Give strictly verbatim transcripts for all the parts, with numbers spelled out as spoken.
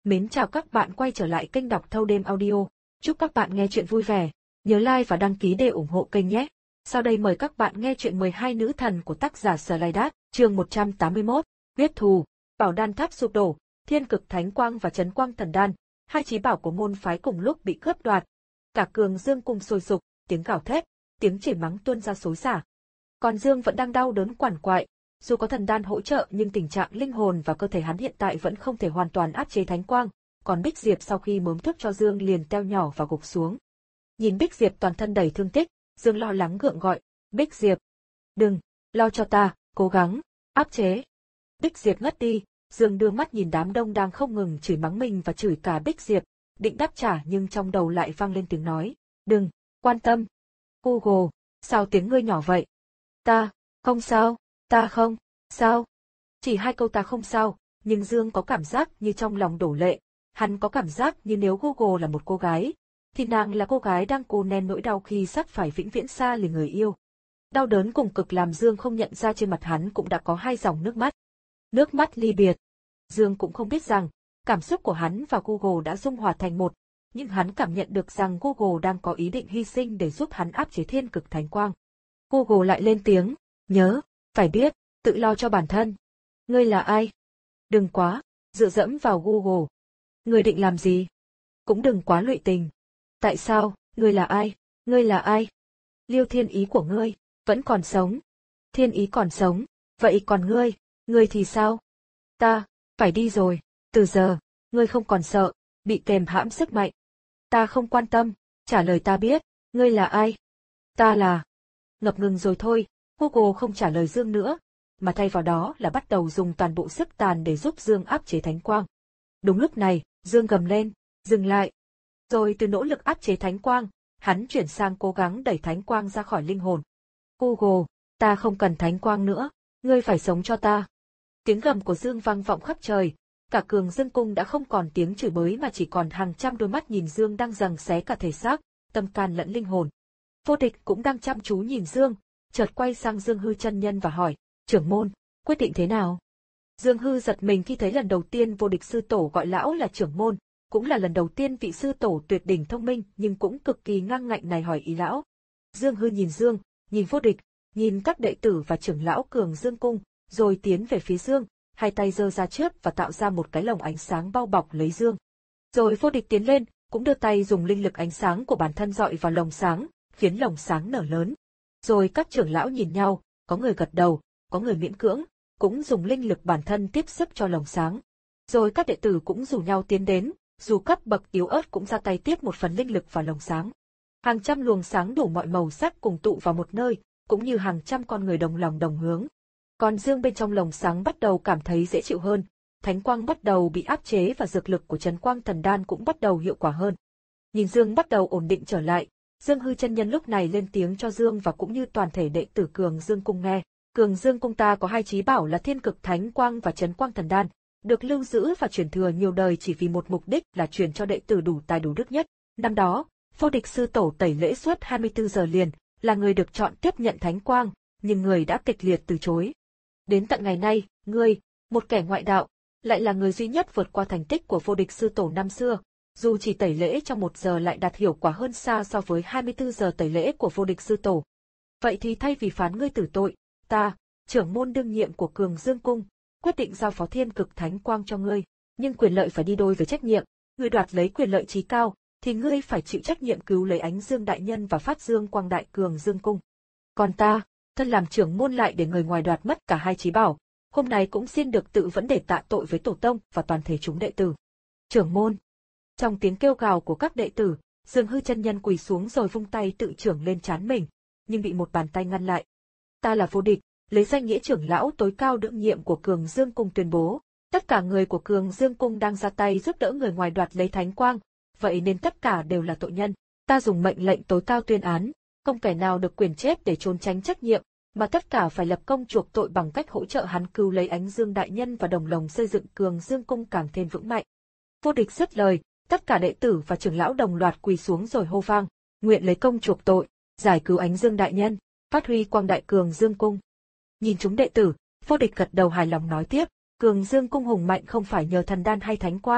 Mến chào các bạn quay trở lại kênh đọc thâu đêm audio. Chúc các bạn nghe chuyện vui vẻ. Nhớ like và đăng ký để ủng hộ kênh nhé. Sau đây mời các bạn nghe chuyện mười hai nữ thần của tác giả Sở Lai Đát, chương một trăm tám mươi mốt, huyết thù. Bảo đan tháp sụp đổ, thiên cực thánh quang và trấn quang thần đan, hai chí bảo của môn phái cùng lúc bị cướp đoạt. Cả Cường Dương cung sôi sục, tiếng gào thét, tiếng chửi mắng tuôn ra xối xả. Còn Dương vẫn đang đau đớn quằn quại. Dù có thần đan hỗ trợ nhưng tình trạng linh hồn và cơ thể hắn hiện tại vẫn không thể hoàn toàn áp chế thánh quang, còn Bích Diệp sau khi mớm thức cho Dương liền teo nhỏ và gục xuống. Nhìn Bích Diệp toàn thân đầy thương tích, Dương lo lắng gượng gọi, Bích Diệp, đừng, lo cho ta, cố gắng, áp chế. Bích Diệp ngất đi, Dương đưa mắt nhìn đám đông đang không ngừng chửi mắng mình và chửi cả Bích Diệp, định đáp trả nhưng trong đầu lại vang lên tiếng nói, đừng, quan tâm. Google, sao tiếng ngươi nhỏ vậy? Ta, không sao, ta không, sao? Chỉ hai câu ta không sao, nhưng Dương có cảm giác như trong lòng đổ lệ. Hắn có cảm giác như nếu Google là một cô gái, thì nàng là cô gái đang cố nén nỗi đau khi sắp phải vĩnh viễn xa lìa người yêu. Đau đớn cùng cực làm Dương không nhận ra trên mặt hắn cũng đã có hai dòng nước mắt. Nước mắt ly biệt. Dương cũng không biết rằng, cảm xúc của hắn và Google đã dung hòa thành một, nhưng hắn cảm nhận được rằng Google đang có ý định hy sinh để giúp hắn áp chế thiên cực thánh quang. Google lại lên tiếng, nhớ, phải biết, tự lo cho bản thân. Ngươi là ai? Đừng quá, dựa dẫm vào Google. Ngươi định làm gì? Cũng đừng quá lụy tình. Tại sao, ngươi là ai? Ngươi là ai? Liêu Thiên Ý của ngươi, vẫn còn sống. Thiên Ý còn sống, vậy còn ngươi, ngươi thì sao? Ta, phải đi rồi, từ giờ, ngươi không còn sợ, bị kèm hãm sức mạnh. Ta không quan tâm, trả lời ta biết, ngươi là ai? Ta là... Ngập ngừng rồi thôi, Google không trả lời Dương nữa, mà thay vào đó là bắt đầu dùng toàn bộ sức tàn để giúp Dương áp chế thánh quang. Đúng lúc này, Dương gầm lên, dừng lại. Rồi từ nỗ lực áp chế thánh quang, hắn chuyển sang cố gắng đẩy thánh quang ra khỏi linh hồn. Google, ta không cần thánh quang nữa, ngươi phải sống cho ta. Tiếng gầm của Dương vang vọng khắp trời, cả Cường Dương cung đã không còn tiếng chửi bới mà chỉ còn hàng trăm đôi mắt nhìn Dương đang giằng xé cả thể xác, tâm can lẫn linh hồn. Vô Địch cũng đang chăm chú nhìn Dương, chợt quay sang Dương Hư chân nhân và hỏi, trưởng môn, quyết định thế nào? Dương Hư giật mình khi thấy lần đầu tiên Vô Địch sư tổ gọi lão là trưởng môn, cũng là lần đầu tiên vị sư tổ tuyệt đỉnh thông minh nhưng cũng cực kỳ ngang ngạnh này hỏi ý lão. Dương Hư nhìn Dương, nhìn Vô Địch, nhìn các đệ tử và trưởng lão Cường Dương cung, rồi tiến về phía Dương, hai tay giơ ra trước và tạo ra một cái lồng ánh sáng bao bọc lấy Dương. Rồi Vô Địch tiến lên, cũng đưa tay dùng linh lực ánh sáng của bản thân dọi vào lồng sáng, khiến lồng sáng nở lớn. Rồi các trưởng lão nhìn nhau, có người gật đầu, có người miễn cưỡng, cũng dùng linh lực bản thân tiếp sức cho lồng sáng. Rồi các đệ tử cũng rủ nhau tiến đến, dù cấp bậc yếu ớt cũng ra tay tiếp một phần linh lực vào lồng sáng. Hàng trăm luồng sáng đủ mọi màu sắc cùng tụ vào một nơi, cũng như hàng trăm con người đồng lòng đồng hướng. Còn Dương bên trong lồng sáng bắt đầu cảm thấy dễ chịu hơn, thánh quang bắt đầu bị áp chế và dược lực của trấn quang thần đan cũng bắt đầu hiệu quả hơn. Nhìn Dương bắt đầu ổn định trở lại, Dương Hư chân nhân lúc này lên tiếng cho Dương và cũng như toàn thể đệ tử Cường Dương cung nghe. Cường Dương cung ta có hai chí bảo là thiên cực thánh quang và trấn quang thần đan, được lưu giữ và truyền thừa nhiều đời chỉ vì một mục đích là truyền cho đệ tử đủ tài đủ đức nhất. Năm đó, Vô Địch sư tổ tẩy lễ suốt hai mươi tư giờ liền, là người được chọn tiếp nhận thánh quang, nhưng người đã kịch liệt từ chối. Đến tận ngày nay, ngươi, một kẻ ngoại đạo, lại là người duy nhất vượt qua thành tích của Vô Địch sư tổ năm xưa. Dù chỉ tẩy lễ trong một giờ lại đạt hiệu quả hơn xa so với hai mươi tư giờ tẩy lễ của Vô Địch sư tổ. Vậy thì thay vì phán ngươi tử tội, ta, trưởng môn đương nhiệm của Cường Dương cung, quyết định giao phó thiên cực thánh quang cho ngươi, nhưng quyền lợi phải đi đôi với trách nhiệm. Ngươi đoạt lấy quyền lợi chí cao, thì ngươi phải chịu trách nhiệm cứu lấy Ánh Dương đại nhân và phát dương quang đại Cường Dương cung. Còn ta, thân làm trưởng môn lại để người ngoài đoạt mất cả hai chí bảo, hôm nay cũng xin được tự vấn để tạ tội với tổ tông và toàn thể chúng đệ tử. Trưởng môn. Trong tiếng kêu gào của các đệ tử, Dương Hư chân nhân quỳ xuống rồi vung tay tự trưởng lên trán mình, nhưng bị một bàn tay ngăn lại. Ta là Vô Địch, lấy danh nghĩa trưởng lão tối cao đương nhiệm của Cường Dương cung tuyên bố, tất cả người của Cường Dương cung đang ra tay giúp đỡ người ngoài đoạt lấy thánh quang, vậy nên tất cả đều là tội nhân. Ta dùng mệnh lệnh tối cao tuyên án, không kẻ nào được quyền chết để trốn tránh trách nhiệm, mà tất cả phải lập công chuộc tội bằng cách hỗ trợ hắn cứu lấy Ánh Dương đại nhân và đồng lòng xây dựng Cường Dương cung càng thêm vững mạnh. Vô Địch dứt lời, tất cả đệ tử và trưởng lão đồng loạt quỳ xuống rồi hô vang, nguyện lấy công chuộc tội, giải cứu Ánh Dương đại nhân, phát huy quang đại Cường Dương cung. Nhìn chúng đệ tử, Vô Địch gật đầu hài lòng nói tiếp, Cường Dương cung hùng mạnh không phải nhờ thần đan hay thánh quang,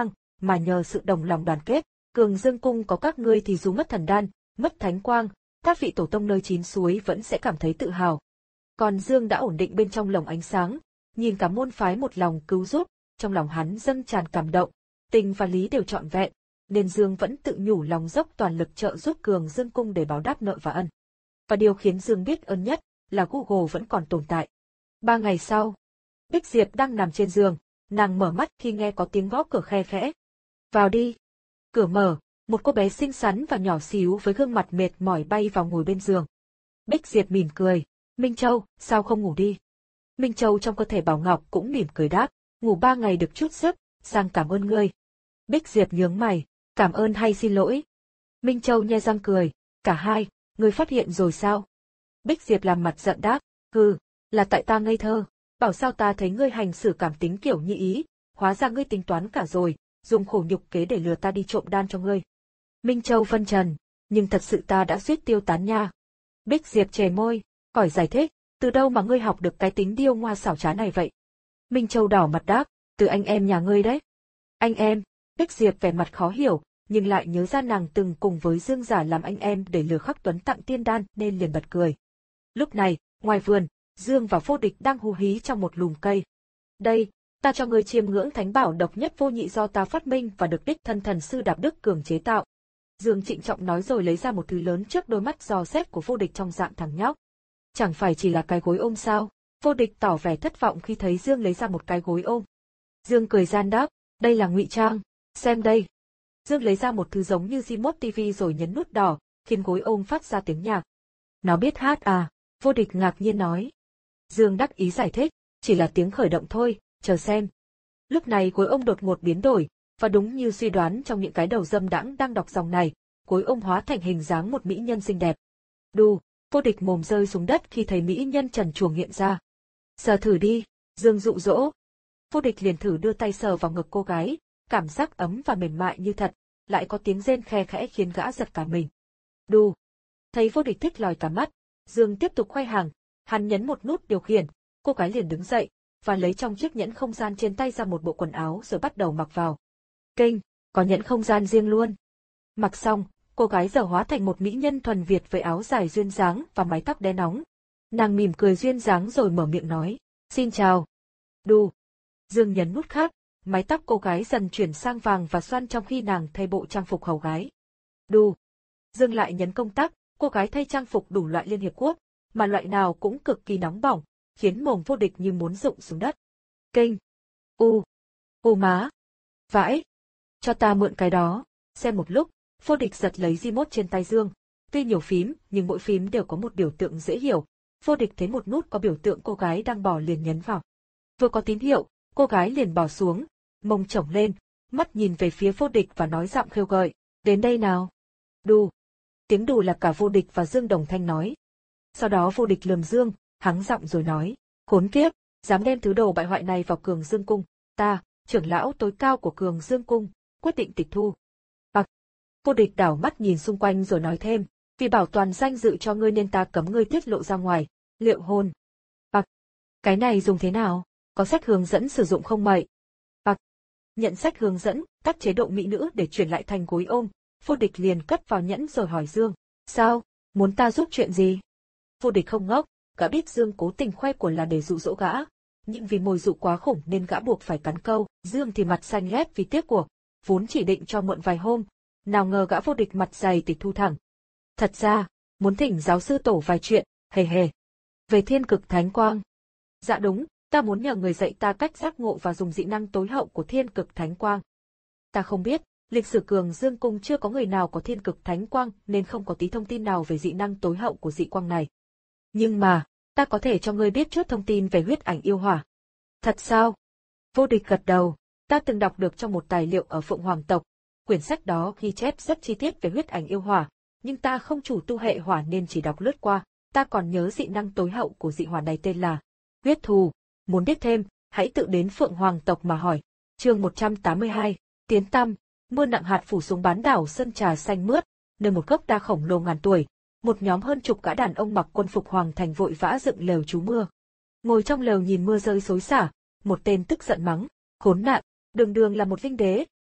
mà nhờ sự đồng lòng đoàn kết, Cường Dương cung có các ngươi thì dù mất thần đan, mất thánh quang, các vị tổ tông nơi chín suối vẫn sẽ cảm thấy tự hào. Còn Dương đã ổn định bên trong lồng ánh sáng, nhìn cả môn phái một lòng cứu giúp, trong lòng hắn dâng tràn cảm động, tình và lý đều trọn vẹn, nên Dương vẫn tự nhủ lòng dốc toàn lực trợ giúp Cường Dương cung để báo đáp nợ và ân. Và điều khiến Dương biết ơn nhất là Google vẫn còn tồn tại. Ba ngày sau, Bích Diệp đang nằm trên giường, nàng mở mắt khi nghe có tiếng gõ cửa khe khẽ. Vào đi. Cửa mở, một cô bé xinh xắn và nhỏ xíu với gương mặt mệt mỏi bay vào ngồi bên giường. Bích Diệp mỉm cười, Minh Châu, sao không ngủ đi? Minh Châu trong cơ thể Bảo Ngọc cũng mỉm cười đáp, ngủ ba ngày được chút giấc, sang cảm ơn ngươi. Bích Diệp nhướng mày, cảm ơn hay xin lỗi? Minh Châu nhe răng cười, cả hai, ngươi phát hiện rồi sao? Bích Diệp làm mặt giận đáp, hừ, là tại ta ngây thơ, bảo sao ta thấy ngươi hành xử cảm tính kiểu như ý, hóa ra ngươi tính toán cả rồi, dùng khổ nhục kế để lừa ta đi trộm đan cho ngươi. Minh Châu phân trần, nhưng thật sự ta đã suýt tiêu tán nha. Bích Diệp chề môi, hỏi giải thích, từ đâu mà ngươi học được cái tính điêu ngoa xảo trá này vậy? Minh Châu đỏ mặt đáp, từ anh em nhà ngươi đấy. Anh em, Bích Diệp vẻ mặt khó hiểu, nhưng lại nhớ ra nàng từng cùng với Dương Giả làm anh em để lừa Khắc Tuấn tặng tiên đan nên liền bật cười. Lúc này, ngoài vườn, Dương và Vô Địch đang hú hí trong một lùm cây. Đây, ta cho ngươi chiêm ngưỡng thánh bảo độc nhất vô nhị do ta phát minh và được đích thân thần sư Đạp Đức Cường chế tạo. Dương trịnh trọng nói rồi lấy ra một thứ lớn trước đôi mắt dò xét của Vô Địch trong dạng thằng nhóc. Chẳng phải chỉ là cái gối ôm sao? Vô Địch tỏ vẻ thất vọng khi thấy Dương lấy ra một cái gối ôm. Dương cười gian đáp, đây là ngụy trang, xem đây. Dương lấy ra một thứ giống như remote ti vi rồi nhấn nút đỏ, khiến gối ôm phát ra tiếng nhạc. Nó biết hát à? Vô Địch ngạc nhiên nói. Dương đắc ý giải thích, chỉ là tiếng khởi động thôi, chờ xem. Lúc này gối ôm đột ngột biến đổi, và đúng như suy đoán trong những cái đầu dâm đãng đang đọc dòng này, gối ôm hóa thành hình dáng một mỹ nhân xinh đẹp. Đù, Vô Địch mồm rơi xuống đất khi thấy mỹ nhân trần truồng hiện ra. Sờ thử đi, Dương dụ dỗ. Vô Địch liền thử đưa tay sờ vào ngực cô gái, cảm giác ấm và mềm mại như thật, lại có tiếng rên khe khẽ khiến gã giật cả mình. Đù. Thấy Vô Địch thích lòi cả mắt, Dương tiếp tục khoe hàng, hắn nhấn một nút điều khiển, cô gái liền đứng dậy, và lấy trong chiếc nhẫn không gian trên tay ra một bộ quần áo rồi bắt đầu mặc vào. Kinh, có nhẫn không gian riêng luôn. Mặc xong, cô gái giờ hóa thành một mỹ nhân thuần Việt với áo dài duyên dáng và mái tóc đen óng. Nàng mỉm cười duyên dáng rồi mở miệng nói, xin chào. Đù. Dương nhấn nút khác, mái tóc cô gái dần chuyển sang vàng và xoăn trong khi nàng thay bộ trang phục hầu gái. Đù. Dương lại nhấn công tắc, cô gái thay trang phục đủ loại Liên Hiệp Quốc, mà loại nào cũng cực kỳ nóng bỏng, khiến mồm Vô Địch như muốn rụng xuống đất. Kinh. U. U má. Vãi. Cho ta mượn cái đó. Xem một lúc, Vô Địch giật lấy remote trên tay Dương. Tuy nhiều phím, nhưng mỗi phím đều có một biểu tượng dễ hiểu. Vô Địch thấy một nút có biểu tượng cô gái đang bỏ liền nhấn vào. Vừa có tín hiệu, cô gái liền bỏ xuống, mông chổng lên, mắt nhìn về phía Vô Địch và nói giọng khêu gợi, đến đây nào. Đù. Tiếng đù là cả Vô Địch và Dương đồng thanh nói. Sau đó Vô Địch lườm Dương, hắng giọng rồi nói, khốn kiếp, dám đem thứ đồ bại hoại này vào Cường Dương cung, ta, trưởng lão tối cao của Cường Dương cung, quyết định tịch thu. Bạc. Vô Địch đảo mắt nhìn xung quanh rồi nói thêm, vì bảo toàn danh dự cho ngươi nên ta cấm ngươi tiết lộ ra ngoài, liệu hồn. Bạc. Cái này dùng thế nào? Có sách hướng dẫn sử dụng không mậy? Bạc. Nhận sách hướng dẫn, tắt chế độ mỹ nữ để chuyển lại thành gối ôm, Vô Địch liền cất vào nhẫn rồi hỏi Dương, sao, muốn ta giúp chuyện gì? Vô Địch không ngốc, gã biết Dương cố tình khoe của là để dụ dỗ gã, nhưng vì mồi dụ quá khủng nên gã buộc phải cắn câu. Dương thì mặt xanh lét vì tiếc của, vốn chỉ định cho mượn vài hôm, nào ngờ gã Vô Địch mặt dày tịch thu thẳng. Thật ra, muốn thỉnh giáo sư tổ vài chuyện, hề hề. Về thiên cực thánh quang. Dạ đúng, ta muốn nhờ người dạy ta cách giác ngộ và dùng dị năng tối hậu của thiên cực thánh quang. Ta không biết, lịch sử Cường Dương cung chưa có người nào có thiên cực thánh quang nên không có tí thông tin nào về dị năng tối hậu của dị quang này. Nhưng mà, ta có thể cho ngươi biết chút thông tin về huyết ảnh yêu hỏa. Thật sao? Vô Địch gật đầu, ta từng đọc được trong một tài liệu ở Phượng Hoàng tộc. Quyển sách đó ghi chép rất chi tiết về huyết ảnh yêu hỏa, nhưng ta không chủ tu hệ hỏa nên chỉ đọc lướt qua. Ta còn nhớ dị năng tối hậu của dị hỏa này tên là huyết thù. Muốn biết thêm, hãy tự đến Phượng Hoàng tộc mà hỏi. Chương một trăm tám mươi hai, Tiến Tăm. Mưa nặng hạt phủ xuống bán đảo Sơn Trà xanh mướt, nơi một gốc đa khổng lồ ngàn tuổi. Một nhóm hơn chục gã đàn ông mặc quân phục hoàng thành vội vã dựng lều trú mưa. Ngồi trong lều nhìn mưa rơi xối xả, một tên tức giận mắng, khốn nạn, đường đường là một linh đế,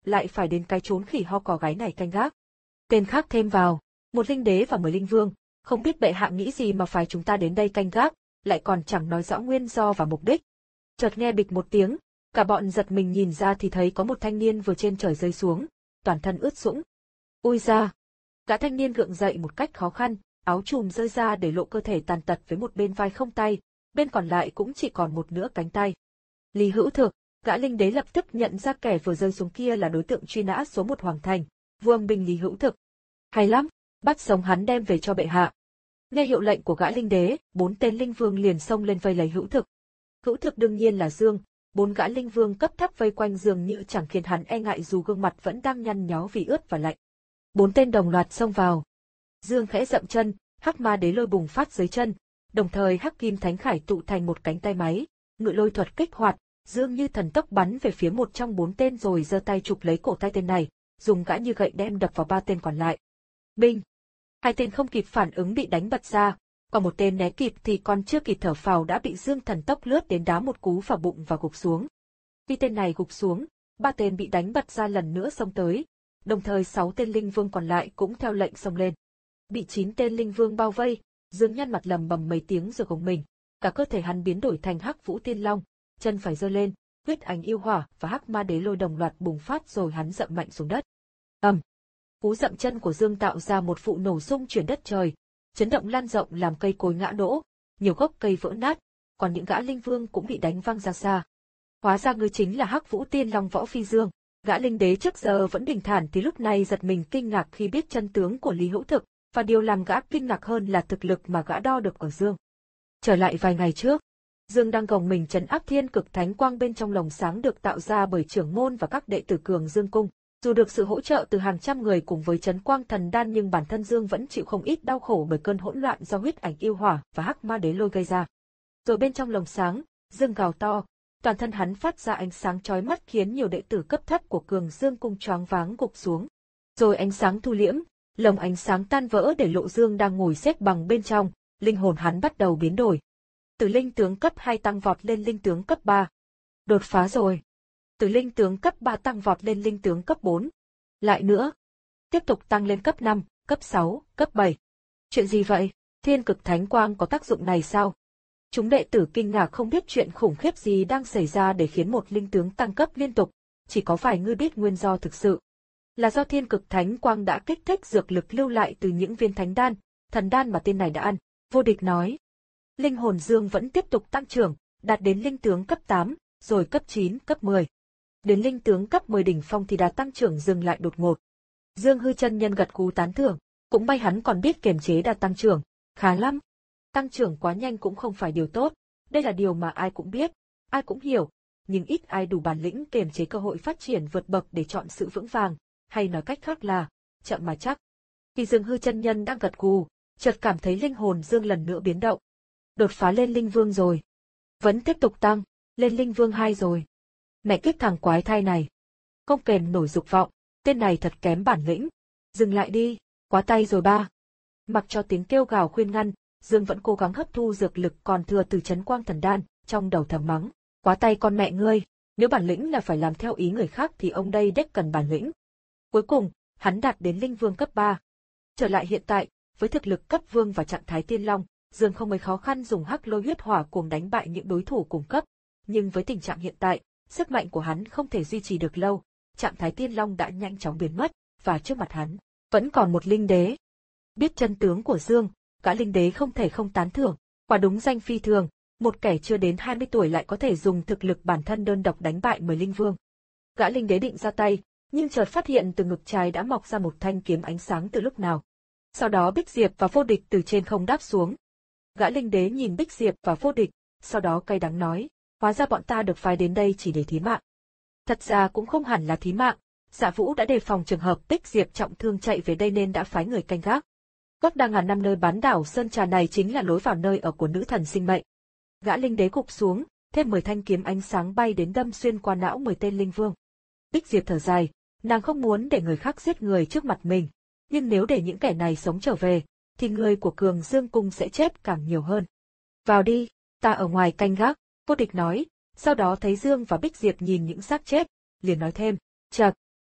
lại phải đến cái chốn khỉ ho cò gái này canh gác. Tên khác thêm vào, một linh đế và mười linh vương, không biết bệ hạ nghĩ gì mà phải chúng ta đến đây canh gác, lại còn chẳng nói rõ nguyên do và mục đích. Chợt nghe bịch một tiếng, cả bọn giật mình nhìn ra thì thấy có một thanh niên vừa trên trời rơi xuống, toàn thân ướt sũng. Ui da! Gã thanh niên gượng dậy một cách khó khăn, áo trùm rơi ra để lộ cơ thể tàn tật với một bên vai không tay, bên còn lại cũng chỉ còn một nửa cánh tay. Lý Hữu Thực, gã linh đế lập tức nhận ra kẻ vừa rơi xuống kia là đối tượng truy nã số một Hoàng Thành, Vương binh Lý Hữu Thực. Hay lắm, bắt sống hắn đem về cho bệ hạ. Nghe hiệu lệnh của gã linh đế, bốn tên linh vương liền xông lên vây lấy Hữu Thực. Hữu Thực đương nhiên là Dương, bốn gã linh vương cấp thấp vây quanh Dương như chẳng khiến hắn e ngại dù gương mặt vẫn đang nhăn nhó vì ướt và lạnh. Bốn tên đồng loạt xông vào. Dương khẽ dậm chân, hắc ma đế lôi bùng phát dưới chân, đồng thời hắc kim thánh khải tụ thành một cánh tay máy, ngự lôi thuật kích hoạt, Dương như thần tốc bắn về phía một trong bốn tên rồi giơ tay chụp lấy cổ tay tên này, dùng gã như gậy đem đập vào ba tên còn lại. Binh! Hai tên không kịp phản ứng bị đánh bật ra, còn một tên né kịp thì còn chưa kịp thở phào đã bị Dương thần tốc lướt đến đá một cú vào bụng và gục xuống. Khi tên này gục xuống, ba tên bị đánh bật ra lần nữa xông tới, đồng thời sáu tên linh vương còn lại cũng theo lệnh xông lên. Bị chín tên linh vương bao vây, Dương nhăn mặt lầm bầm mấy tiếng rồi gồng mình, cả cơ thể hắn biến đổi thành hắc vũ tiên long, chân phải giơ lên, huyết ảnh yêu hỏa và hắc ma đế lôi đồng loạt bùng phát rồi hắn dậm mạnh xuống đất. ầm, um, cú dậm chân của Dương tạo ra một vụ nổ rung chuyển đất trời, chấn động lan rộng làm cây cối ngã đổ, nhiều gốc cây vỡ nát, còn những gã linh vương cũng bị đánh văng ra xa. Hóa ra ngươi chính là hắc vũ tiên long Võ Phi Dương. Gã linh đế trước giờ vẫn bình thản thì lúc này giật mình kinh ngạc khi biết chân tướng của Lý Hữu Thực, và điều làm gã kinh ngạc hơn là thực lực mà gã đo được ở Dương. Trở lại vài ngày trước, Dương đang gồng mình trấn áp thiên cực thánh quang bên trong lồng sáng được tạo ra bởi trưởng môn và các đệ tử Cường Dương Cung. Dù được sự hỗ trợ từ hàng trăm người cùng với trấn quang thần đan nhưng bản thân Dương vẫn chịu không ít đau khổ bởi cơn hỗn loạn do huyết ảnh yêu hỏa và hắc ma đế lôi gây ra. Rồi bên trong lồng sáng, Dương gào to, toàn thân hắn phát ra ánh sáng chói mắt khiến nhiều đệ tử cấp thấp của Cường Dương Cung choáng váng gục xuống. Rồi ánh sáng thu liễm, lồng ánh sáng tan vỡ để lộ Dương đang ngồi xếp bằng bên trong, linh hồn hắn bắt đầu biến đổi. Từ linh tướng cấp hai tăng vọt lên linh tướng cấp ba. Đột phá rồi. Từ linh tướng cấp ba tăng vọt lên linh tướng cấp bốn. Lại nữa. Tiếp tục tăng lên cấp năm, cấp sáu, cấp bảy. Chuyện gì vậy? Thiên cực thánh quang có tác dụng này sao? Chúng đệ tử kinh ngạc không biết chuyện khủng khiếp gì đang xảy ra để khiến một linh tướng tăng cấp liên tục, chỉ có vài người biết nguyên do thực sự. Là do thiên cực thánh quang đã kích thích dược lực lưu lại từ những viên thánh đan, thần đan mà tên này đã ăn, Vô Địch nói. Linh hồn Dương vẫn tiếp tục tăng trưởng, đạt đến linh tướng cấp tám, rồi cấp chín, cấp mười. Đến linh tướng cấp mười đỉnh phong thì đà tăng trưởng dừng lại đột ngột. Dương hư chân nhân gật gù tán thưởng, cũng may hắn còn biết kiềm chế đà tăng trưởng, khá lắm. Tăng trưởng quá nhanh cũng không phải điều tốt, đây là điều mà ai cũng biết, ai cũng hiểu, nhưng ít ai đủ bản lĩnh kiềm chế cơ hội phát triển vượt bậc để chọn sự vững vàng, hay nói cách khác là, chậm mà chắc. Khi Dương hư chân nhân đang gật gù, chợt cảm thấy linh hồn Dương lần nữa biến động. Đột phá lên linh vương rồi. Vẫn tiếp tục tăng, lên linh vương hai rồi. Mẹ kiếp thằng quái thai này. Không kèm nổi dục vọng, tên này thật kém bản lĩnh. Dừng lại đi, quá tay rồi ba. Mặc cho tiếng kêu gào khuyên ngăn, Dương vẫn cố gắng hấp thu dược lực còn thừa từ trấn quang thần đan, trong đầu thầm mắng. Quá tay con mẹ ngươi, nếu bản lĩnh là phải làm theo ý người khác thì ông đây đếch cần bản lĩnh. Cuối cùng, hắn đạt đến linh vương cấp ba. Trở lại hiện tại, với thực lực cấp vương và trạng thái tiên long, Dương không mấy khó khăn dùng hắc lôi huyết hỏa cuồng đánh bại những đối thủ cùng cấp. Nhưng với tình trạng hiện tại, sức mạnh của hắn không thể duy trì được lâu, trạng thái tiên long đã nhanh chóng biến mất, và trước mặt hắn, vẫn còn một linh đế. Biết chân tướng của Dương, gã linh đế không thể không tán thưởng, quả đúng danh phi thường, một kẻ chưa đến hai mươi tuổi lại có thể dùng thực lực bản thân đơn độc đánh bại mười linh vương. Gã linh đế định ra tay, nhưng chợt phát hiện từ ngực trái đã mọc ra một thanh kiếm ánh sáng từ lúc nào. Sau đó Bích Diệp và Vô Địch từ trên không đáp xuống. Gã linh đế nhìn Bích Diệp và Vô Địch, sau đó cay đắng nói, hóa ra bọn ta được phái đến đây chỉ để thí mạng. Thật ra cũng không hẳn là thí mạng, Dạ Vũ đã đề phòng trường hợp Bích Diệp trọng thương chạy về đây nên đã phái người canh gác. Góc đa ngàn năm nơi bán đảo Sơn Trà này chính là lối vào nơi ở của nữ thần sinh mệnh. Gã linh đế gục xuống, thêm mười thanh kiếm ánh sáng bay đến đâm xuyên qua não mười tên linh vương. Bích Diệp thở dài, nàng không muốn để người khác giết người trước mặt mình, nhưng nếu để những kẻ này sống trở về, thì người của Cường Dương Cung sẽ chết càng nhiều hơn. Vào đi, ta ở ngoài canh gác, Vô Địch nói, sau đó thấy Dương và Bích Diệp nhìn những xác chết, liền nói thêm, chậc,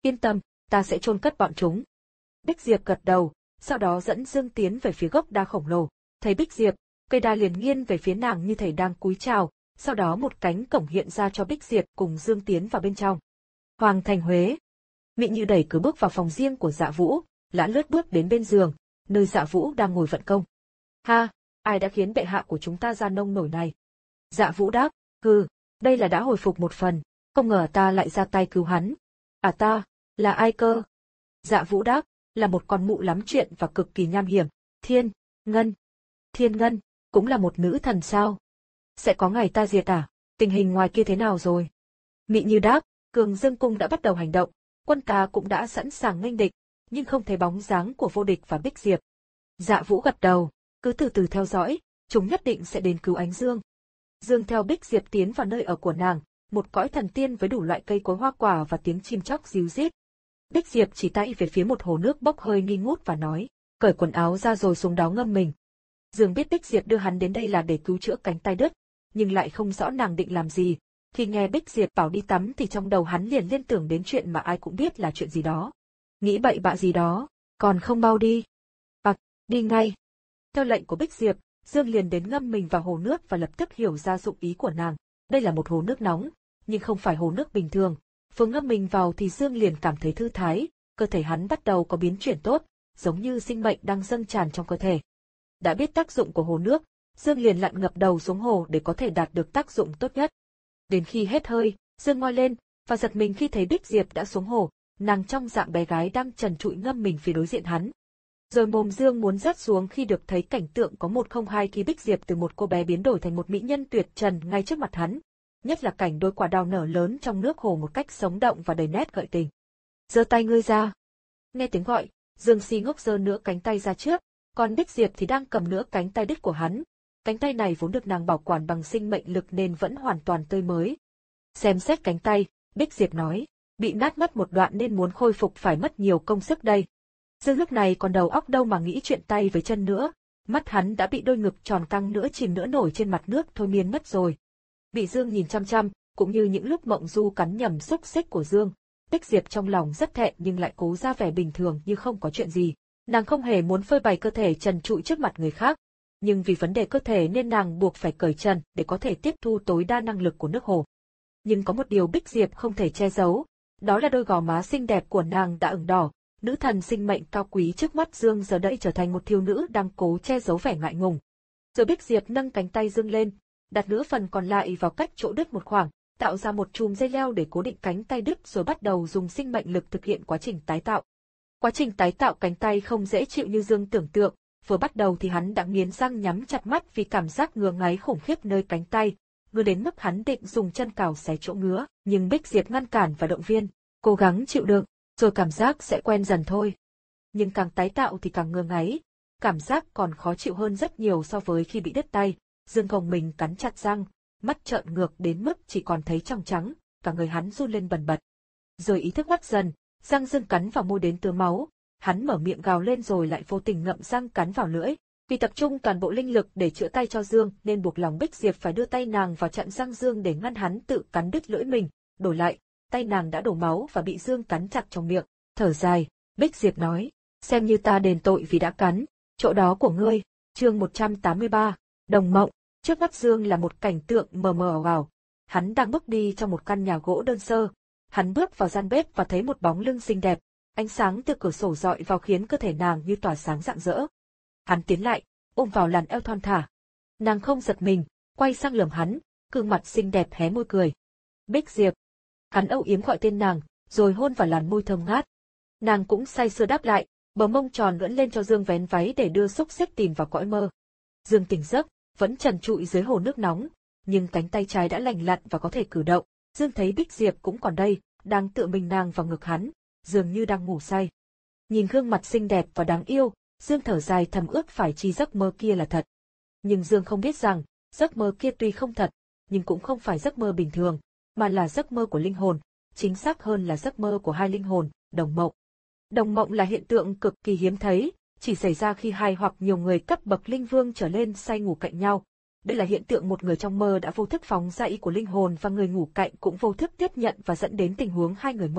Yên tâm, ta sẽ chôn cất bọn chúng. Bích Diệp gật đầu, sau đó dẫn Dương tiến về phía gốc đa khổng lồ. Thấy Bích Diệp, cây đa liền nghiêng về phía nàng như thể đang cúi chào, sau đó một cánh cổng hiện ra cho Bích Diệp cùng Dương tiến vào bên trong. Hoàng thành Huế. Mị Như đẩy cửa bước vào phòng riêng của Dạ Vũ, lã lướt bước đến bên giường, nơi Dạ Vũ đang ngồi vận công. Ha, ai đã khiến bệ hạ của chúng ta ra nông nổi này? Dạ Vũ đáp, hừ, đây là đã hồi phục một phần, không ngờ ta lại ra tay cứu hắn. À ta, là ai cơ? Dạ Vũ đáp, là một con mụ lắm chuyện và cực kỳ nham hiểm, Thiên Ngân. Thiên Ngân, cũng là một nữ thần sao? Sẽ có ngày ta diệt à? Tình hình ngoài kia thế nào rồi? Mị Như đáp, Cường Dương cung đã bắt đầu hành động, quân ta cũng đã sẵn sàng nghênh địch, nhưng không thấy bóng dáng của Vô Địch và Bích Diệp. Dạ Vũ gật đầu, cứ từ từ theo dõi, chúng nhất định sẽ đến cứu Ánh Dương. Dương theo Bích Diệp tiến vào nơi ở của nàng, một cõi thần tiên với đủ loại cây cối hoa quả và tiếng chim chóc ríu rít. Bích Diệp chỉ tay về phía một hồ nước bốc hơi nghi ngút và nói, cởi quần áo ra rồi xuống đó ngâm mình. Dương biết Bích Diệp đưa hắn đến đây là để cứu chữa cánh tay đứt, nhưng lại không rõ nàng định làm gì. Khi nghe Bích Diệp bảo đi tắm thì trong đầu hắn liền liên tưởng đến chuyện mà ai cũng biết là chuyện gì đó. Nghĩ bậy bạ gì đó, còn không mau đi. Bạc, đi ngay. Theo lệnh của Bích Diệp, Dương liền đến ngâm mình vào hồ nước và lập tức hiểu ra dụng ý của nàng. Đây là một hồ nước nóng, nhưng không phải hồ nước bình thường. Vừa ngâm mình vào thì Dương liền cảm thấy thư thái, cơ thể hắn bắt đầu có biến chuyển tốt, giống như sinh mệnh đang dâng tràn trong cơ thể. Đã biết tác dụng của hồ nước, Dương liền lặn ngập đầu xuống hồ để có thể đạt được tác dụng tốt nhất. Đến khi hết hơi, Dương ngoi lên, và giật mình khi thấy Bích Diệp đã xuống hồ, nàng trong dạng bé gái đang trần trụi ngâm mình phía đối diện hắn. Rồi mồm Dương muốn rớt xuống khi được thấy cảnh tượng có một không hai khi Bích Diệp từ một cô bé biến đổi thành một mỹ nhân tuyệt trần ngay trước mặt hắn. Nhất là cảnh đôi quả đào nở lớn trong nước hồ một cách sống động và đầy nét gợi tình. Giơ tay ngươi ra. Nghe tiếng gọi, Dương si ngốc giơ nửa cánh tay ra trước, còn Bích Diệp thì đang cầm nửa cánh tay đứt của hắn. Cánh tay này vốn được nàng bảo quản bằng sinh mệnh lực nên vẫn hoàn toàn tươi mới. Xem xét cánh tay, Bích Diệp nói, bị nát mất một đoạn nên muốn khôi phục phải mất nhiều công sức đây. Dương lúc này còn đầu óc đâu mà nghĩ chuyện tay với chân nữa, mắt hắn đã bị đôi ngực tròn căng nữa chìm nữa nổi trên mặt nước thôi miên mất rồi. Bị Dương nhìn chăm chăm, cũng như những lúc Mộng Du cắn nhầm xúc xích của Dương, Bích Diệp trong lòng rất thẹn nhưng lại cố ra vẻ bình thường như không có chuyện gì. Nàng không hề muốn phơi bày cơ thể trần trụi trước mặt người khác, nhưng vì vấn đề cơ thể nên nàng buộc phải cởi trần để có thể tiếp thu tối đa năng lực của nước hồ. Nhưng có một điều Bích Diệp không thể che giấu, đó là đôi gò má xinh đẹp của nàng đã ửng đỏ. Nữ thần sinh mệnh cao quý trước mắt Dương giờ đây trở thành một thiếu nữ đang cố che giấu vẻ ngại ngùng. Rồi Bích Diệp nâng cánh tay Dương lên, đặt nửa phần còn lại vào cách chỗ đứt một khoảng, tạo ra một chùm dây leo để cố định cánh tay đứt rồi bắt đầu dùng sinh mệnh lực thực hiện quá trình tái tạo. Quá trình tái tạo cánh tay không dễ chịu như Dương tưởng tượng, vừa bắt đầu thì hắn đã nghiến răng nhắm chặt mắt vì cảm giác ngứa ngáy khủng khiếp nơi cánh tay, ngứa đến mức hắn định dùng chân cào xé chỗ ngứa, nhưng Bích Diệp ngăn cản và động viên, cố gắng chịu đựng, rồi cảm giác sẽ quen dần thôi. Nhưng càng tái tạo thì càng ngứa ngáy, cảm giác còn khó chịu hơn rất nhiều so với khi bị đứt tay. Dương gồng mình cắn chặt răng, mắt trợn ngược đến mức chỉ còn thấy trong trắng, cả người hắn run lên bần bật. Rồi ý thức mất dần, răng Dương cắn vào môi đến tứa máu, hắn mở miệng gào lên rồi lại vô tình ngậm răng cắn vào lưỡi. Vì tập trung toàn bộ linh lực để chữa tay cho Dương nên buộc lòng Bích Diệp phải đưa tay nàng vào chặn răng Dương để ngăn hắn tự cắn đứt lưỡi mình. Đổi lại, tay nàng đã đổ máu và bị Dương cắn chặt trong miệng. Thở dài, Bích Diệp nói, xem như ta đền tội vì đã cắn, chỗ đó của ngươi. Chương một trăm tám mươi ba, Đồng Mộng. Trước mắt Dương là một cảnh tượng mờ mờ ảo ảo. Hắn đang bước đi trong một căn nhà gỗ đơn sơ. Hắn bước vào gian bếp và thấy một bóng lưng xinh đẹp, ánh sáng từ cửa sổ rọi vào khiến cơ thể nàng như tỏa sáng rạng rỡ. Hắn tiến lại, ôm vào làn eo thon thả. Nàng không giật mình, quay sang lườm hắn, gương mặt xinh đẹp hé môi cười. Bích Diệp. Hắn âu yếm gọi tên nàng, rồi hôn vào làn môi thơm ngát. Nàng cũng say sưa đáp lại, bờ mông tròn ưỡn lên cho Dương vén váy để đưa xúc xích tìm vào cõi mơ. Dương tỉnh giấc, vẫn trần trụi dưới hồ nước nóng, nhưng cánh tay trái đã lành lặn và có thể cử động. Dương thấy Bích Diệp cũng còn đây, đang tựa mình nàng vào ngực hắn, dường như đang ngủ say. Nhìn gương mặt xinh đẹp và đáng yêu, Dương thở dài thầm ước phải chi giấc mơ kia là thật. Nhưng Dương không biết rằng, giấc mơ kia tuy không thật, nhưng cũng không phải giấc mơ bình thường, mà là giấc mơ của linh hồn, chính xác hơn là giấc mơ của hai linh hồn, đồng mộng. Đồng mộng là hiện tượng cực kỳ hiếm thấy, chỉ xảy ra khi hai hoặc nhiều người cấp bậc linh vương trở lên say ngủ cạnh nhau. Đây là hiện tượng một người trong mơ đã vô thức phóng ra ý của linh hồn và người ngủ cạnh cũng vô thức tiếp nhận và dẫn đến tình huống hai người mơ.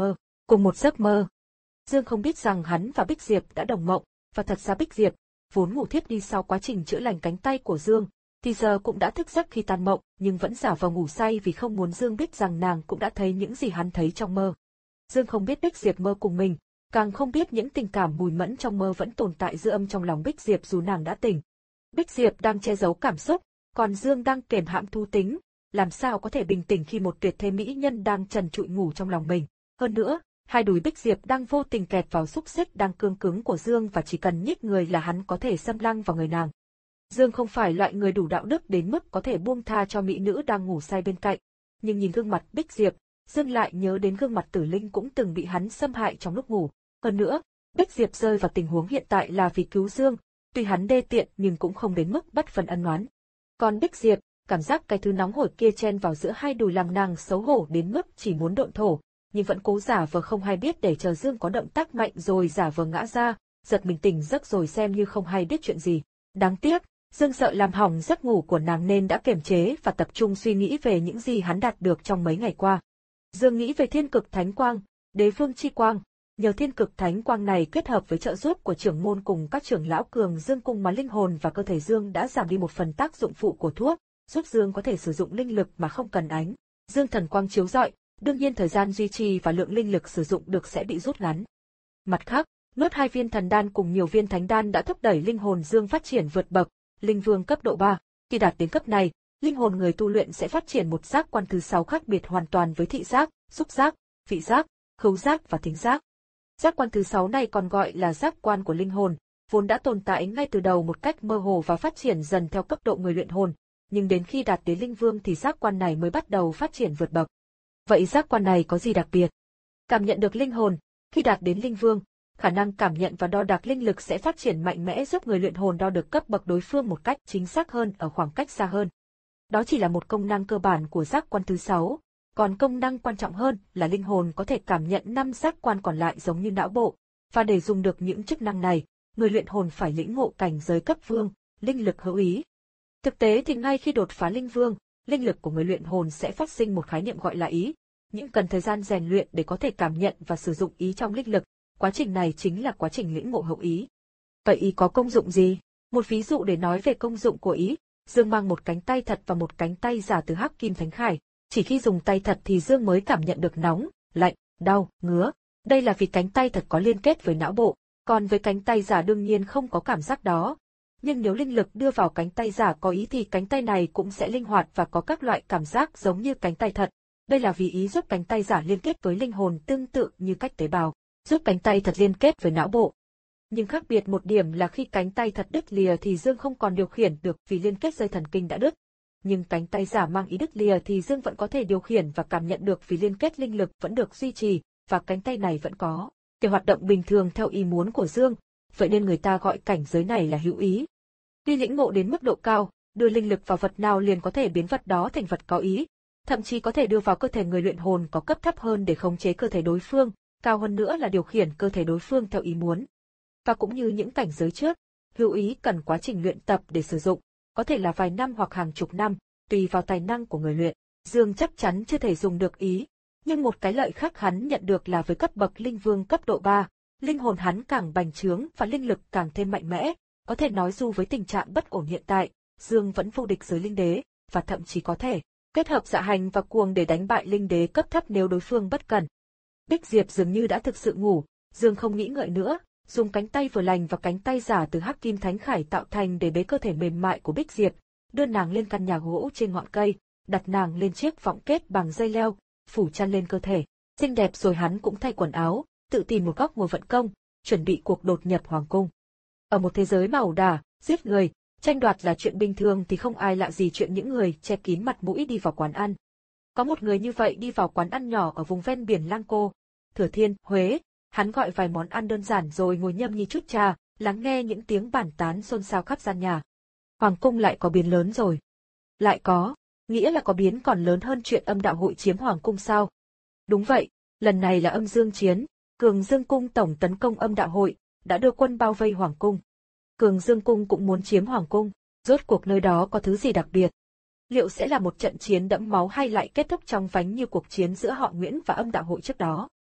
Cùng một giấc mơ. Dương không biết rằng hắn và Bích Diệp đã đồng mộng, và thật ra Bích Diệp, vốn ngủ thiếp đi sau quá trình chữa lành cánh tay của Dương, thì giờ cũng đã thức giấc khi tan mộng, nhưng vẫn giả vờ ngủ say vì không muốn Dương biết rằng nàng cũng đã thấy những gì hắn thấy trong mơ. Dương không biết Bích Diệp mơ cùng mình, càng không biết những tình cảm mùi mẫn trong mơ vẫn tồn tại dư âm trong lòng Bích Diệp dù nàng đã tỉnh. Bích Diệp đang che giấu cảm xúc, còn Dương đang kềm hãm thú tính, làm sao có thể bình tĩnh khi một tuyệt thế mỹ nhân đang trần trụi ngủ trong lòng mình. Hơn nữa, hai đùi Bích Diệp đang vô tình kẹt vào xúc xích đang cương cứng của Dương và chỉ cần nhích người là hắn có thể xâm lăng vào người nàng. Dương không phải loại người đủ đạo đức đến mức có thể buông tha cho mỹ nữ đang ngủ say bên cạnh, nhưng nhìn gương mặt Bích Diệp, Dương lại nhớ đến gương mặt Tử Linh cũng từng bị hắn xâm hại trong lúc ngủ. Hơn nữa, Bích Diệp rơi vào tình huống hiện tại là vì cứu Dương, tuy hắn đê tiện nhưng cũng không đến mức bất phần ân oán. Còn Bích Diệp, cảm giác cái thứ nóng hổi kia chen vào giữa hai đùi làm nàng xấu hổ đến mức chỉ muốn độn thổ, nhưng vẫn cố giả vờ không hay biết để chờ Dương có động tác mạnh rồi giả vờ ngã ra, giật mình tỉnh giấc rồi xem như không hay biết chuyện gì. Đáng tiếc, Dương sợ làm hỏng giấc ngủ của nàng nên đã kiềm chế và tập trung suy nghĩ về những gì hắn đạt được trong mấy ngày qua. Dương nghĩ về Thiên Cực Thánh Quang, Đế Vương Chi Quang. Nhờ Thiên Cực Thánh Quang này kết hợp với trợ giúp của trưởng môn cùng các trưởng lão cường Dương cung mà linh hồn và cơ thể Dương đã giảm đi một phần tác dụng phụ của thuốc, giúp Dương có thể sử dụng linh lực mà không cần ánh Dương thần quang chiếu rọi, đương nhiên thời gian duy trì và lượng linh lực sử dụng được sẽ bị rút ngắn. Mặt khác, nuốt hai viên thần đan cùng nhiều viên thánh đan đã thúc đẩy linh hồn Dương phát triển vượt bậc, linh vương cấp độ ba. Khi đạt đến cấp này, linh hồn người tu luyện sẽ phát triển một giác quan thứ sáu khác biệt hoàn toàn với thị giác, xúc giác, vị giác, khứu giác và thính giác. Giác quan thứ sáu này còn gọi là giác quan của linh hồn, vốn đã tồn tại ngay từ đầu một cách mơ hồ và phát triển dần theo cấp độ người luyện hồn, nhưng đến khi đạt đến linh vương thì giác quan này mới bắt đầu phát triển vượt bậc. Vậy giác quan này có gì đặc biệt? Cảm nhận được linh hồn, khi đạt đến linh vương, khả năng cảm nhận và đo đạc linh lực sẽ phát triển mạnh mẽ giúp người luyện hồn đo được cấp bậc đối phương một cách chính xác hơn ở khoảng cách xa hơn. Đó chỉ là một công năng cơ bản của giác quan thứ sáu, còn công năng quan trọng hơn là linh hồn có thể cảm nhận năm giác quan còn lại giống như não bộ, và để dùng được những chức năng này, người luyện hồn phải lĩnh ngộ cảnh giới cấp vương, linh lực hữu ý. Thực tế thì ngay khi đột phá linh vương, linh lực của người luyện hồn sẽ phát sinh một khái niệm gọi là ý, nhưng cần thời gian rèn luyện để có thể cảm nhận và sử dụng ý trong linh lực, quá trình này chính là quá trình lĩnh ngộ hữu ý. Vậy ý có công dụng gì? Một ví dụ để nói về công dụng của ý, Dương mang một cánh tay thật và một cánh tay giả từ Hắc Kim Thánh Khải, chỉ khi dùng tay thật thì Dương mới cảm nhận được nóng, lạnh, đau, ngứa. Đây là vì cánh tay thật có liên kết với não bộ, còn với cánh tay giả đương nhiên không có cảm giác đó. Nhưng nếu linh lực đưa vào cánh tay giả có ý thì cánh tay này cũng sẽ linh hoạt và có các loại cảm giác giống như cánh tay thật. Đây là vì ý giúp cánh tay giả liên kết với linh hồn tương tự như cách tế bào, giúp cánh tay thật liên kết với não bộ. Nhưng khác biệt một điểm là khi cánh tay thật đứt lìa thì Dương không còn điều khiển được vì liên kết dây thần kinh đã đứt. Nhưng cánh tay giả mang ý đứt lìa thì Dương vẫn có thể điều khiển và cảm nhận được vì liên kết linh lực vẫn được duy trì, và cánh tay này vẫn có thể hoạt động bình thường theo ý muốn của Dương, vậy nên người ta gọi cảnh giới này là hữu ý. Khi lĩnh ngộ đến mức độ cao, đưa linh lực vào vật nào liền có thể biến vật đó thành vật có ý, thậm chí có thể đưa vào cơ thể người luyện hồn có cấp thấp hơn để khống chế cơ thể đối phương, cao hơn nữa là điều khiển cơ thể đối phương theo ý muốn. Và cũng như những cảnh giới trước, hữu ý cần quá trình luyện tập để sử dụng, có thể là vài năm hoặc hàng chục năm, tùy vào tài năng của người luyện. Dương chắc chắn chưa thể dùng được ý, nhưng một cái lợi khác hắn nhận được là với cấp bậc linh vương cấp độ ba, linh hồn hắn càng bành trướng và linh lực càng thêm mạnh mẽ, có thể nói dù với tình trạng bất ổn hiện tại, Dương vẫn vô địch dưới linh đế, và thậm chí có thể kết hợp dạ hành và cuồng để đánh bại linh đế cấp thấp nếu đối phương bất cẩn. Bích Diệp dường như đã thực sự ngủ, Dương không nghĩ ngợi nữa, dùng cánh tay vừa lành và cánh tay giả từ Hắc Kim Thánh Khải tạo thành để bế cơ thể mềm mại của Bích Diệp, đưa nàng lên căn nhà gỗ trên ngọn cây, đặt nàng lên chiếc võng kết bằng dây leo, phủ chăn lên cơ thể. Xinh đẹp rồi hắn cũng thay quần áo, tự tìm một góc ngồi vận công, chuẩn bị cuộc đột nhập hoàng cung. Ở một thế giới mà ẩu đả, giết người, tranh đoạt là chuyện bình thường thì không ai lạ gì chuyện những người che kín mặt mũi đi vào quán ăn. Có một người như vậy đi vào quán ăn nhỏ ở vùng ven biển Lăng Cô, Thừa Thiên, Huế, hắn gọi vài món ăn đơn giản rồi ngồi nhâm nhi chút trà, lắng nghe những tiếng bàn tán xôn xao khắp gian nhà. Hoàng cung lại có biến lớn rồi. Lại có, nghĩa là có biến còn lớn hơn chuyện Âm Đạo Hội chiếm hoàng cung sao? Đúng vậy, lần này là Âm Dương chiến, Cường Dương cung tổng tấn công Âm Đạo Hội, đã đưa quân bao vây hoàng cung. Cường Dương cung cũng muốn chiếm hoàng cung, rốt cuộc nơi đó có thứ gì đặc biệt? Liệu sẽ là một trận chiến đẫm máu hay lại kết thúc trong vánh như cuộc chiến giữa họ Nguyễn và Âm Đạo Hội trước đó?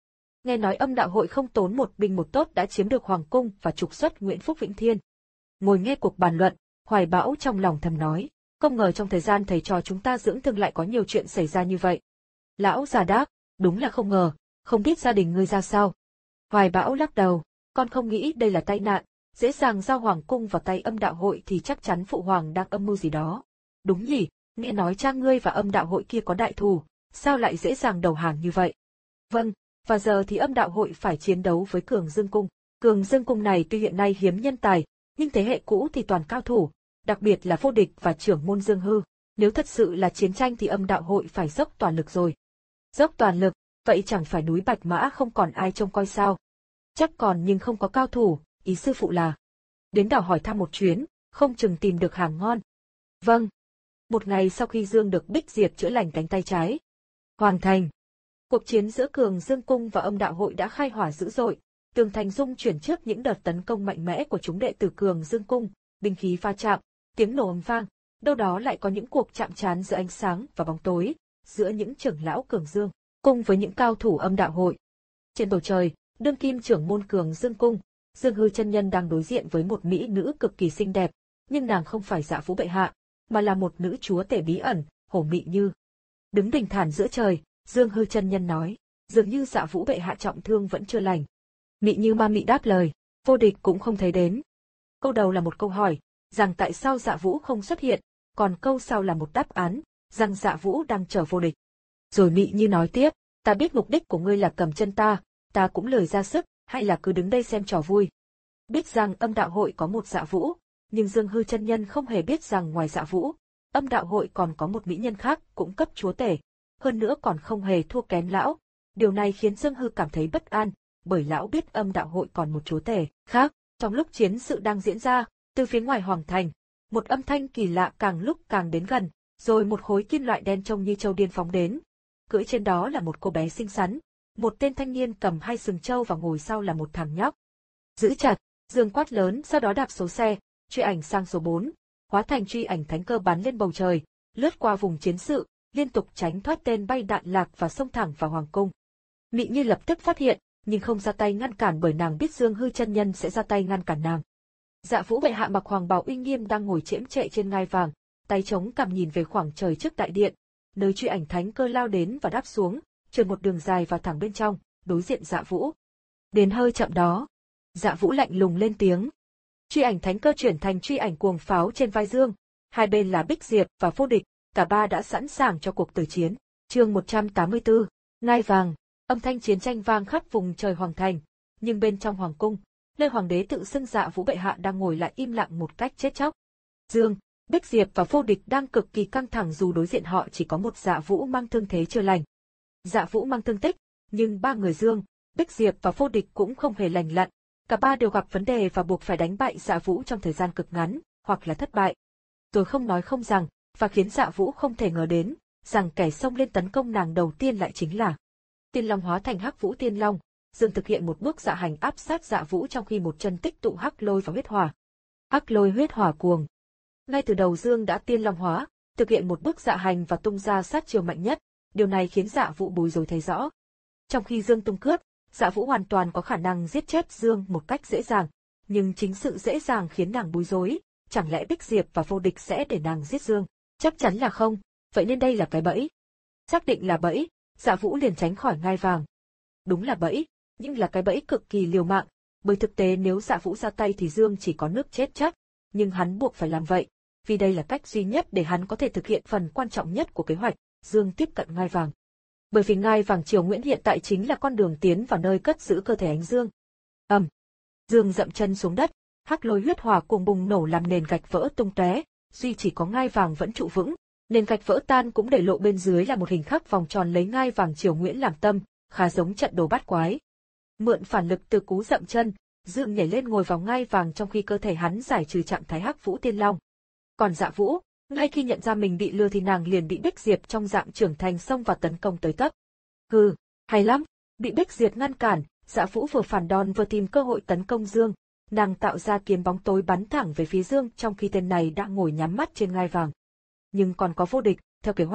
Nghe nói Âm Đạo Hội không tốn một binh một tốt đã chiếm được hoàng cung và trục xuất Nguyễn Phúc Vĩnh Thiên. Ngồi nghe cuộc bàn luận, Hoài Bão trong lòng thầm nói, không ngờ trong thời gian thầy trò chúng ta dưỡng thương lại có nhiều chuyện xảy ra như vậy. Lão già đáp, đúng là không ngờ, không biết gia đình ngươi ra sao. Hoài Bão lắc đầu, con không nghĩ đây là tai nạn, dễ dàng giao hoàng cung vào tay Âm Đạo Hội thì chắc chắn phụ hoàng đang âm mưu gì đó. Đúng nhỉ, nghe nói cha ngươi và Âm Đạo Hội kia có đại thù, sao lại dễ dàng đầu hàng như vậy? Vâng, và giờ thì Âm Đạo Hội phải chiến đấu với Cường Dương Cung. Cường Dương Cung này tuy hiện nay hiếm nhân tài, nhưng thế hệ cũ thì toàn cao thủ, đặc biệt là Vô Địch và trưởng môn Dương Hư. Nếu thật sự là chiến tranh thì Âm Đạo Hội phải dốc toàn lực rồi. Dốc toàn lực, vậy chẳng phải núi Bạch Mã không còn ai trông coi sao? Chắc còn nhưng không có cao thủ, ý sư phụ là đến đảo hỏi thăm một chuyến, không chừng tìm được hàng ngon. Vâng. Một ngày sau khi Dương được Bích Diệp chữa lành cánh tay trái, hoàn thành. Cuộc chiến giữa Cường Dương Cung và Âm Đạo Hội đã khai hỏa dữ dội, tường thành rung chuyển trước những đợt tấn công mạnh mẽ của chúng đệ tử Cường Dương Cung, binh khí va chạm, tiếng nổ ầm vang, đâu đó lại có những cuộc chạm trán giữa ánh sáng và bóng tối, giữa những trưởng lão Cường Dương Cung với những cao thủ Âm Đạo Hội. Trên bầu trời, đương kim trưởng môn Cường Dương Cung, Dương Hư chân nhân đang đối diện với một mỹ nữ cực kỳ xinh đẹp, nhưng nàng không phải Dạ Vũ bệ hạ, mà là một nữ chúa tể bí ẩn, Hổ Mị Như. Đứng bình thản giữa trời, Dương Hư chân nhân nói, dường như Dạ Vũ bệ hạ trọng thương vẫn chưa lành. Mị Như ma mị đáp lời, Vô Địch cũng không thấy đến. Câu đầu là một câu hỏi, rằng tại sao Dạ Vũ không xuất hiện, còn câu sau là một đáp án, rằng Dạ Vũ đang chờ Vô Địch. Rồi Mị Như nói tiếp, ta biết mục đích của ngươi là cầm chân ta, ta cũng lời ra sức, hay là cứ đứng đây xem trò vui. Biết rằng Âm Đạo Hội có một Dạ Vũ, nhưng Dương Hư chân nhân không hề biết rằng ngoài Dạ Vũ, Âm Đạo Hội còn có một mỹ nhân khác cũng cấp chúa tể, hơn nữa còn không hề thua kém lão. Điều này khiến Dương Hư cảm thấy bất an, bởi lão biết Âm Đạo Hội còn một chúa tể khác. Trong lúc chiến sự đang diễn ra, từ phía ngoài hoàng thành, một âm thanh kỳ lạ càng lúc càng đến gần, rồi một khối kim loại đen trông như châu điên phóng đến. Cưỡi trên đó là một cô bé xinh xắn, một tên thanh niên cầm hai sừng trâu và ngồi sau là một thằng nhóc. Giữ chặt, Dương quát lớn, sau đó đạp số xe, truy ảnh sang số bốn, hóa thành truy ảnh thánh cơ bắn lên bầu trời, lướt qua vùng chiến sự, liên tục tránh thoát tên bay đạn lạc và xông thẳng vào hoàng cung. Mị Như lập tức phát hiện, nhưng không ra tay ngăn cản bởi nàng biết Dương Hư chân nhân sẽ ra tay ngăn cản nàng. Dạ Vũ bệ hạ mặc hoàng bào uy nghiêm đang ngồi chễm chệ trên ngai vàng, tay chống cằm nhìn về khoảng trời trước đại điện, nơi truy ảnh thánh cơ lao đến và đáp xuống, trượt một đường dài vào thẳng bên trong, đối diện Dạ Vũ. Đến hơi chậm đó, Dạ Vũ lạnh lùng lên tiếng. Truy ảnh thánh cơ chuyển thành truy ảnh cuồng pháo trên vai Dương, hai bên là Bích Diệp và Vô Địch, cả ba đã sẵn sàng cho cuộc tử chiến. Chương một trăm tám mươi tư, ngai vàng. Âm thanh chiến tranh vang khắp vùng trời hoàng thành, nhưng bên trong hoàng cung, nơi hoàng đế tự xưng Dạ Vũ bệ hạ đang ngồi lại im lặng một cách chết chóc. Dương, Bích Diệp và Vô Địch đang cực kỳ căng thẳng dù đối diện họ chỉ có một Dạ Vũ mang thương thế chưa lành. Dạ Vũ mang thương tích, nhưng ba người Dương, Bích Diệp và Vô Địch cũng không hề lành lặn, cả ba đều gặp vấn đề và buộc phải đánh bại Dạ Vũ trong thời gian cực ngắn, hoặc là thất bại. Tôi không nói không rằng, và khiến Dạ Vũ không thể ngờ đến, rằng kẻ xông lên tấn công nàng đầu tiên lại chính là Tiên Long hóa thành Hắc Vũ Tiên Long. Dương thực hiện một bước dạ hành áp sát Dạ Vũ trong khi một chân tích tụ hắc lôi và huyết hỏa. Hắc lôi huyết hỏa cuồng. Ngay từ đầu Dương đã Tiên Long hóa, thực hiện một bước dạ hành và tung ra sát chiêu mạnh nhất, điều này khiến Dạ Vũ bối rối thấy rõ. Trong khi Dương tung cướp, Dạ Vũ hoàn toàn có khả năng giết chết Dương một cách dễ dàng, nhưng chính sự dễ dàng khiến nàng bối rối, chẳng lẽ Bích Diệp và Vô Địch sẽ để nàng giết Dương? Chắc chắn là không, vậy nên đây là cái bẫy. Xác định là bẫy, Dạ Vũ liền tránh khỏi ngai vàng. Đúng là bẫy, nhưng là cái bẫy cực kỳ liều mạng, bởi thực tế nếu Dạ Vũ ra tay thì Dương chỉ có nước chết chắc, nhưng hắn buộc phải làm vậy, vì đây là cách duy nhất để hắn có thể thực hiện phần quan trọng nhất của kế hoạch, Dương tiếp cận ngai vàng. Bởi vì ngai vàng Triều Nguyễn hiện tại chính là con đường tiến vào nơi cất giữ cơ thể ánh Dương. Ầm, Dương dậm chân xuống đất, hắc lôi huyết hỏa cùng bùng nổ làm nền gạch vỡ tung tóe, duy chỉ có ngai vàng vẫn trụ vững, nền gạch vỡ tan cũng để lộ bên dưới là một hình khắc vòng tròn lấy ngai vàng Triều Nguyễn làm tâm, khá giống trận đồ bát quái. Mượn phản lực từ cú dậm chân, Dương nhảy lên ngồi vào ngai vàng trong khi cơ thể hắn giải trừ trạng thái Hắc Vũ Tiên Long. Còn Dạ Vũ, ngay khi nhận ra mình bị lừa thì nàng liền bị Bích Diệp trong dạng trưởng thành xông vào tấn công tới tấp. Hừ, hay lắm, bị Bích Diệp ngăn cản, Dạ Vũ vừa phản đòn vừa tìm cơ hội tấn công Dương, nàng tạo ra kiếm bóng tối bắn thẳng về phía Dương trong khi tên này đã ngồi nhắm mắt trên ngai vàng. Nhưng còn có Vô Địch, theo kế hoạch,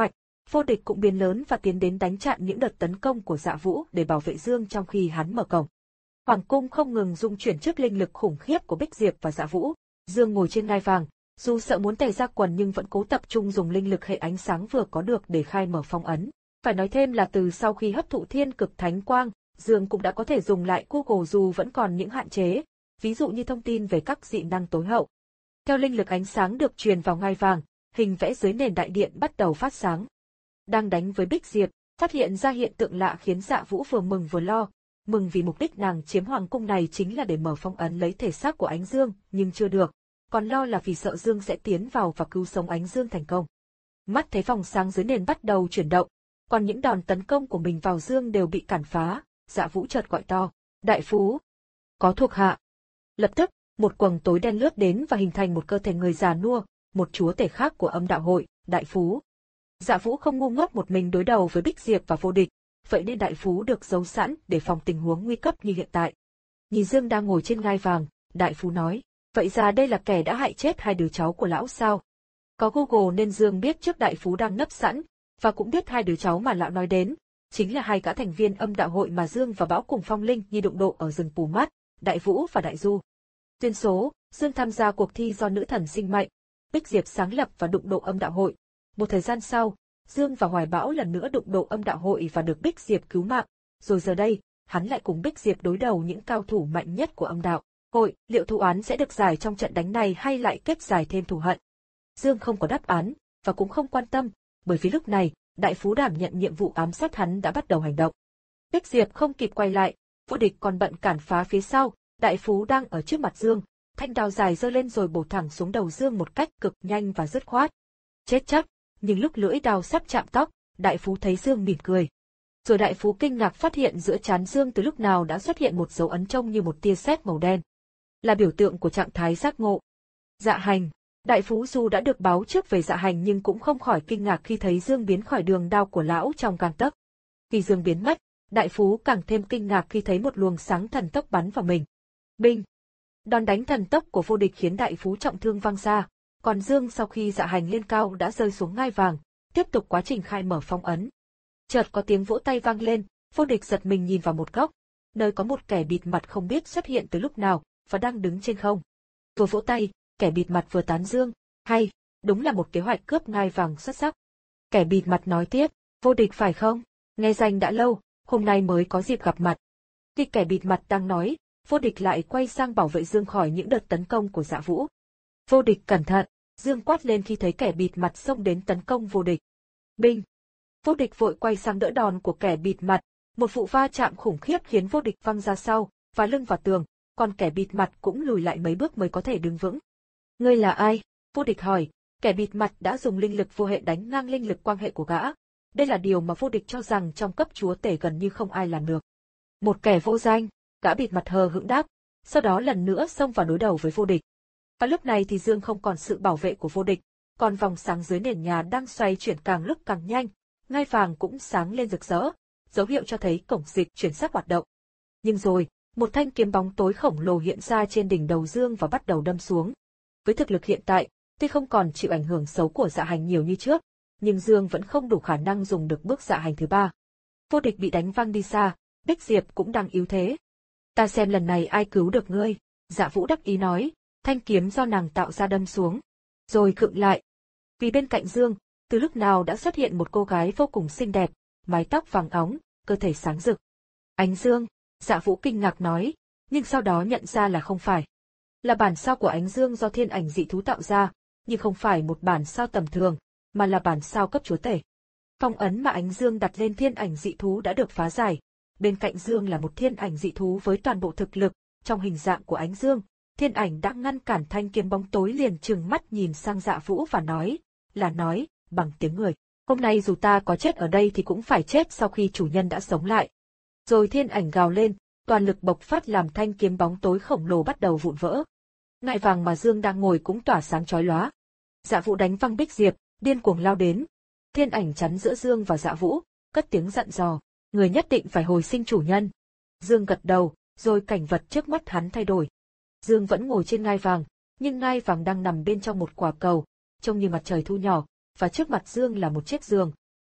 Vô Địch cũng biến lớn và tiến đến đánh chặn những đợt tấn công của Dạ Vũ để bảo vệ Dương trong khi hắn mở cổng. Hoàng cung không ngừng rung chuyển trước linh lực khủng khiếp của Bích Diệp và Dạ Vũ. Dương ngồi trên ngai vàng, dù sợ muốn tè ra quần nhưng vẫn cố tập trung dùng linh lực hệ ánh sáng vừa có được để khai mở phong ấn. Phải nói thêm là từ sau khi hấp thụ thiên cực thánh quang, Dương cũng đã có thể dùng lại Google dù vẫn còn những hạn chế, ví dụ như thông tin về các dị năng tối hậu. Theo linh lực ánh sáng được truyền vào ngai vàng, hình vẽ dưới nền đại điện bắt đầu phát sáng. Đang đánh với Bích Diệp, phát hiện ra hiện tượng lạ khiến Dạ Vũ vừa mừng vừa lo. Mừng vì mục đích nàng chiếm hoàng cung này chính là để mở phong ấn lấy thể xác của Ánh Dương, nhưng chưa được. Còn lo là vì sợ Dương sẽ tiến vào và cứu sống Ánh Dương thành công. Mắt thấy vòng sáng dưới nền bắt đầu chuyển động, còn những đòn tấn công của mình vào Dương đều bị cản phá. Dạ Vũ chợt gọi to, đại phú, có thuộc hạ. Lập tức, một quầng tối đen lướt đến và hình thành một cơ thể người già nua, một chúa tể khác của âm đạo hội, đại phú. Dạ Vũ không ngu ngốc một mình đối đầu với Bích Diệp và Vô Địch, vậy nên đại phú được giấu sẵn để phòng tình huống nguy cấp như hiện tại. Nhìn Dương đang ngồi trên ngai vàng, đại phú nói, vậy ra đây là kẻ đã hại chết hai đứa cháu của lão sao? Có Google nên Dương biết trước đại phú đang nấp sẵn, và cũng biết hai đứa cháu mà lão nói đến, chính là hai gã thành viên âm đạo hội mà Dương và Bão cùng Phong Linh Nhi đụng độ ở rừng Pù Mắt, Đại Vũ và Đại Du. Duyên số, Dương tham gia cuộc thi do nữ thần sinh mệnh, Bích Diệp sáng lập và đụng độ âm đạo hội. Một thời gian sau, Dương và Hoài Bão lần nữa đụng độ âm đạo hội và được Bích Diệp cứu mạng, rồi giờ đây, hắn lại cùng Bích Diệp đối đầu những cao thủ mạnh nhất của âm đạo hội. Liệu thù oán sẽ được giải trong trận đánh này hay lại kết giải thêm thù hận? Dương không có đáp án, và cũng không quan tâm, bởi vì lúc này, Đại Phú đảm nhận nhiệm vụ ám sát hắn đã bắt đầu hành động. Bích Diệp không kịp quay lại, Vô Địch còn bận cản phá phía sau, Đại Phú đang ở trước mặt Dương, thanh đao dài giơ lên rồi bổ thẳng xuống đầu Dương một cách cực nhanh và dứt khoát. Chết chắc, nhưng lúc lưỡi đao sắp chạm tóc, Đại Phú thấy Dương mỉm cười. Rồi Đại Phú kinh ngạc phát hiện giữa trán Dương từ lúc nào đã xuất hiện một dấu ấn trông như một tia sét màu đen. Là biểu tượng của trạng thái giác ngộ. Dạ Hành. Đại Phú dù đã được báo trước về Dạ Hành nhưng cũng không khỏi kinh ngạc khi thấy Dương biến khỏi đường đao của lão trong gang tấc. Khi Dương biến mất, Đại Phú càng thêm kinh ngạc khi thấy một luồng sáng thần tốc bắn vào mình. Binh! Đòn đánh thần tốc của Vô Địch khiến Đại Phú trọng thương văng ra, còn Dương sau khi Dạ Hành lên cao đã rơi xuống ngai vàng, tiếp tục quá trình khai mở phong ấn. Chợt có tiếng vỗ tay vang lên, Vô Địch giật mình nhìn vào một góc, nơi có một kẻ bịt mặt không biết xuất hiện từ lúc nào và đang đứng trên không. Vừa vỗ tay, kẻ bịt mặt vừa tán Dương, hay, đúng là một kế hoạch cướp ngai vàng xuất sắc. Kẻ bịt mặt nói tiếp, Vô Địch phải không? Nghe danh đã lâu, hôm nay mới có dịp gặp mặt. Khi kẻ bịt mặt đang nói, Vô Địch lại quay sang bảo vệ Dương khỏi những đợt tấn công của Dạ Vũ. Vô Địch cẩn thận, Dương quát lên khi thấy kẻ bịt mặt xông đến tấn công Vô Địch. Binh! Vô Địch vội quay sang đỡ đòn của kẻ bịt mặt, một vụ va chạm khủng khiếp khiến Vô Địch văng ra sau, và lưng vào tường, còn kẻ bịt mặt cũng lùi lại mấy bước mới có thể đứng vững. Ngươi là ai? Vô Địch hỏi, kẻ bịt mặt đã dùng linh lực vô hệ đánh ngang linh lực quang hệ của gã. Đây là điều mà Vô Địch cho rằng trong cấp chúa tể gần như không ai làm được. Một kẻ vô danh, gã bịt mặt hờ hững đáp, sau đó lần nữa xông vào đối đầu với Vô Địch. Và lúc này thì Dương không còn sự bảo vệ của Vô Địch, còn vòng sáng dưới nền nhà đang xoay chuyển càng lúc càng nhanh, ngai vàng cũng sáng lên rực rỡ, dấu hiệu cho thấy cổng dịch chuyển sắp hoạt động. Nhưng rồi, một thanh kiếm bóng tối khổng lồ hiện ra trên đỉnh đầu Dương và bắt đầu đâm xuống. Với thực lực hiện tại, tuy không còn chịu ảnh hưởng xấu của Dạ Hành nhiều như trước, nhưng Dương vẫn không đủ khả năng dùng được bước Dạ Hành thứ ba. Vô Địch bị đánh văng đi xa, Bích Diệp cũng đang yếu thế. Ta xem lần này ai cứu được ngươi, Dạ Vũ đắc ý nói, thanh kiếm do nàng tạo ra đâm xuống. Rồi khựng lại. Vì bên cạnh Dương, từ lúc nào đã xuất hiện một cô gái vô cùng xinh đẹp, mái tóc vàng óng, cơ thể sáng rực. Ánh Dương, Dạ Vũ kinh ngạc nói, nhưng sau đó nhận ra là không phải. Là bản sao của Ánh Dương do thiên ảnh dị thú tạo ra, nhưng không phải một bản sao tầm thường, mà là bản sao cấp chúa tể. Phong ấn mà Ánh Dương đặt lên thiên ảnh dị thú đã được phá giải. Bên cạnh Dương là một thiên ảnh dị thú với toàn bộ thực lực, trong hình dạng của Ánh Dương, thiên ảnh đã ngăn cản thanh kiếm bóng tối liền trừng mắt nhìn sang Dạ Vũ và nói, là nói, bằng tiếng người, hôm nay dù ta có chết ở đây thì cũng phải chết sau khi chủ nhân đã sống lại. Rồi thiên ảnh gào lên, toàn lực bộc phát làm thanh kiếm bóng tối khổng lồ bắt đầu vụn vỡ. Ngai vàng mà Dương đang ngồi cũng tỏa sáng chói lóa. Dạ Vũ đánh văng Bích Diệp, điên cuồng lao đến. Thiên ảnh chắn giữa Dương và Dạ Vũ, cất tiếng dặn dò, người nhất định phải hồi sinh chủ nhân. Dương gật đầu, rồi cảnh vật trước mắt hắn thay đổi. Dương vẫn ngồi trên ngai vàng, nhưng ngai vàng đang nằm bên trong một quả cầu, trông như mặt trời thu nhỏ, và trước mặt Dương là một chiếc giường,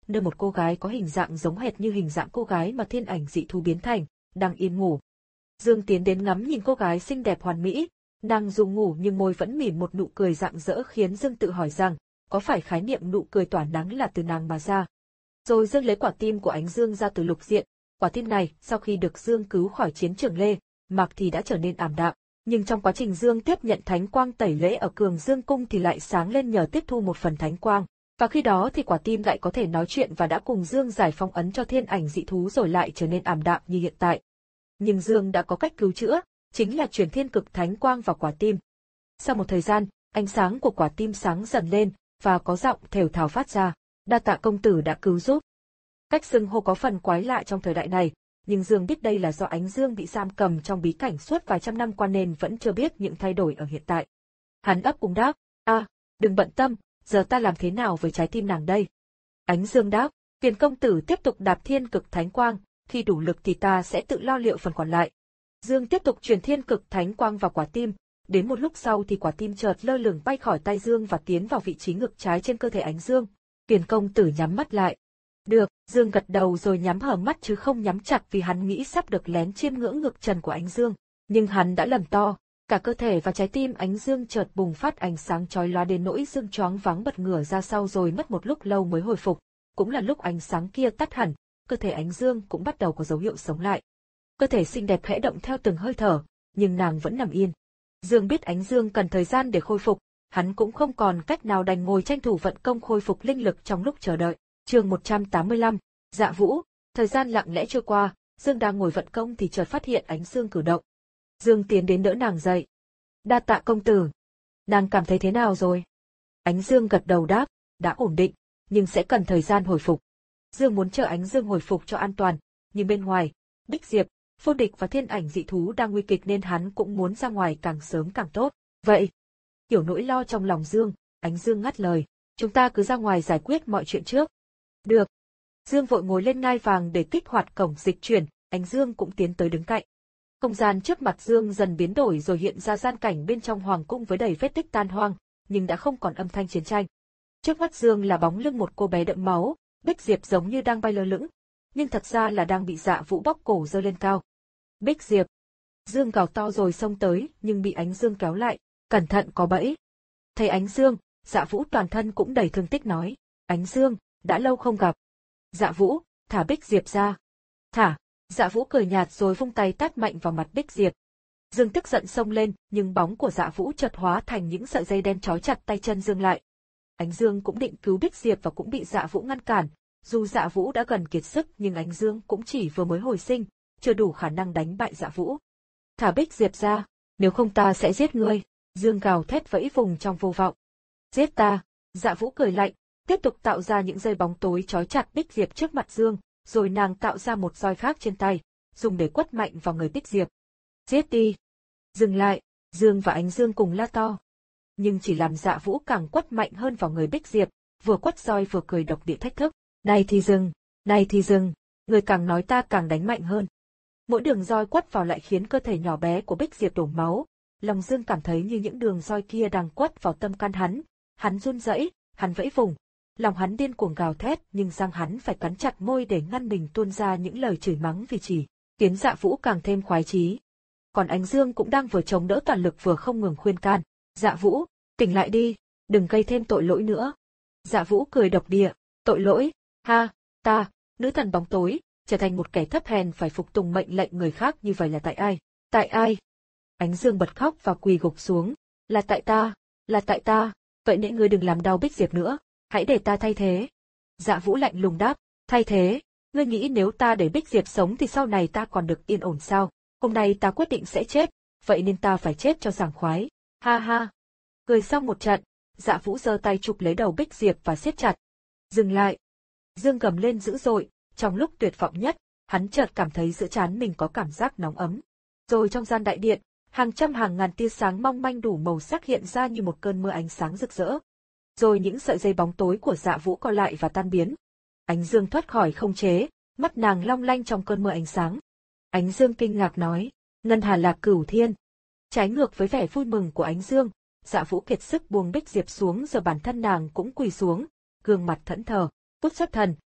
nơi một cô gái có hình dạng giống hệt như hình dạng cô gái mà thiên ảnh dị thú biến thành, đang yên ngủ. Dương tiến đến ngắm nhìn cô gái xinh đẹp hoàn mỹ, nàng dù ngủ nhưng môi vẫn mỉm một nụ cười rạng rỡ khiến Dương tự hỏi rằng, có phải khái niệm nụ cười tỏa nắng là từ nàng mà ra. Rồi Dương lấy quả tim của Ánh Dương ra từ lục diện, quả tim này sau khi được Dương cứu khỏi chiến trường Lê Mạc thì đã trở nên ảm đạm, nhưng trong quá trình Dương tiếp nhận thánh quang tẩy lễ ở Cường Dương cung thì lại sáng lên nhờ tiếp thu một phần thánh quang, và khi đó thì quả tim lại có thể nói chuyện và đã cùng Dương giải phong ấn cho thiên ảnh dị thú rồi lại trở nên ảm đạm như hiện tại. Nhưng Dương đã có cách cứu chữa, chính là truyền thiên cực thánh quang vào quả tim. Sau một thời gian, ánh sáng của quả tim sáng dần lên, và có giọng thều thào phát ra, đa tạ công tử đã cứu giúp. Cách xưng hô có phần quái lạ trong thời đại này, nhưng Dương biết đây là do Ánh Dương bị giam cầm trong bí cảnh suốt vài trăm năm qua nên vẫn chưa biết những thay đổi ở hiện tại. Hắn ấp úng đáp, a, đừng bận tâm, giờ ta làm thế nào với trái tim nàng đây? Ánh Dương đáp, phiền công tử tiếp tục đạp thiên cực thánh quang, khi đủ lực thì ta sẽ tự lo liệu phần còn lại. Dương tiếp tục truyền thiên cực thánh quang vào quả tim, đến một lúc sau thì quả tim chợt lơ lửng bay khỏi tay Dương và tiến vào vị trí ngực trái trên cơ thể Ánh Dương. Phiền công tử nhắm mắt lại. Được, Dương gật đầu rồi nhắm hờ mắt chứ không nhắm chặt vì hắn nghĩ sắp được lén chiêm ngưỡng ngực trần của Ánh Dương. Nhưng hắn đã lầm to, cả cơ thể và trái tim Ánh Dương chợt bùng phát ánh sáng chói lóa đến nỗi Dương choáng váng bật ngửa ra sau rồi mất một lúc lâu mới hồi phục. Cũng là lúc ánh sáng kia tắt hẳn, cơ thể Ánh Dương cũng bắt đầu có dấu hiệu sống lại. Cơ thể xinh đẹp khẽ động theo từng hơi thở, nhưng nàng vẫn nằm yên. Dương biết Ánh Dương cần thời gian để khôi phục, hắn cũng không còn cách nào đành ngồi tranh thủ vận công khôi phục linh lực trong lúc chờ đợi. Chương một trăm tám mươi lăm, Dạ Vũ. Thời gian lặng lẽ trôi qua, Dương đang ngồi vận công thì chợt phát hiện Ánh Dương cử động. Dương tiến đến đỡ nàng dậy. Đa tạ công tử. Nàng cảm thấy thế nào rồi? Ánh Dương gật đầu đáp, đã ổn định, nhưng sẽ cần thời gian hồi phục. Dương muốn chờ Ánh Dương hồi phục cho an toàn, nhưng bên ngoài, Bích Diệp, Vô Địch và thiên ảnh dị thú đang nguy kịch nên hắn cũng muốn ra ngoài càng sớm càng tốt. Vậy, hiểu nỗi lo trong lòng Dương, Ánh Dương ngắt lời, chúng ta cứ ra ngoài giải quyết mọi chuyện trước. Được. Dương vội ngồi lên ngai vàng để kích hoạt cổng dịch chuyển, Ánh Dương cũng tiến tới đứng cạnh. Không gian trước mặt Dương dần biến đổi rồi hiện ra gian cảnh bên trong hoàng cung với đầy vết tích tan hoang, nhưng đã không còn âm thanh chiến tranh. Trước mắt Dương là bóng lưng một cô bé đẫm máu, Bích Diệp giống như đang bay lơ lửng, nhưng thật ra là đang bị Dạ Vũ bóc cổ giơ lên cao. Bích Diệp. Dương gào to rồi xông tới, nhưng bị Ánh Dương kéo lại, cẩn thận có bẫy. Thấy Ánh Dương, Dạ Vũ toàn thân cũng đầy thương tích nói, Ánh Dương, đã lâu không gặp. Dạ Vũ, thả Bích Diệp ra. Thả. Dạ Vũ cười nhạt rồi vung tay tát mạnh vào mặt Bích Diệp. Dương tức giận xông lên, nhưng bóng của Dạ Vũ chợt hóa thành những sợi dây đen trói chặt tay chân Dương lại. Ánh Dương cũng định cứu Bích Diệp và cũng bị Dạ Vũ ngăn cản. Dù Dạ Vũ đã gần kiệt sức nhưng Ánh Dương cũng chỉ vừa mới hồi sinh, chưa đủ khả năng đánh bại Dạ Vũ. Thả Bích Diệp ra, nếu không ta sẽ giết ngươi. Dương gào thét vẫy vùng trong vô vọng. Giết ta. Dạ Vũ cười lạnh, tiếp tục tạo ra những dây bóng tối trói chặt Bích Diệp trước mặt Dương, rồi nàng tạo ra một roi khác trên tay, dùng để quất mạnh vào người Bích Diệp. Giết đi. Dừng lại. Dương và Ánh Dương cùng la to. Nhưng chỉ làm Dạ Vũ càng quất mạnh hơn vào người Bích Diệp, vừa quất roi vừa cười độc địa thách thức. Này thì dừng, này thì dừng, người càng nói ta càng đánh mạnh hơn. Mỗi đường roi quất vào lại khiến cơ thể nhỏ bé của Bích Diệp đổ máu. Lòng Dương cảm thấy như những đường roi kia đang quất vào tâm can hắn. Hắn run rẩy, hắn vẫy vùng. Lòng hắn điên cuồng gào thét nhưng răng hắn phải cắn chặt môi để ngăn mình tuôn ra những lời chửi mắng vì chỉ khiến Dạ Vũ càng thêm khoái chí. Còn Ánh Dương cũng đang vừa chống đỡ toàn lực vừa không ngừng khuyên can. Dạ Vũ, tỉnh lại đi, đừng gây thêm tội lỗi nữa. Dạ Vũ cười độc địa, tội lỗi, ha, ta, nữ thần bóng tối, trở thành một kẻ thấp hèn phải phục tùng mệnh lệnh người khác như vậy là tại ai? Tại ai? Ánh Dương bật khóc và quỳ gục xuống, là tại ta, là tại ta, vậy nên ngươi đừng làm đau Bích Diệp nữa. Hãy để ta thay thế. Dạ Vũ lạnh lùng đáp, thay thế, ngươi nghĩ nếu ta để Bích Diệp sống thì sau này ta còn được yên ổn sao? Hôm nay ta quyết định sẽ chết, vậy nên ta phải chết cho sảng khoái. Ha ha. Cười xong một trận, Dạ Vũ giơ tay chụp lấy đầu Bích Diệp và siết chặt. Dừng lại. Dương gầm lên dữ dội, trong lúc tuyệt vọng nhất, hắn chợt cảm thấy giữa trán mình có cảm giác nóng ấm. Rồi trong gian đại điện, hàng trăm hàng ngàn tia sáng mong manh đủ màu sắc hiện ra như một cơn mưa ánh sáng rực rỡ. Rồi những sợi dây bóng tối của Dạ Vũ co lại và tan biến. Ánh Dương thoát khỏi không chế, mắt nàng long lanh trong cơn mưa ánh sáng. Ánh Dương kinh ngạc nói, Ngân Hà Lạc Cửu Thiên. Trái ngược với vẻ vui mừng của Ánh Dương, Dạ Vũ kiệt sức buông Bích Diệp xuống rồi bản thân nàng cũng quỳ xuống, gương mặt thẫn thờ. Phút xuất thần,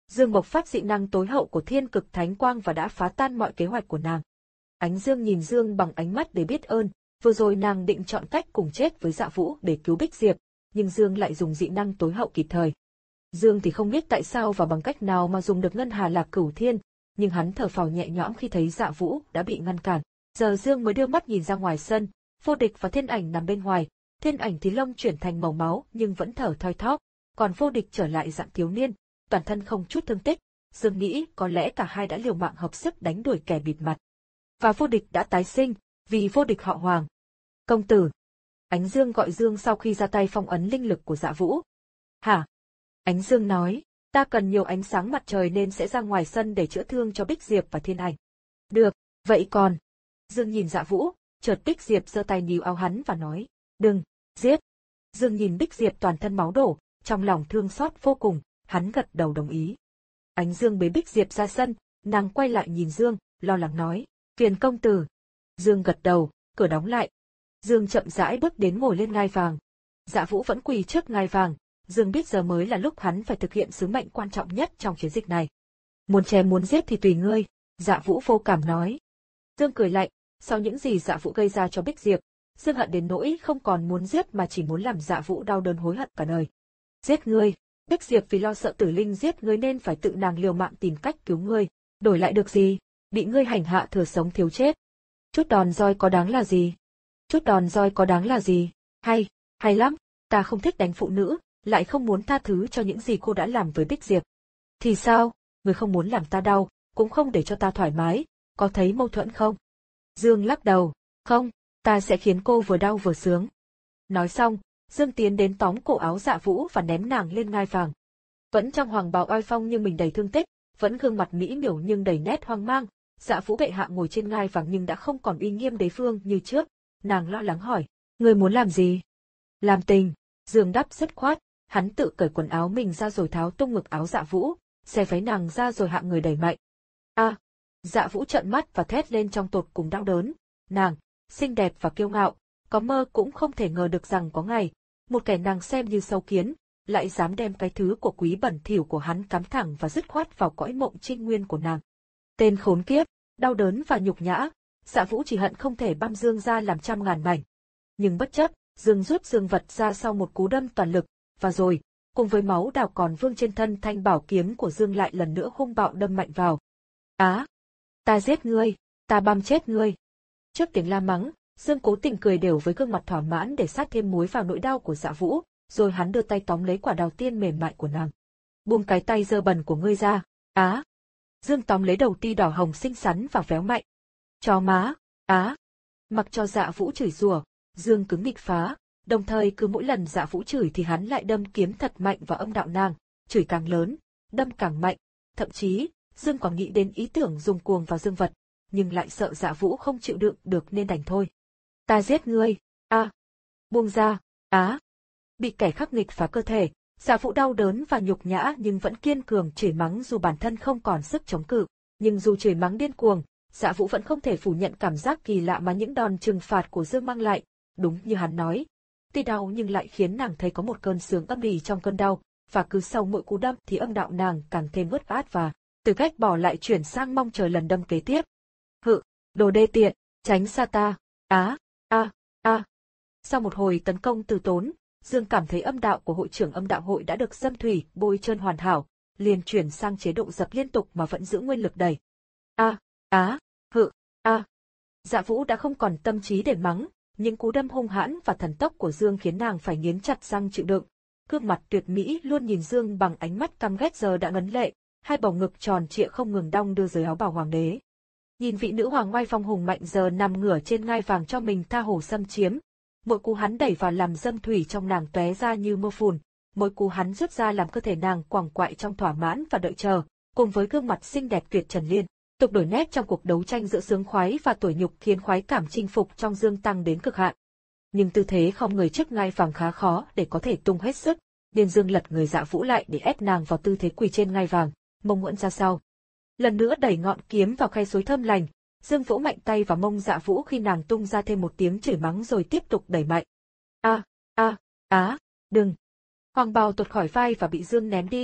Dương bộc phát dị năng tối hậu của thiên cực thánh quang và đã phá tan mọi kế hoạch của nàng. Ánh Dương nhìn Dương bằng ánh mắt để biết ơn, vừa rồi nàng định chọn cách cùng chết với Dạ Vũ để cứu Bích Diệp, nhưng Dương lại dùng dị năng tối hậu kịp thời. Dương thì không biết tại sao và bằng cách nào mà dùng được ngân hà lạc cửu thiên, nhưng hắn thở phào nhẹ nhõm khi thấy Dạ Vũ đã bị ngăn cản. Giờ Dương mới đưa mắt nhìn ra ngoài sân, Vô Địch và Thiên Ảnh nằm bên ngoài, Thiên Ảnh thì lông chuyển thành màu máu nhưng vẫn thở thoi thóp, còn Vô Địch trở lại dạng thiếu niên, toàn thân không chút thương tích. Dương nghĩ có lẽ cả hai đã liều mạng hợp sức đánh đuổi kẻ bịt mặt. Và Vô Địch đã tái sinh, vì Vô Địch họ Hoàng. Công tử. Ánh Dương gọi Dương sau khi ra tay phong ấn linh lực của Dạ Vũ. Hả? Ánh Dương nói, ta cần nhiều ánh sáng mặt trời nên sẽ ra ngoài sân để chữa thương cho Bích Diệp và Thiên Ảnh. Được, vậy còn. Dương nhìn Dạ Vũ, chợt Bích Diệp giơ tay níu áo hắn và nói, đừng, giết. Dương nhìn Bích Diệp toàn thân máu đổ, trong lòng thương xót vô cùng, hắn gật đầu đồng ý. Ánh Dương bế Bích Diệp ra sân, nàng quay lại nhìn Dương, lo lắng nói, phiền công tử. Dương gật đầu, cửa đóng lại. Dương chậm rãi bước đến ngồi lên ngai vàng. Dạ Vũ vẫn quỳ trước ngai vàng, Dương biết giờ mới là lúc hắn phải thực hiện sứ mệnh quan trọng nhất trong chiến dịch này. Muốn chém muốn giết thì tùy ngươi, Dạ Vũ vô cảm nói. Dương cười lạnh, sau những gì Dạ Vũ gây ra cho Bích Diệp, Dương hận đến nỗi không còn muốn giết mà chỉ muốn làm Dạ Vũ đau đớn hối hận cả đời. Giết ngươi, Bích Diệp vì lo sợ Tử Linh giết ngươi nên phải tự nàng liều mạng tìm cách cứu ngươi, đổi lại được gì? Bị ngươi hành hạ thừa sống thiếu chết. Chút đòn roi có đáng là gì? Chút đòn roi có đáng là gì? Hay, hay lắm, ta không thích đánh phụ nữ, lại không muốn tha thứ cho những gì cô đã làm với Bích Diệp. Thì sao, ngươi không muốn làm ta đau, cũng không để cho ta thoải mái, có thấy mâu thuẫn không? Dương lắc đầu, không, ta sẽ khiến cô vừa đau vừa sướng. Nói xong, Dương tiến đến tóm cổ áo Dạ Vũ và ném nàng lên ngai vàng. Vẫn trong hoàng bào oai phong nhưng mình đầy thương tích, vẫn gương mặt mỹ miều nhưng đầy nét hoang mang, Dạ Vũ bệ hạ ngồi trên ngai vàng nhưng đã không còn uy nghiêm đế vương như trước. Nàng lo lắng hỏi, ngươi muốn làm gì? Làm tình. Dương đáp dứt khoát, hắn tự cởi quần áo mình ra rồi tháo tung ngực áo Dạ Vũ, xé váy nàng ra rồi hạ người đẩy mạnh. A! À, Dạ Vũ trợn mắt và thét lên trong tột cùng đau đớn. Nàng, xinh đẹp và kiêu ngạo, có mơ cũng không thể ngờ được rằng có ngày, một kẻ nàng xem như sâu kiến, lại dám đem cái thứ của quý bẩn thỉu của hắn cắm thẳng và dứt khoát vào cõi mộng trinh nguyên của nàng. Tên khốn kiếp, đau đớn và nhục nhã, Dạ Vũ chỉ hận không thể băm Dương ra làm trăm ngàn mảnh. Nhưng bất chấp, Dương rút dương vật ra sau một cú đâm toàn lực, và rồi, cùng với máu đào còn vương trên thân thanh bảo kiếm của Dương lại lần nữa hung bạo đâm mạnh vào. Á! Ta giết ngươi, ta băm chết ngươi. Trước tiếng la mắng, Dương cố tình cười đều với gương mặt thỏa mãn để sát thêm muối vào nỗi đau của Dạ Vũ, rồi hắn đưa tay tóm lấy quả đào tiên mềm mại của nàng. Buông cái tay dơ bẩn của ngươi ra, á! Dương tóm lấy đầu ti đỏ hồng xinh xắn và véo mạnh. Chó má, á! Mặc cho Dạ Vũ chửi rủa, Dương cứng nghịch phá, đồng thời cứ mỗi lần Dạ Vũ chửi thì hắn lại đâm kiếm thật mạnh vào âm đạo nàng, chửi càng lớn, đâm càng mạnh, thậm chí, Dương còn nghĩ đến ý tưởng dùng cuồng vào dương vật, nhưng lại sợ Dạ Vũ không chịu đựng được nên đành thôi. Ta giết ngươi, a! À. Buông ra, á! Bị kẻ khắc nghịch phá cơ thể, Dạ Vũ đau đớn và nhục nhã nhưng vẫn kiên cường chửi mắng dù bản thân không còn sức chống cự, nhưng dù chửi mắng điên cuồng, Dạ Vũ vẫn không thể phủ nhận cảm giác kỳ lạ mà những đòn trừng phạt của Dương mang lại, đúng như hắn nói. Tuy đau nhưng lại khiến nàng thấy có một cơn sướng âm ỉ trong cơn đau, và cứ sau mỗi cú đâm thì âm đạo nàng càng thêm ướt át và, từ cách bỏ lại chuyển sang mong chờ lần đâm kế tiếp. Hự, đồ đê tiện, tránh xa ta, á, a, a. Sau một hồi tấn công từ tốn, Dương cảm thấy âm đạo của hội trưởng âm đạo hội đã được dâm thủy, bôi trơn hoàn hảo, liền chuyển sang chế độ dập liên tục mà vẫn giữ nguyên lực đẩy. A, á, hự, a. Dạ Vũ đã không còn tâm trí để mắng, những cú đâm hung hãn và thần tốc của Dương khiến nàng phải nghiến chặt răng chịu đựng. Gương mặt tuyệt mỹ luôn nhìn Dương bằng ánh mắt căm ghét giờ đã ngấn lệ, hai bầu ngực tròn trịa không ngừng đong đưa dưới áo bào hoàng đế. Nhìn vị nữ hoàng oai phong hùng mạnh giờ nằm ngửa trên ngai vàng cho mình tha hồ xâm chiếm, mỗi cú hắn đẩy vào làm dâm thủy trong nàng tóe ra như mưa phùn, mỗi cú hắn rút ra làm cơ thể nàng quằn quại trong thỏa mãn và đợi chờ, cùng với gương mặt xinh đẹp tuyệt trần liên tục đổi nét trong cuộc đấu tranh giữa sướng khoái và tuổi nhục khiến khoái cảm chinh phục trong Dương tăng đến cực hạn. Nhưng tư thế không người trước ngai vàng khá khó để có thể tung hết sức, nên Dương lật người Dạ Vũ lại để ép nàng vào tư thế quỳ trên ngai vàng, mông ngưỡng ra sau. Lần nữa đẩy ngọn kiếm vào khe suối thơm lành, Dương vỗ mạnh tay vào mông Dạ Vũ khi nàng tung ra thêm một tiếng chửi mắng rồi tiếp tục đẩy mạnh. A, a, á, đừng! Hoàng bào tuột khỏi vai và bị Dương ném đi,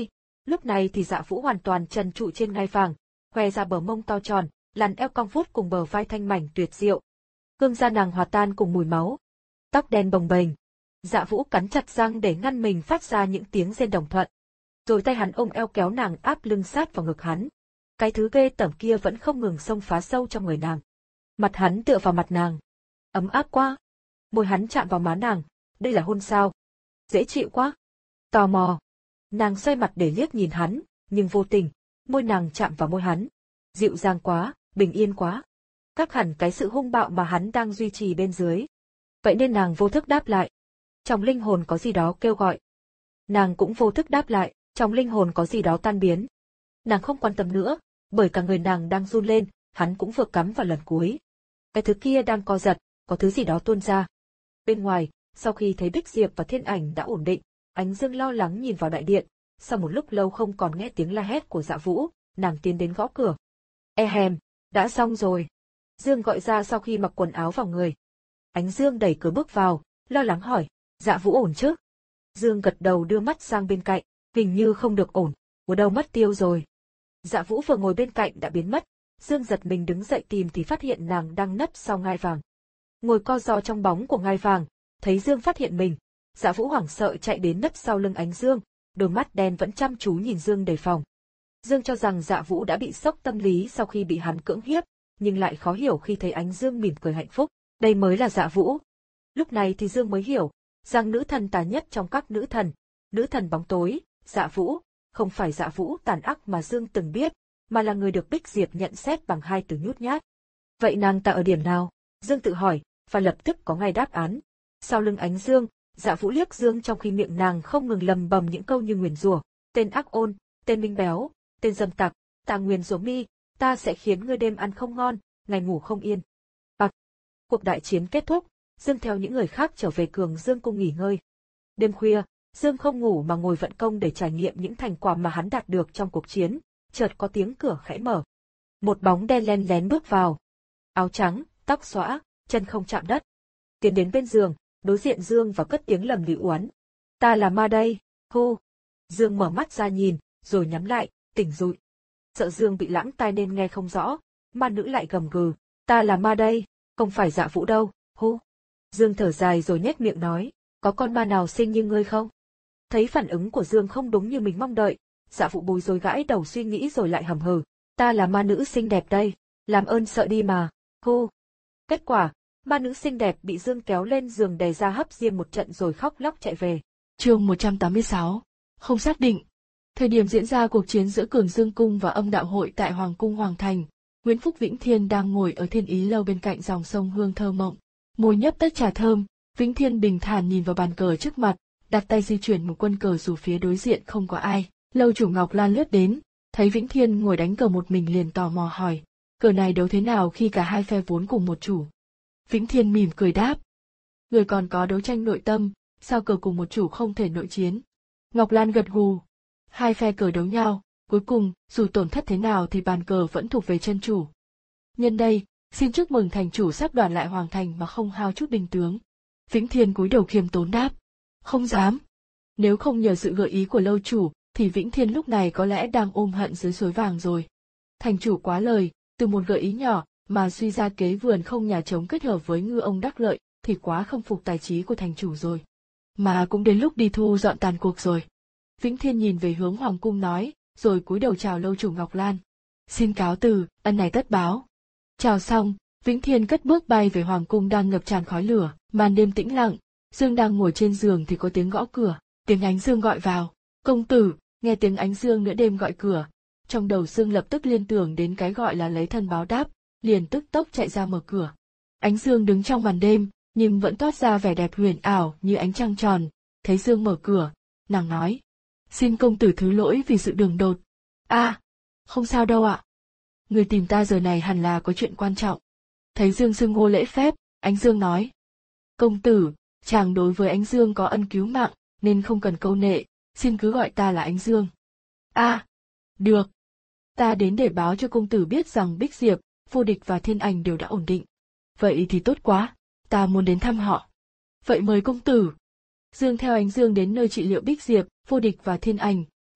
Lúc này thì Dạ Vũ hoàn toàn trần trụi trên ngai vàng, khoe ra bờ mông to tròn, làn eo cong vút cùng bờ vai thanh mảnh tuyệt diệu. Hương da nàng hòa tan cùng mùi máu, tóc đen bồng bềnh. Dạ Vũ cắn chặt răng để ngăn mình phát ra những tiếng rên đồng thuận. Rồi tay hắn ôm eo kéo nàng áp lưng sát vào ngực hắn. Cái thứ ghê tởm kia vẫn không ngừng xông phá sâu trong người nàng. Mặt hắn tựa vào mặt nàng. Ấm áp quá. Môi hắn chạm vào má nàng. Đây là hôn sao? Dễ chịu quá. Tò mò. Nàng xoay mặt để liếc nhìn hắn, nhưng vô tình, môi nàng chạm vào môi hắn. Dịu dàng quá, bình yên quá. Khác hẳn cái sự hung bạo mà hắn đang duy trì bên dưới. Vậy nên nàng vô thức đáp lại. Trong linh hồn có gì đó kêu gọi. Nàng cũng vô thức đáp lại, trong linh hồn có gì đó tan biến. Nàng không quan tâm nữa, bởi cả người nàng đang run lên, hắn cũng vừa cắm vào lần cuối. Cái thứ kia đang co giật, có thứ gì đó tuôn ra. Bên ngoài, sau khi thấy Bích Diệp và Thiên Ảnh đã ổn định, Ánh Dương lo lắng nhìn vào đại điện, sau một lúc lâu không còn nghe tiếng la hét của Dạ Vũ, nàng tiến đến gõ cửa. E hèm, đã xong rồi. Dương gọi ra sau khi mặc quần áo vào người. Ánh Dương đẩy cửa bước vào, lo lắng hỏi, Dạ Vũ ổn chứ? Dương gật đầu đưa mắt sang bên cạnh, hình như không được ổn, ở đâu mất tiêu rồi. Dạ Vũ vừa ngồi bên cạnh đã biến mất, Dương giật mình đứng dậy tìm thì phát hiện nàng đang nấp sau ngai vàng. Ngồi co ro trong bóng của ngai vàng, thấy Dương phát hiện mình, Dạ Vũ hoảng sợ chạy đến nấp sau lưng Ánh Dương, đôi mắt đen vẫn chăm chú nhìn Dương đề phòng. Dương cho rằng Dạ Vũ đã bị sốc tâm lý sau khi bị hắn cưỡng hiếp, nhưng lại khó hiểu khi thấy Ánh Dương mỉm cười hạnh phúc, đây mới là Dạ Vũ. Lúc này thì Dương mới hiểu, rằng nữ thần tà nhất trong các nữ thần, nữ thần bóng tối, Dạ Vũ, không phải Dạ Vũ tàn ác mà Dương từng biết, mà là người được Bích Diệp nhận xét bằng hai từ nhút nhát. Vậy nàng ta ở điểm nào? Dương tự hỏi, và lập tức có ngay đáp án. Sau lưng Ánh Dương, Dạ Vũ liếc Dương trong khi miệng nàng không ngừng lầm bầm những câu như nguyền rủa, tên ác ôn, tên minh béo, tên dâm tặc, ta nguyền rủa mi, ta sẽ khiến ngươi đêm ăn không ngon, ngày ngủ không yên. Bạc. Cuộc đại chiến kết thúc, Dương theo những người khác trở về Cường Dương cung nghỉ ngơi. Đêm khuya, Dương không ngủ mà ngồi vận công để trải nghiệm những thành quả mà hắn đạt được trong cuộc chiến, chợt có tiếng cửa khẽ mở. Một bóng đen len lén bước vào. Áo trắng, tóc xõa, chân không chạm đất. Tiến đến bên giường, đối diện Dương và cất tiếng lầm lì uốn. Ta là ma đây, hô. Dương mở mắt ra nhìn, rồi nhắm lại, tỉnh dụi. Sợ Dương bị lãng tai nên nghe không rõ, ma nữ lại gầm gừ. Ta là ma đây, không phải Dạ Vũ đâu, hô. Dương thở dài rồi nhếch miệng nói, có con ma nào xinh như ngươi không? Thấy phản ứng của Dương không đúng như mình mong đợi, Dạ Vũ bối rối gãi đầu suy nghĩ rồi lại hầm hừ. Ta là ma nữ xinh đẹp đây, làm ơn sợ đi mà, hô. Kết quả, ma nữ xinh đẹp bị Dương kéo lên giường đè ra hấp diêm một trận rồi khóc lóc chạy về. Chương một trăm tám mươi sáu, không xác định. Thời điểm diễn ra cuộc chiến giữa Cường Dương cung và Âm Đạo hội tại Hoàng cung Hoàng thành, Nguyễn Phúc Vĩnh Thiên đang ngồi ở Thiên Ý lâu bên cạnh dòng sông hương thơ mộng, môi nhấp tách trà thơm. Vĩnh Thiên bình thản nhìn vào bàn cờ trước mặt, đặt tay di chuyển một quân cờ dù phía đối diện không có ai. Lâu chủ Ngọc Lan lướt đến, thấy Vĩnh Thiên ngồi đánh cờ một mình liền tò mò hỏi, cờ này đấu thế nào khi cả hai phe vốn cùng một chủ? Vĩnh Thiên mỉm cười đáp, người còn có đấu tranh nội tâm, sao cờ cùng một chủ không thể nội chiến? Ngọc Lan gật gù, hai phe cờ đấu nhau, cuối cùng dù tổn thất thế nào thì bàn cờ vẫn thuộc về chân chủ. Nhân đây, xin chúc mừng thành chủ sắp đoạt lại hoàng thành mà không hao chút binh tướng. Vĩnh Thiên cúi đầu khiêm tốn đáp, không dám. Nếu không nhờ sự gợi ý của lâu chủ, thì Vĩnh Thiên lúc này có lẽ đang ôm hận dưới suối vàng rồi. Thành chủ quá lời, từ một gợi ý nhỏ mà suy ra kế vườn không nhà trống kết hợp với ngư ông đắc lợi, thì quá không phục tài trí của thành chủ rồi. Mà cũng đến lúc đi thu dọn tàn cuộc rồi. Vĩnh Thiên nhìn về hướng hoàng cung nói, rồi cúi đầu chào lâu chủ Ngọc Lan. Xin cáo từ, ân này tất báo. Chào xong, Vĩnh Thiên cất bước bay về hoàng cung đang ngập tràn khói lửa, màn đêm tĩnh lặng. Dương đang ngồi trên giường thì có tiếng gõ cửa, tiếng Ánh Dương gọi vào. Công tử, nghe tiếng Ánh Dương nửa đêm gọi cửa. Trong đầu Dương lập tức liên tưởng đến cái gọi là lấy thân báo đáp, liền tức tốc chạy ra mở cửa. Ánh Dương đứng trong màn đêm, nhưng vẫn toát ra vẻ đẹp huyền ảo như ánh trăng tròn. Thấy Dương mở cửa, nàng nói, xin công tử thứ lỗi vì sự đường đột. A, à, không sao đâu ạ. Người tìm ta giờ này hẳn là có chuyện quan trọng. Thấy Dương xưng hô lễ phép, Ánh Dương nói, công tử, chàng đối với Ánh Dương có ân cứu mạng, nên không cần câu nệ, xin cứ gọi ta là Ánh Dương. A, à, được. Ta đến để báo cho công tử biết rằng Bích Diệp, Vô Địch và Thiên Ảnh đều đã ổn định. Vậy thì tốt quá, ta muốn đến thăm họ. Vậy mời công tử. Dương theo Ánh Dương đến nơi trị liệu Bích Diệp, Vô Địch và Thiên Ảnh.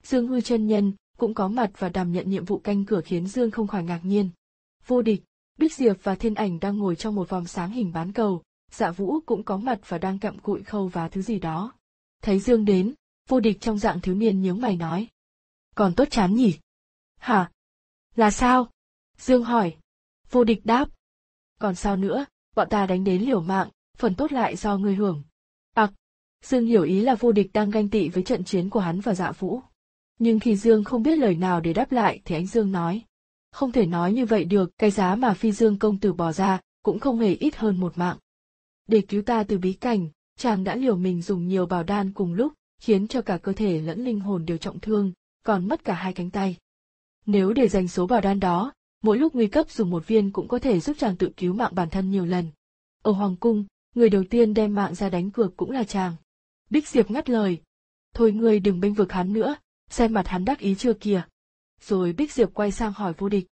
Dương Hư chân nhân cũng có mặt và đảm nhận nhiệm vụ canh cửa khiến Dương không khỏi ngạc nhiên. Vô Địch, Bích Diệp và Thiên Ảnh đang ngồi trong một vòng sáng hình bán cầu, Dạ Vũ cũng có mặt và đang cặm cụi khâu vá thứ gì đó. Thấy Dương đến, Vô Địch trong dạng thiếu niên nhướng mày nói. Còn tốt chán nhỉ? Hả? Là sao? Dương hỏi. Vô Địch đáp. Còn sao nữa, bọn ta đánh đến liều mạng, phần tốt lại do ngươi hưởng. Ặc, Dương hiểu ý là Vô Địch đang ganh tị với trận chiến của hắn và Dạ Vũ. Nhưng khi Dương không biết lời nào để đáp lại thì Ánh Dương nói. Không thể nói như vậy được, cái giá mà Phi Dương công tử bỏ ra cũng không hề ít hơn một mạng. Để cứu ta từ bí cảnh, chàng đã liều mình dùng nhiều bảo đan cùng lúc, khiến cho cả cơ thể lẫn linh hồn đều trọng thương, còn mất cả hai cánh tay. Nếu để dành số bảo đan đó, mỗi lúc nguy cấp dùng một viên cũng có thể giúp chàng tự cứu mạng bản thân nhiều lần. Ở Hoàng Cung, người đầu tiên đem mạng ra đánh cược cũng là chàng. Bích Diệp ngắt lời. Thôi ngươi đừng bênh vực hắn nữa, xem mặt hắn đắc ý chưa kìa. Rồi Bích Diệp quay sang hỏi Vô Địch.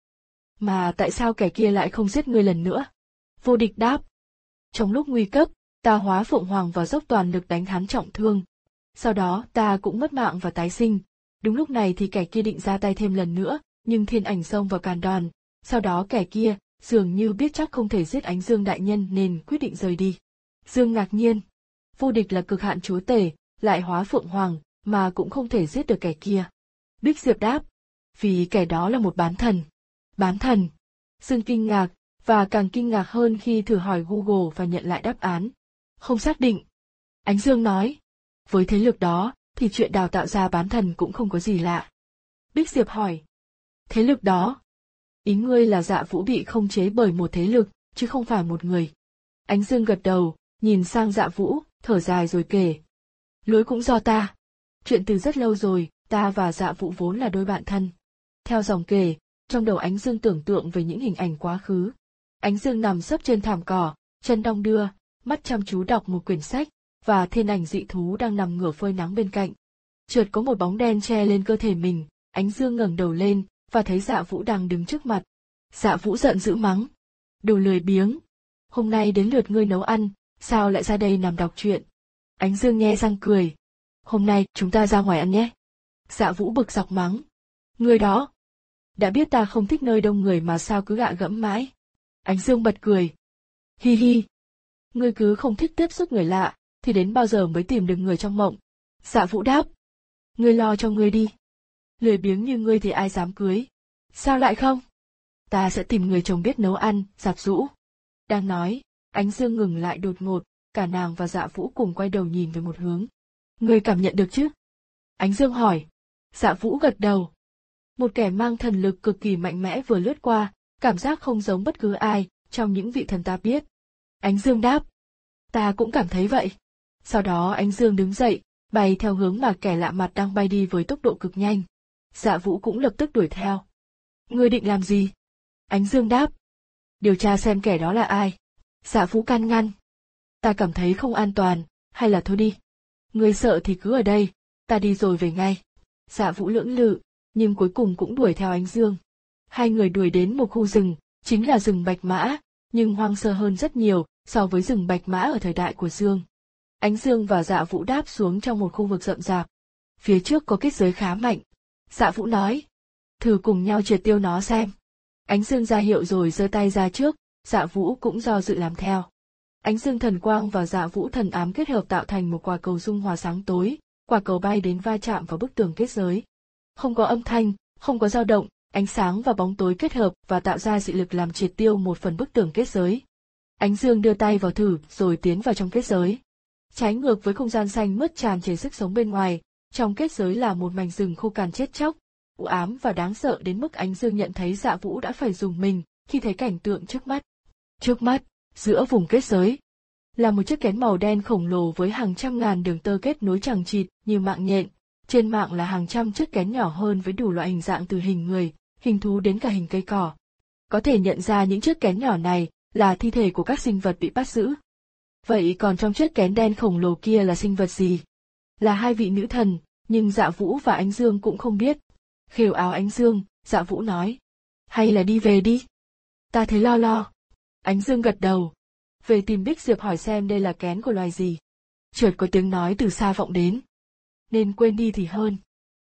Mà tại sao kẻ kia lại không giết ngươi lần nữa? Vô Địch đáp. Trong lúc nguy cấp, ta hóa Phượng Hoàng vào dốc toàn lực đánh hắn trọng thương. Sau đó ta cũng mất mạng và tái sinh. Đúng lúc này thì kẻ kia định ra tay thêm lần nữa, nhưng Thiên Ảnh xông vào càn đòn. Sau đó kẻ kia, dường như biết chắc không thể giết Ánh Dương đại nhân nên quyết định rời đi. Dương ngạc nhiên. Vô Địch là cực hạn chúa tể, lại hóa Phượng Hoàng, mà cũng không thể giết được kẻ kia. Bích Diệp đáp. Vì kẻ đó là một bán thần. Bán thần. Dương kinh ngạc, và càng kinh ngạc hơn khi thử hỏi Google và nhận lại đáp án. Không xác định. Ánh Dương nói. Với thế lực đó, thì chuyện đào tạo ra bán thần cũng không có gì lạ. Bích Diệp hỏi. Thế lực đó? Ý ngươi là Dạ Vũ bị khống chế bởi một thế lực, chứ không phải một người. Ánh Dương gật đầu, nhìn sang Dạ Vũ, thở dài rồi kể. Lỗi cũng do ta. Chuyện từ rất lâu rồi, ta và Dạ Vũ vốn là đôi bạn thân. Theo dòng kể, trong đầu Ánh Dương tưởng tượng về những hình ảnh quá khứ. Ánh Dương nằm sấp trên thảm cỏ, chân đong đưa, mắt chăm chú đọc một quyển sách, và Thiên Ảnh dị thú đang nằm ngửa phơi nắng bên cạnh. Chợt có một bóng đen che lên cơ thể mình, Ánh Dương ngẩng đầu lên, và thấy Dạ Vũ đang đứng trước mặt. Dạ Vũ giận dữ mắng. Đồ lười biếng. Hôm nay đến lượt ngươi nấu ăn, sao lại ra đây nằm đọc truyện? Ánh Dương nhe răng cười. Hôm nay chúng ta ra ngoài ăn nhé. Dạ Vũ bực dọc mắng. Ngươi đó. Đã biết ta không thích nơi đông người mà sao cứ gạ gẫm mãi. Ánh Dương bật cười. Hi hi. Ngươi cứ không thích tiếp xúc người lạ, thì đến bao giờ mới tìm được người trong mộng? Dạ Vũ đáp. Ngươi lo cho ngươi đi. Lười biếng như ngươi thì ai dám cưới? Sao lại không? Ta sẽ tìm người chồng biết nấu ăn, giặt giũ. Đang nói, Ánh Dương ngừng lại đột ngột, cả nàng và Dạ Vũ cùng quay đầu nhìn về một hướng. Ngươi cảm nhận được chứ? Ánh Dương hỏi. Dạ Vũ gật đầu. Một kẻ mang thần lực cực kỳ mạnh mẽ vừa lướt qua, cảm giác không giống bất cứ ai trong những vị thần ta biết. Ánh Dương đáp. Ta cũng cảm thấy vậy. Sau đó Ánh Dương đứng dậy, bay theo hướng mà kẻ lạ mặt đang bay đi với tốc độ cực nhanh. Dạ Vũ cũng lập tức đuổi theo. Ngươi định làm gì? Ánh Dương đáp. Điều tra xem kẻ đó là ai. Dạ Vũ can ngăn. Ta cảm thấy không an toàn, hay là thôi đi. Ngươi sợ thì cứ ở đây, ta đi rồi về ngay. Dạ Vũ lưỡng lự, nhưng cuối cùng cũng đuổi theo Ánh Dương. Hai người đuổi đến một khu rừng, chính là rừng Bạch Mã, nhưng hoang sơ hơn rất nhiều so với rừng Bạch Mã ở thời đại của Dương. Ánh Dương và Dạ Vũ đáp xuống trong một khu vực rậm rạp. Phía trước có kết giới khá mạnh. Dạ Vũ nói. Thử cùng nhau triệt tiêu nó xem. Ánh Dương ra hiệu rồi giơ tay ra trước, Dạ Vũ cũng do dự làm theo. Ánh Dương thần quang và Dạ Vũ thần ám kết hợp tạo thành một quả cầu dung hòa sáng tối, quả cầu bay đến va chạm vào bức tường kết giới. Không có âm thanh, không có dao động, ánh sáng và bóng tối kết hợp và tạo ra dị lực làm triệt tiêu một phần bức tường kết giới. Ánh Dương đưa tay vào thử rồi tiến vào trong kết giới. Trái ngược với không gian xanh mướt tràn trề sức sống bên ngoài, trong kết giới là một mảnh rừng khô cằn chết chóc, u ám và đáng sợ đến mức Ánh Dương nhận thấy Dạ Vũ đã phải rùng mình khi thấy cảnh tượng trước mắt. Trước mắt, giữa vùng kết giới, là một chiếc kén màu đen khổng lồ với hàng trăm ngàn đường tơ kết nối chằng chịt như mạng nhện. Trên mạng là hàng trăm chiếc kén nhỏ hơn với đủ loại hình dạng từ hình người, hình thú đến cả hình cây cỏ. Có thể nhận ra những chiếc kén nhỏ này là thi thể của các sinh vật bị bắt giữ. Vậy còn trong chiếc kén đen khổng lồ kia là sinh vật gì? Là hai vị nữ thần, nhưng Dạ Vũ và Ánh Dương cũng không biết. Khều áo Ánh Dương, Dạ Vũ nói. Hay là đi về đi? Ta thấy lo lo. Ánh Dương gật đầu. Về tìm Bích Diệp hỏi xem đây là kén của loài gì. Chợt có tiếng nói từ xa vọng đến. Nên quên đi thì hơn.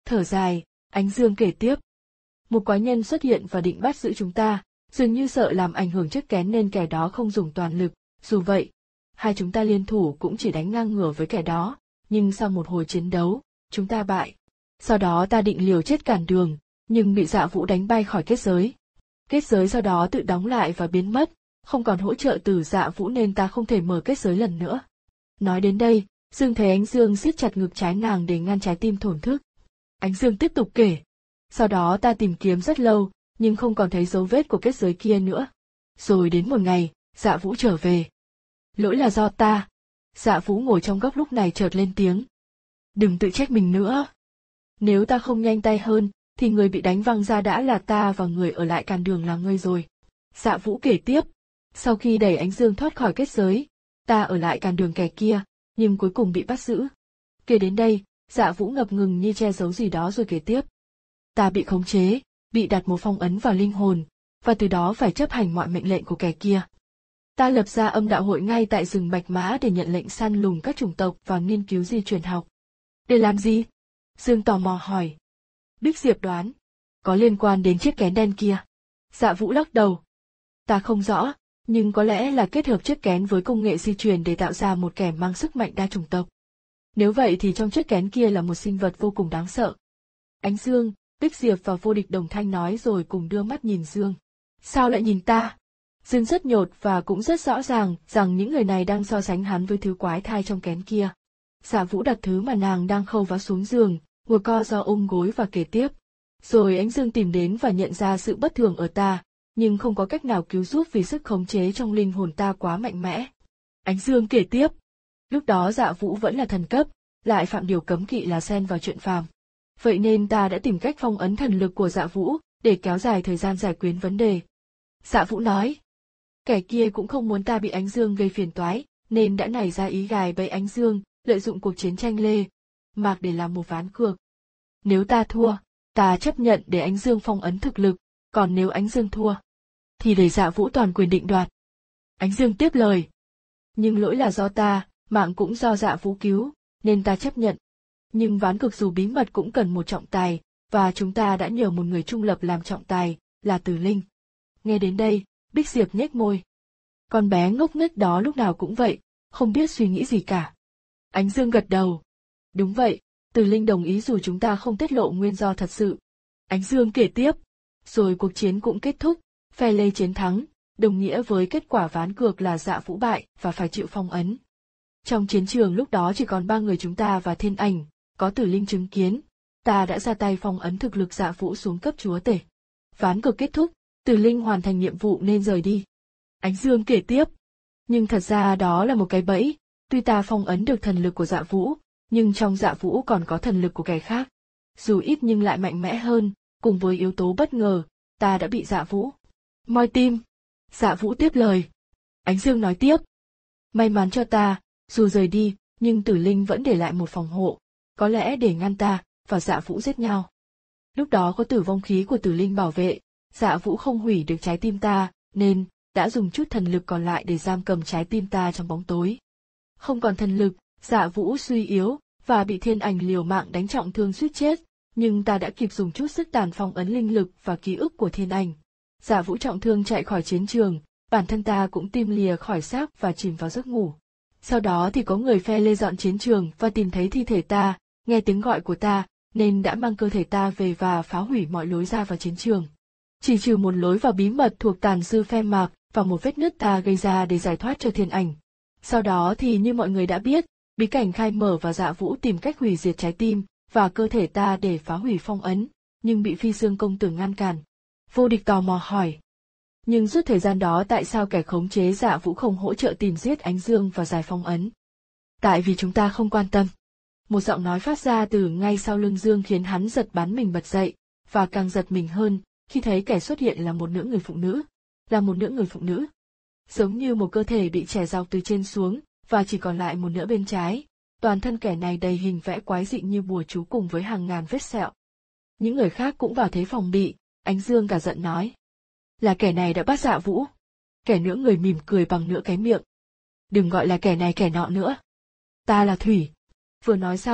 Thở dài, Ánh Dương kể tiếp. Một quái nhân xuất hiện và định bắt giữ chúng ta, dường như sợ làm ảnh hưởng chất kén nên kẻ đó không dùng toàn lực, dù vậy, hai chúng ta liên thủ cũng chỉ đánh ngang ngửa với kẻ đó, nhưng sau một hồi chiến đấu, chúng ta bại. Sau đó ta định liều chết cản đường, nhưng bị Dạ Vũ đánh bay khỏi kết giới. Kết giới sau đó tự đóng lại và biến mất, không còn hỗ trợ từ Dạ Vũ nên ta không thể mở kết giới lần nữa. Nói đến đây, Dương thấy Ánh Dương siết chặt ngực trái nàng để ngăn trái tim thổn thức. Ánh Dương tiếp tục kể. Sau đó ta tìm kiếm rất lâu, nhưng không còn thấy dấu vết của kết giới kia nữa. Rồi đến một ngày, Dạ Vũ trở về. Lỗi là do ta. Dạ Vũ ngồi trong góc lúc này chợt lên tiếng. Đừng tự trách mình nữa. Nếu ta không nhanh tay hơn, thì người bị đánh văng ra đã là ta và người ở lại cản đường là ngươi rồi. Dạ Vũ kể tiếp. Sau khi đẩy Ánh Dương thoát khỏi kết giới, ta ở lại cản đường kẻ kia, nhưng cuối cùng bị bắt giữ. Kể đến đây, Dạ Vũ ngập ngừng như che giấu gì đó rồi kể tiếp. Ta bị khống chế, bị đặt một phong ấn vào linh hồn, và từ đó phải chấp hành mọi mệnh lệnh của kẻ kia. Ta lập ra âm đạo hội ngay tại rừng Bạch Mã để nhận lệnh săn lùng các chủng tộc và nghiên cứu di truyền học. Để làm gì? Dương tò mò hỏi. Bích Diệp đoán. Có liên quan đến chiếc kén đen kia. Dạ Vũ lắc đầu. Ta không rõ, nhưng có lẽ là kết hợp chiếc kén với công nghệ di truyền để tạo ra một kẻ mang sức mạnh đa chủng tộc. Nếu vậy thì trong chiếc kén kia là một sinh vật vô cùng đáng sợ. Ánh Dương, Bích Diệp và Vô Địch đồng thanh nói rồi cùng đưa mắt nhìn Dương. Sao lại nhìn ta? Dương rất nhột và cũng rất rõ ràng rằng những người này đang so sánh hắn với thứ quái thai trong kén kia. Dạ Vũ đặt thứ mà nàng đang khâu vá xuống giường, ngồi co ro ôm gối và kể tiếp. Rồi Ánh Dương tìm đến và nhận ra sự bất thường ở ta, nhưng không có cách nào cứu giúp vì sức khống chế trong linh hồn ta quá mạnh mẽ. Ánh Dương kể tiếp. Lúc đó Dạ Vũ vẫn là thần cấp, lại phạm điều cấm kỵ là xen vào chuyện phàm. Vậy nên ta đã tìm cách phong ấn thần lực của Dạ Vũ, để kéo dài thời gian giải quyết vấn đề. Dạ Vũ nói. Kẻ kia cũng không muốn ta bị Ánh Dương gây phiền toái, nên đã nảy ra ý gài bẫy Ánh Dương, lợi dụng cuộc chiến tranh Lê Mạc để làm một ván cược. Nếu ta thua, ta chấp nhận để Ánh Dương phong ấn thực lực, còn nếu Ánh Dương thua, thì để Dạ Vũ toàn quyền định đoạt. Ánh Dương tiếp lời. Nhưng lỗi là do ta, mạng cũng do Dạ Vũ cứu, nên ta chấp nhận. Nhưng ván cược dù bí mật cũng cần một trọng tài, và chúng ta đã nhờ một người trung lập làm trọng tài, là Tử Linh. Nghe đến đây, Bích Diệp nhếch môi. Con bé ngốc nghếch đó lúc nào cũng vậy, không biết suy nghĩ gì cả. Ánh Dương gật đầu. Đúng vậy, Tử Linh đồng ý dù chúng ta không tiết lộ nguyên do thật sự. Ánh Dương kể tiếp. Rồi cuộc chiến cũng kết thúc, phe Lê chiến thắng, đồng nghĩa với kết quả ván cược là Dạ Vũ bại và phải chịu phong ấn. Trong chiến trường lúc đó chỉ còn ba người chúng ta và Thiên Ảnh, có Tử Linh chứng kiến, ta đã ra tay phong ấn thực lực Dạ Vũ xuống cấp chúa tể. Ván cược kết thúc, Tử Linh hoàn thành nhiệm vụ nên rời đi. Ánh Dương kể tiếp. Nhưng thật ra đó là một cái bẫy, tuy ta phong ấn được thần lực của Dạ Vũ, nhưng trong Dạ Vũ còn có thần lực của kẻ khác. Dù ít nhưng lại mạnh mẽ hơn, cùng với yếu tố bất ngờ, ta đã bị Dạ Vũ moi tim. Dạ Vũ tiếp lời. Ánh Dương nói tiếp. May mắn cho ta, dù rời đi, nhưng Tử Linh vẫn để lại một phòng hộ, có lẽ để ngăn ta và Dạ Vũ giết nhau. Lúc đó có tử vong khí của Tử Linh bảo vệ, Dạ Vũ không hủy được trái tim ta, nên đã dùng chút thần lực còn lại để giam cầm trái tim ta trong bóng tối. Không còn thần lực, Dạ Vũ suy yếu và bị Thiên Ảnh liều mạng đánh trọng thương suýt chết, nhưng ta đã kịp dùng chút sức tàn phong ấn linh lực và ký ức của Thiên Ảnh. Dạ Vũ trọng thương chạy khỏi chiến trường, bản thân ta cũng tim lìa khỏi xác và chìm vào giấc ngủ. Sau đó thì có người phe Lê dọn chiến trường và tìm thấy thi thể ta, nghe tiếng gọi của ta, nên đã mang cơ thể ta về và phá hủy mọi lối ra vào chiến trường. Chỉ trừ một lối vào bí mật thuộc tàn dư phe Mạc và một vết nứt ta gây ra để giải thoát cho Thiên Ảnh. Sau đó thì như mọi người đã biết, bí cảnh khai mở và Dạ Vũ tìm cách hủy diệt trái tim và cơ thể ta để phá hủy phong ấn, nhưng bị Phi Xương công tử ngăn cản. Vô Địch tò mò hỏi. Nhưng suốt thời gian đó tại sao kẻ khống chế Dạ Vũ không hỗ trợ tìm giết Ánh Dương và giải phong ấn? Tại vì chúng ta không quan tâm. Một giọng nói phát ra từ ngay sau lưng Dương khiến hắn giật bắn mình bật dậy, và càng giật mình hơn khi thấy kẻ xuất hiện là một nữ người phụ nữ. Là một nữ người phụ nữ. Giống như một cơ thể bị chẻ dọc từ trên xuống, và chỉ còn lại một nửa bên trái. Toàn thân kẻ này đầy hình vẽ quái dị như bùa chú cùng với hàng ngàn vết sẹo. Những người khác cũng vào thế phòng bị, Ánh Dương cả giận nói. Là kẻ này đã bắt Dạ Vũ. Kẻ nữa người mỉm cười bằng nửa cái miệng. Đừng gọi là kẻ này kẻ nọ nữa. Ta là Thủy. Vừa nói xong,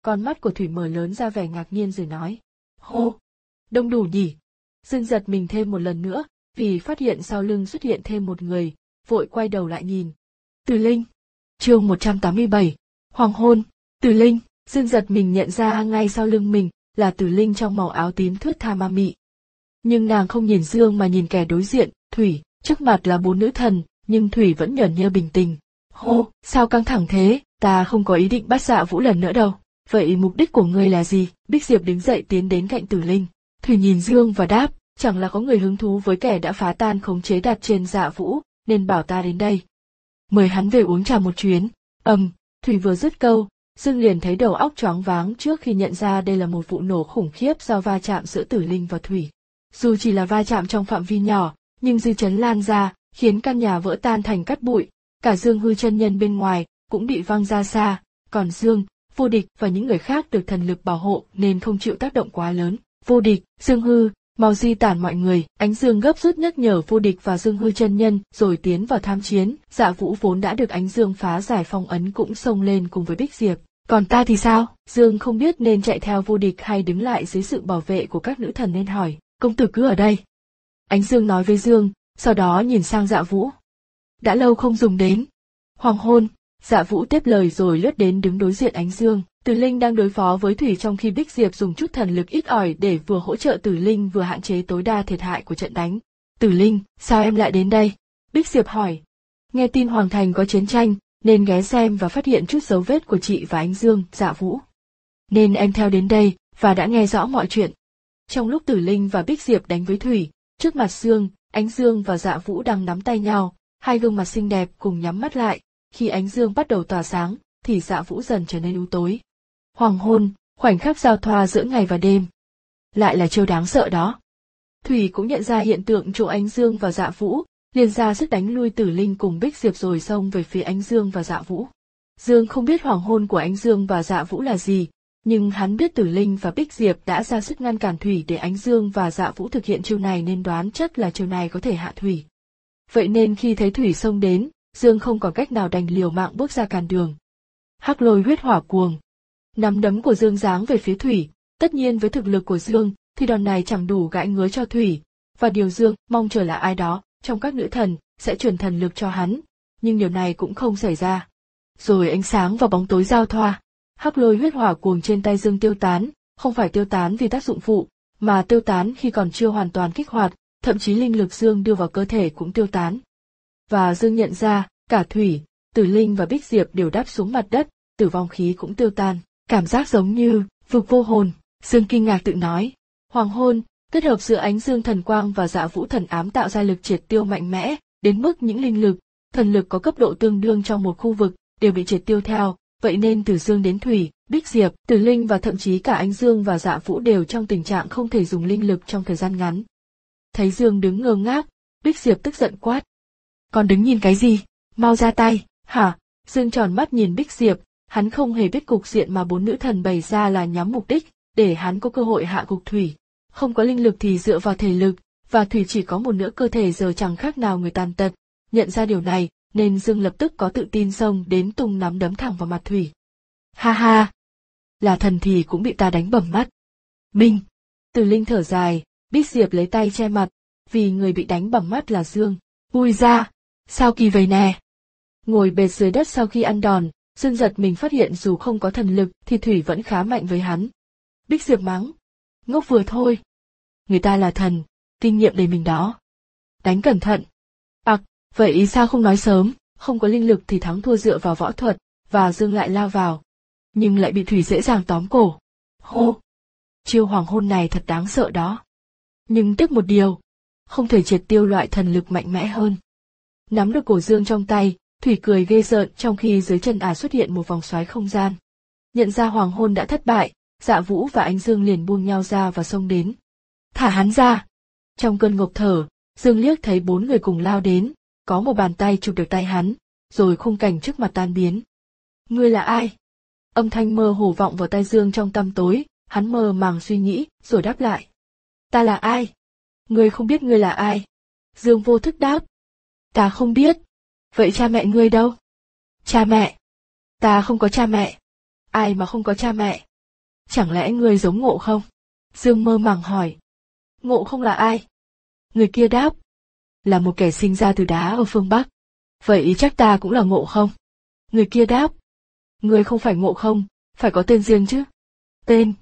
Con mắt của Thủy mở lớn ra vẻ ngạc nhiên rồi nói. Hô! Đông đủ nhỉ? Dương giật mình thêm một lần nữa, vì phát hiện sau lưng xuất hiện thêm một người, vội quay đầu lại nhìn. Từ Linh. Chương một trăm tám mươi bảy. Hoàng hôn. Từ Linh. Dương giật mình nhận ra ngay sau lưng mình là Từ Linh trong màu áo tím thướt tha ma mị. Nhưng nàng không nhìn Dương mà nhìn kẻ đối diện, Thủy. Trước mặt là bốn nữ thần, nhưng Thủy vẫn nhởn nhơ bình tĩnh. Hô, sao căng thẳng thế? Ta không có ý định bắt Dạ Vũ lần nữa đâu. Vậy mục đích của ngươi là gì? Bích Diệp đứng dậy tiến đến cạnh Từ Linh. Thủy nhìn Dương và đáp, chẳng là có người hứng thú với kẻ đã phá tan khống chế đặt trên Dạ Vũ, nên bảo ta đến đây. Mời hắn về uống trà một chuyến. Ầm, um, Thủy vừa dứt câu, Dương liền thấy đầu óc choáng váng trước khi nhận ra đây là một vụ nổ khủng khiếp do va chạm giữa Tử Linh và Thủy. Dù chỉ là va chạm trong phạm vi nhỏ, nhưng dư chấn lan ra, khiến căn nhà vỡ tan thành cát bụi, cả Dương Hư chân nhân bên ngoài cũng bị văng ra xa, còn Dương, Vô Địch và những người khác được thần lực bảo hộ nên không chịu tác động quá lớn. Vô Địch, Dương Hư, mau di tản mọi người. Ánh Dương gấp rút nhắc nhở Vô Địch và Dương Hư chân nhân rồi tiến vào tham chiến. Dạ Vũ vốn đã được Ánh Dương phá giải phong ấn cũng xông lên cùng với Bích Diệp. Còn ta thì sao? Dương không biết nên chạy theo Vô Địch hay đứng lại dưới sự bảo vệ của các nữ thần nên hỏi. Công tử cứ ở đây. Ánh Dương nói với Dương, sau đó nhìn sang Dạ Vũ. Đã lâu không dùng đến. Hoàng hôn. Dạ Vũ tiếp lời rồi lướt đến đứng đối diện Ánh Dương. Tử Linh đang đối phó với Thủy trong khi Bích Diệp dùng chút thần lực ít ỏi để vừa hỗ trợ Tử Linh vừa hạn chế tối đa thiệt hại của trận đánh. Tử Linh, sao em lại đến đây? Bích Diệp hỏi. Nghe tin Hoàng Thành có chiến tranh, nên ghé xem và phát hiện chút dấu vết của chị và Ánh Dương, Dạ Vũ. Nên em theo đến đây, và đã nghe rõ mọi chuyện. Trong lúc Tử Linh và Bích Diệp đánh với Thủy, trước mặt Dương, Ánh Dương và Dạ Vũ đang nắm tay nhau, hai gương mặt xinh đẹp cùng nhắm mắt lại. Khi Ánh Dương bắt đầu tỏa sáng, thì Dạ Vũ dần trở nên u tối. Hoàng hôn, khoảnh khắc giao thoa giữa ngày và đêm. Lại là chiêu đáng sợ đó. Thủy cũng nhận ra hiện tượng chỗ Ánh Dương và Dạ Vũ, liền ra sức đánh lui Tử Linh cùng Bích Diệp rồi xông về phía Ánh Dương và Dạ Vũ. Dương không biết hoàng hôn của Ánh Dương và Dạ Vũ là gì, nhưng hắn biết Tử Linh và Bích Diệp đã ra sức ngăn cản Thủy để Ánh Dương và Dạ Vũ thực hiện chiêu này nên đoán chắc là chiêu này có thể hạ Thủy. Vậy nên khi thấy Thủy xông đến, Dương không còn cách nào đành liều mạng bước ra cản đường. Hắc lôi huyết hỏa cuồng. Nắm đấm của Dương giáng về phía Thủy, tất nhiên với thực lực của Dương thì đòn này chẳng đủ gãi ngứa cho Thủy, và điều Dương mong chờ là ai đó trong các nữ thần sẽ truyền thần lực cho hắn, nhưng điều này cũng không xảy ra. Rồi ánh sáng và bóng tối giao thoa, hắc lôi huyết hỏa cuồng trên tay Dương tiêu tán, không phải tiêu tán vì tác dụng phụ, mà tiêu tán khi còn chưa hoàn toàn kích hoạt, thậm chí linh lực Dương đưa vào cơ thể cũng tiêu tán. Và Dương nhận ra, cả Thủy, Tử Linh và Bích Diệp đều đáp xuống mặt đất, tử vong khí cũng tiêu tan, cảm giác giống như vực vô hồn. Dương kinh ngạc tự nói, hoàng hôn, kết hợp giữa Ánh Dương thần quang và Dạ Vũ thần ám tạo ra lực triệt tiêu mạnh mẽ, đến mức những linh lực, thần lực có cấp độ tương đương trong một khu vực đều bị triệt tiêu theo, vậy nên từ Dương đến Thủy, Bích Diệp, Tử Linh và thậm chí cả Ánh Dương và Dạ Vũ đều trong tình trạng không thể dùng linh lực trong thời gian ngắn. Thấy Dương đứng ngơ ngác, Bích Diệp tức giận quát. Còn đứng nhìn cái gì? Mau ra tay, hả? Dương tròn mắt nhìn Bích Diệp, hắn không hề biết cục diện mà bốn nữ thần bày ra là nhắm mục đích, để hắn có cơ hội hạ gục Thủy. Không có linh lực thì dựa vào thể lực, và Thủy chỉ có một nửa cơ thể giờ chẳng khác nào người tàn tật. Nhận ra điều này, nên Dương lập tức có tự tin xông đến tung nắm đấm thẳng vào mặt Thủy. Ha ha! Là thần thì cũng bị ta đánh bầm mắt. Minh! Tử Linh thở dài, Bích Diệp lấy tay che mặt, vì người bị đánh bầm mắt là Dương. Ui ra! Sao kỳ vậy nè? Ngồi bệt dưới đất sau khi ăn đòn, Dương giật mình phát hiện dù không có thần lực thì Thủy vẫn khá mạnh với hắn. Bích Diệp mắng. Ngốc vừa thôi. Người ta là thần, kinh nghiệm đầy mình đó. Đánh cẩn thận. Ặc, à, vậy sao không nói sớm, không có linh lực thì thắng thua dựa vào võ thuật, và Dương lại lao vào. Nhưng lại bị Thủy dễ dàng tóm cổ. Hô! Chiêu hoàng hôn này thật đáng sợ đó. Nhưng tiếc một điều, không thể triệt tiêu loại thần lực mạnh mẽ hơn. Nắm được cổ Dương trong tay, Thủy cười ghê rợn trong khi dưới chân ả xuất hiện một vòng xoáy không gian. Nhận ra hoàng hôn đã thất bại, Dạ Vũ và Ánh Dương liền buông nhau ra và xông đến. Thả hắn ra! Trong cơn ngộp thở, Dương liếc thấy bốn người cùng lao đến, có một bàn tay chụp được tay hắn, rồi khung cảnh trước mặt tan biến. Ngươi là ai? Âm thanh mơ hồ vọng vào tai Dương trong tăm tối, hắn mơ màng suy nghĩ, rồi đáp lại. Ta là ai? Ngươi không biết ngươi là ai? Dương vô thức đáp. Ta không biết. Vậy cha mẹ ngươi đâu? Cha mẹ? Ta không có cha mẹ. Ai mà không có cha mẹ? Chẳng lẽ ngươi giống Ngộ không? Dương mơ màng hỏi. Ngộ không là ai? Người kia đáp. Là một kẻ sinh ra từ đá ở phương Bắc. Vậy chắc ta cũng là Ngộ không? Người kia đáp. Ngươi không phải Ngộ không, phải có tên riêng chứ? Tên?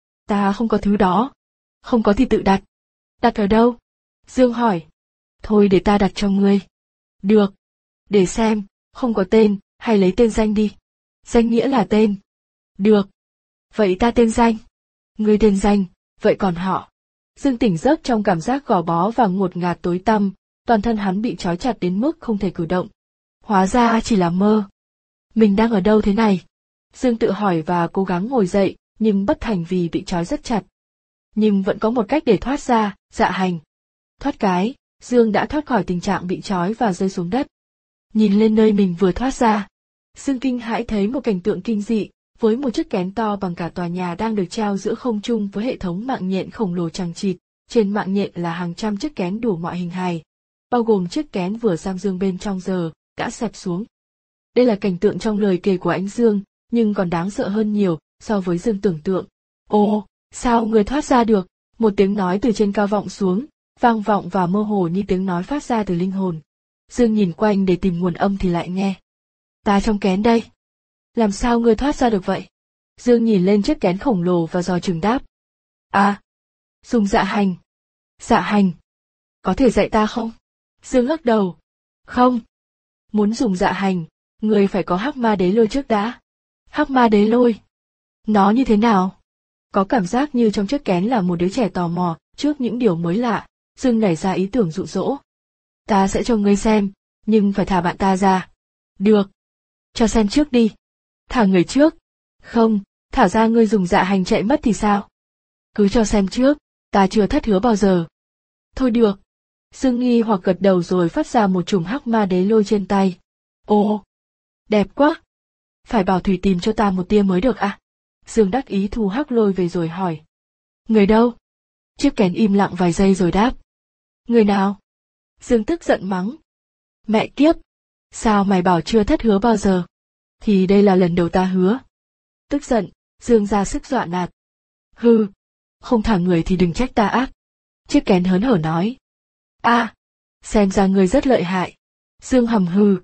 Ta không có thứ đó. Không có thì tự đặt. Đặt ở đâu? Dương hỏi. Thôi để ta đặt cho ngươi. Được. Để xem, không có tên, hay lấy tên danh đi. Danh nghĩa là tên. Được. Vậy ta tên danh. Ngươi tên danh, vậy còn họ? Dương tỉnh giấc trong cảm giác gò bó và ngột ngạt tối tăm, toàn thân hắn bị trói chặt đến mức không thể cử động. Hóa ra chỉ là mơ. Mình đang ở đâu thế này? Dương tự hỏi và cố gắng ngồi dậy, nhưng bất thành vì bị trói rất chặt. Nhưng vẫn có một cách để thoát ra, Dạ Hành. Thoát cái, Dương đã thoát khỏi tình trạng bị trói và rơi xuống đất. Nhìn lên nơi mình vừa thoát ra, Dương kinh hãi thấy một cảnh tượng kinh dị, với một chiếc kén to bằng cả tòa nhà đang được treo giữa không trung với hệ thống mạng nhện khổng lồ chằng chịt. Trên mạng nhện là hàng trăm chiếc kén đủ mọi hình hài, bao gồm chiếc kén vừa giam Dương bên trong giờ đã xẹp xuống. Đây là cảnh tượng trong lời kể của anh Dương, nhưng còn đáng sợ hơn nhiều so với Dương tưởng tượng. Ồ, sao người thoát ra được? Một tiếng nói từ trên cao vọng xuống, vang vọng và mơ hồ như tiếng nói phát ra từ linh hồn. Dương nhìn quanh để tìm nguồn âm thì lại nghe. Ta trong kén đây. Làm sao ngươi thoát ra được vậy? Dương nhìn lên chiếc kén khổng lồ và dò chừng đáp. À, dùng Dạ Hành. Dạ Hành. Có thể dạy ta không? Dương lắc đầu. Không. Muốn dùng Dạ Hành, ngươi phải có Hắc Ma Đế Lôi trước đã. Hắc Ma Đế Lôi? Nó như thế nào? Có cảm giác như trong chiếc kén là một đứa trẻ tò mò trước những điều mới lạ. Dương nảy ra ý tưởng dụ dỗ. Ta sẽ cho ngươi xem, nhưng phải thả bạn ta ra. Được. Cho xem trước đi. Thả người trước. Không, thả ra ngươi dùng Dạ Hành chạy mất thì sao? Cứ cho xem trước, ta chưa thất hứa bao giờ. Thôi được. Dương nghi hoặc gật đầu rồi phát ra một chùm Hắc Ma Đế Lôi trên tay. Ồ, đẹp quá. Phải bảo Thủy tìm cho ta một tia mới được à? Dương đắc ý thu Hắc Lôi về rồi hỏi. Người đâu? Chiếc kén im lặng vài giây rồi đáp. Người nào? Dương tức giận mắng. Mẹ kiếp! Sao mày bảo chưa thất hứa bao giờ? Thì đây là lần đầu ta hứa. Tức giận, Dương ra sức dọa nạt. Hừ, không thả người thì đừng trách ta ác. Chiếc kén hớn hở nói. A, à, xem ra ngươi rất lợi hại. Dương hầm hừ.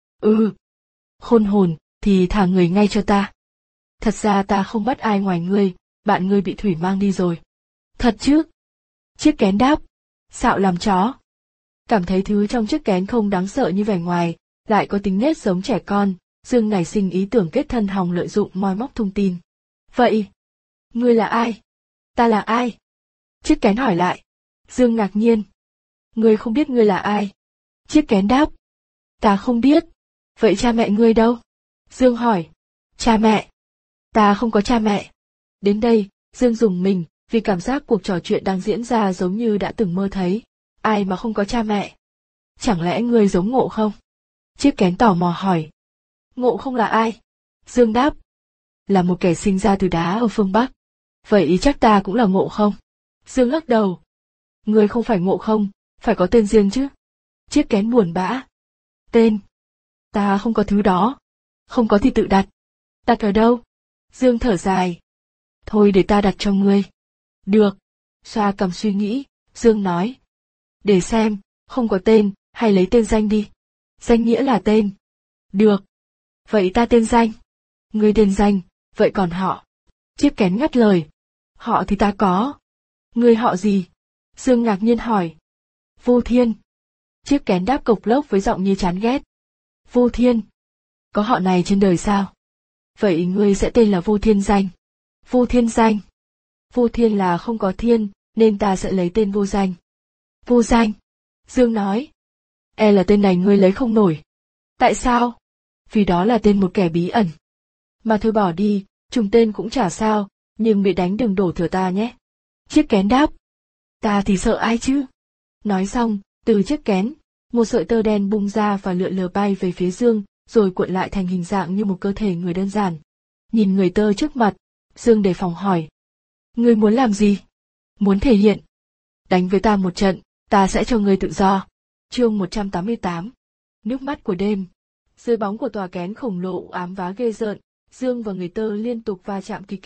Ừ. Khôn hồn, thì thả người ngay cho ta. Thật ra ta không bắt ai ngoài ngươi, bạn ngươi bị Thủy mang đi rồi. Thật chứ? Chiếc kén đáp. Xạo làm chó. Cảm thấy thứ trong chiếc kén không đáng sợ như vẻ ngoài, lại có tính nết giống trẻ con, Dương nảy sinh ý tưởng kết thân hòng lợi dụng moi móc thông tin. Vậy, ngươi là ai? Ta là ai? Chiếc kén hỏi lại. Dương ngạc nhiên. Ngươi không biết ngươi là ai? Chiếc kén đáp. Ta không biết. Vậy cha mẹ ngươi đâu? Dương hỏi. Cha mẹ? Ta không có cha mẹ. Đến đây, Dương rùng mình, vì cảm giác cuộc trò chuyện đang diễn ra giống như đã từng mơ thấy. Ai mà không có cha mẹ? Chẳng lẽ ngươi giống Ngộ không? Chiếc kén tò mò hỏi. Ngộ không là ai? Dương đáp. Là một kẻ sinh ra từ đá ở phương Bắc. Vậy chắc ta cũng là Ngộ không? Dương lắc đầu. Ngươi không phải Ngộ không, phải có tên riêng chứ? Chiếc kén buồn bã. Tên? Ta không có thứ đó. Không có thì tự đặt. Đặt ở đâu? Dương thở dài. Thôi để ta đặt cho ngươi. Được. Xoa cằm suy nghĩ, Dương nói. Để xem, không có tên, hay lấy tên danh đi. Danh nghĩa là tên. Được. Vậy ta tên danh. Ngươi tên danh, vậy còn họ? Chiếc kén ngắt lời. Họ thì ta có. Ngươi họ gì? Dương ngạc nhiên hỏi. Vô Thiên. Chiếc kén đáp cộc lốc với giọng như chán ghét. Vô Thiên. Có họ này trên đời sao? Vậy ngươi sẽ tên là Vô Thiên Danh. Vô Thiên Danh. Vô Thiên là không có thiên, nên ta sẽ lấy tên Vô Danh. Vô Danh. Dương nói. E là tên này ngươi lấy không nổi. Tại sao? Vì đó là tên một kẻ bí ẩn. Mà thôi bỏ đi, trùng tên cũng chả sao, nhưng bị đánh đừng đổ thừa ta nhé. Chiếc kén đáp. Ta thì sợ ai chứ? Nói xong, từ chiếc kén, một sợi tơ đen bung ra và lượn lờ bay về phía Dương, rồi cuộn lại thành hình dạng như một cơ thể người đơn giản. Nhìn người tơ trước mặt, Dương đề phòng hỏi. Ngươi muốn làm gì? Muốn thể hiện. Đánh với ta một trận, ta sẽ cho ngươi tự do. Chương một trăm tám mươi tám. Nước mắt của đêm. Dưới bóng của tòa kén khổng lồ ám vá ghê rợn, Dương và người tơ liên tục va chạm kịch liệt,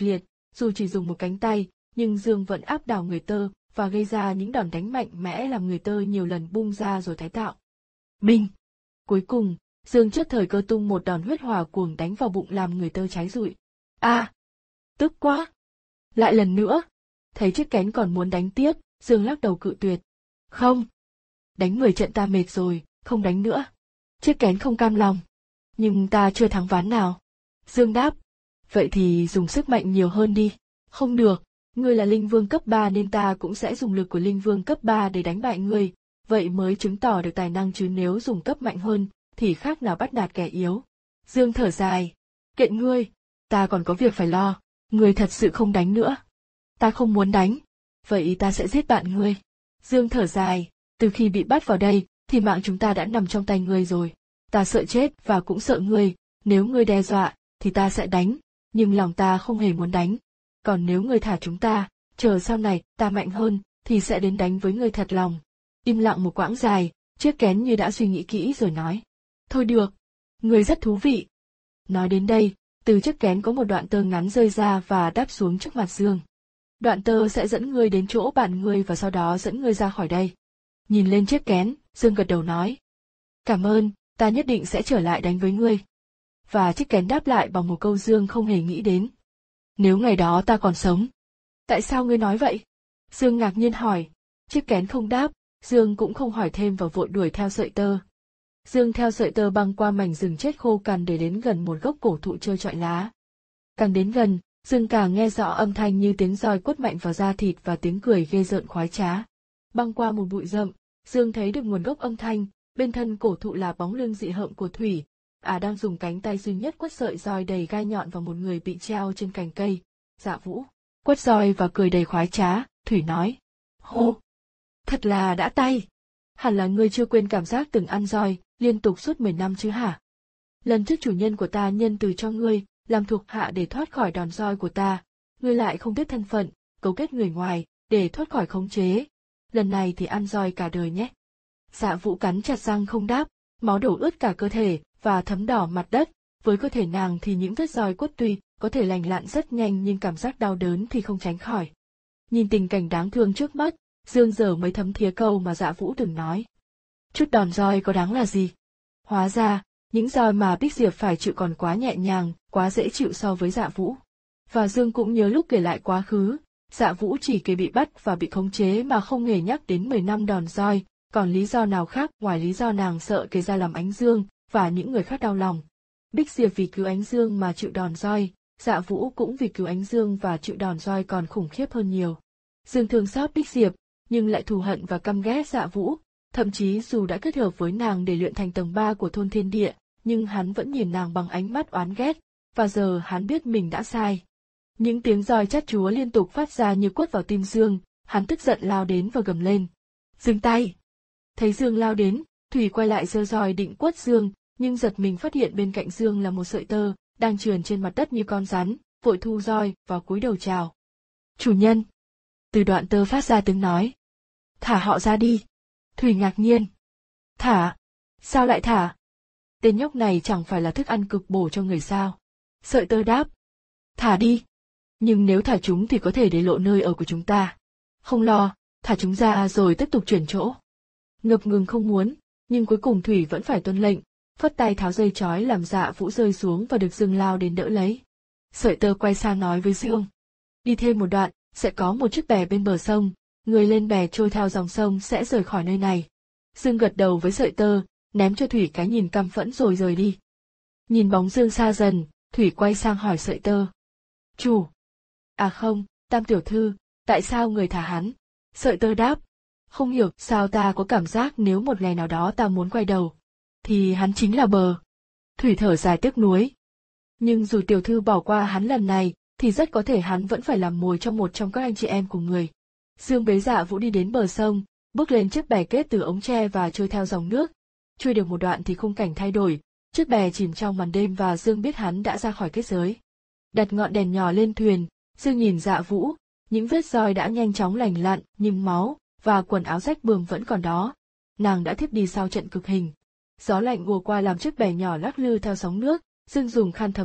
Dù chỉ dùng một cánh tay, nhưng Dương vẫn áp đảo người tơ và gây ra những đòn đánh mạnh mẽ làm người tơ nhiều lần bung ra rồi tái tạo. Binh! Cuối cùng, Dương trước thời cơ tung một đòn huyết hỏa cuồng đánh vào bụng làm người tơ cháy rụi. A! À, tức quá! Lại lần nữa! Thấy chiếc kén còn muốn đánh tiếp, Dương lắc đầu cự tuyệt. Không! Đánh mười trận ta mệt rồi, không đánh nữa. Chiếc kén không cam lòng. Nhưng ta chưa thắng ván nào. Dương đáp. Vậy thì dùng sức mạnh nhiều hơn đi. Không được, ngươi là linh vương cấp ba nên ta cũng sẽ dùng lực của linh vương cấp ba để đánh bại ngươi, vậy mới chứng tỏ được tài năng chứ nếu dùng cấp mạnh hơn, thì khác nào bắt nạt kẻ yếu. Dương thở dài. Kệ ngươi, ta còn có việc phải lo, ngươi thật sự không đánh nữa. Ta không muốn đánh. Vậy ta sẽ giết bạn ngươi. Dương thở dài, từ khi bị bắt vào đây, thì mạng chúng ta đã nằm trong tay ngươi rồi. Ta sợ chết và cũng sợ ngươi, nếu ngươi đe dọa, thì ta sẽ đánh, nhưng lòng ta không hề muốn đánh. Còn nếu ngươi thả chúng ta, chờ sau này ta mạnh hơn, thì sẽ đến đánh với ngươi thật lòng. Im lặng một quãng dài, chiếc kén như đã suy nghĩ kỹ rồi nói. Thôi được, ngươi rất thú vị. Nói đến đây, từ chiếc kén có một đoạn tơ ngắn rơi ra và đáp xuống trước mặt Dương. Đoạn tơ sẽ dẫn ngươi đến chỗ bạn ngươi và sau đó dẫn ngươi ra khỏi đây. Nhìn lên chiếc kén, Dương gật đầu nói. Cảm ơn, ta nhất định sẽ trở lại đánh với ngươi. Và chiếc kén đáp lại bằng một câu Dương không hề nghĩ đến. Nếu ngày đó ta còn sống. Tại sao ngươi nói vậy? Dương ngạc nhiên hỏi. Chiếc kén không đáp, Dương cũng không hỏi thêm và vội đuổi theo sợi tơ. Dương theo sợi tơ băng qua mảnh rừng chết khô cằn để đến gần một gốc cổ thụ trơ trọi lá. Càng đến gần, Dương càng nghe rõ âm thanh như tiếng roi quất mạnh vào da thịt và tiếng cười ghê rợn khoái trá. Băng qua một bụi rậm, Dương thấy được nguồn gốc âm thanh, bên thân cổ thụ là bóng lưng dị hợm của Thủy. À đang dùng cánh tay duy nhất quất sợi roi đầy gai nhọn vào một người bị treo trên cành cây. Dạ Vũ quất roi và cười đầy khoái trá, Thủy nói. Hô! Thật là đã tay! Hẳn là ngươi chưa quên cảm giác từng ăn roi, liên tục suốt mười năm chứ hả? Lần trước chủ nhân của ta nhân từ cho ngươi, làm thuộc hạ để thoát khỏi đòn roi của ta, ngươi lại không biết thân phận, cấu kết người ngoài, để thoát khỏi khống chế. Lần này thì ăn roi cả đời nhé. Dạ Vũ cắn chặt răng không đáp, máu đổ ướt cả cơ thể và thấm đỏ mặt đất. Với cơ thể nàng thì những vết roi quất tuy có thể lành lặn rất nhanh nhưng cảm giác đau đớn thì không tránh khỏi. Nhìn tình cảnh đáng thương trước mắt, Dương giờ mới thấm thía câu mà Dạ Vũ từng nói. Chút đòn roi có đáng là gì? Hóa ra, những roi mà Bích Diệp phải chịu còn quá nhẹ nhàng, quá dễ chịu so với Dạ Vũ. Và Dương cũng nhớ lúc kể lại quá khứ, Dạ Vũ chỉ kể bị bắt và bị khống chế mà không hề nhắc đến mười năm đòn roi, còn lý do nào khác ngoài lý do nàng sợ kể ra làm Ánh Dương và những người khác đau lòng. Bích Diệp vì cứu Ánh Dương mà chịu đòn roi, Dạ Vũ cũng vì cứu Ánh Dương và chịu đòn roi còn khủng khiếp hơn nhiều. Dương thương xót Bích Diệp, nhưng lại thù hận và căm ghét Dạ Vũ, thậm chí dù đã kết hợp với nàng để luyện thành tầng ba của thôn thiên địa, nhưng hắn vẫn nhìn nàng bằng ánh mắt oán ghét, và giờ hắn biết mình đã sai. Những tiếng roi chát chúa liên tục phát ra như quất vào tim Dương, hắn tức giận lao đến và gầm lên. Dừng tay! Thấy Dương lao đến, Thủy quay lại giơ roi định quất Dương, nhưng giật mình phát hiện bên cạnh Dương là một sợi tơ, đang trườn trên mặt đất như con rắn, vội thu roi và cúi đầu chào. Chủ nhân! Từ đoạn tơ phát ra tiếng nói. Thả họ ra đi! Thủy ngạc nhiên. Thả? Sao lại thả? Tên nhóc này chẳng phải là thức ăn cực bổ cho người sao? Sợi tơ đáp. Thả đi! Nhưng nếu thả chúng thì có thể để lộ nơi ở của chúng ta. Không lo, thả chúng ra rồi tiếp tục chuyển chỗ. Ngập ngừng không muốn, nhưng cuối cùng Thủy vẫn phải tuân lệnh, phất tay tháo dây trói làm Dạ Vũ rơi xuống và được Dương lao đến đỡ lấy. Sợi tơ quay sang nói với Dương. Đi thêm một đoạn, sẽ có một chiếc bè bên bờ sông, người lên bè trôi theo dòng sông sẽ rời khỏi nơi này. Dương gật đầu với sợi tơ, ném cho Thủy cái nhìn căm phẫn rồi rời đi. Nhìn bóng Dương xa dần, Thủy quay sang hỏi sợi tơ. Chủ! À không, Tam tiểu thư, tại sao người thả hắn? Sợi tơ đáp. Không hiểu sao ta có cảm giác nếu một ngày nào đó ta muốn quay đầu, thì hắn chính là bờ. Thủy thở dài tiếc nuối. Nhưng dù tiểu thư bỏ qua hắn lần này, thì rất có thể hắn vẫn phải làm mồi cho một trong các anh chị em của người. Dương bế Dạ Vũ đi đến bờ sông, bước lên chiếc bè kết từ ống tre và trôi theo dòng nước. Trôi được một đoạn thì khung cảnh thay đổi, chiếc bè chìm trong màn đêm và Dương biết hắn đã ra khỏi kết giới. Đặt ngọn đèn nhỏ lên thuyền, Dương nhìn Dạ Vũ, những vết roi đã nhanh chóng lành lặn nhưng máu và quần áo rách bươm vẫn còn đó. Nàng đã thiếp đi sau trận cực hình. Gió lạnh ùa qua làm chiếc bè nhỏ lắc lư theo sóng nước, Dương dùng khăn thấm nước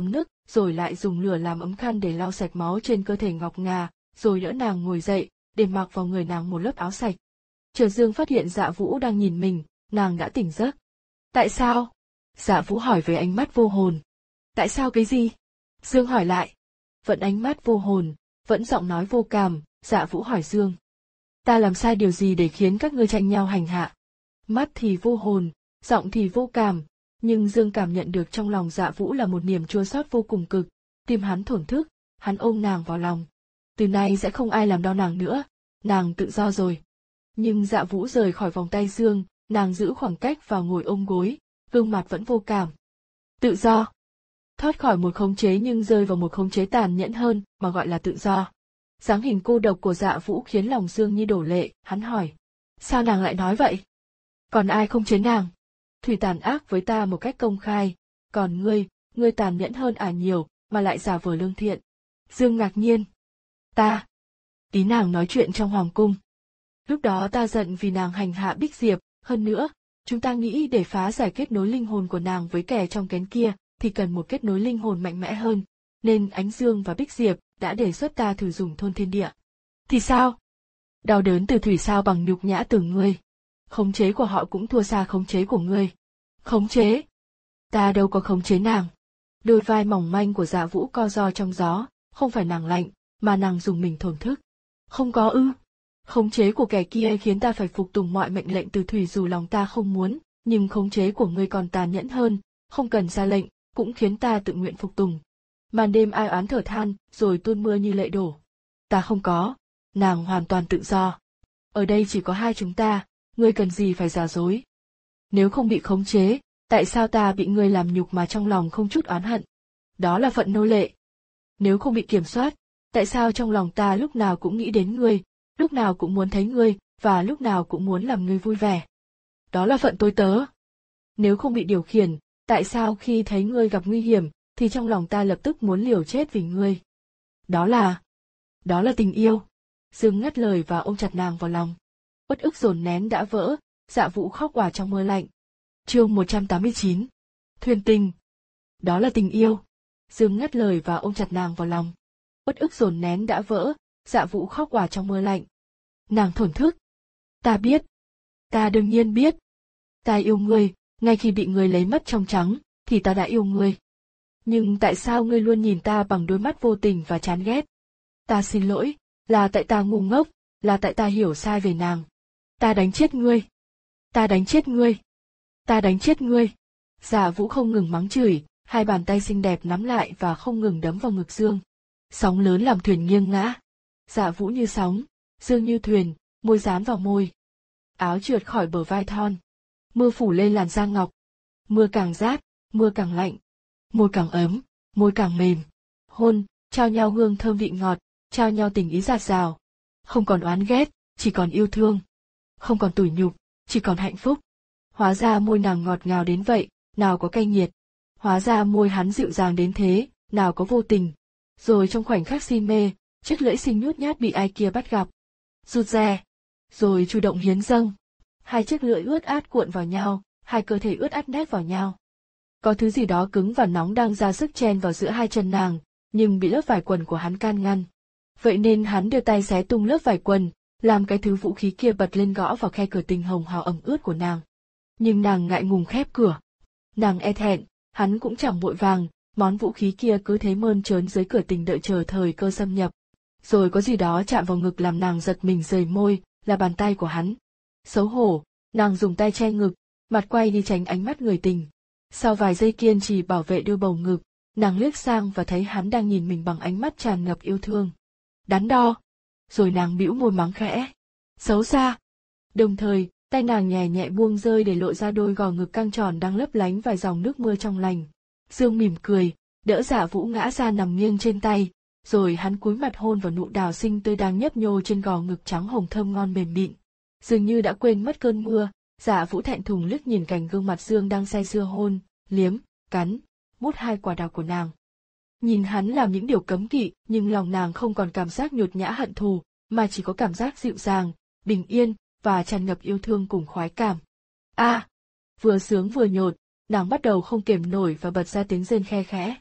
rồi lại dùng lửa làm ấm khăn để lau sạch máu trên cơ thể ngọc ngà, rồi đỡ nàng ngồi dậy, để mặc vào người nàng một lớp áo sạch. Chờ Dương phát hiện Dạ Vũ đang nhìn mình, nàng đã tỉnh giấc. Tại sao? Dạ Vũ hỏi với ánh mắt vô hồn. Tại sao cái gì? Dương hỏi lại. Vẫn ánh mắt vô hồn, vẫn giọng nói vô cảm, Dạ Vũ hỏi Dương. Ta làm sai điều gì để khiến các ngươi tranh nhau hành hạ? Mắt thì vô hồn, giọng thì vô cảm, nhưng Dương cảm nhận được trong lòng Dạ Vũ là một niềm chua xót vô cùng cực, tim hắn thổn thức, hắn ôm nàng vào lòng. Từ nay sẽ không ai làm đau nàng nữa, nàng tự do rồi. Nhưng Dạ Vũ rời khỏi vòng tay Dương, nàng giữ khoảng cách và ngồi ôm gối, gương mặt vẫn vô cảm. Tự do. Thoát khỏi một khống chế nhưng rơi vào một khống chế tàn nhẫn hơn mà gọi là tự do. Dáng hình cô độc của Dạ Vũ khiến lòng Dương như đổ lệ, hắn hỏi. Sao nàng lại nói vậy? Còn ai không chế nàng? Thủy tàn ác với ta một cách công khai, còn ngươi, ngươi tàn nhẫn hơn ả nhiều, mà lại giả vờ lương thiện. Dương ngạc nhiên. Ta. Ý nàng nói chuyện trong hoàng cung. Lúc đó ta giận vì nàng hành hạ Bích Diệp, hơn nữa, chúng ta nghĩ để phá giải kết nối linh hồn của nàng với kẻ trong kén kia, thì cần một kết nối linh hồn mạnh mẽ hơn, nên Ánh Dương và Bích Diệp đã đề xuất ta thử dùng thôn thiên địa. Thì sao? Đau đớn từ thủy sao bằng nhục nhã từ ngươi. Khống chế của họ cũng thua xa khống chế của ngươi. Khống chế? Ta đâu có khống chế nàng. Đôi vai mỏng manh của Dạ Vũ co ro trong gió, không phải nàng lạnh, mà nàng dùng mình thổn thức. Không có ư? Khống chế của kẻ kia khiến ta phải phục tùng mọi mệnh lệnh từ thủy dù lòng ta không muốn, nhưng khống chế của ngươi còn tàn nhẫn hơn, không cần ra lệnh, cũng khiến ta tự nguyện phục tùng. Màn đêm ai oán thở than, rồi tuôn mưa như lệ đổ. Ta không có, nàng hoàn toàn tự do. Ở đây chỉ có hai chúng ta, ngươi cần gì phải giả dối. Nếu không bị khống chế, tại sao ta bị ngươi làm nhục mà trong lòng không chút oán hận? Đó là phận nô lệ. Nếu không bị kiểm soát, tại sao trong lòng ta lúc nào cũng nghĩ đến ngươi, lúc nào cũng muốn thấy ngươi, và lúc nào cũng muốn làm ngươi vui vẻ? Đó là phận tôi tớ. Nếu không bị điều khiển, tại sao khi thấy ngươi gặp nguy hiểm, thì trong lòng ta lập tức muốn liều chết vì ngươi? Đó là... đó là tình yêu. Dương ngắt lời và ôm chặt nàng vào lòng. Uất ức dồn nén đã vỡ, Dạ Vũ khóc òa trong mưa lạnh. Chương một trăm tám mươi chín. Thuyền tình. Đó là tình yêu. Dương ngắt lời và ôm chặt nàng vào lòng. Uất ức dồn nén đã vỡ, Dạ Vũ khóc òa trong mưa lạnh. Nàng thổn thức. Ta biết. Ta đương nhiên biết. Ta yêu ngươi, ngay khi bị ngươi lấy mất trong trắng, thì ta đã yêu ngươi. Nhưng tại sao ngươi luôn nhìn ta bằng đôi mắt vô tình và chán ghét? Ta xin lỗi, là tại ta ngu ngốc, là tại ta hiểu sai về nàng. Ta đánh chết ngươi. Ta đánh chết ngươi. Ta đánh chết ngươi. Dạ Vũ không ngừng mắng chửi, hai bàn tay xinh đẹp nắm lại và không ngừng đấm vào ngực Dương. Sóng lớn làm thuyền nghiêng ngã. Dạ Vũ như sóng, Dương như thuyền, môi dán vào môi. Áo trượt khỏi bờ vai thon. Mưa phủ lên làn da ngọc. Mưa càng rát, mưa càng lạnh. Môi càng ấm, môi càng mềm. Hôn, trao nhau hương thơm vị ngọt, trao nhau tình ý dạt dào. Không còn oán ghét, chỉ còn yêu thương. Không còn tủi nhục, chỉ còn hạnh phúc. Hóa ra môi nàng ngọt ngào đến vậy, nào có cay nghiệt. Hóa ra môi hắn dịu dàng đến thế, nào có vô tình. Rồi trong khoảnh khắc si mê, chiếc lưỡi xinh nhút nhát bị ai kia bắt gặp. Rụt rè. Rồi chủ động hiến dâng. Hai chiếc lưỡi ướt át cuộn vào nhau, hai cơ thể ướt át nép vào nhau. Có thứ gì đó cứng và nóng đang ra sức chen vào giữa hai chân nàng, nhưng bị lớp vải quần của hắn can ngăn. Vậy nên hắn đưa tay xé tung lớp vải quần, làm cái thứ vũ khí kia bật lên gõ vào khe cửa tình hồng hào ẩm ướt của nàng. Nhưng nàng ngại ngùng khép cửa. Nàng e thẹn, hắn cũng chẳng vội vàng, món vũ khí kia cứ thế mơn trớn dưới cửa tình đợi chờ thời cơ xâm nhập. Rồi có gì đó chạm vào ngực làm nàng giật mình rời môi, là bàn tay của hắn. Xấu hổ, nàng dùng tay che ngực, mặt quay đi tránh ánh mắt người tình. Sau vài giây kiên trì bảo vệ đôi bầu ngực, nàng liếc sang và thấy hắn đang nhìn mình bằng ánh mắt tràn ngập yêu thương. Đắn đo. Rồi nàng bĩu môi mắng khẽ. Xấu xa. Đồng thời, tay nàng nhẹ nhẹ buông rơi để lộ ra đôi gò ngực căng tròn đang lấp lánh vài dòng nước mưa trong lành. Dương mỉm cười, đỡ Dạ Vũ ngã ra nằm nghiêng trên tay, rồi hắn cúi mặt hôn vào nụ đào xinh tươi đang nhấp nhô trên gò ngực trắng hồng thơm ngon mềm mịn. Dường như đã quên mất cơn mưa, Dạ Vũ thẹn thùng liếc nhìn cảnh gương mặt Dương đang say sưa hôn, liếm, cắn, mút hai quả đào của nàng. Nhìn hắn làm những điều cấm kỵ, nhưng lòng nàng không còn cảm giác nhột nhã hận thù, mà chỉ có cảm giác dịu dàng, bình yên, và tràn ngập yêu thương cùng khoái cảm. A, à, vừa sướng vừa nhột, nàng bắt đầu không kiềm nổi và bật ra tiếng rên khe khẽ.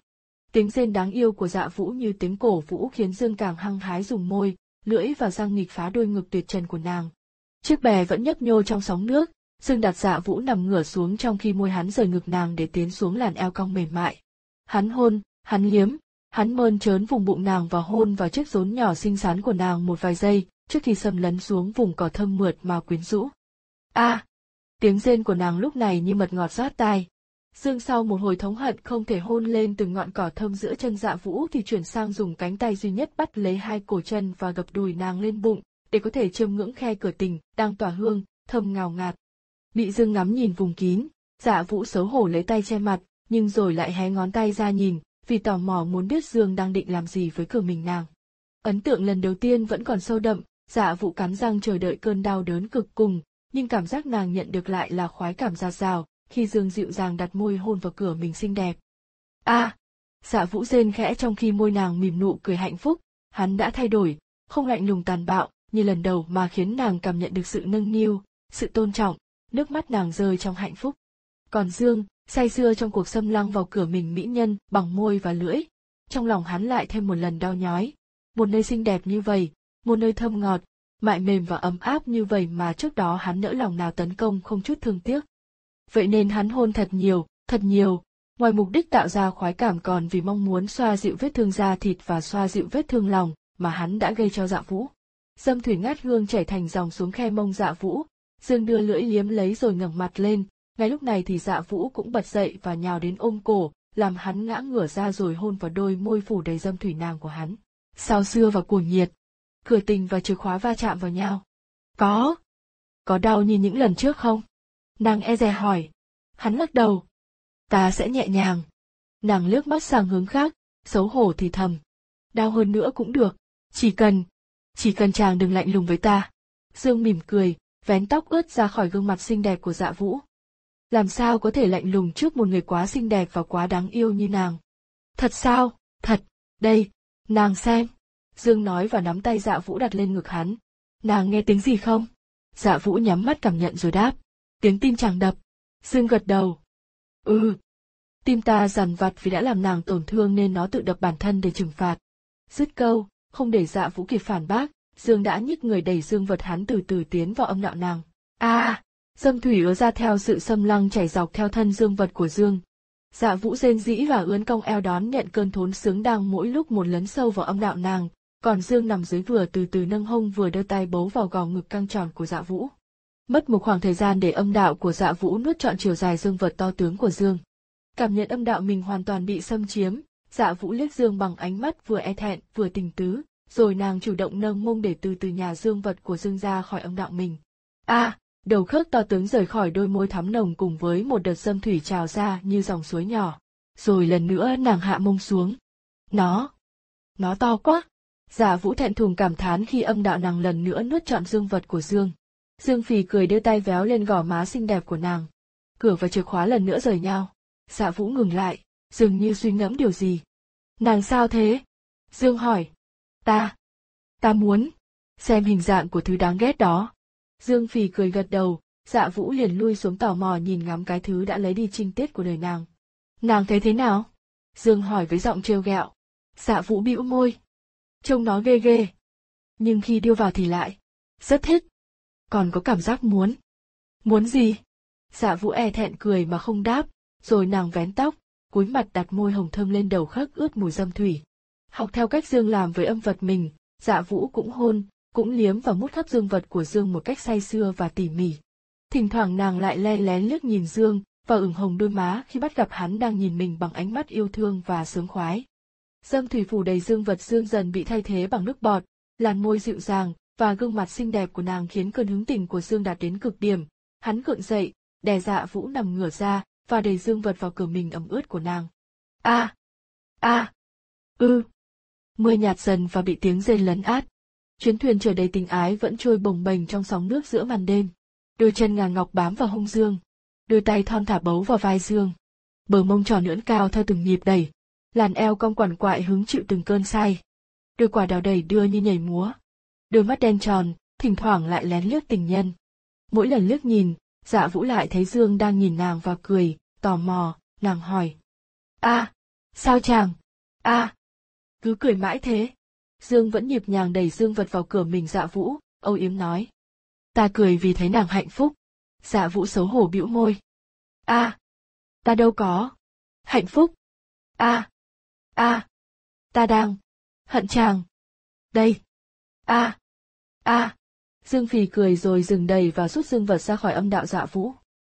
Tiếng rên đáng yêu của Dạ Vũ như tiếng cổ vũ khiến Dương càng hăng hái dùng môi, lưỡi và răng nghịch phá đôi ngực tuyệt trần của nàng. Chiếc bè vẫn nhấp nhô trong sóng nước, Dương đặt Dạ Vũ nằm ngửa xuống trong khi môi hắn rời ngực nàng để tiến xuống làn eo cong mềm mại. Hắn hôn, hắn liếm, hắn mơn trớn vùng bụng nàng và hôn vào chiếc rốn nhỏ xinh xắn của nàng một vài giây, trước khi xâm lấn xuống vùng cỏ thơm mượt mà quyến rũ. A! À, tiếng rên của nàng lúc này như mật ngọt rót tai. Dương sau một hồi thống hận không thể hôn lên từng ngọn cỏ thơm giữa chân Dạ Vũ thì chuyển sang dùng cánh tay duy nhất bắt lấy hai cổ chân và gập đùi nàng lên bụng, để có thể chiêm ngưỡng khe cửa tình, đang tỏa hương, thơm ngào ngạt. Bị Dương ngắm nhìn vùng kín, Dạ Vũ xấu hổ lấy tay che mặt, nhưng rồi lại hé ngón tay ra nhìn, vì tò mò muốn biết Dương đang định làm gì với cửa mình nàng. Ấn tượng lần đầu tiên vẫn còn sâu đậm, Dạ Vũ cắn răng chờ đợi cơn đau đớn cực cùng, nhưng cảm giác nàng nhận được lại là khoái cảm dạt dào, khi Dương dịu dàng đặt môi hôn vào cửa mình xinh đẹp. A! À, Dạ Vũ rên khẽ trong khi môi nàng mỉm nụ cười hạnh phúc, hắn đã thay đổi, không lạnh lùng tàn bạo như lần đầu mà khiến nàng cảm nhận được sự nâng niu, sự tôn trọng, nước mắt nàng rơi trong hạnh phúc. Còn Dương, say sưa trong cuộc xâm lăng vào cửa mình mỹ nhân bằng môi và lưỡi, trong lòng hắn lại thêm một lần đau nhói. Một nơi xinh đẹp như vậy, một nơi thơm ngọt, mại mềm và ấm áp như vậy mà trước đó hắn nỡ lòng nào tấn công không chút thương tiếc. Vậy nên hắn hôn thật nhiều, thật nhiều, ngoài mục đích tạo ra khoái cảm còn vì mong muốn xoa dịu vết thương da thịt và xoa dịu vết thương lòng mà hắn đã gây cho Dạ Vũ. Dâm thủy ngát hương chảy thành dòng xuống khe mông Dạ Vũ, Dương đưa lưỡi liếm lấy rồi ngẩng mặt lên, ngay lúc này thì Dạ Vũ cũng bật dậy và nhào đến ôm cổ, làm hắn ngã ngửa ra rồi hôn vào đôi môi phủ đầy dâm thủy nàng của hắn. Sao xưa và cuồng nhiệt, cửa tình và chìa khóa va chạm vào nhau. Có. Có đau như những lần trước không? Nàng e dè hỏi. Hắn lắc đầu. Ta sẽ nhẹ nhàng. Nàng liếc mắt sang hướng khác, xấu hổ thì thầm. Đau hơn nữa cũng được, chỉ cần, chỉ cần chàng đừng lạnh lùng với ta. Dương mỉm cười, vén tóc ướt ra khỏi gương mặt xinh đẹp của Dạ Vũ. Làm sao có thể lạnh lùng trước một người quá xinh đẹp và quá đáng yêu như nàng? Thật sao? Thật, đây, nàng xem. Dương nói và nắm tay Dạ Vũ đặt lên ngực hắn. Nàng nghe tiếng gì không? Dạ Vũ nhắm mắt cảm nhận rồi đáp. Tiếng tim chàng đập. Dương gật đầu. Ừ. Tim ta dằn vặt vì đã làm nàng tổn thương nên nó tự đập bản thân để trừng phạt. Dứt câu, không để Dạ Vũ kịp phản bác, Dương đã nhích người đẩy dương vật hắn từ từ tiến vào âm đạo nàng. A! À, dâm thủy ứa ra theo sự xâm lăng chảy dọc theo thân dương vật của Dương. Dạ Vũ rên rĩ và ướn cong eo đón nhận cơn thốn sướng đang mỗi lúc một lấn sâu vào âm đạo nàng, còn Dương nằm dưới vừa từ từ nâng hông vừa đưa tay bấu vào gò ngực căng tròn của Dạ Vũ. Mất một khoảng thời gian để âm đạo của Dạ Vũ nuốt trọn chiều dài dương vật to tướng của Dương. Cảm nhận âm đạo mình hoàn toàn bị xâm chiếm, Dạ Vũ liếc Dương bằng ánh mắt vừa e thẹn vừa tình tứ, rồi nàng chủ động nâng mông để từ từ nhả dương vật của Dương ra khỏi âm đạo mình. A! À, đầu khớp to tướng rời khỏi đôi môi thắm nồng cùng với một đợt dâm thủy trào ra như dòng suối nhỏ. Rồi lần nữa nàng hạ mông xuống. Nó! Nó to quá! Dạ Vũ thẹn thùng cảm thán khi âm đạo nàng lần nữa nuốt trọn dương vật của Dương. Dương phì cười đưa tay véo lên gò má xinh đẹp của nàng. Cửa và chìa khóa lần nữa rời nhau. Dạ Vũ ngừng lại, dường như suy ngẫm điều gì. Nàng sao thế? Dương hỏi. Ta. Ta muốn. Xem hình dạng của thứ đáng ghét đó. Dương phì cười gật đầu, Dạ Vũ liền lui xuống tò mò nhìn ngắm cái thứ đã lấy đi trinh tiết của đời nàng. Nàng thấy thế nào? Dương hỏi với giọng trêu ghẹo. Dạ Vũ bĩu môi. Trông nó ghê ghê. Nhưng khi đưa vào thì lại. Rất thích. Còn có cảm giác muốn. Muốn gì? Dạ Vũ e thẹn cười mà không đáp, rồi nàng vén tóc, cúi mặt đặt môi hồng thơm lên đầu khớp ướt mùi dâm thủy. Học theo cách Dương làm với âm vật mình, Dạ Vũ cũng hôn, cũng liếm và mút khắp dương vật của Dương một cách say sưa và tỉ mỉ. Thỉnh thoảng nàng lại le lén liếc nhìn Dương và ửng hồng đôi má khi bắt gặp hắn đang nhìn mình bằng ánh mắt yêu thương và sướng khoái. Dâm thủy phủ đầy dương vật Dương dần bị thay thế bằng nước bọt, làn môi dịu dàng và gương mặt xinh đẹp của nàng khiến cơn hứng tình của Dương đạt đến cực điểm. Hắn gượng dậy, đè Dạ Vũ nằm ngửa ra và đẩy dương vật vào cửa mình ẩm ướt của nàng. A, a, ư. Mưa nhạt dần và bị tiếng rên lấn át. Chuyến thuyền chở đầy tình ái vẫn trôi bồng bềnh trong sóng nước giữa màn đêm. Đôi chân ngà ngọc bám vào hông Dương, đôi tay thon thả bấu vào vai Dương. Bờ mông tròn ưỡn cao theo từng nhịp đẩy, làn eo cong quằn quại hứng chịu từng cơn say. Đôi quả đào đẩy đưa như nhảy múa. Đôi mắt đen tròn, thỉnh thoảng lại lén liếc tình nhân. Mỗi lần liếc nhìn, Dạ Vũ lại thấy Dương đang nhìn nàng và cười, tò mò, nàng hỏi. A, à, sao chàng, a, cứ cười mãi thế. Dương vẫn nhịp nhàng đẩy dương vật vào cửa mình. Dạ Vũ âu yếm nói. Ta cười vì thấy nàng hạnh phúc. Dạ Vũ xấu hổ bĩu môi. A, ta đâu có hạnh phúc. A, a, ta đang hận chàng. Đây. A, a. Dương phì cười rồi dừng đầy và rút dương vật ra khỏi âm đạo Dạ Vũ.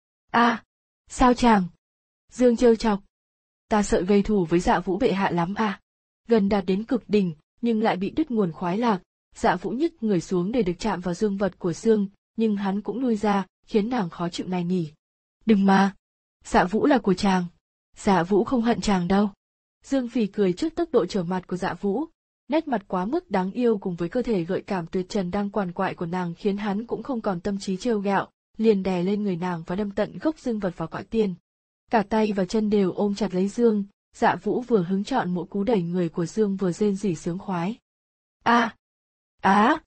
A, sao chàng? Dương trêu chọc. Ta sợ gây thù với Dạ Vũ bệ hạ lắm à. Gần đạt đến cực đỉnh, nhưng lại bị đứt nguồn khoái lạc. Dạ Vũ nhích người xuống để được chạm vào dương vật của Dương, nhưng hắn cũng lui ra, khiến nàng khó chịu này nhỉ. Đừng mà. Dạ Vũ là của chàng. Dạ Vũ không hận chàng đâu. Dương phì cười trước tốc độ trở mặt của Dạ Vũ. Nét mặt quá mức đáng yêu cùng với cơ thể gợi cảm tuyệt trần đang quằn quại của nàng khiến hắn cũng không còn tâm trí trêu ghẹo, liền đè lên người nàng và đâm tận gốc dương vật vào cõi tiên. Cả tay và chân đều ôm chặt lấy Dương. Dạ Vũ vừa hứng chọn mỗi cú đẩy người của Dương vừa rên rỉ sướng khoái. A, á,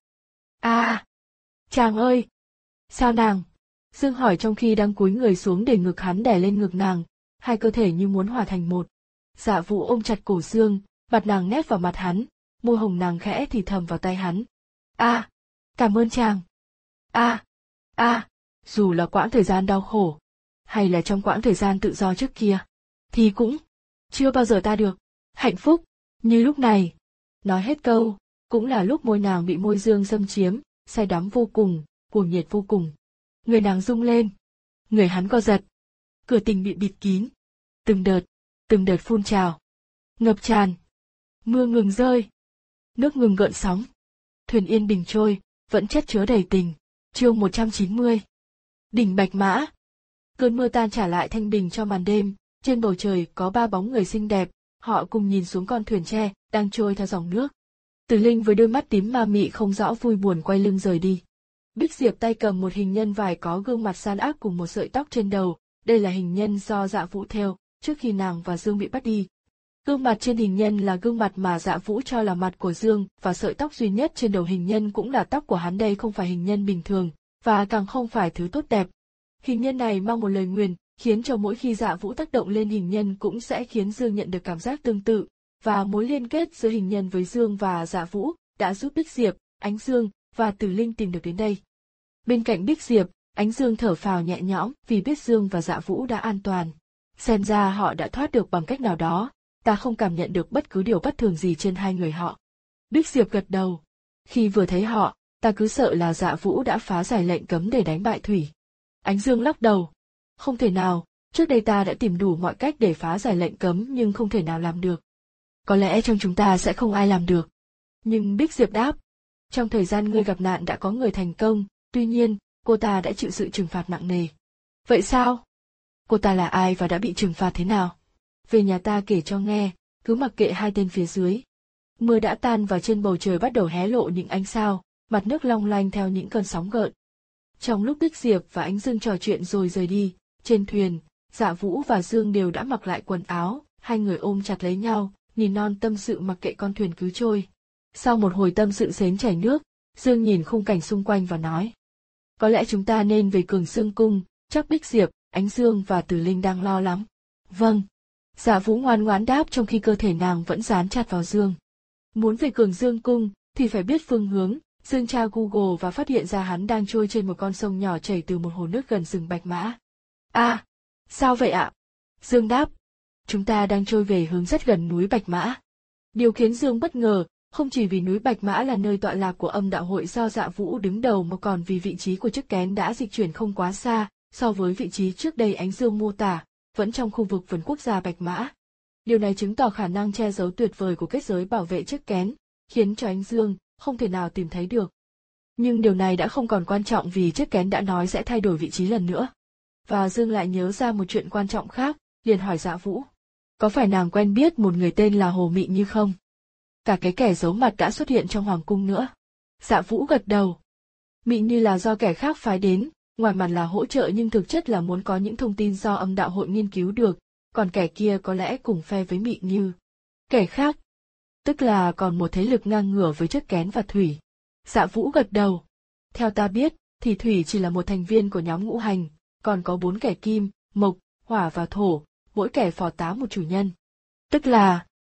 a, chàng ơi, sao nàng? Dương hỏi trong khi đang cúi người xuống để ngực hắn đè lên ngực nàng, hai cơ thể như muốn hòa thành một. Dạ Vũ ôm chặt cổ Dương, mặt nàng nép vào mặt hắn, môi hồng nàng khẽ thì thầm vào tay hắn. A, cảm ơn chàng. A, a, dù là quãng thời gian đau khổ, hay là trong quãng thời gian tự do trước kia, thì cũng chưa bao giờ ta được hạnh phúc như lúc này. Nói hết câu, cũng là lúc môi nàng bị môi Dương xâm chiếm, say đắm vô cùng, cuồng nhiệt vô cùng. Người nàng rung lên, người hắn co giật, cửa tình bị bịt kín, từng đợt, từng đợt phun trào, ngập tràn, mưa ngừng rơi, nước ngừng gợn sóng, thuyền yên bình trôi, vẫn chất chứa đầy tình. Chương một trăm chín mươi. Đỉnh Bạch Mã. Cơn mưa tan trả lại thanh bình cho màn đêm, trên bầu trời có ba bóng người xinh đẹp, họ cùng nhìn xuống con thuyền tre đang trôi theo dòng nước. Tử Linh với đôi mắt tím ma mị không rõ vui buồn quay lưng rời đi. Bích Diệp tay cầm một hình nhân vải có gương mặt gian ác cùng một sợi tóc trên đầu, đây là hình nhân do Dạ Vũ thêu trước khi nàng và Dương bị bắt đi. Gương mặt trên hình nhân là gương mặt mà Dạ Vũ cho là mặt của Dương, và sợi tóc duy nhất trên đầu hình nhân cũng là tóc của hắn. Đây không phải hình nhân bình thường, và càng không phải thứ tốt đẹp. Hình nhân này mang một lời nguyền, khiến cho mỗi khi Dạ Vũ tác động lên hình nhân cũng sẽ khiến Dương nhận được cảm giác tương tự, và mối liên kết giữa hình nhân với Dương và Dạ Vũ đã giúp Bích Diệp, Ánh Dương và Tử Linh tìm được đến đây. Bên cạnh Bích Diệp, Ánh Dương thở phào nhẹ nhõm vì biết Dương và Dạ Vũ đã an toàn. Xem ra họ đã thoát được bằng cách nào đó, ta không cảm nhận được bất cứ điều bất thường gì trên hai người họ. Bích Diệp gật đầu. Khi vừa thấy họ, ta cứ sợ là Dạ Vũ đã phá giải lệnh cấm để đánh bại Thủy. Ánh Dương lắc đầu. Không thể nào, trước đây ta đã tìm đủ mọi cách để phá giải lệnh cấm nhưng không thể nào làm được. Có lẽ trong chúng ta sẽ không ai làm được. Nhưng Bích Diệp đáp, trong thời gian ngươi gặp nạn đã có người thành công, tuy nhiên, cô ta đã chịu sự trừng phạt nặng nề. Vậy sao? Cô ta là ai và đã bị trừng phạt thế nào? Về nhà ta kể cho nghe, cứ mặc kệ hai tên phía dưới. Mưa đã tan và trên bầu trời bắt đầu hé lộ những ánh sao, mặt nước long lanh theo những cơn sóng gợn. Trong lúc Bích Diệp và Ánh Dương trò chuyện rồi rời đi, trên thuyền, Dạ Vũ và Dương đều đã mặc lại quần áo, hai người ôm chặt lấy nhau, nhìn non tâm sự mặc kệ con thuyền cứ trôi. Sau một hồi tâm sự xến chảy nước, Dương nhìn khung cảnh xung quanh và nói. Có lẽ chúng ta nên về Cường Xương Cung, chắc Bích Diệp, Ánh Dương và Tử Linh đang lo lắm. Vâng. Dạ Vũ ngoan ngoãn đáp trong khi cơ thể nàng vẫn dán chặt vào Dương. Muốn về Cường Dương Cung, thì phải biết phương hướng. Dương tra Google và phát hiện ra hắn đang trôi trên một con sông nhỏ chảy từ một hồ nước gần rừng Bạch Mã. À, sao vậy ạ? Dương đáp. Chúng ta đang trôi về hướng rất gần núi Bạch Mã. Điều khiến Dương bất ngờ, không chỉ vì núi Bạch Mã là nơi tọa lạc của Âm Đạo Hội do Dạ Vũ đứng đầu mà còn vì vị trí của chiếc kén đã dịch chuyển không quá xa so với vị trí trước đây Ánh Dương mô tả, vẫn trong khu vực vườn quốc gia Bạch Mã. Điều này chứng tỏ khả năng che giấu tuyệt vời của kết giới bảo vệ chiếc kén, khiến cho Ánh Dương không thể nào tìm thấy được. Nhưng điều này đã không còn quan trọng vì chiếc kén đã nói sẽ thay đổi vị trí lần nữa. Và Dương lại nhớ ra một chuyện quan trọng khác, liền hỏi Dạ Vũ. Có phải nàng quen biết một người tên là Hồ Mị Như không? Cả cái kẻ giấu mặt đã xuất hiện trong hoàng cung nữa. Dạ Vũ gật đầu. Mị Như là do kẻ khác phái đến, ngoài mặt là hỗ trợ nhưng thực chất là muốn có những thông tin do Âm Đạo Hội nghiên cứu được, còn kẻ kia có lẽ cùng phe với Mị Như. Kẻ khác? Tức là còn một thế lực ngang ngửa với chiếc kén và Thủy. Dạ Vũ gật đầu. Theo ta biết, thì Thủy chỉ là một thành viên của nhóm ngũ hành, còn có bốn kẻ kim, mộc, hỏa và thổ, mỗi kẻ phò tá một chủ nhân. Tức là...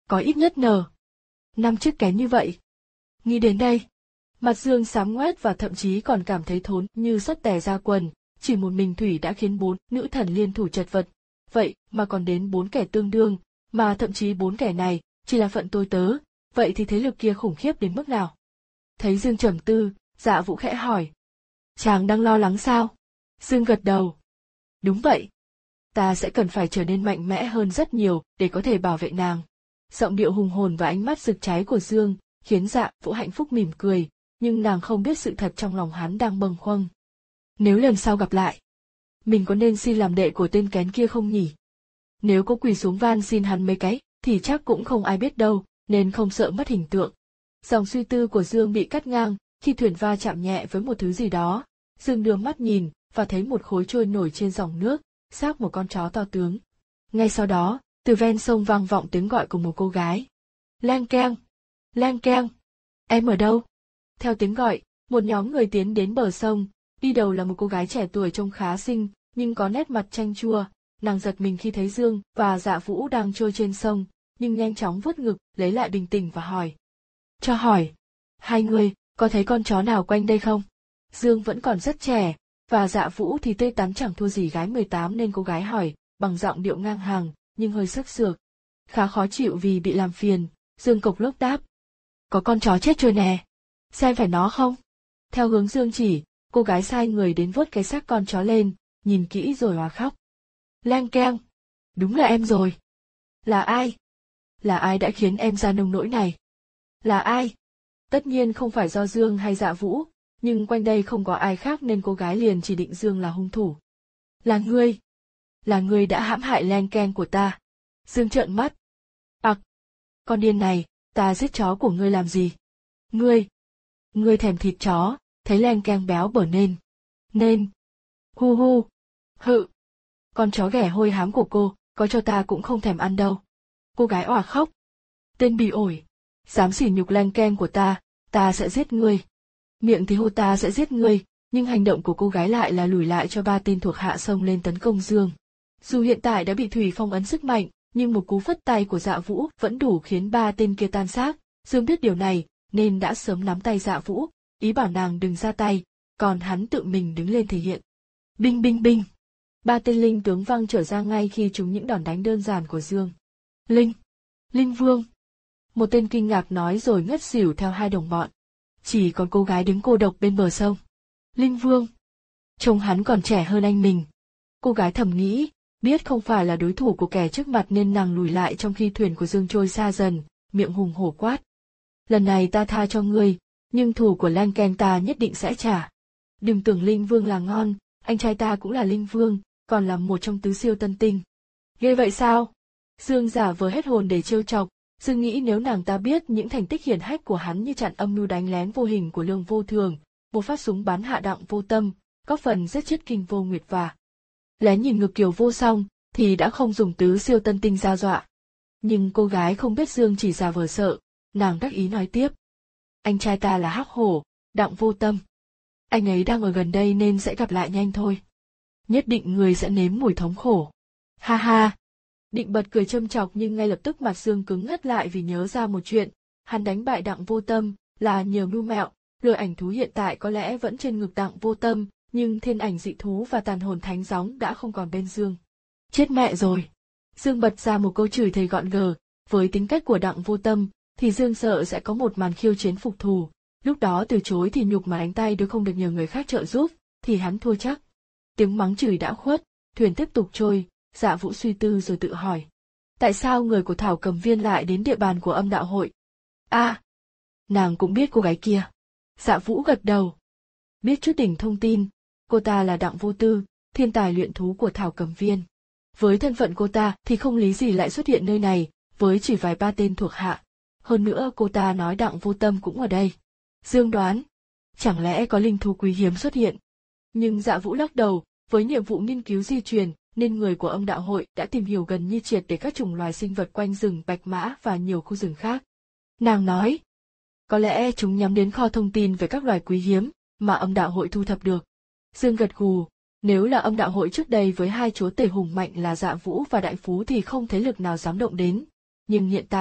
có ít nhất nở năm chiếc kén như vậy. Nghĩ đến đây, mặt Dương xám ngoét và thậm chí còn cảm thấy thốn như sắp tè ra quần, chỉ một mình Thủy đã khiến bốn nữ thần liên thủ chật vật, vậy mà còn đến bốn kẻ tương đương, mà thậm chí bốn kẻ này chỉ là phận tôi tớ, vậy thì thế lực kia khủng khiếp đến mức nào? Thấy Dương trầm tư, Dạ Vũ khẽ hỏi. Chàng đang lo lắng sao? Dương gật đầu. Đúng vậy. Ta sẽ cần phải trở nên mạnh mẽ hơn rất nhiều để có thể bảo vệ nàng. Giọng điệu hùng hồn và ánh mắt rực cháy của Dương khiến Dạ Vũ hạnh phúc mỉm cười, nhưng nàng không biết sự thật trong lòng hắn đang bâng khuâng. Nếu lần sau gặp lại, mình có nên xin làm đệ của tên kén kia không nhỉ? Nếu có quỳ xuống van xin hắn mấy cái, thì chắc cũng không ai biết đâu, nên không sợ mất hình tượng. Dòng suy tư của Dương bị cắt ngang khi thuyền va chạm nhẹ với một thứ gì đó. Dương đưa mắt nhìn và thấy một khối trôi nổi trên dòng nước, xác một con chó to tướng. Ngay sau đó, từ ven sông vang vọng tiếng gọi của một cô gái. Leng keng, leng keng, em ở đâu? Theo tiếng gọi, một nhóm người tiến đến bờ sông, đi đầu là một cô gái trẻ tuổi trông khá xinh, nhưng có nét mặt chanh chua. Nàng giật mình khi thấy Dương và Dạ Vũ đang trôi trên sông, nhưng nhanh chóng vuốt ngực, lấy lại bình tĩnh và hỏi. Cho hỏi, hai người, có thấy con chó nào quanh đây không? Dương vẫn còn rất trẻ, và Dạ Vũ thì tươi tắn chẳng thua gì gái mười tám nên cô gái hỏi, bằng giọng điệu ngang hàng, nhưng hơi sức sược. Khá khó chịu vì bị làm phiền, Dương cộc lốc đáp. Có con chó chết trôi nè, xem phải nó không? Theo hướng Dương chỉ, cô gái sai người đến vuốt cái xác con chó lên, nhìn kỹ rồi hòa khóc. Leng keng, đúng là em rồi. Là ai? Là ai đã khiến em ra nông nỗi này? Là ai? Tất nhiên không phải do Dương hay Dạ Vũ, nhưng quanh đây không có ai khác nên cô gái liền chỉ định Dương là hung thủ. Là ngươi. Là ngươi đã hãm hại Leng keng của ta. Dương trợn mắt. Ặc! Con điên này, ta giết chó của ngươi làm gì? Ngươi! Ngươi thèm thịt chó, thấy Leng keng béo bở nên. Nên! Hu hu! Hự! Con chó ghẻ hôi hám của cô, có cho ta cũng không thèm ăn đâu. Cô gái òa khóc. Tên bỉ ổi! Dám sỉ nhục Leng keng của ta, ta sẽ giết ngươi. Miệng thì hô ta sẽ giết ngươi, nhưng hành động của cô gái lại là lùi lại cho ba tên thuộc hạ xông lên tấn công Dương. Dù hiện tại đã bị Thủy phong ấn sức mạnh, nhưng một cú phất tay của Dạ Vũ vẫn đủ khiến ba tên kia tan xác. Dương biết điều này, nên đã sớm nắm tay Dạ Vũ, ý bảo nàng đừng ra tay, còn hắn tự mình đứng lên thể hiện. Binh binh binh! Ba tên linh tướng văng trở ra ngay khi trúng những đòn đánh đơn giản của Dương. Linh! Linh Vương! Một tên kinh ngạc nói rồi ngất xỉu theo hai đồng bọn. Chỉ còn cô gái đứng cô độc bên bờ sông. Linh Vương! Trông hắn còn trẻ hơn anh mình. Cô gái thầm nghĩ, biết không phải là đối thủ của kẻ trước mặt nên nàng lùi lại trong khi thuyền của Dương trôi xa dần, miệng hùng hổ quát. Lần này ta tha cho ngươi, nhưng thù của Leng keng ta nhất định sẽ trả. Đừng tưởng Linh Vương là ngon, anh trai ta cũng là Linh Vương, còn là một trong tứ siêu tân tinh. Ghê vậy sao? Dương giả vờ hết hồn để trêu chọc. Dương nghĩ nếu nàng ta biết những thành tích hiển hách của hắn như chặn âm mưu đánh lén vô hình của Lương Vô Thường, một phát súng bắn hạ Đặng Vô Tâm, góp phần giết chết Kinh Vô Nguyệt và lén nhìn ngực Kiều Vô Song, thì đã không dùng tứ siêu tân tinh ra dọa. Nhưng cô gái không biết Dương chỉ giả vờ sợ, nàng đắc ý nói tiếp. Anh trai ta là Hắc Hổ, Đặng Vô Tâm. Anh ấy đang ở gần đây nên sẽ gặp lại nhanh thôi. Nhất định người sẽ nếm mùi thống khổ. Ha ha! Định bật cười châm chọc nhưng ngay lập tức mặt Dương cứng ngắt lại vì nhớ ra một chuyện, hắn đánh bại Đặng Vô Tâm là nhờ mưu mẹo, lừa ảnh thú hiện tại có lẽ vẫn trên ngực Đặng Vô Tâm, nhưng thiên ảnh dị thú và tàn hồn thánh gióng đã không còn bên Dương. Chết mẹ rồi! Dương bật ra một câu chửi thề gọn gờ, với tính cách của Đặng Vô Tâm, thì Dương sợ sẽ có một màn khiêu chiến phục thù, lúc đó từ chối thì nhục mà đánh tay đứa không được nhờ người khác trợ giúp, thì hắn thua chắc. Tiếng mắng chửi đã khuất, thuyền tiếp tục trôi. Dạ Vũ suy tư rồi tự hỏi. Tại sao người của Thảo Cầm Viên lại đến địa bàn của Âm Đạo Hội? À, nàng cũng biết cô gái kia. Dạ Vũ gật đầu. Biết chút đỉnh thông tin, cô ta là Đặng Vô Tư, thiên tài luyện thú của Thảo Cầm Viên. Với thân phận cô ta thì không lý gì lại xuất hiện nơi này, với chỉ vài ba tên thuộc hạ. Hơn nữa cô ta nói Đặng Vô Tâm cũng ở đây. Dương đoán, chẳng lẽ có linh thú quý hiếm xuất hiện? Nhưng Dạ Vũ lắc đầu, với nhiệm vụ nghiên cứu di truyền, nên người của Âm Đạo Hội đã tìm hiểu gần như triệt để các chủng loài sinh vật quanh rừng Bạch Mã và nhiều khu rừng khác. Nàng nói, có lẽ chúng nhắm đến kho thông tin về các loài quý hiếm mà Âm Đạo Hội thu thập được. Dương gật gù, nếu là Âm Đạo Hội trước đây với hai chúa tể hùng mạnh là Dạ Vũ và Đại Phú thì không thế lực nào dám động đến. Nhưng hiện tại,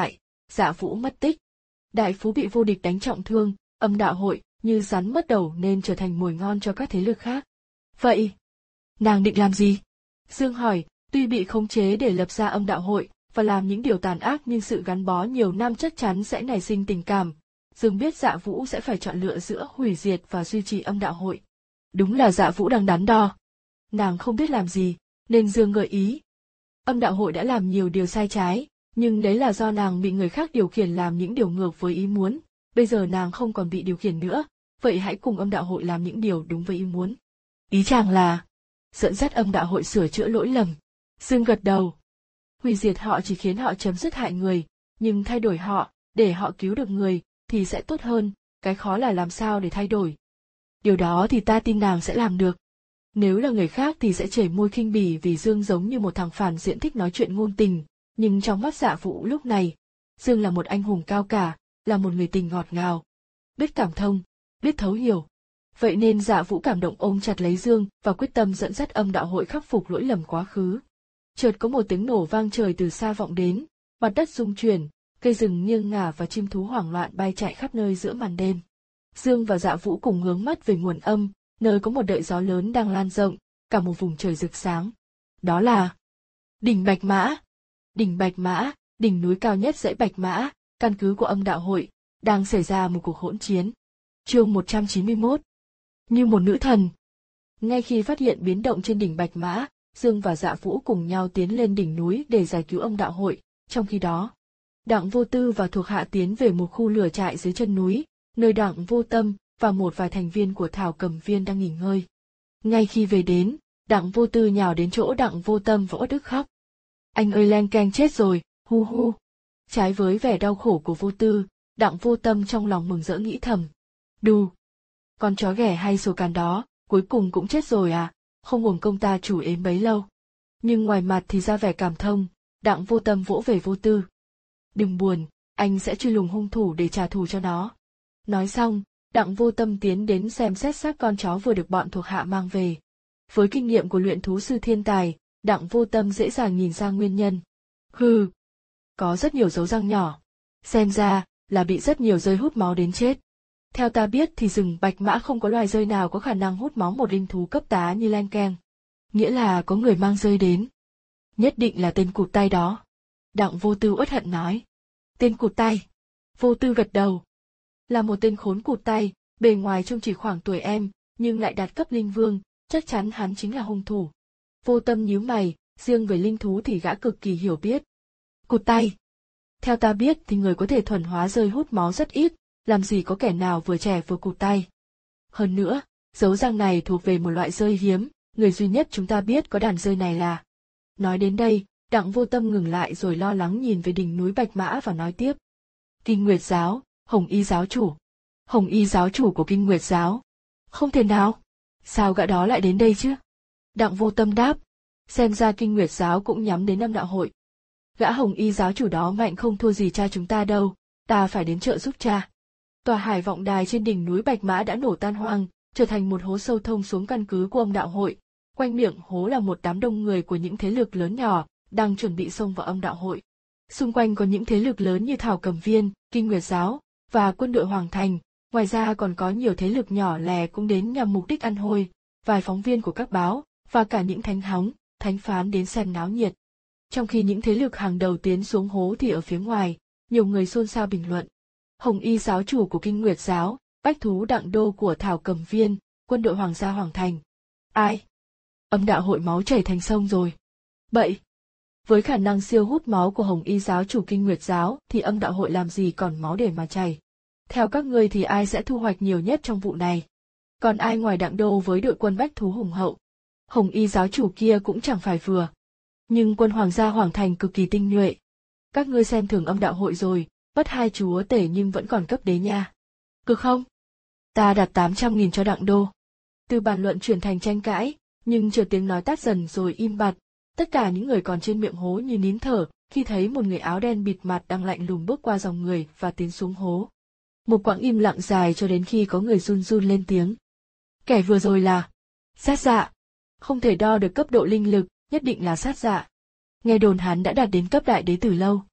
Dạ Vũ mất tích. Đại Phú bị vô địch đánh trọng thương, Âm đạo hội như rắn mất đầu nên trở thành mồi ngon cho các thế lực khác. Vậy, nàng định làm gì? Dương hỏi, tuy bị khống chế để lập ra Âm đạo hội và làm những điều tàn ác nhưng sự gắn bó nhiều năm chắc chắn sẽ nảy sinh tình cảm. Dương biết Dạ Vũ sẽ phải chọn lựa giữa hủy diệt và duy trì Âm đạo hội. Đúng là Dạ Vũ đang đắn đo. Nàng không biết làm gì, nên Dương gợi ý. Âm đạo hội đã làm nhiều điều sai trái, nhưng đấy là do nàng bị người khác điều khiển làm những điều ngược với ý muốn. Bây giờ nàng không còn bị điều khiển nữa, vậy hãy cùng Âm đạo hội làm những điều đúng với ý muốn. Ý chàng là dẫn dắt Âm đạo hội sửa chữa lỗi lầm. Dương gật đầu. Hủy diệt họ chỉ khiến họ chấm dứt hại người, nhưng thay đổi họ, để họ cứu được người, thì sẽ tốt hơn, cái khó là làm sao để thay đổi. Điều đó thì ta tin nàng sẽ làm được. Nếu là người khác thì sẽ chảy môi khinh bỉ vì Dương giống như một thằng phản diện thích nói chuyện ngôn tình, nhưng trong mắt Dạ Vũ lúc này, Dương là một anh hùng cao cả, là một người tình ngọt ngào, biết cảm thông, biết thấu hiểu. Vậy nên Dạ Vũ cảm động ôm chặt lấy Dương và quyết tâm dẫn dắt Âm đạo hội khắc phục lỗi lầm quá khứ. Chợt có một tiếng nổ vang trời từ xa vọng đến, mặt đất rung chuyển, cây rừng nghiêng ngả và chim thú hoảng loạn bay chạy khắp nơi giữa màn đêm. Dương và Dạ Vũ cùng hướng mắt về nguồn âm, nơi có một đợi gió lớn đang lan rộng, cả một vùng trời rực sáng. Đó là đỉnh Bạch Mã. Đỉnh Bạch Mã, đỉnh núi cao nhất dãy Bạch Mã, căn cứ của Âm đạo hội, đang xảy ra một cuộc hỗn chiến. Chương một trăm chín mươi mốt. Như một nữ thần. Ngay khi phát hiện biến động trên đỉnh Bạch Mã, Dương và Dạ Vũ cùng nhau tiến lên đỉnh núi để giải cứu Âm đạo hội. Trong khi đó, Đặng Vô Tư và thuộc hạ tiến về một khu lửa trại dưới chân núi, nơi Đặng Vô Tâm và một vài thành viên của Thảo Cầm Viên đang nghỉ ngơi. Ngay khi về đến, Đặng Vô Tư nhào đến chỗ Đặng Vô Tâm và uất ức khóc. Anh ơi, Len Keng chết rồi, hu hu. Trái với vẻ đau khổ của Vô Tư, Đặng Vô Tâm trong lòng mừng rỡ nghĩ thầm. Đù, con chó ghẻ hay sổ càn đó, cuối cùng cũng chết rồi à, không uổng công ta chủ ếm bấy lâu. Nhưng ngoài mặt thì ra vẻ cảm thông, Đặng Vô Tâm vỗ về Vô Tư. Đừng buồn, anh sẽ truy lùng hung thủ để trả thù cho nó. Nói xong, Đặng Vô Tâm tiến đến xem xét xác con chó vừa được bọn thuộc hạ mang về. Với kinh nghiệm của luyện thú sư thiên tài, Đặng Vô Tâm dễ dàng nhìn ra nguyên nhân. Hừ, có rất nhiều dấu răng nhỏ. Xem ra là bị rất nhiều rơi hút máu đến chết. Theo ta biết thì rừng Bạch Mã không có loài rơi nào có khả năng hút máu một linh thú cấp tá như Len Keng. Nghĩa là có người mang rơi đến. Nhất định là tên cụt tay đó. Đặng Vô Tư uất hận nói. Tên cụt tay. Vô Tư gật đầu. Là một tên khốn cụt tay, bề ngoài trông chỉ khoảng tuổi em, nhưng lại đạt cấp linh vương, chắc chắn hắn chính là hung thủ. Vô Tâm nhíu mày, riêng về linh thú thì gã cực kỳ hiểu biết. Cụt tay. Theo ta biết thì người có thể thuần hóa rơi hút máu rất ít, làm gì có kẻ nào vừa trẻ vừa cụt tay. Hơn nữa, dấu răng này thuộc về một loại rơi hiếm, người duy nhất chúng ta biết có đàn rơi này là. Nói đến đây, Đặng Vô Tâm ngừng lại rồi lo lắng nhìn về đỉnh núi Bạch Mã và nói tiếp. Kinh Nguyệt giáo, Hồng Y giáo chủ. Hồng Y giáo chủ của Kinh Nguyệt giáo. Không thể nào. Sao gã đó lại đến đây chứ? Đặng Vô Tâm đáp. Xem ra Kinh Nguyệt giáo cũng nhắm đến Âm đạo hội. Gã Hồng Y giáo chủ đó mạnh không thua gì cha chúng ta đâu, ta phải đến trợ giúp cha. Tòa hải vọng đài trên đỉnh núi Bạch Mã đã nổ tan hoang, trở thành một hố sâu thông xuống căn cứ của Âm đạo hội. Quanh miệng hố là một đám đông người của những thế lực lớn nhỏ, đang chuẩn bị xông vào Âm đạo hội. Xung quanh có những thế lực lớn như Thảo Cầm Viên, Kinh Nguyệt giáo và quân đội Hoàng Thành, ngoài ra còn có nhiều thế lực nhỏ lẻ cũng đến nhằm mục đích ăn hôi, vài phóng viên của các báo và cả những thánh hóng, thánh phán đến xem náo nhiệt. Trong khi những thế lực hàng đầu tiến xuống hố thì ở phía ngoài, nhiều người xôn xao bình luận. Hồng Y giáo chủ của Kinh Nguyệt giáo, bách thú Đặng đô của Thảo Cầm Viên, quân đội Hoàng gia Hoàng Thành. Ai? Âm đạo hội máu chảy thành sông rồi. Bậy! Với khả năng siêu hút máu của Hồng Y giáo chủ Kinh Nguyệt giáo thì Âm đạo hội làm gì còn máu để mà chảy. Theo các ngươi thì ai sẽ thu hoạch nhiều nhất trong vụ này? Còn ai ngoài Đặng đô với đội quân bách thú hùng hậu? Hồng Y giáo chủ kia cũng chẳng phải vừa. Nhưng quân Hoàng gia Hoàng Thành cực kỳ tinh nhuệ. Các ngươi xem thường Âm đạo hội rồi, bất hai chúa tể nhưng vẫn còn cấp đế nha. Cực không? Ta đặt tám trăm nghìn cho Đặng đô. Từ bàn luận chuyển thành tranh cãi, nhưng chợt tiếng nói tắt dần rồi im bặt. Tất cả những người còn trên miệng hố như nín thở khi thấy một người áo đen bịt mặt đang lạnh lùng bước qua dòng người và tiến xuống hố. Một quãng im lặng dài cho đến khi có người run run lên tiếng. Kẻ vừa rồi là sát dạ. Không thể đo được cấp độ linh lực, nhất định là sát dạ. Nghe đồn hắn đã đạt đến cấp đại đế từ lâu.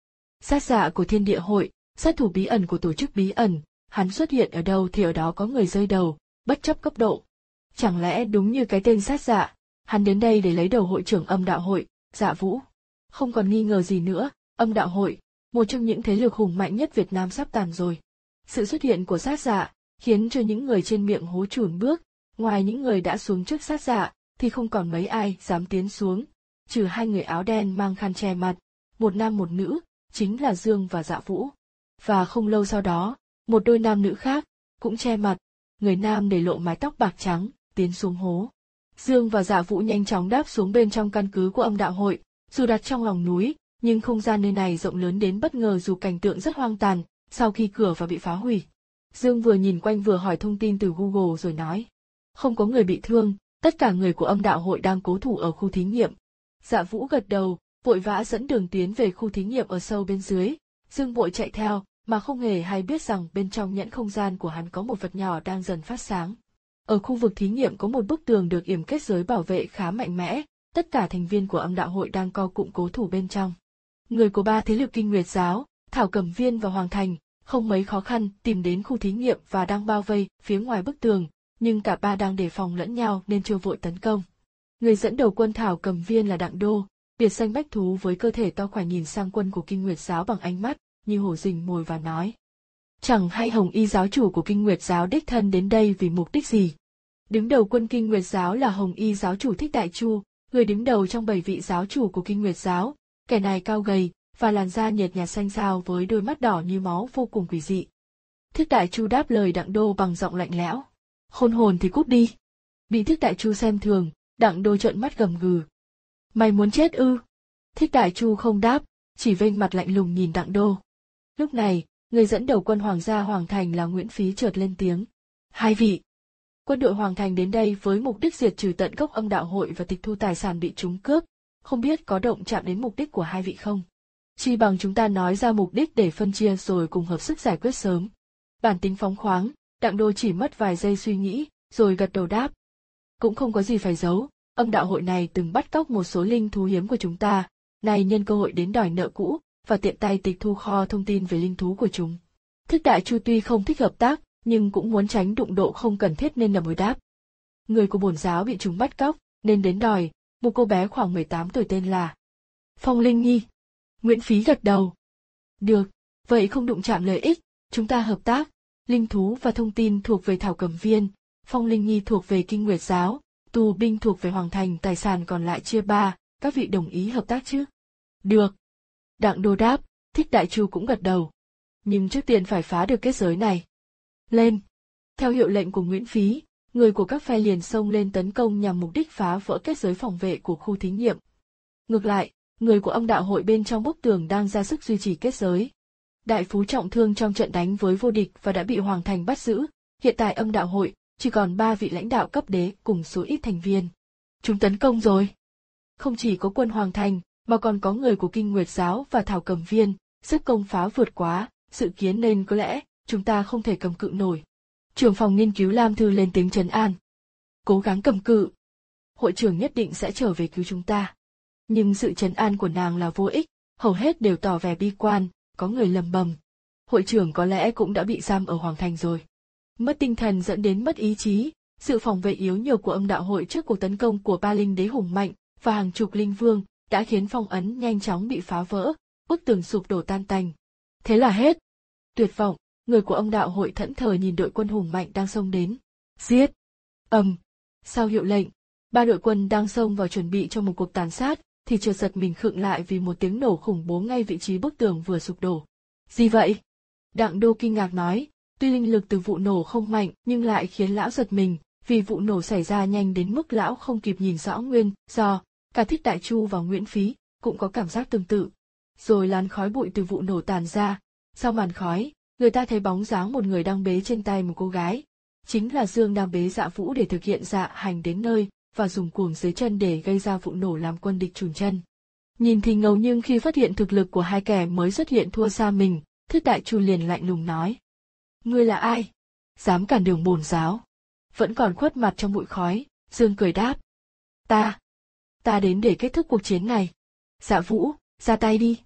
Sát dạ của thiên địa hội, sát thủ bí ẩn của tổ chức bí ẩn, hắn xuất hiện ở đâu thì ở đó có người rơi đầu, bất chấp cấp độ. Chẳng lẽ đúng như cái tên sát dạ, hắn đến đây để lấy đầu hội trưởng âm đạo hội, Dạ Vũ. Không còn nghi ngờ gì nữa, âm đạo hội, một trong những thế lực hùng mạnh nhất Việt Nam sắp tàn rồi. Sự xuất hiện của sát dạ, khiến cho những người trên miệng hố chùn bước, ngoài những người đã xuống trước sát dạ, thì không còn mấy ai dám tiến xuống, trừ hai người áo đen mang khăn che mặt, một nam một nữ, chính là Dương và Dạ Vũ. Và không lâu sau đó, một đôi nam nữ khác, cũng che mặt, người nam để lộ mái tóc bạc trắng, tiến xuống hố. Dương và Dạ Vũ nhanh chóng đáp xuống bên trong căn cứ của âm đạo hội, dù đặt trong lòng núi, nhưng không gian nơi này rộng lớn đến bất ngờ dù cảnh tượng rất hoang tàn, sau khi cửa vào bị phá hủy. Dương vừa nhìn quanh vừa hỏi thông tin từ Google rồi nói. Không có người bị thương, tất cả người của âm đạo hội đang cố thủ ở khu thí nghiệm. Dạ Vũ gật đầu, vội vã dẫn đường tiến về khu thí nghiệm ở sâu bên dưới. Dương vội chạy theo, mà không hề hay biết rằng bên trong nhẫn không gian của hắn có một vật nhỏ đang dần phát sáng. Ở khu vực thí nghiệm có một bức tường được yểm kết giới bảo vệ khá mạnh mẽ, tất cả thành viên của âm đạo hội đang co cụm cố thủ bên trong. Người của ba thế lực Kinh Nguyệt Giáo, Thảo Cầm Viên và Hoàng Thành, không mấy khó khăn tìm đến khu thí nghiệm và đang bao vây phía ngoài bức tường, nhưng cả ba đang đề phòng lẫn nhau nên chưa vội tấn công. Người dẫn đầu quân Thảo Cầm Viên là Đặng Đô, biệt danh bách thú với cơ thể to khỏe nhìn sang quân của Kinh Nguyệt Giáo bằng ánh mắt như hổ rình mồi và nói. Chẳng hay Hồng Y giáo chủ của Kinh Nguyệt Giáo đích thân đến đây vì mục đích gì? Đứng đầu quân Kinh Nguyệt Giáo là Hồng Y giáo chủ Thích Đại Chu, người đứng đầu trong bảy vị giáo chủ của Kinh Nguyệt Giáo, kẻ này cao gầy, và làn da nhợt nhạt xanh xao với đôi mắt đỏ như máu vô cùng quỷ dị. Thích Đại Chu đáp lời Đặng Đô bằng giọng lạnh lẽo. Khôn hồn thì cút đi. Bị Thích Đại Chu xem thường, Đặng Đô trợn mắt gầm gừ. Mày muốn chết ư? Thích Đại Chu không đáp, chỉ vênh mặt lạnh lùng nhìn Đặng Đô. Lúc này, người dẫn đầu quân Hoàng gia Hoàng Thành là Nguyễn Phí chợt lên tiếng. Hai vị. Quân đội Hoàng Thành đến đây với mục đích diệt trừ tận gốc âm đạo hội và tịch thu tài sản bị chúng cướp, không biết có động chạm đến mục đích của hai vị không? Chi bằng chúng ta nói ra mục đích để phân chia rồi cùng hợp sức giải quyết sớm. Bản tính phóng khoáng, Đặng Đô chỉ mất vài giây suy nghĩ, rồi gật đầu đáp. Cũng không có gì phải giấu, âm đạo hội này từng bắt cóc một số linh thú hiếm của chúng ta, nay nhân cơ hội đến đòi nợ cũ, và tiện tay tịch thu kho thông tin về linh thú của chúng. Thích Đại Chu tuy không thích hợp tác, nhưng cũng muốn tránh đụng độ không cần thiết nên là mới đáp. Người của bổn giáo bị chúng bắt cóc, nên đến đòi, một cô bé khoảng mười tám tuổi tên là Phong Linh Nhi. Nguyễn Phí gật đầu. Được, vậy không đụng chạm lợi ích, chúng ta hợp tác, linh thú và thông tin thuộc về Thảo Cầm Viên, Phong Linh Nhi thuộc về Kinh Nguyệt Giáo, tù binh thuộc về Hoàng Thành, tài sản còn lại chia ba, các vị đồng ý hợp tác chứ? Được. Đặng Đô đáp, Thích Đại Chu cũng gật đầu. Nhưng trước tiên phải phá được kết giới này. Lên. Theo hiệu lệnh của Nguyễn Phí, người của các phe liền xông lên tấn công nhằm mục đích phá vỡ kết giới phòng vệ của khu thí nghiệm. Ngược lại, người của âm đạo hội bên trong bức tường đang ra sức duy trì kết giới. Đại Phú trọng thương trong trận đánh với vô địch và đã bị Hoàng Thành bắt giữ, hiện tại âm đạo hội chỉ còn ba vị lãnh đạo cấp đế cùng số ít thành viên. Chúng tấn công rồi. Không chỉ có quân Hoàng Thành, mà còn có người của Kinh Nguyệt Giáo và Thảo Cầm Viên, sức công phá vượt quá, dự kiến nên có lẽ chúng ta không thể cầm cự nổi. Trưởng phòng nghiên cứu Lam Thư lên tiếng trấn an. Cố gắng cầm cự. Hội trưởng nhất định sẽ trở về cứu chúng ta. Nhưng sự trấn an của nàng là vô ích, hầu hết đều tỏ vẻ bi quan, có người lầm bầm. Hội trưởng có lẽ cũng đã bị giam ở Hoàng Thành rồi. Mất tinh thần dẫn đến mất ý chí, sự phòng vệ yếu nhiều của âm đạo hội trước cuộc tấn công của ba linh đế hùng mạnh và hàng chục linh vương đã khiến phong ấn nhanh chóng bị phá vỡ, bức tường sụp đổ tan tành. Thế là hết. Tuyệt vọng, người của âm đạo hội thẫn thờ nhìn đội quân hùng mạnh đang xông đến. Giết! Ầm! Sau hiệu lệnh, ba đội quân đang xông vào chuẩn bị cho một cuộc tàn sát, thì chợt giật mình khựng lại vì một tiếng nổ khủng bố ngay vị trí bức tường vừa sụp đổ. Gì vậy? Đặng Đô kinh ngạc nói, tuy linh lực từ vụ nổ không mạnh nhưng lại khiến lão giật mình, vì vụ nổ xảy ra nhanh đến mức lão không kịp nhìn rõ nguyên do. Cả Thích Đại Chu và Nguyễn Phí cũng có cảm giác tương tự. Rồi làn khói bụi từ vụ nổ tàn ra, sau màn khói, người ta thấy bóng dáng một người đang bế trên tay một cô gái. Chính là Dương đang bế Dạ Vũ để thực hiện dạ hành đến nơi, và dùng cuồng dưới chân để gây ra vụ nổ làm quân địch chùn chân. Nhìn thì ngầu nhưng khi phát hiện thực lực của hai kẻ mới xuất hiện thua xa mình, Thích Đại Chu liền lạnh lùng nói. Ngươi là ai? Dám cản đường bổn giáo. Vẫn còn khuất mặt trong bụi khói, Dương cười đáp. Ta. Ta đến để kết thúc cuộc chiến này. Dạ Vũ, ra tay đi.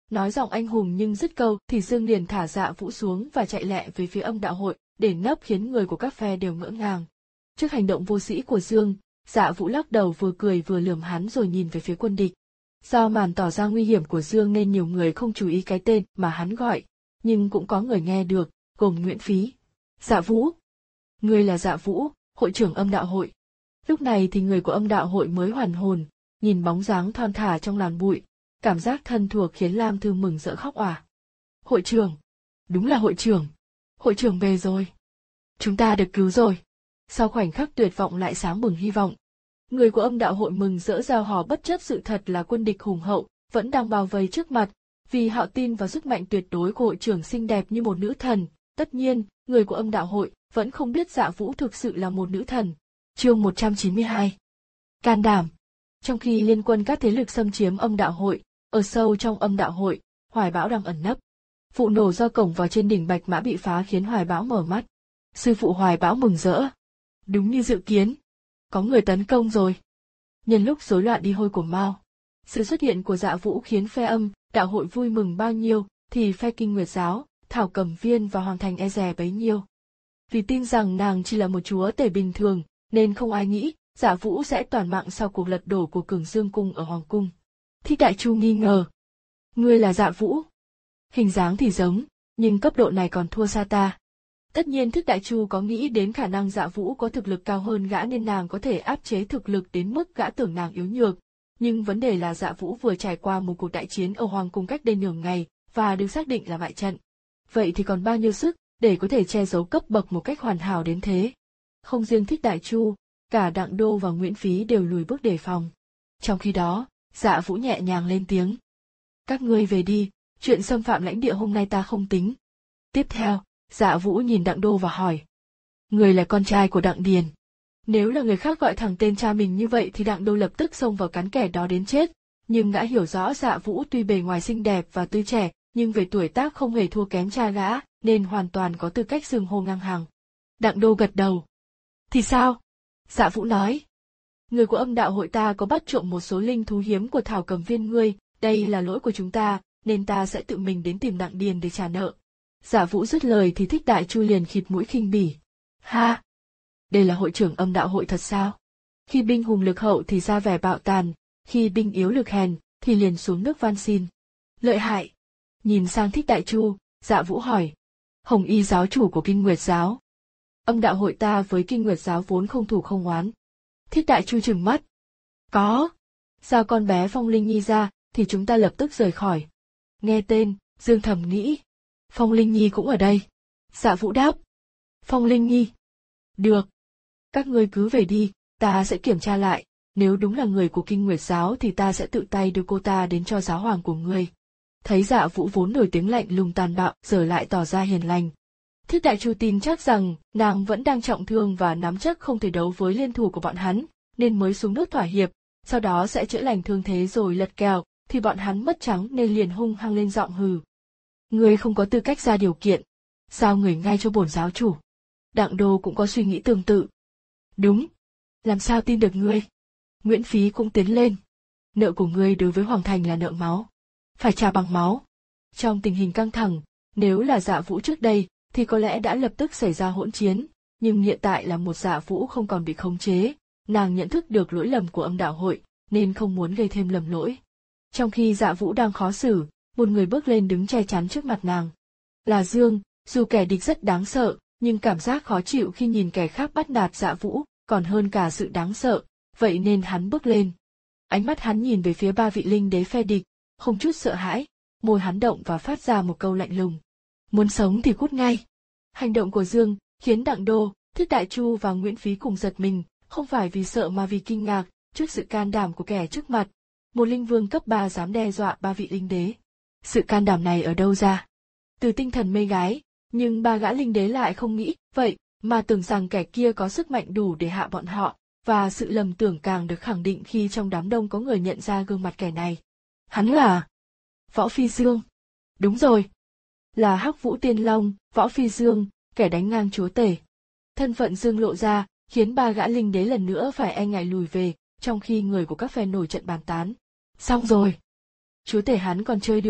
Nói giọng anh hùng nhưng dứt câu thì Dương liền thả Dạ Vũ xuống và chạy lẹ về phía âm đạo hội, để nấp khiến người của các phe đều ngỡ ngàng. Trước hành động vô sĩ của Dương, Dạ Vũ lắc đầu vừa cười vừa lườm hắn rồi nhìn về phía quân địch. Do màn tỏ ra nguy hiểm của Dương nên nhiều người không chú ý cái tên mà hắn gọi, nhưng cũng có người nghe được, gồm Nguyễn Phí. Dạ Vũ! Ngươi là Dạ Vũ, hội trưởng âm đạo hội. Lúc này thì người của âm đạo hội mới hoàn hồn, nhìn bóng dáng thon thả trong làn bụi, cảm giác thân thuộc khiến Lam Thư mừng rỡ khóc òa. Hội trưởng! Đúng là hội trưởng! Hội trưởng về rồi! Chúng ta được cứu rồi! Sau khoảnh khắc tuyệt vọng lại sáng bừng hy vọng. Người của âm đạo hội mừng rỡ reo hò bất chấp sự thật là quân địch hùng hậu, vẫn đang bao vây trước mặt, vì họ tin vào sức mạnh tuyệt đối của hội trưởng xinh đẹp như một nữ thần. Tất nhiên, người của âm đạo hội vẫn không biết Dạ Vũ thực sự là một nữ thần. Chương một trăm chín mươi hai. Can đảm. Trong khi liên quân các thế lực xâm chiếm âm đạo hội, ở sâu trong âm đạo hội, Hoài Bão đang ẩn nấp. Vụ nổ do cổng vào trên đỉnh Bạch Mã bị phá khiến Hoài Bão mở mắt. Sư phụ Hoài Bão mừng rỡ. Đúng như dự kiến. Có người tấn công rồi. Nhân lúc rối loạn đi hôi của Mao, sự xuất hiện của Dạ Vũ khiến phe âm đạo hội vui mừng bao nhiêu, thì phe Kinh Nguyệt giáo, Thảo Cẩm Viên và Hoàng Thành e dè bấy nhiêu. Vì tin rằng nàng chỉ là một chúa tể bình thường, nên không ai nghĩ Dạ Vũ sẽ toàn mạng sau cuộc lật đổ của Cường Dương cung ở Hoàng cung. Thích Đại Chu nghi ngờ. Ngươi là Dạ Vũ? Hình dáng thì giống, nhưng cấp độ này còn thua xa ta. Tất nhiên Thích Đại Chu có nghĩ đến khả năng Dạ Vũ có thực lực cao hơn gã nên nàng có thể áp chế thực lực đến mức gã tưởng nàng yếu nhược. Nhưng vấn đề là Dạ Vũ vừa trải qua một cuộc đại chiến ở Hoàng cung cách đây nửa ngày và được xác định là bại trận. Vậy thì còn bao nhiêu sức để có thể che giấu cấp bậc một cách hoàn hảo đến thế? Không riêng Thích Đại Chu, cả Đặng Đô và Nguyễn Phí đều lùi bước đề phòng. Trong khi đó, Dạ Vũ nhẹ nhàng lên tiếng. Các ngươi về đi, chuyện xâm phạm lãnh địa hôm nay ta không tính. Tiếp theo, Dạ Vũ nhìn Đặng Đô và hỏi. Người là con trai của Đặng Điền. Nếu là người khác gọi thẳng tên cha mình như vậy thì Đặng Đô lập tức xông vào cắn kẻ đó đến chết, nhưng gã hiểu rõ Dạ Vũ tuy bề ngoài xinh đẹp và tươi trẻ, nhưng về tuổi tác không hề thua kém cha gã, nên hoàn toàn có tư cách xưng hô ngang hàng. Đặng Đô gật đầu. Thì sao? Dạ Vũ nói. Người của âm đạo hội ta có bắt trộm một số linh thú hiếm của Thảo Cẩm Viên ngươi, đây là lỗi của chúng ta, nên ta sẽ tự mình đến tìm Đặng Điền để trả nợ. Dạ Vũ dứt lời thì Thích Đại Chu liền khịt mũi khinh bỉ. Ha! Đây là hội trưởng âm đạo hội thật sao? Khi binh hùng lực hậu thì ra vẻ bạo tàn, khi binh yếu lực hèn thì liền xuống nước van xin. Lợi hại! Nhìn sang Thích Đại Chu, Dạ Vũ hỏi. Hồng Y giáo chủ của Kinh Nguyệt giáo. Âm đạo hội ta với Kinh Nguyệt giáo vốn không thù không oán. Thích Đại Chu trừng mắt. Có! Sao con bé Phong Linh Nhi ra thì chúng ta lập tức rời khỏi. Nghe tên, Dương thầm nghĩ. Phong Linh Nhi cũng ở đây. Dạ Vũ đáp. Phong Linh Nhi. Được. Các ngươi cứ về đi, ta sẽ kiểm tra lại, nếu đúng là người của Kinh Nguyệt giáo thì ta sẽ tự tay đưa cô ta đến cho giáo hoàng của ngươi. Thấy Dạ Vũ vốn nổi tiếng lạnh lùng tàn bạo giờ lại tỏ ra hiền lành. Thích Đại Chu tin chắc rằng nàng vẫn đang trọng thương và nắm chắc không thể đấu với liên thủ của bọn hắn, nên mới xuống nước thỏa hiệp, sau đó sẽ chữa lành thương thế rồi lật kèo, thì bọn hắn mất trắng nên liền hung hăng lên giọng hừ. Ngươi không có tư cách ra điều kiện, sao người ngay cho bổn giáo chủ? Đặng Đô cũng có suy nghĩ tương tự. Đúng, làm sao tin được ngươi? Nguyễn Phí cũng tiến lên. Nợ của ngươi đối với Hoàng Thành là nợ máu, phải trả bằng máu. Trong tình hình căng thẳng, nếu là Dạ Vũ trước đây, thì có lẽ đã lập tức xảy ra hỗn chiến, nhưng hiện tại là một Dạ Vũ không còn bị khống chế, nàng nhận thức được lỗi lầm của âm đạo hội, nên không muốn gây thêm lầm lỗi. Trong khi Dạ Vũ đang khó xử, một người bước lên đứng che chắn trước mặt nàng. Là Dương, dù kẻ địch rất đáng sợ, nhưng cảm giác khó chịu khi nhìn kẻ khác bắt nạt Dạ Vũ, còn hơn cả sự đáng sợ, vậy nên hắn bước lên. Ánh mắt hắn nhìn về phía ba vị linh đế phe địch, không chút sợ hãi, môi hắn động và phát ra một câu lạnh lùng. Muốn sống thì cút ngay. Hành động của Dương khiến Đặng Đô, Thích Đại Chu và Nguyễn Phí cùng giật mình, không phải vì sợ mà vì kinh ngạc trước sự can đảm của kẻ trước mặt. Một linh vương cấp ba dám đe dọa ba vị linh đế. Sự can đảm này ở đâu ra? Từ tinh thần mê gái, nhưng ba gã linh đế lại không nghĩ vậy, mà tưởng rằng kẻ kia có sức mạnh đủ để hạ bọn họ, và sự lầm tưởng càng được khẳng định khi trong đám đông có người nhận ra gương mặt kẻ này. Hắn là Võ Phi Dương. Đúng rồi. Là Hắc Vũ Tiên Long, Võ Phi Dương, kẻ đánh ngang chúa tể. Thân phận Dương lộ ra, khiến ba gã linh đế lần nữa phải e ngại lùi về, trong khi người của các phe nổi trận bàn tán. Xong rồi. Chúa tể hắn còn chơi được,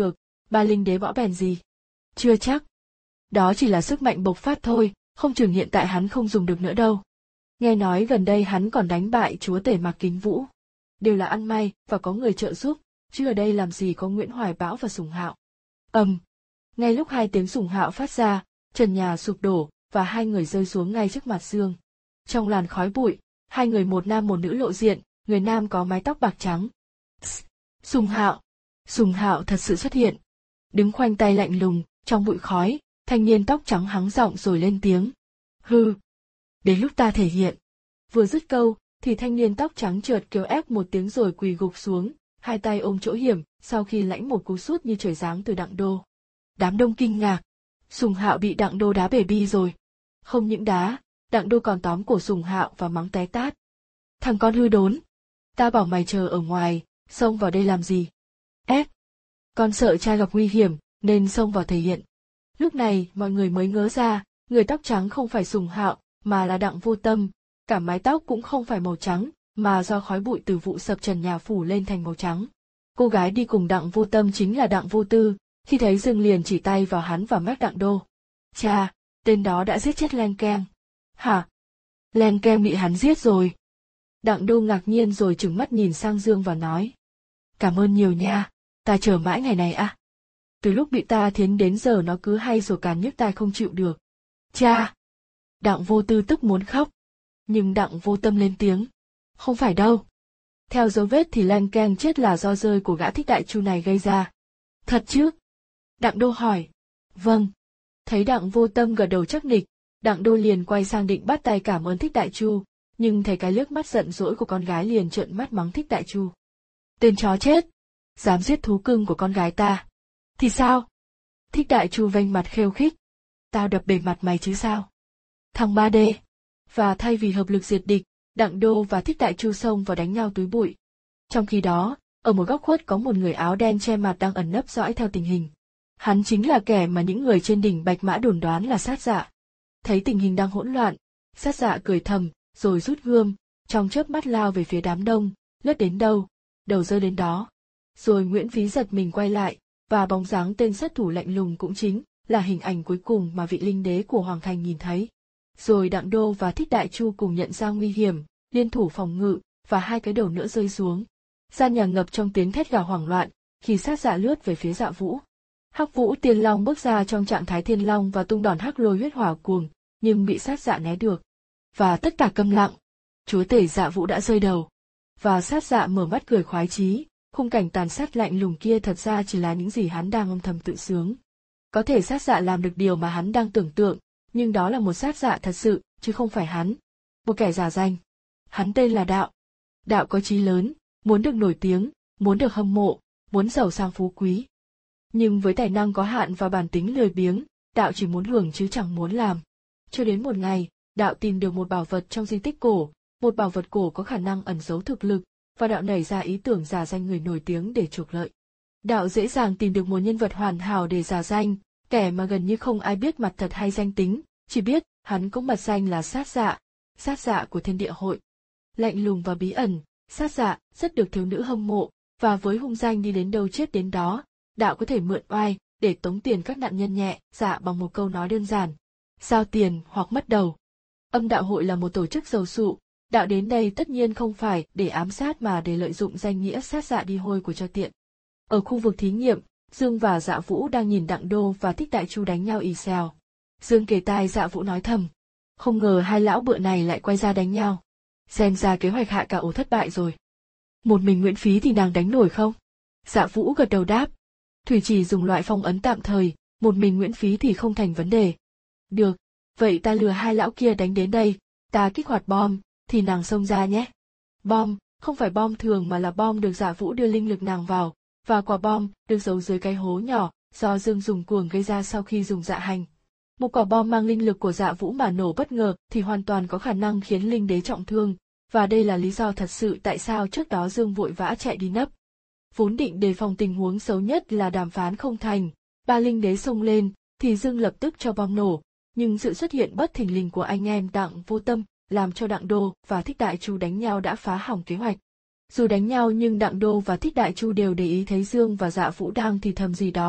ba linh đế võ bèn gì? Chưa chắc. Đó chỉ là sức mạnh bộc phát thôi, không chừng hiện tại hắn không dùng được nữa đâu. Nghe nói gần đây hắn còn đánh bại chúa tể Mạc Kính Vũ. Đều là ăn may và có người trợ giúp, chứ ở đây làm gì có Nguyễn Hoài Bão và Sùng Hạo. Ầm. Um, ngay lúc hai tiếng Sùng Hạo phát ra, trần nhà sụp đổ và hai người rơi xuống ngay trước mặt Dương. Trong làn khói bụi, hai người một nam một nữ lộ diện, người nam có mái tóc bạc trắng. Psst, Sùng Hạo. Sùng Hạo thật sự xuất hiện. Đứng khoanh tay lạnh lùng, trong bụi khói, thanh niên tóc trắng hắng giọng rồi lên tiếng. Hừ. Đến lúc ta thể hiện. Vừa dứt câu, thì thanh niên tóc trắng chợt kêu ép một tiếng rồi quỳ gục xuống, hai tay ôm chỗ hiểm, sau khi lãnh một cú sút như trời giáng từ Đặng Đô. Đám đông kinh ngạc. Sùng Hạo bị Đặng Đô đá bể bi rồi. Không những đá, Đặng Đô còn tóm cổ Sùng Hạo và mắng té tát. Thằng con hư đốn. Ta bảo mày chờ ở ngoài, xông vào đây làm gì? Ép. Con sợ cha gặp nguy hiểm, nên xông vào thể hiện. Lúc này mọi người mới ngớ ra, người tóc trắng không phải Sùng Hạo, mà là Đặng Vô Tâm. Cả mái tóc cũng không phải màu trắng, mà do khói bụi từ vụ sập trần nhà phủ lên thành màu trắng. Cô gái đi cùng Đặng Vô Tâm chính là Đặng Vô Tư, khi thấy Dương liền chỉ tay vào hắn và mách Đặng Đô. Cha, tên đó đã giết chết Len Keng. Hả? Len Keng bị hắn giết rồi. Đặng Đô ngạc nhiên rồi trừng mắt nhìn sang Dương và nói. Cảm ơn nhiều nha, ta chờ mãi ngày này à. Từ lúc bị ta thiến đến giờ nó cứ hay rồi càn nhức tai không chịu được. Cha! Đặng Vô Tư tức muốn khóc. Nhưng Đặng Vô Tâm lên tiếng. Không phải đâu. Theo dấu vết thì Len Keng chết là do rơi của gã Thích Đại Chu này gây ra. Thật chứ? Đặng Đô hỏi. Vâng. Thấy Đặng Vô Tâm gật đầu chắc nịch, Đặng Đô liền quay sang định bắt tay cảm ơn Thích Đại Chu, nhưng thấy cái liếc mắt giận dỗi của con gái liền trợn mắt mắng Thích Đại Chu. Tên chó chết! Dám giết thú cưng của con gái ta. Thì sao? Thích Đại Chu vênh mặt khêu khích. Tao đập bề mặt mày chứ sao? Thằng ba đê. Và thay vì hợp lực diệt địch, Đặng Đô và Thích Đại Chu xông vào đánh nhau túi bụi. Trong khi đó, ở một góc khuất có một người áo đen che mặt đang ẩn nấp dõi theo tình hình. Hắn chính là kẻ mà những người trên đỉnh Bạch Mã đồn đoán là Sát Dạ. Thấy tình hình đang hỗn loạn, Sát Dạ cười thầm, rồi rút gươm, trong chớp mắt lao về phía đám đông, lướt đến đâu, đầu rơi đến đó. Rồi Nguyễn Phí giật mình quay lại, và bóng dáng tên sát thủ lạnh lùng cũng chính là hình ảnh cuối cùng mà vị linh đế của Hoàng Thành nhìn thấy. Rồi Đặng Đô và Thích Đại Chu cùng nhận ra nguy hiểm, liên thủ phòng ngự, và hai cái đầu nữa rơi xuống. Gian nhà ngập trong tiếng thét gào hoảng loạn, khi Sát Dạ lướt về phía Dạ Vũ. Hắc Vũ Tiên Long bước ra trong trạng thái thiên long và tung đòn hắc lôi huyết hỏa cuồng, nhưng bị Sát Dạ né được. Và tất cả câm lặng. Chúa tể Dạ Vũ đã rơi đầu. Và Sát Dạ mở mắt cười khoái chí, khung cảnh tàn sát lạnh lùng kia thật ra chỉ là những gì hắn đang âm thầm tự sướng. Có thể Sát Dạ làm được điều mà hắn đang tưởng tượng, nhưng đó là một Sát Dạ thật sự, chứ không phải hắn. Một kẻ giả danh. Hắn tên là Đạo. Đạo có chí lớn, muốn được nổi tiếng, muốn được hâm mộ, muốn giàu sang phú quý. Nhưng với tài năng có hạn và bản tính lười biếng, Đạo chỉ muốn hưởng chứ chẳng muốn làm. Cho đến một ngày, Đạo tìm được một bảo vật trong di tích cổ, một bảo vật cổ có khả năng ẩn giấu thực lực, và Đạo nảy ra ý tưởng giả danh người nổi tiếng để trục lợi. Đạo dễ dàng tìm được một nhân vật hoàn hảo để giả danh, kẻ mà gần như không ai biết mặt thật hay danh tính, chỉ biết hắn có mật danh là Sát Dạ, Sát Dạ của Thiên Địa Hội. Lạnh lùng và bí ẩn, Sát Dạ rất được thiếu nữ hâm mộ, và với hung danh đi đến đâu chết đến đó, Đạo có thể mượn oai để tống tiền các nạn nhân nhẹ dạ bằng một câu nói đơn giản: giao tiền hoặc mất đầu. Âm Đạo Hội là một tổ chức giàu sụ, Đạo đến đây tất nhiên không phải để ám sát mà để lợi dụng danh nghĩa sát dạ đi hôi của cho tiện. Ở khu vực thí nghiệm, Dương và Dạ Vũ đang nhìn Đặng Đô và Thích Đại Chu đánh nhau ì xèo. Dương kề tai Dạ Vũ nói thầm: không ngờ hai lão bựa này lại quay ra đánh nhau. Xem ra kế hoạch hạ cả ổ thất bại rồi. Một mình Nguyễn Phí thì nàng đánh nổi không? Dạ Vũ gật đầu đáp: Thủy chỉ dùng loại phong ấn tạm thời, một mình Nguyễn Phí thì không thành vấn đề. Được, vậy ta lừa hai lão kia đánh đến đây, ta kích hoạt bom, thì nàng xông ra nhé. Bom, không phải bom thường mà là bom được Dạ Vũ đưa linh lực nàng vào, và quả bom được giấu dưới cái hố nhỏ do Dương dùng cuồng gây ra sau khi dùng dạ hành. Một quả bom mang linh lực của Dạ Vũ mà nổ bất ngờ thì hoàn toàn có khả năng khiến linh đế trọng thương, và đây là lý do thật sự tại sao trước đó Dương vội vã chạy đi nấp. Vốn định đề phòng tình huống xấu nhất là đàm phán không thành, ba linh đế xông lên, thì Dương lập tức cho bom nổ, nhưng sự xuất hiện bất thình lình của anh em Đặng Vô Tâm làm cho Đặng Đô và Thích Đại Chu đánh nhau đã phá hỏng kế hoạch. Dù đánh nhau nhưng Đặng Đô và Thích Đại Chu đều để ý thấy Dương và Dạ Vũ đang thì thầm gì đó,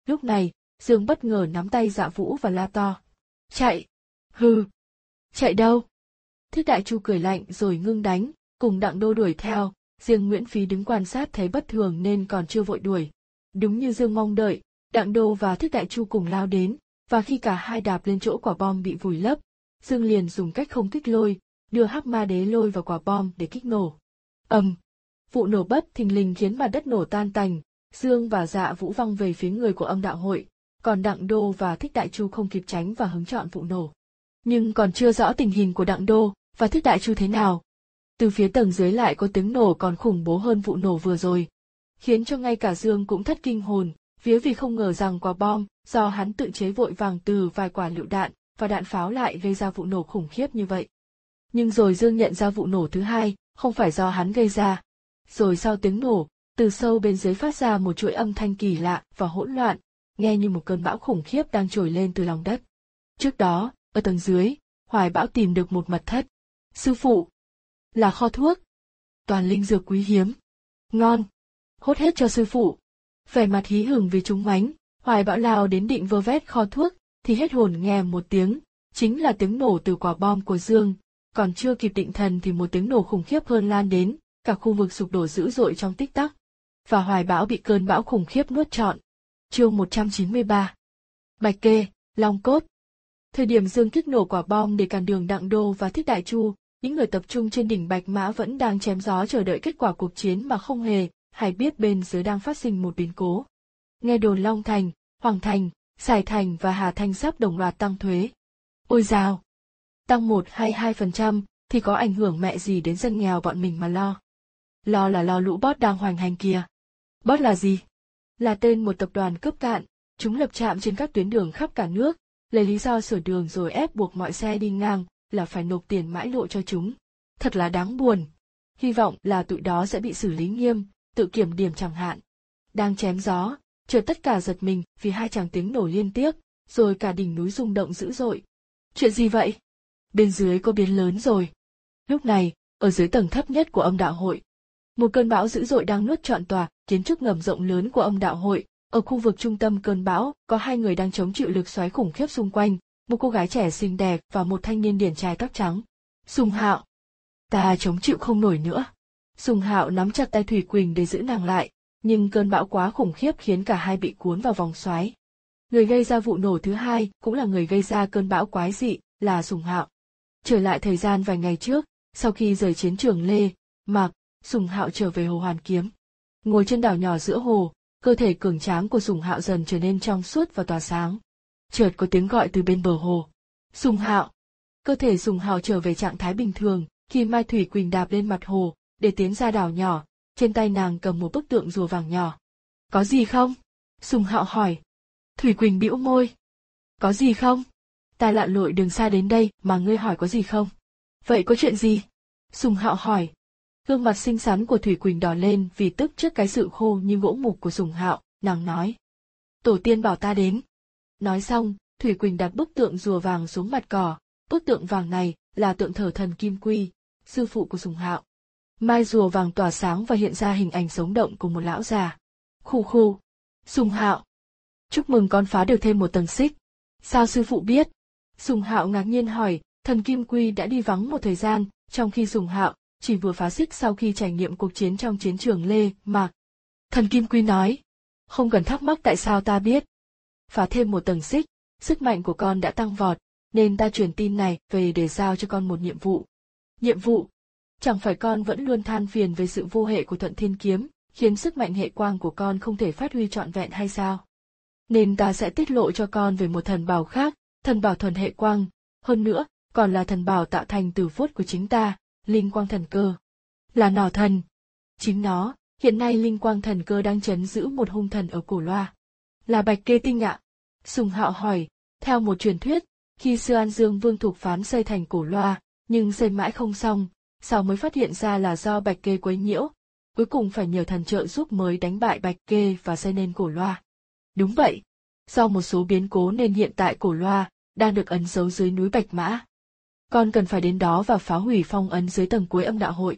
Lúc này, Dương bất ngờ nắm tay Dạ Vũ và la to. Chạy! Hừ! Chạy đâu? Thiết Đại Chu cười lạnh rồi ngưng đánh, cùng Đặng Đô đuổi theo, riêng Nguyễn Phí đứng quan sát thấy bất thường nên còn chưa vội đuổi. Đúng như Dương mong đợi, Đặng Đô và Thiết Đại Chu cùng lao đến, và khi cả hai đạp lên chỗ quả bom bị vùi lấp, Dương liền dùng cách không kích lôi, đưa Hắc Ma Đế lôi vào quả bom để kích nổ. Ầm! Vụ nổ bất thình lình khiến mặt đất nổ tan tành, Dương và Dạ Vũ văng về phía người của Âm Đạo Hội, còn Đặng Đô và Thích Đại Chu không kịp tránh và hứng chọn vụ nổ. Nhưng còn chưa rõ tình hình của Đặng Đô và Thích Đại Chu thế nào. Từ phía tầng dưới lại có tiếng nổ còn khủng bố hơn vụ nổ vừa rồi, khiến cho ngay cả Dương cũng thất kinh hồn, vía vì không ngờ rằng quả bom do hắn tự chế vội vàng từ vài quả lựu đạn và đạn pháo lại gây ra vụ nổ khủng khiếp như vậy. Nhưng rồi Dương nhận ra vụ nổ thứ hai không phải do hắn gây ra. Rồi sau tiếng nổ, từ sâu bên dưới phát ra một chuỗi âm thanh kỳ lạ và hỗn loạn, nghe như một cơn bão khủng khiếp đang trồi lên từ lòng đất. Trước đó, ở tầng dưới, Hoài Bão tìm được một mật thất. Sư phụ! Là kho thuốc. Toàn linh dược quý hiếm. Ngon! Hốt hết cho sư phụ. Vẻ mặt hí hửng vì trúng mánh, Hoài Bão lao đến định vơ vét kho thuốc, thì hết hồn nghe một tiếng, chính là tiếng nổ từ quả bom của Dương. Còn chưa kịp định thần thì một tiếng nổ khủng khiếp hơn lan đến, cả khu vực sụp đổ dữ dội trong tích tắc. Và Hoài Bão bị cơn bão khủng khiếp nuốt trọn. Chương một trăm chín mươi ba. Bạch Kê, Long Cốt. Thời điểm Dương kích nổ quả bom để cản đường Đặng Đô và Thích Đại Chu, những người tập trung trên đỉnh Bạch Mã vẫn đang chém gió chờ đợi kết quả cuộc chiến mà không hề hay biết bên dưới đang phát sinh một biến cố. Nghe đồn Long Thành, Hoàng Thành, Sài Thành và Hà Thành sắp đồng loạt tăng thuế. Ôi dào! Tăng một hay hai phần trăm thì có ảnh hưởng mẹ gì đến dân nghèo bọn mình mà lo. Lo là lo lũ bot đang hoành hành kìa. Bot là gì? Là tên một tập đoàn cướp cạn, chúng lập trạm trên các tuyến đường khắp cả nước, lấy lý do sửa đường rồi ép buộc mọi xe đi ngang là phải nộp tiền mãi lộ cho chúng. Thật là đáng buồn. Hy vọng là tụi đó sẽ bị xử lý nghiêm, tự kiểm điểm chẳng hạn. Đang chém gió, chợt tất cả giật mình vì hai tràng tiếng nổ liên tiếp, rồi cả đỉnh núi rung động dữ dội. Chuyện gì vậy? Bên dưới có biến lớn rồi. Lúc này, ở dưới tầng thấp nhất của Âm Đạo Hội, một cơn bão dữ dội đang nuốt trọn tòa kiến trúc ngầm rộng lớn của Âm Đạo Hội. Ở khu vực trung tâm cơn bão, có hai người đang chống chịu lực xoáy khủng khiếp xung quanh, một cô gái trẻ xinh đẹp và một thanh niên điển trai tóc trắng. Sùng Hạo, ta chống chịu không nổi nữa. Sùng Hạo nắm chặt tay Thủy Quỳnh để giữ nàng lại, nhưng cơn bão quá khủng khiếp khiến cả hai bị cuốn vào vòng xoáy. Người gây ra vụ nổ thứ hai cũng là người gây ra cơn bão quái dị, là Sùng Hạo. Trở lại thời gian vài ngày trước, sau khi rời chiến trường Lê Mạc, Sùng Hạo trở về Hồ Hoàn Kiếm. Ngồi trên đảo nhỏ giữa hồ, cơ thể cường tráng của Sùng Hạo dần trở nên trong suốt và tỏa sáng. Chợt có tiếng gọi từ bên bờ hồ. Sùng Hạo! Cơ thể Sùng Hạo trở về trạng thái bình thường khi Mai Thủy Quỳnh đạp lên mặt hồ để tiến ra đảo nhỏ, trên tay nàng cầm một bức tượng rùa vàng nhỏ. Có gì không? Sùng Hạo hỏi. Thủy Quỳnh bĩu môi. Có gì không? Ta lặn lội đường xa đến đây mà ngươi hỏi có gì không? Vậy có chuyện gì? Sùng Hạo hỏi. Gương mặt xinh xắn của Thủy Quỳnh đỏ lên vì tức trước cái sự khô như gỗ mục của Sùng Hạo, nàng nói. Tổ tiên bảo ta đến. Nói xong, Thủy Quỳnh đặt bức tượng rùa vàng xuống mặt cỏ. Bức tượng vàng này là tượng thờ thần Kim Quy, sư phụ của Sùng Hạo. Mai rùa vàng tỏa sáng và hiện ra hình ảnh sống động của một lão già. Khù khù. Sùng Hạo. Chúc mừng con phá được thêm một tầng xích. Sao sư phụ biết? Sùng Hạo ngạc nhiên hỏi, thần Kim Quy đã đi vắng một thời gian, trong khi Sùng Hạo chỉ vừa phá xích sau khi trải nghiệm cuộc chiến trong chiến trường Lê Mạc. Thần Kim Quy nói, không cần thắc mắc tại sao ta biết. Phá thêm một tầng xích, sức mạnh của con đã tăng vọt, nên ta truyền tin này về để giao cho con một nhiệm vụ. Nhiệm vụ? Chẳng phải con vẫn luôn than phiền về sự vô hệ của Thuận Thiên Kiếm, khiến sức mạnh hệ quang của con không thể phát huy trọn vẹn hay sao? Nên ta sẽ tiết lộ cho con về một thần bảo khác, thần bảo thuần hệ quang, hơn nữa, còn là thần bảo tạo thành từ phốt của chính ta, Linh Quang Thần Cơ. Là nỏ thần. Chính nó, hiện nay Linh Quang Thần Cơ đang trấn giữ một hung thần ở Cổ Loa. Là Bạch Kê Tinh ạ? Sùng Hạo hỏi, theo một truyền thuyết, khi xưa An Dương Vương Thục Phán xây thành Cổ Loa, nhưng xây mãi không xong, sau mới phát hiện ra là do Bạch Kê quấy nhiễu, cuối cùng phải nhờ thần trợ giúp mới đánh bại Bạch Kê và xây nên Cổ Loa. Đúng vậy, do một số biến cố nên hiện tại Cổ Loa đang được ấn dấu dưới núi Bạch Mã. Con cần phải đến đó và phá hủy phong ấn dưới tầng cuối Âm Đạo Hội.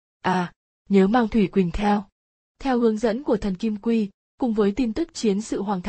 À, nhớ mang Thủy Quỳnh theo. Theo hướng dẫn của thần Kim Quy, cùng với tin tức chiến sự Hoàng Thành,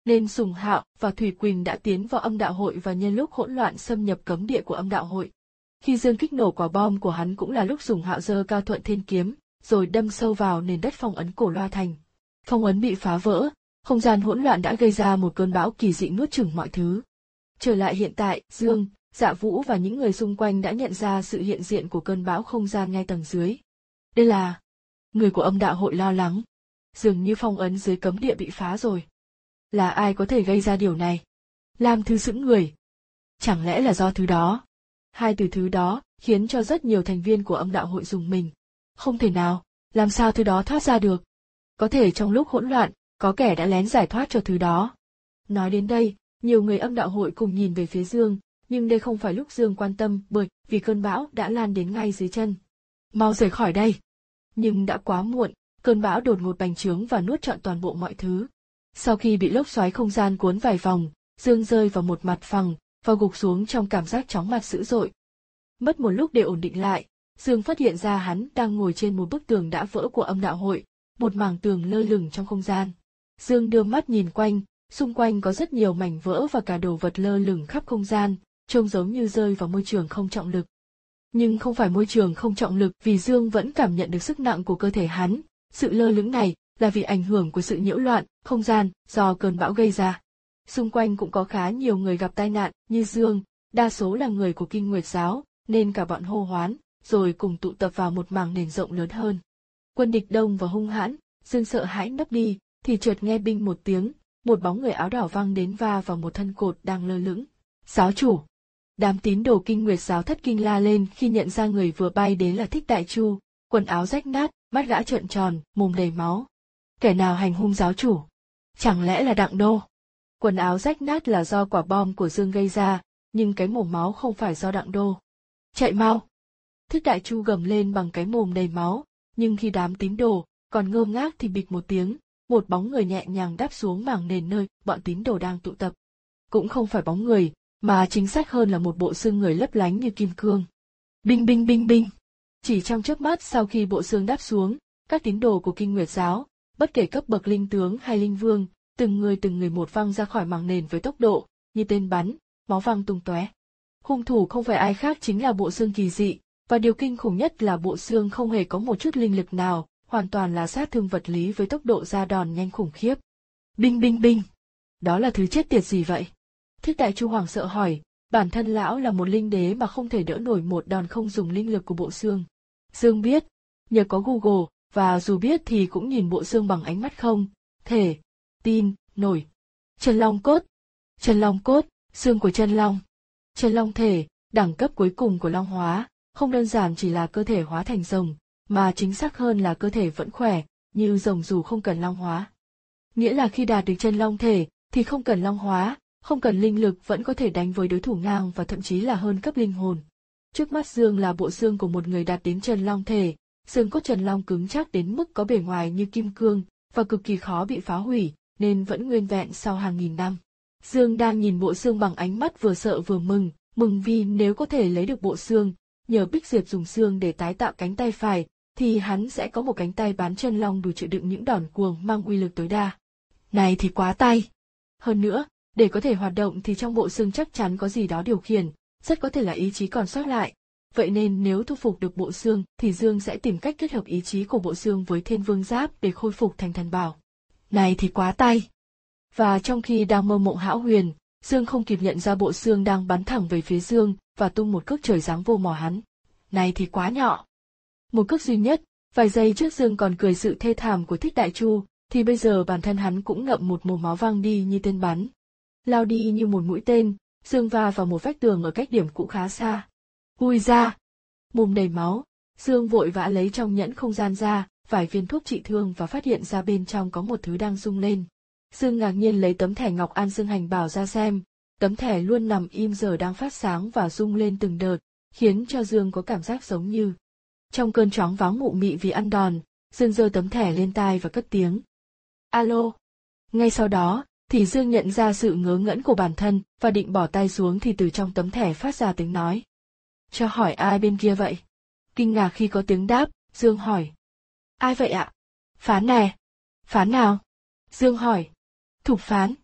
nên Sùng Hạo và Thủy Quỳnh đã tiến vào âm đạo hội và nhân lúc hỗn loạn xâm nhập cấm địa của âm đạo hội. Khi Dương kích nổ quả bom của hắn cũng là lúc Sùng Hạo giơ cao Thuận Thiên kiếm, rồi đâm sâu vào nền đất phong ấn Cổ Loa Thành. Phong ấn bị phá vỡ, không gian hỗn loạn đã gây ra một cơn bão kỳ dị nuốt chửng mọi thứ. Trở lại hiện tại, Dương, Dạ Vũ và những người xung quanh đã nhận ra sự hiện diện của cơn bão không gian ngay tầng dưới. Đây là... Người của âm đạo hội lo lắng. Dường như phong ấn dưới cấm địa bị phá rồi. Là ai có thể gây ra điều này? Lam Thư sững người. Chẳng lẽ là do thứ đó? Hai từ thứ đó khiến cho rất nhiều thành viên của âm đạo hội rùng mình. Không thể nào, làm sao thứ đó thoát ra được? Có thể trong lúc hỗn loạn, có kẻ đã lén giải thoát cho thứ đó. Nói đến đây, nhiều người âm đạo hội cùng nhìn về phía Dương, nhưng đây không phải lúc Dương quan tâm bởi vì cơn bão đã lan đến ngay dưới chân. Mau rời khỏi đây! Nhưng đã quá muộn, cơn bão đột ngột bành trướng và nuốt trọn toàn bộ mọi thứ. Sau khi bị lốc xoáy không gian cuốn vài vòng, Dương rơi vào một mặt phẳng và gục xuống trong cảm giác chóng mặt dữ dội. Mất một lúc để ổn định lại, Dương phát hiện ra hắn đang ngồi trên một bức tường đã vỡ của âm đạo hội, một mảng tường lơ lửng trong không gian. Dương đưa mắt nhìn quanh, xung quanh có rất nhiều mảnh vỡ và cả đồ vật lơ lửng khắp không gian, trông giống như rơi vào môi trường không trọng lực. Nhưng không phải môi trường không trọng lực vì Dương vẫn cảm nhận được sức nặng của cơ thể hắn, sự lơ lửng này là vì ảnh hưởng của sự nhiễu loạn không gian do cơn bão gây ra. Xung quanh cũng có khá nhiều người gặp tai nạn như Dương, đa số là người của Kinh Nguyệt giáo, nên cả bọn hô hoán, rồi cùng tụ tập vào một mảng nền rộng lớn hơn. Quân địch đông và hung hãn, Dương sợ hãi nấp đi, thì chợt nghe binh một tiếng, một bóng người áo đỏ văng đến va vào một thân cột đang lơ lửng. Giáo chủ! Đám tín đồ Kinh Nguyệt giáo thất kinh la lên khi nhận ra người vừa bay đến là Thích Đại Chu, quần áo rách nát, mắt gã trợn tròn, mồm đầy máu. Kẻ nào hành hung giáo chủ? Chẳng lẽ là Đặng Đô? Quần áo rách nát là do quả bom của Dương gây ra, nhưng cái mồm máu không phải do Đặng Đô. Chạy mau! Thích Đại Chu gầm lên bằng cái mồm đầy máu, nhưng khi đám tín đồ còn ngơ ngác thì bịch một tiếng, một bóng người nhẹ nhàng đáp xuống mảng nền nơi bọn tín đồ đang tụ tập. Cũng không phải bóng người, mà chính xác hơn là một bộ xương người lấp lánh như kim cương. Binh binh binh binh! Chỉ trong chớp mắt sau khi bộ xương đáp xuống, các tín đồ của Kinh Nguyệt giáo, bất kể cấp bậc linh tướng hay linh vương, từng người từng người một văng ra khỏi mảng nền với tốc độ như tên bắn, máu văng tung tóe. Hung thủ không phải ai khác chính là bộ xương kỳ dị, và điều kinh khủng nhất là bộ xương không hề có một chút linh lực nào, hoàn toàn là sát thương vật lý với tốc độ ra đòn nhanh khủng khiếp. Binh binh binh! Đó là thứ chết tiệt gì vậy? Thích Đại Chu hoảng sợ hỏi, bản thân lão là một linh đế mà không thể đỡ nổi một đòn không dùng linh lực của bộ xương. Dương biết, nhờ có Google, và dù biết thì cũng nhìn bộ xương bằng ánh mắt không thể tin nổi. Chân long cốt! Chân long cốt, xương của chân long. Chân long thể, đẳng cấp cuối cùng của long hóa, không đơn giản chỉ là cơ thể hóa thành rồng, mà chính xác hơn là cơ thể vẫn khỏe, như rồng dù không cần long hóa. Nghĩa là khi đạt được chân long thể, thì không cần long hóa, không cần linh lực vẫn có thể đánh với đối thủ ngang và thậm chí là hơn cấp linh hồn. Trước mắt Dương là bộ xương của một người đạt đến chân long thể, xương cốt chân long cứng chắc đến mức có bề ngoài như kim cương, và cực kỳ khó bị phá hủy, nên vẫn nguyên vẹn sau hàng nghìn năm. Dương đang nhìn bộ xương bằng ánh mắt vừa sợ vừa mừng, mừng vì nếu có thể lấy được bộ xương, nhờ Bích Diệp dùng xương để tái tạo cánh tay phải, thì hắn sẽ có một cánh tay bán chân long đủ chịu đựng những đòn cuồng mang uy lực tối đa. Này thì quá tay! Hơn nữa, để có thể hoạt động thì trong bộ xương chắc chắn có gì đó điều khiển, rất có thể là ý chí còn sót lại. Vậy nên nếu thu phục được bộ xương thì Dương sẽ tìm cách kết hợp ý chí của bộ xương với Thiên Vương Giáp để khôi phục thành thần bảo. Này thì quá tay! Và trong khi đang mơ mộng hão huyền, Dương không kịp nhận ra bộ xương đang bắn thẳng về phía Dương và tung một cước trời giáng vô mỏ hắn. Này thì quá nhọ! Một cước duy nhất, vài giây trước Dương còn cười sự thê thảm của Thích Đại Chu, thì bây giờ bản thân hắn cũng ngậm một mồm máu văng đi như tên bắn. Lao đi như một mũi tên, Dương va vào một vách tường ở cách điểm cũ khá xa. Ui ra! Mồm đầy máu, Dương vội vã lấy trong nhẫn không gian ra, vài viên thuốc trị thương và phát hiện ra bên trong có một thứ đang rung lên. Dương ngạc nhiên lấy tấm thẻ Ngọc An Dương Hành Bảo ra xem, tấm thẻ luôn nằm im giờ đang phát sáng và rung lên từng đợt, khiến cho Dương có cảm giác giống như. Trong cơn choáng váng mụ mị vì ăn đòn, Dương giơ tấm thẻ lên tai và cất tiếng. Alo! Ngay sau đó, thì Dương nhận ra sự ngớ ngẩn của bản thân và định bỏ tay xuống thì từ trong tấm thẻ phát ra tiếng nói. Cho hỏi ai bên kia vậy? Kinh ngạc khi có tiếng đáp, Dương hỏi. Ai vậy ạ? Phán nè. Phán nào? Dương hỏi. Thục Phán.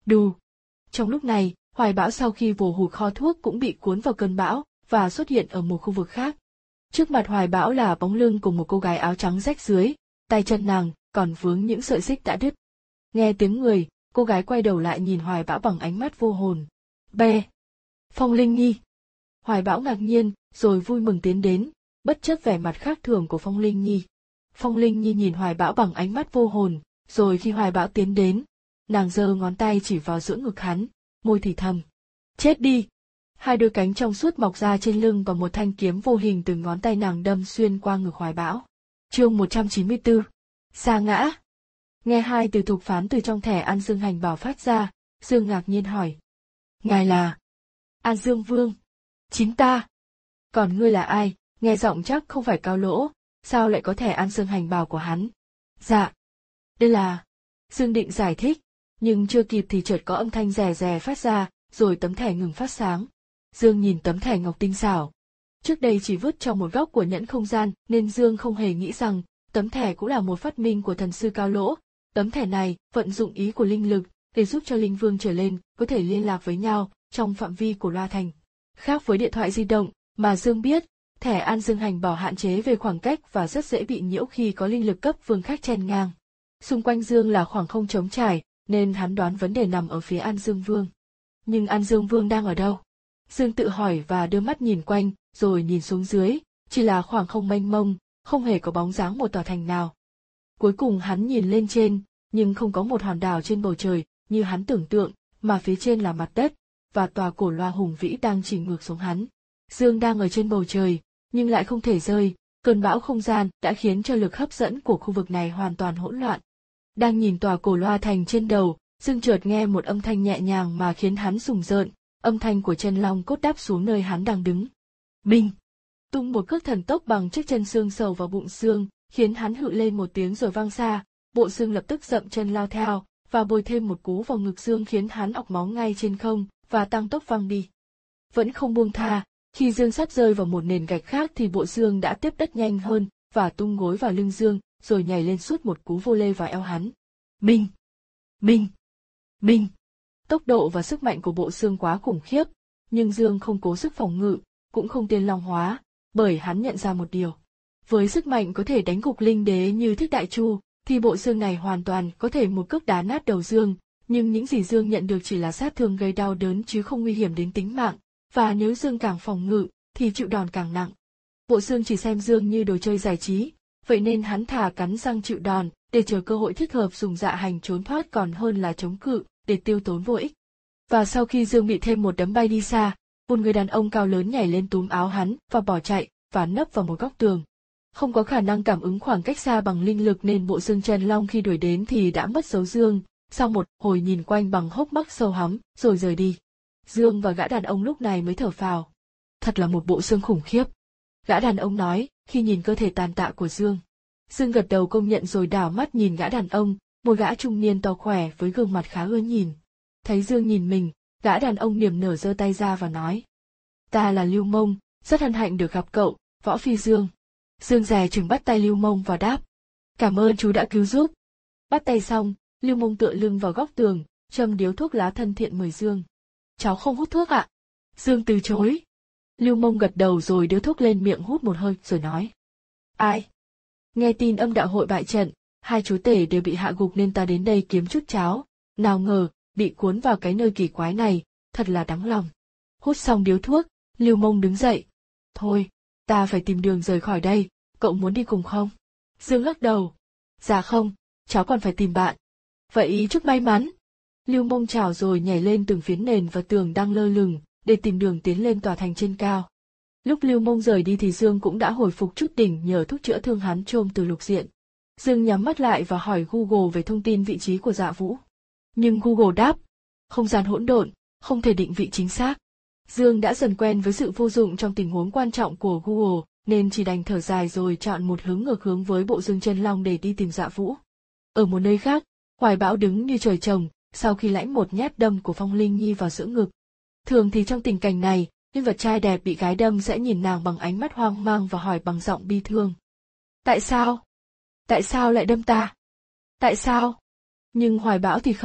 Đù. Trong lúc này, Hoài Bão sau khi vồ hụt kho thuốc cũng bị cuốn vào cơn bão và xuất hiện ở một khu vực khác. Trước mặt Hoài Bão là bóng lưng của một cô gái áo trắng rách rưới, tay chân nàng còn vướng những sợi xích đã đứt. Nghe tiếng người, cô gái quay đầu lại nhìn Hoài Bão bằng ánh mắt vô hồn. Bè! Phong Linh Nhi! Hoài Bão ngạc nhiên, rồi vui mừng tiến đến, bất chấp vẻ mặt khác thường của Phong Linh Nhi. Phong Linh Nhi nhìn Hoài Bão bằng ánh mắt vô hồn, rồi khi Hoài Bão tiến đến, nàng giơ ngón tay chỉ vào giữa ngực hắn, môi thì thầm. Chết đi! Hai đôi cánh trong suốt mọc ra trên lưng và một thanh kiếm vô hình từ ngón tay nàng đâm xuyên qua ngực Hoài Bão. Chương một trăm chín mươi tư. Sa ngã. Nghe hai từ thục phán từ trong thẻ An Dương Hành Bảo phát ra, Dương ngạc nhiên hỏi. Ngài là An Dương Vương. Chính ta. Còn ngươi là ai? Nghe giọng chắc không phải Cao Lỗ, sao lại có thẻ An Dương Hành Bảo của hắn? Dạ. Đây là... Dương định giải thích, nhưng chưa kịp thì chợt có âm thanh rè rè phát ra, rồi tấm thẻ ngừng phát sáng. Dương nhìn tấm thẻ ngọc tinh xảo. Trước đây chỉ vứt trong một góc của nhẫn không gian nên Dương không hề nghĩ rằng tấm thẻ cũng là một phát minh của thần sư Cao Lỗ. Tấm thẻ này vận dụng ý của linh lực để giúp cho linh vương trở lên có thể liên lạc với nhau trong phạm vi của loa thành. Khác với điện thoại di động mà Dương biết, thẻ An Dương Hành Bảo hạn chế về khoảng cách và rất dễ bị nhiễu khi có linh lực cấp vương khác chen ngang. Xung quanh Dương là khoảng không trống trải, nên hắn đoán vấn đề nằm ở phía An Dương Vương. Nhưng An Dương Vương đang ở đâu? Dương tự hỏi và đưa mắt nhìn quanh, rồi nhìn xuống dưới, chỉ là khoảng không mênh mông, không hề có bóng dáng một tòa thành nào. Cuối cùng hắn nhìn lên trên, nhưng không có một hòn đảo trên bầu trời như hắn tưởng tượng, mà phía trên là mặt đất, và tòa cổ loa hùng vĩ đang chỉ ngược xuống hắn. Dương đang ở trên bầu trời, nhưng lại không thể rơi, cơn bão không gian đã khiến cho lực hấp dẫn của khu vực này hoàn toàn hỗn loạn. Đang nhìn tòa cổ loa thành trên đầu, Dương chợt nghe một âm thanh nhẹ nhàng mà khiến hắn rùng rợn, âm thanh của chân long cốt đáp xuống nơi hắn đang đứng. Binh! Tung một cước thần tốc bằng chiếc chân xương sầu vào bụng xương, khiến hắn hự lên một tiếng rồi vang xa, bộ xương lập tức dậm chân lao theo, và bồi thêm một cú vào ngực xương khiến hắn ọc máu ngay trên không, và tăng tốc văng đi. Vẫn không buông tha, khi Dương sắp rơi vào một nền gạch khác thì bộ xương đã tiếp đất nhanh hơn, và tung gối vào lưng Dương, rồi nhảy lên suốt một cú vô lê vào eo hắn. Binh! Binh! Binh! Tốc độ và sức mạnh của bộ xương quá khủng khiếp, nhưng Dương không cố sức phòng ngự, cũng không tiên long hóa, bởi hắn nhận ra một điều. Với sức mạnh có thể đánh gục linh đế như Thích Đại Chu, thì bộ xương này hoàn toàn có thể một cước đá nát đầu Dương, nhưng những gì Dương nhận được chỉ là sát thương gây đau đớn chứ không nguy hiểm đến tính mạng, và nếu Dương càng phòng ngự, thì chịu đòn càng nặng. Bộ xương chỉ xem Dương như đồ chơi giải trí, vậy nên hắn thà cắn răng chịu đòn, để chờ cơ hội thích hợp dùng dạ hành trốn thoát còn hơn là chống cự, để tiêu tốn vô ích. Và sau khi Dương bị thêm một đấm bay đi xa, một người đàn ông cao lớn nhảy lên túm áo hắn và bỏ chạy, và nấp vào một góc tường. Không có khả năng cảm ứng khoảng cách xa bằng linh lực nên bộ xương chân long khi đuổi đến thì đã mất dấu Dương, sau một hồi nhìn quanh bằng hốc mắt sâu hắm, rồi rời đi. Dương và gã đàn ông lúc này mới thở phào. Thật là một bộ xương khủng khiếp. Gã đàn ông nói, khi nhìn cơ thể tàn tạ của Dương. Dương gật đầu công nhận rồi đảo mắt nhìn gã đàn ông, một gã trung niên to khỏe với gương mặt khá ưa nhìn. Thấy Dương nhìn mình, gã đàn ông niềm nở giơ tay ra và nói. Ta là Lưu Mông, rất hân hạnh được gặp cậu, Võ Phi Dương. Dương dè chừng bắt tay Lưu Mông và đáp. Cảm ơn chú đã cứu giúp. Bắt tay xong, Lưu Mông tựa lưng vào góc tường, châm điếu thuốc lá thân thiện mời Dương. Cháu không hút thuốc ạ? Dương từ chối. Lưu Mông gật đầu rồi đưa thuốc lên miệng hút một hơi rồi nói. Ai? Nghe tin âm đạo hội bại trận, hai chúa tể đều bị hạ gục nên ta đến đây kiếm chút cháo, nào ngờ, bị cuốn vào cái nơi kỳ quái này, thật là đáng lòng. Hút xong điếu thuốc, Lưu Mông đứng dậy. Thôi, ta phải tìm đường rời khỏi đây, cậu muốn đi cùng không? Dương lắc đầu. Dạ không, cháu còn phải tìm bạn. Vậy chúc may mắn. Lưu Mông chào rồi nhảy lên từng phiến nền và tường đang lơ lửng, để tìm đường tiến lên tòa thành trên cao. Lúc Lưu Mông rời đi thì Dương cũng đã hồi phục chút đỉnh nhờ thuốc chữa thương hắn trôm từ lục diện. Dương nhắm mắt lại và hỏi Google về thông tin vị trí của Dạ Vũ. Nhưng Google đáp, không gian hỗn độn, không thể định vị chính xác. Dương đã dần quen với sự vô dụng trong tình huống quan trọng của Google, nên chỉ đành thở dài rồi chọn một hướng ngược hướng với bộ Dương Chân Long để đi tìm Dạ Vũ. Ở một nơi khác, Hoài Bão đứng như trời trồng, sau khi lãnh một nhát đâm của Phong Linh Nhi vào giữa ngực. Thường thì trong tình cảnh này, nhân vật trai đẹp bị gái đâm sẽ nhìn nàng bằng ánh mắt hoang mang và hỏi bằng giọng bi thương. Tại sao? Tại sao lại đâm ta? Tại sao? Nhưng Hoài Bão thì không,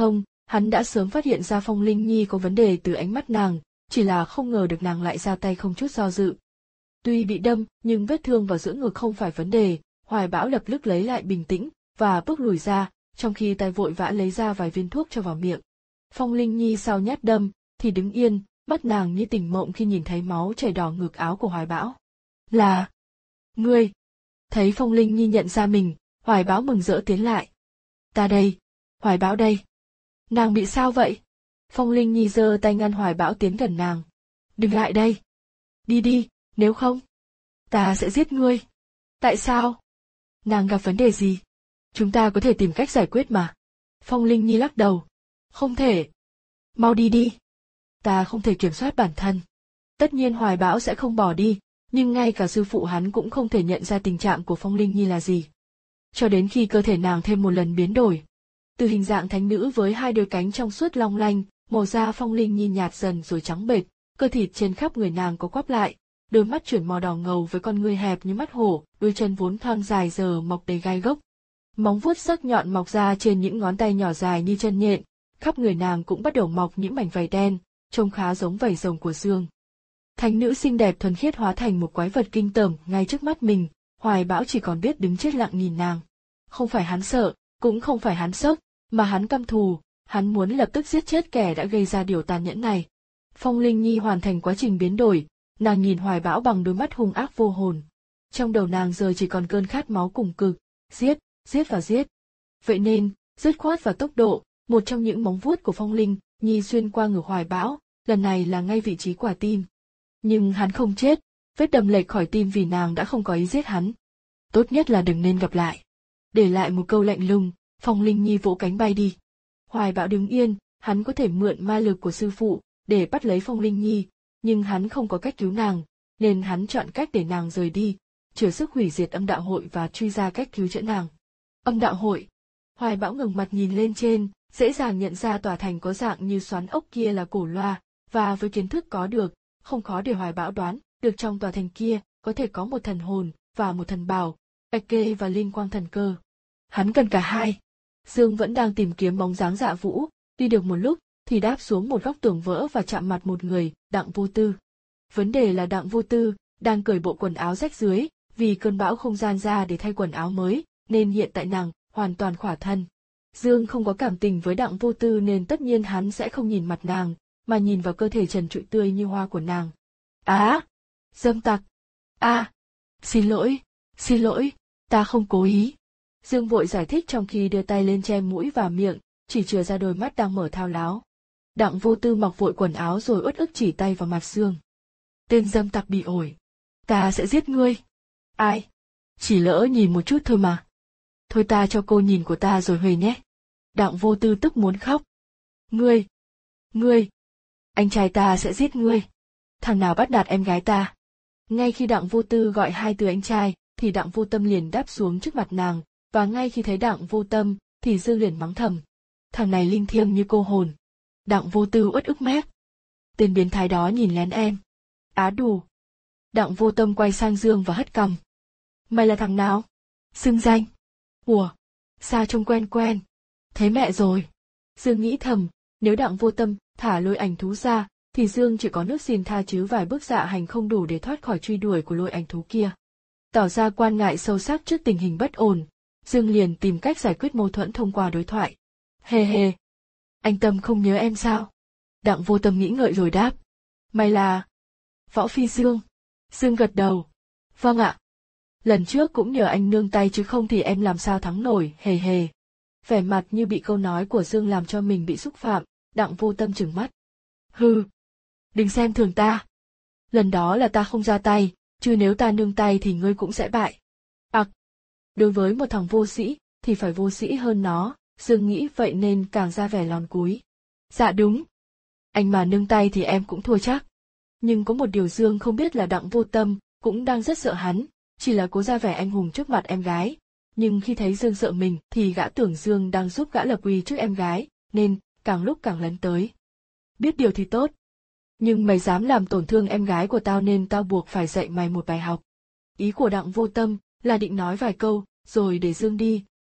Hắn đã sớm phát hiện ra Phong Linh Nhi có vấn đề từ ánh mắt nàng, chỉ là không ngờ được nàng lại ra tay không chút do dự. Tuy bị đâm, nhưng vết thương vào giữa ngực không phải vấn đề, Hoài Bão lập tức lấy lại bình tĩnh, và bước lùi ra, trong khi tay vội vã lấy ra vài viên thuốc cho vào miệng. Phong Linh Nhi sau nhát đâm, thì đứng yên, mắt nàng như tỉnh mộng khi nhìn thấy máu chảy đỏ ngực áo của Hoài Bão. Là... ngươi! Thấy Phong Linh Nhi nhận ra mình, Hoài Bão mừng rỡ tiến lại. Ta đây! Hoài Bão đây! Nàng bị sao vậy? Phong Linh Nhi giơ tay ngăn Hoài Bão tiến gần nàng. Đừng lại đây! Đi đi, nếu không, ta sẽ giết ngươi. Tại sao? Nàng gặp vấn đề gì? Chúng ta có thể tìm cách giải quyết mà. Phong Linh Nhi lắc đầu. Không thể. Mau đi đi. Ta không thể kiểm soát bản thân. Tất nhiên Hoài Bão sẽ không bỏ đi, nhưng ngay cả sư phụ hắn cũng không thể nhận ra tình trạng của Phong Linh Nhi là gì. Cho đến khi cơ thể nàng thêm một lần biến đổi. Từ hình dạng thánh nữ với hai đôi cánh trong suốt long lanh, màu da Phong Linh Nhi nhạt dần rồi trắng bệch, cơ thịt trên khắp người nàng có quắp lại, đôi mắt chuyển màu đỏ ngầu với con ngươi hẹp như mắt hổ, đôi chân vốn thon dài giờ mọc đầy gai gốc. Móng vuốt sắc nhọn mọc ra trên những ngón tay nhỏ dài như chân nhện, khắp người nàng cũng bắt đầu mọc những mảnh vảy đen, trông khá giống vảy rồng của Dương. Thánh nữ xinh đẹp thuần khiết hóa thành một quái vật kinh tởm ngay trước mắt mình, Hoài Bão chỉ còn biết đứng chết lặng nhìn nàng. Không phải hắn sợ, cũng không phải hắn sốc, mà hắn căm thù, hắn muốn lập tức giết chết kẻ đã gây ra điều tàn nhẫn này. Phong Linh Nhi hoàn thành quá trình biến đổi, nàng nhìn Hoài Bão bằng đôi mắt hung ác vô hồn. Trong đầu nàng giờ chỉ còn cơn khát máu cùng cực, giết, giết và giết. Vậy nên, dứt khoát và tốc độ, một trong những móng vuốt của Phong Linh Nhi xuyên qua ngực Hoài Bão, lần này là ngay vị trí quả tim. Nhưng hắn không chết, vết đâm lệch khỏi tim vì nàng đã không có ý giết hắn. Tốt nhất là đừng nên gặp lại. Để lại một câu lạnh lùng, Phong Linh Nhi vỗ cánh bay đi. Hoài Bão đứng yên, hắn có thể mượn ma lực của sư phụ để bắt lấy Phong Linh Nhi, nhưng hắn không có cách cứu nàng, nên hắn chọn cách để nàng rời đi, chừa sức hủy diệt âm đạo hội và truy ra cách cứu chữa nàng. Âm đạo hội. Hoài Bão ngẩng mặt nhìn lên trên, dễ dàng nhận ra tòa thành có dạng như xoắn ốc kia là cổ loa, và với kiến thức có được, không khó để Hoài Bão đoán được trong tòa thành kia có thể có một thần hồn và một thần bảo, bạch kê và linh quang thần cơ. Hắn cần cả hai. Dương vẫn đang tìm kiếm bóng dáng Dạ Vũ, đi được một lúc thì đáp xuống một góc tường vỡ và chạm mặt một người, Đặng Vô Tư. Vấn đề là Đặng Vô Tư đang cởi bộ quần áo rách dưới, vì cơn bão không gian ra để thay quần áo mới, nên hiện tại nàng hoàn toàn khỏa thân. Dương không có cảm tình với Đặng Vô Tư nên tất nhiên hắn sẽ không nhìn mặt nàng, mà nhìn vào cơ thể trần trụi tươi như hoa của nàng. Á! Dâm tặc! A! Xin lỗi! Xin lỗi! Ta không cố ý! Dương vội giải thích trong khi đưa tay lên che mũi và miệng, chỉ chừa ra đôi mắt đang mở thao láo. Đặng Vô Tư mặc vội quần áo rồi uất ức chỉ tay vào mặt Dương. Tên dâm tặc bị ổi! Ta sẽ giết ngươi! Ai? Chỉ lỡ nhìn một chút thôi mà. Thôi ta cho cô nhìn của ta rồi huề nhé. Đặng Vô Tư tức muốn khóc. Ngươi! Ngươi! Anh trai ta sẽ giết ngươi! Thằng nào bắt nạt em gái ta? Ngay khi Đặng Vô Tư gọi hai từ anh trai, thì Đặng Vô Tâm liền đáp xuống trước mặt nàng, và ngay khi thấy Đặng Vô Tâm, thì Dương liền mắng thầm. Thằng này linh thiêng như cô hồn. Đặng Vô Tư uất ức mép. Tên biến thái đó nhìn lén em. Á đủ. Đặng Vô Tâm quay sang Dương và hất cằm. Mày là thằng nào? Xưng danh. Ủa, sao trông quen quen? Thấy mẹ rồi. Dương nghĩ thầm, nếu Đặng Vô Tâm thả lôi ảnh thú ra, thì Dương chỉ có nước xin tha chứ vài bước dạ hành không đủ để thoát khỏi truy đuổi của lôi ảnh thú kia. Tỏ ra quan ngại sâu sắc trước tình hình bất ổn, Dương liền tìm cách giải quyết mâu thuẫn thông qua đối thoại. Hề hề. Anh Tâm không nhớ em sao? Đặng Vô Tâm nghĩ ngợi rồi đáp. Mày là... Võ Phi Dương. Dương gật đầu. Vâng ạ. Lần trước cũng nhờ anh nương tay chứ không thì em làm sao thắng nổi, hề hề. Vẻ mặt như bị câu nói của Dương làm cho mình bị xúc phạm, Đặng Vô Tâm trừng mắt. Hừ. Đừng xem thường ta. Lần đó là ta không ra tay, chứ nếu ta nương tay thì ngươi cũng sẽ bại. Ặc. Đối với một thằng vô sĩ, thì phải vô sĩ hơn nó, Dương nghĩ vậy nên càng ra vẻ lòn cúi. Dạ đúng. Anh mà nương tay thì em cũng thua chắc. Nhưng có một điều Dương không biết là Đặng Vô Tâm cũng đang rất sợ hắn, chỉ là cố ra vẻ anh hùng trước mặt em gái. Nhưng khi thấy Dương sợ mình thì gã tưởng Dương đang giúp gã lập uy trước em gái, nên càng lúc càng lấn tới. Biết điều thì tốt. Nhưng mày dám làm tổn thương em gái của tao nên tao buộc phải dạy mày một bài học. Ý của Đặng Vô Tâm là định nói vài câu, rồi để Dương đi,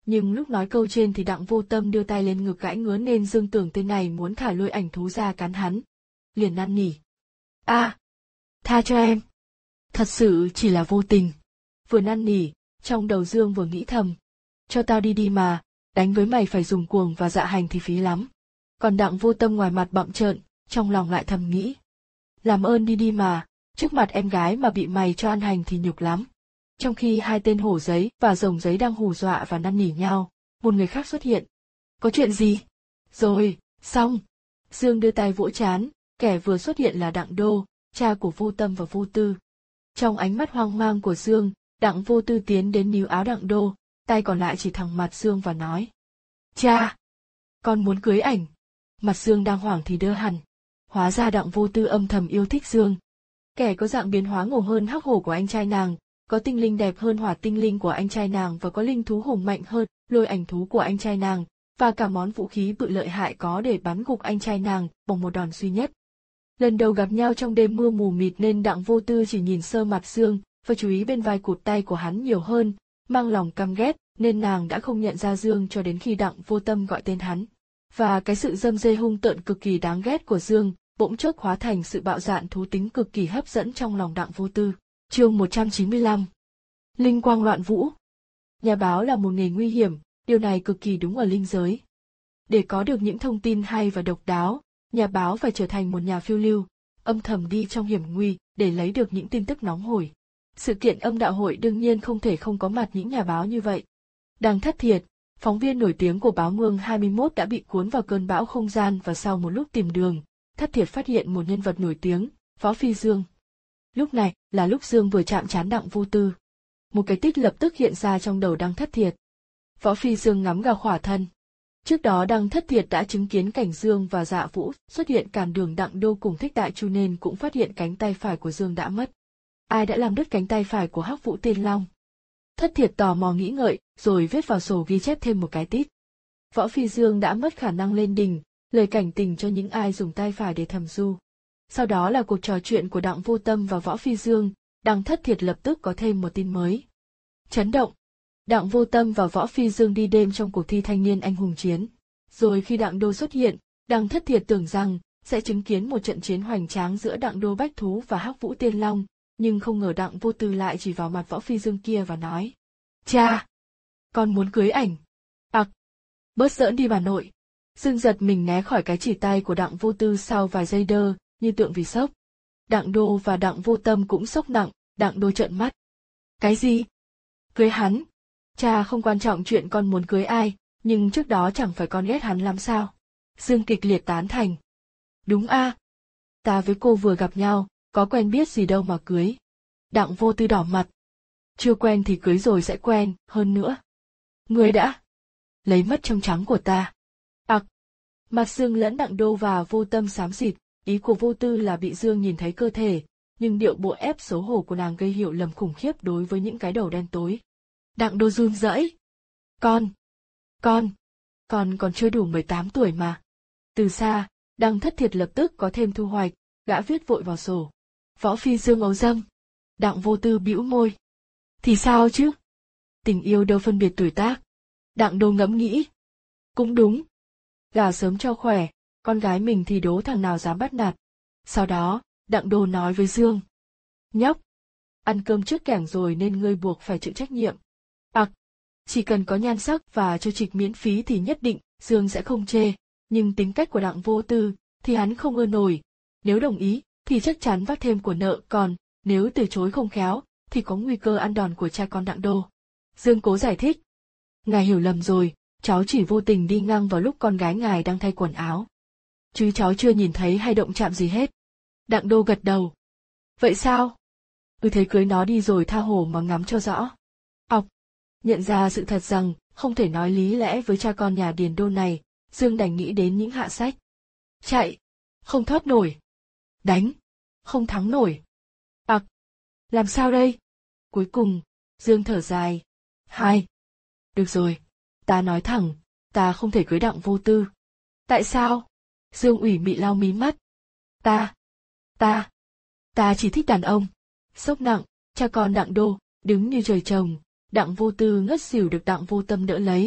Nhưng lúc nói câu trên thì Đặng Vô Tâm đưa tay lên ngực gãi ngứa nên Dương tưởng tên này muốn thả lôi ảnh thú ra cắn hắn. Liền năn nỉ. A, à, tha cho em. Thật sự chỉ là vô tình. Vừa năn nỉ, trong đầu Dương vừa nghĩ thầm. Cho tao đi đi mà, đánh với mày phải dùng cuồng và dạ hành thì phí lắm. Còn Đặng Vô Tâm ngoài mặt bặm trợn, trong lòng lại thầm nghĩ. Làm ơn đi đi mà, trước mặt em gái mà bị mày cho ăn hành thì nhục lắm. Trong khi hai tên hổ giấy và rồng giấy đang hù dọa và năn nỉ nhau, một người khác xuất hiện. Có chuyện gì? Rồi, xong. Dương đưa tay vỗ trán, kẻ vừa xuất hiện là Đặng Đô, cha của Vô Tâm và Vô Tư. Trong ánh mắt hoang mang của Dương, Đặng Vô Tư tiến đến níu áo Đặng Đô, tay còn lại chỉ thẳng mặt Dương và nói. Cha! Con muốn cưới ảnh. Mặt Dương đang hoảng thì đơ hẳn. Hóa ra Đặng Vô Tư âm thầm yêu thích Dương. Kẻ có dạng biến hóa ngầu hơn hắc hổ của anh trai nàng, có tinh linh đẹp hơn hỏa tinh linh của anh trai nàng và có linh thú hùng mạnh hơn lôi ảnh thú của anh trai nàng, và cả món vũ khí bự lợi hại có để bắn gục anh trai nàng bằng một đòn duy nhất. Lần đầu gặp nhau trong đêm mưa mù mịt nên Đặng Vô Tư chỉ nhìn sơ mặt Dương và chú ý bên vai cụt tay của hắn nhiều hơn, mang lòng căm ghét nên nàng đã không nhận ra Dương cho đến khi Đặng Vô Tâm gọi tên hắn. Và cái sự râm rê hung tợn cực kỳ đáng ghét của Dương bỗng chốc hóa thành sự bạo dạn thú tính cực kỳ hấp dẫn trong lòng Đặng Vô Tư. Chương một trăm chín mươi lăm. Linh quang loạn vũ. Nhà báo là một nghề nguy hiểm, điều này cực kỳ đúng ở linh giới. Để có được những thông tin hay và độc đáo, nhà báo phải trở thành một nhà phiêu lưu, âm thầm đi trong hiểm nguy để lấy được những tin tức nóng hổi. Sự kiện Âm Đạo Hội đương nhiên không thể không có mặt những nhà báo như vậy. Đằng Thất Thiệt, phóng viên nổi tiếng của báo Mương hai mươi mốt đã bị cuốn vào cơn bão không gian và sau một lúc tìm đường, Thất Thiệt phát hiện một nhân vật nổi tiếng, Võ Phi Dương. Lúc này là lúc Dương vừa chạm trán Đặng Vô Tư. Một cái tích lập tức hiện ra trong đầu Đăng Thất Thiệt. Võ Phi Dương ngắm gà khỏa thân. Trước đó Đăng Thất Thiệt đã chứng kiến cảnh Dương và Dạ Vũ xuất hiện cản đường Đặng Đô cùng Thích Đại Chu nên cũng phát hiện cánh tay phải của Dương đã mất. Ai đã làm đứt cánh tay phải của Hắc Vũ Tiên Long? Thất Thiệt tò mò nghĩ ngợi, rồi viết vào sổ ghi chép thêm một cái tít. Võ Phi Dương đã mất khả năng lên đỉnh, lời cảnh tình cho những ai dùng tay phải để thầm du. Sau đó là cuộc trò chuyện của Đặng Vô Tâm và Võ Phi Dương, Đặng Thất Thiệt lập tức có thêm một tin mới. Chấn động. Đặng Vô Tâm và Võ Phi Dương đi đêm trong cuộc thi thanh niên anh hùng chiến. Rồi khi Đặng Đô xuất hiện, Đặng Thất Thiệt tưởng rằng sẽ chứng kiến một trận chiến hoành tráng giữa Đặng Đô Bách Thú và Hắc Vũ Tiên Long, nhưng không ngờ Đặng Vô Tư lại chỉ vào mặt Võ Phi Dương kia và nói. Cha! Con muốn cưới ảnh. Ặc! Bớt giỡn đi bà nội. Dương giật mình né khỏi cái chỉ tay của Đặng Vô Tư sau vài giây đơ, như tượng vì sốc. Đặng Đô và Đặng Vô Tâm cũng sốc nặng, Đặng Đô trợn mắt. Cái gì? Cưới hắn? Cha không quan trọng chuyện con muốn cưới ai, nhưng trước đó chẳng phải con ghét hắn lắm sao? Dương kịch liệt tán thành. Đúng a, à? Ta với cô vừa gặp nhau, có quen biết gì đâu mà cưới. Đặng Vô Tư đỏ mặt. Chưa quen thì cưới rồi sẽ quen, hơn nữa. Người đã lấy mất trong trắng của ta. Ặc! À, mặt Dương lẫn Đặng Đô và Vô Tâm xám xịt, ý của Vô Tư là bị Dương nhìn thấy cơ thể, nhưng điệu bộ ép xấu hổ của nàng gây hiểu lầm khủng khiếp đối với những cái đầu đen tối. Đặng Đô run rẩy. Con! Con! Con còn chưa đủ mười tám tuổi mà. Từ xa, Đặng Thất Thiệt lập tức có thêm thu hoạch, gã viết vội vào sổ. Võ Phi Dương ấu dâm. Đặng Vô Tư bĩu môi. Thì sao chứ? Tình yêu đâu phân biệt tuổi tác. Đặng Đô ngẫm nghĩ. Cũng đúng. Gà sớm cho khỏe, con gái mình thì đố thằng nào dám bắt nạt. Sau đó, Đặng Đô nói với Dương. Nhóc! Ăn cơm trước kẻng rồi nên ngươi buộc phải chịu trách nhiệm. Ặc! À, chỉ cần có nhan sắc và cho trịch miễn phí thì nhất định Dương sẽ không chê, nhưng tính cách của Đặng Vô Tư thì hắn không ưa nổi. Nếu đồng ý thì chắc chắn vắt thêm của nợ, còn nếu từ chối không khéo thì có nguy cơ ăn đòn của cha con Đặng Đô. Dương cố giải thích. Ngài hiểu lầm rồi, cháu chỉ vô tình đi ngang vào lúc con gái ngài đang thay quần áo. Chứ cháu chưa nhìn thấy hay động chạm gì hết. Đặng Đô gật đầu. Vậy sao? Ừ thế cưới nó đi rồi tha hồ mà ngắm cho rõ. Ọc! Nhận ra sự thật rằng không thể nói lý lẽ với cha con nhà Điền Đô này, Dương đành nghĩ đến những hạ sách. Chạy! Không thoát nổi. Đánh! Không thắng nổi. Ặc! Làm sao đây? Cuối cùng, Dương thở dài. Hai! Được rồi, ta nói thẳng, ta không thể cưới Đặng Vô Tư. Tại sao? Dương ủy mị lau mí mắt. Ta! Ta! Ta chỉ thích đàn ông. Sốc nặng, cha con Đặng Đô, đứng như trời trồng, Đặng Vô Tư ngất xỉu được Đặng Vô Tâm đỡ lấy,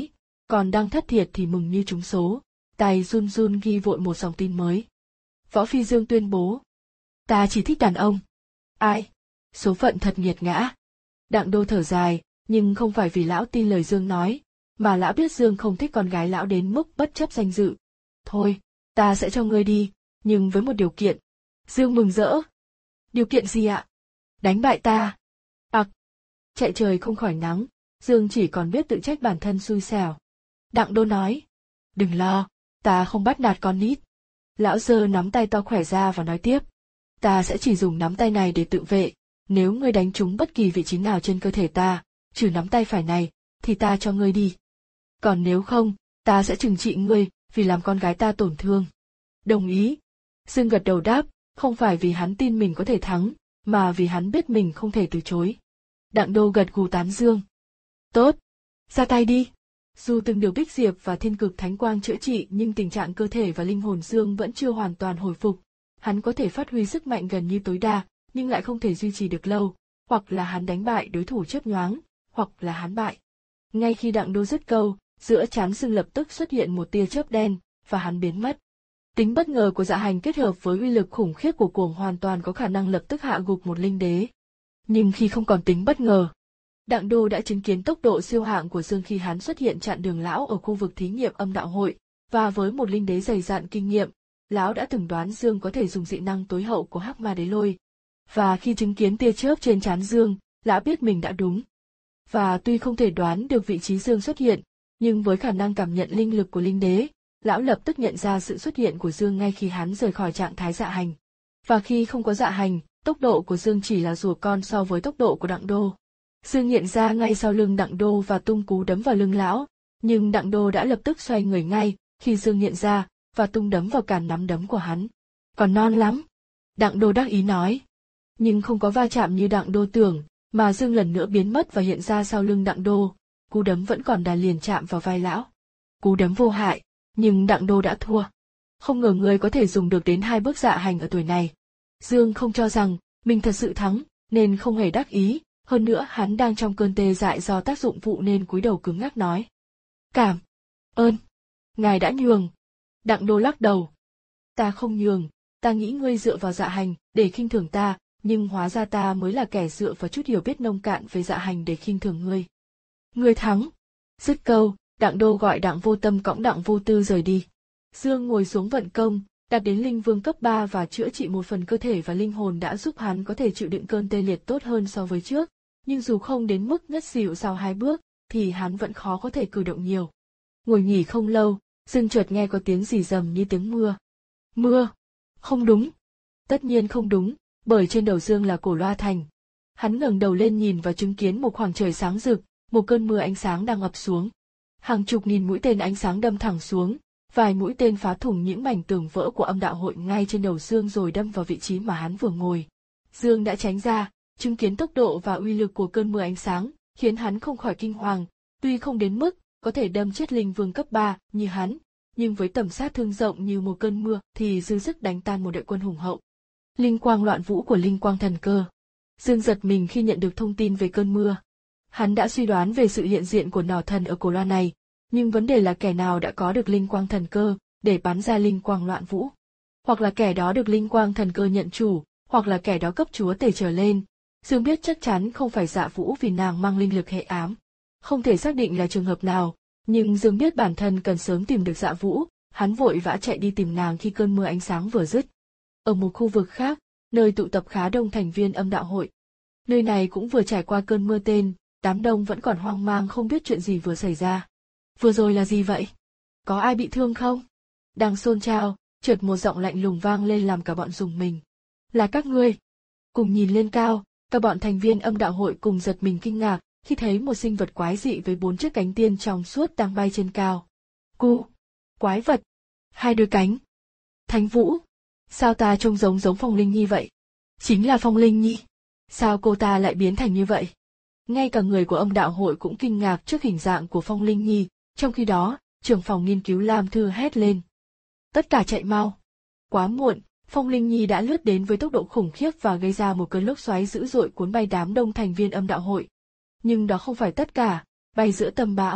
còn đang thất thiệt thì mừng như trúng số, tay run run ghi vội một dòng tin mới. Võ Phi Dương tuyên bố. Ta chỉ thích đàn ông. Ai? Số phận thật nghiệt ngã. Đặng Đô thở dài, nhưng không phải vì lão tin lời Dương nói, mà lão biết Dương không thích con gái lão đến mức bất chấp danh dự. Thôi, ta sẽ cho ngươi đi, nhưng với một điều kiện. Dương mừng rỡ. Điều kiện gì ạ? Đánh bại ta. Ặc. Chạy trời không khỏi nắng, Dương chỉ còn biết tự trách bản thân xui xẻo. Đặng Đô nói. Đừng lo, ta không bắt nạt con nít. Lão giơ nắm tay to khỏe ra và nói tiếp. Ta sẽ chỉ dùng nắm tay này để tự vệ, nếu ngươi đánh trúng bất kỳ vị trí nào trên cơ thể ta, trừ nắm tay phải này, thì ta cho ngươi đi. Còn nếu không, ta sẽ trừng trị ngươi, vì làm con gái ta tổn thương. Đồng ý. Dương gật đầu đáp, không phải vì hắn tin mình có thể thắng, mà vì hắn biết mình không thể từ chối. Đặng Đô gật gù tán dương. Tốt, ra tay đi. Dù từng điều Bích Diệp và Thiên Cực Thánh Quang chữa trị nhưng tình trạng cơ thể và linh hồn Dương vẫn chưa hoàn toàn hồi phục. Hắn có thể phát huy sức mạnh gần như tối đa, nhưng lại không thể duy trì được lâu, hoặc là hắn đánh bại đối thủ chớp nhoáng, hoặc là hắn bại. Ngay khi Đặng Đô dứt câu, giữa trán Dương lập tức xuất hiện một tia chớp đen, và hắn biến mất. Tính bất ngờ của dạ hành kết hợp với uy lực khủng khiếp của cuồng hoàn toàn có khả năng lập tức hạ gục một linh đế. Nhưng khi không còn tính bất ngờ, Đặng Đô đã chứng kiến tốc độ siêu hạng của Dương khi hắn xuất hiện chặn đường lão ở khu vực thí nghiệm âm đạo hội, và với một linh đế dày dạn kinh nghiệm, lão đã từng đoán Dương có thể dùng dị năng tối hậu của Hắc Ma Đế Lôi. Và khi chứng kiến tia chớp trên trán Dương, lão biết mình đã đúng. Và tuy không thể đoán được vị trí Dương xuất hiện, nhưng với khả năng cảm nhận linh lực của linh đế, lão lập tức nhận ra sự xuất hiện của Dương ngay khi hắn rời khỏi trạng thái dạ hành. Và khi không có dạ hành, tốc độ của Dương chỉ là rùa con so với tốc độ của Đặng Đô. Dương hiện ra ngay sau lưng Đặng Đô và tung cú đấm vào lưng lão, nhưng Đặng Đô đã lập tức xoay người ngay khi Dương hiện ra và tung đấm vào cản nắm đấm của hắn. Còn non lắm, Đặng Đô đắc ý nói. Nhưng không có va chạm như Đặng Đô tưởng, mà Dương lần nữa biến mất và hiện ra sau lưng Đặng Đô, cú đấm vẫn còn đà liền chạm vào vai lão. Cú đấm vô hại, nhưng Đặng Đô đã thua. Không ngờ người có thể dùng được đến hai bước dạ hành ở tuổi này. Dương không cho rằng mình thật sự thắng, nên không hề đắc ý, hơn nữa hắn đang trong cơn tê dại do tác dụng phụ nên cúi đầu cứng ngắc nói. Cảm ơn, ngài đã nhường. Đặng Đô lắc đầu. Ta không nhường, ta nghĩ ngươi dựa vào dạ hành để khinh thường ta, nhưng hóa ra ta mới là kẻ dựa vào chút hiểu biết nông cạn về dạ hành để khinh thường ngươi. Ngươi thắng. Dứt câu, Đặng Đô gọi Đặng Vô Tâm cõng Đặng Vô Tư rời đi. Dương ngồi xuống vận công, đạt đến linh vương cấp ba và chữa trị một phần cơ thể và linh hồn đã giúp hắn có thể chịu đựng cơn tê liệt tốt hơn so với trước, nhưng dù không đến mức ngất xỉu sau hai bước, thì hắn vẫn khó có thể cử động nhiều. Ngồi nghỉ không lâu, Dương chợt nghe có tiếng rì rầm như tiếng mưa. Mưa? Không đúng. Tất nhiên không đúng, bởi trên đầu Dương là Cổ Loa Thành. Hắn ngẩng đầu lên nhìn và chứng kiến một khoảng trời sáng rực, một cơn mưa ánh sáng đang ập xuống. Hàng chục nghìn mũi tên ánh sáng đâm thẳng xuống, vài mũi tên phá thủng những mảnh tường vỡ của âm đạo hội ngay trên đầu Dương rồi đâm vào vị trí mà hắn vừa ngồi. Dương đã tránh ra, chứng kiến tốc độ và uy lực của cơn mưa ánh sáng, khiến hắn không khỏi kinh hoàng, tuy không đến mức có thể đâm chết linh vương cấp ba như hắn, nhưng với tầm sát thương rộng như một cơn mưa thì dư sức đánh tan một đội quân hùng hậu. Linh quang loạn vũ của linh quang thần cơ. Dương giật mình khi nhận được thông tin về cơn mưa. Hắn đã suy đoán về sự hiện diện của nỏ thần ở cổ loa này, nhưng vấn đề là kẻ nào đã có được linh quang thần cơ để bắn ra linh quang loạn vũ. Hoặc là kẻ đó được linh quang thần cơ nhận chủ, hoặc là kẻ đó cấp chúa tể trở lên. Dương biết chắc chắn không phải Dạ Vũ vì nàng mang linh lực hệ ám. Không thể xác định là trường hợp nào, nhưng Dương biết bản thân cần sớm tìm được Dạ Vũ, hắn vội vã chạy đi tìm nàng khi cơn mưa ánh sáng vừa dứt. Ở một khu vực khác, nơi tụ tập khá đông thành viên âm đạo hội. Nơi này cũng vừa trải qua cơn mưa tên, đám đông vẫn còn hoang mang không biết chuyện gì vừa xảy ra. Vừa rồi là gì vậy? Có ai bị thương không? Đang xôn xao, chợt một giọng lạnh lùng vang lên làm cả bọn rùng mình. Là các ngươi. Cùng nhìn lên cao, các bọn thành viên âm đạo hội cùng giật mình kinh ngạc khi thấy một sinh vật quái dị với bốn chiếc cánh tiên trong suốt đang bay trên cao. Cu, quái vật, hai đôi cánh. Thánh Vũ, sao ta trông giống giống Phong Linh Nhi vậy? Chính là Phong Linh Nhi. Sao cô ta lại biến thành như vậy? Ngay cả người của âm đạo hội cũng kinh ngạc trước hình dạng của Phong Linh Nhi, trong khi đó, trưởng phòng nghiên cứu Lam Thư hét lên. Tất cả chạy mau. Quá muộn, Phong Linh Nhi đã lướt đến với tốc độ khủng khiếp và gây ra một cơn lốc xoáy dữ dội cuốn bay đám đông thành viên âm đạo hội. Nhưng đó không phải tất cả, bay giữa tầm bão,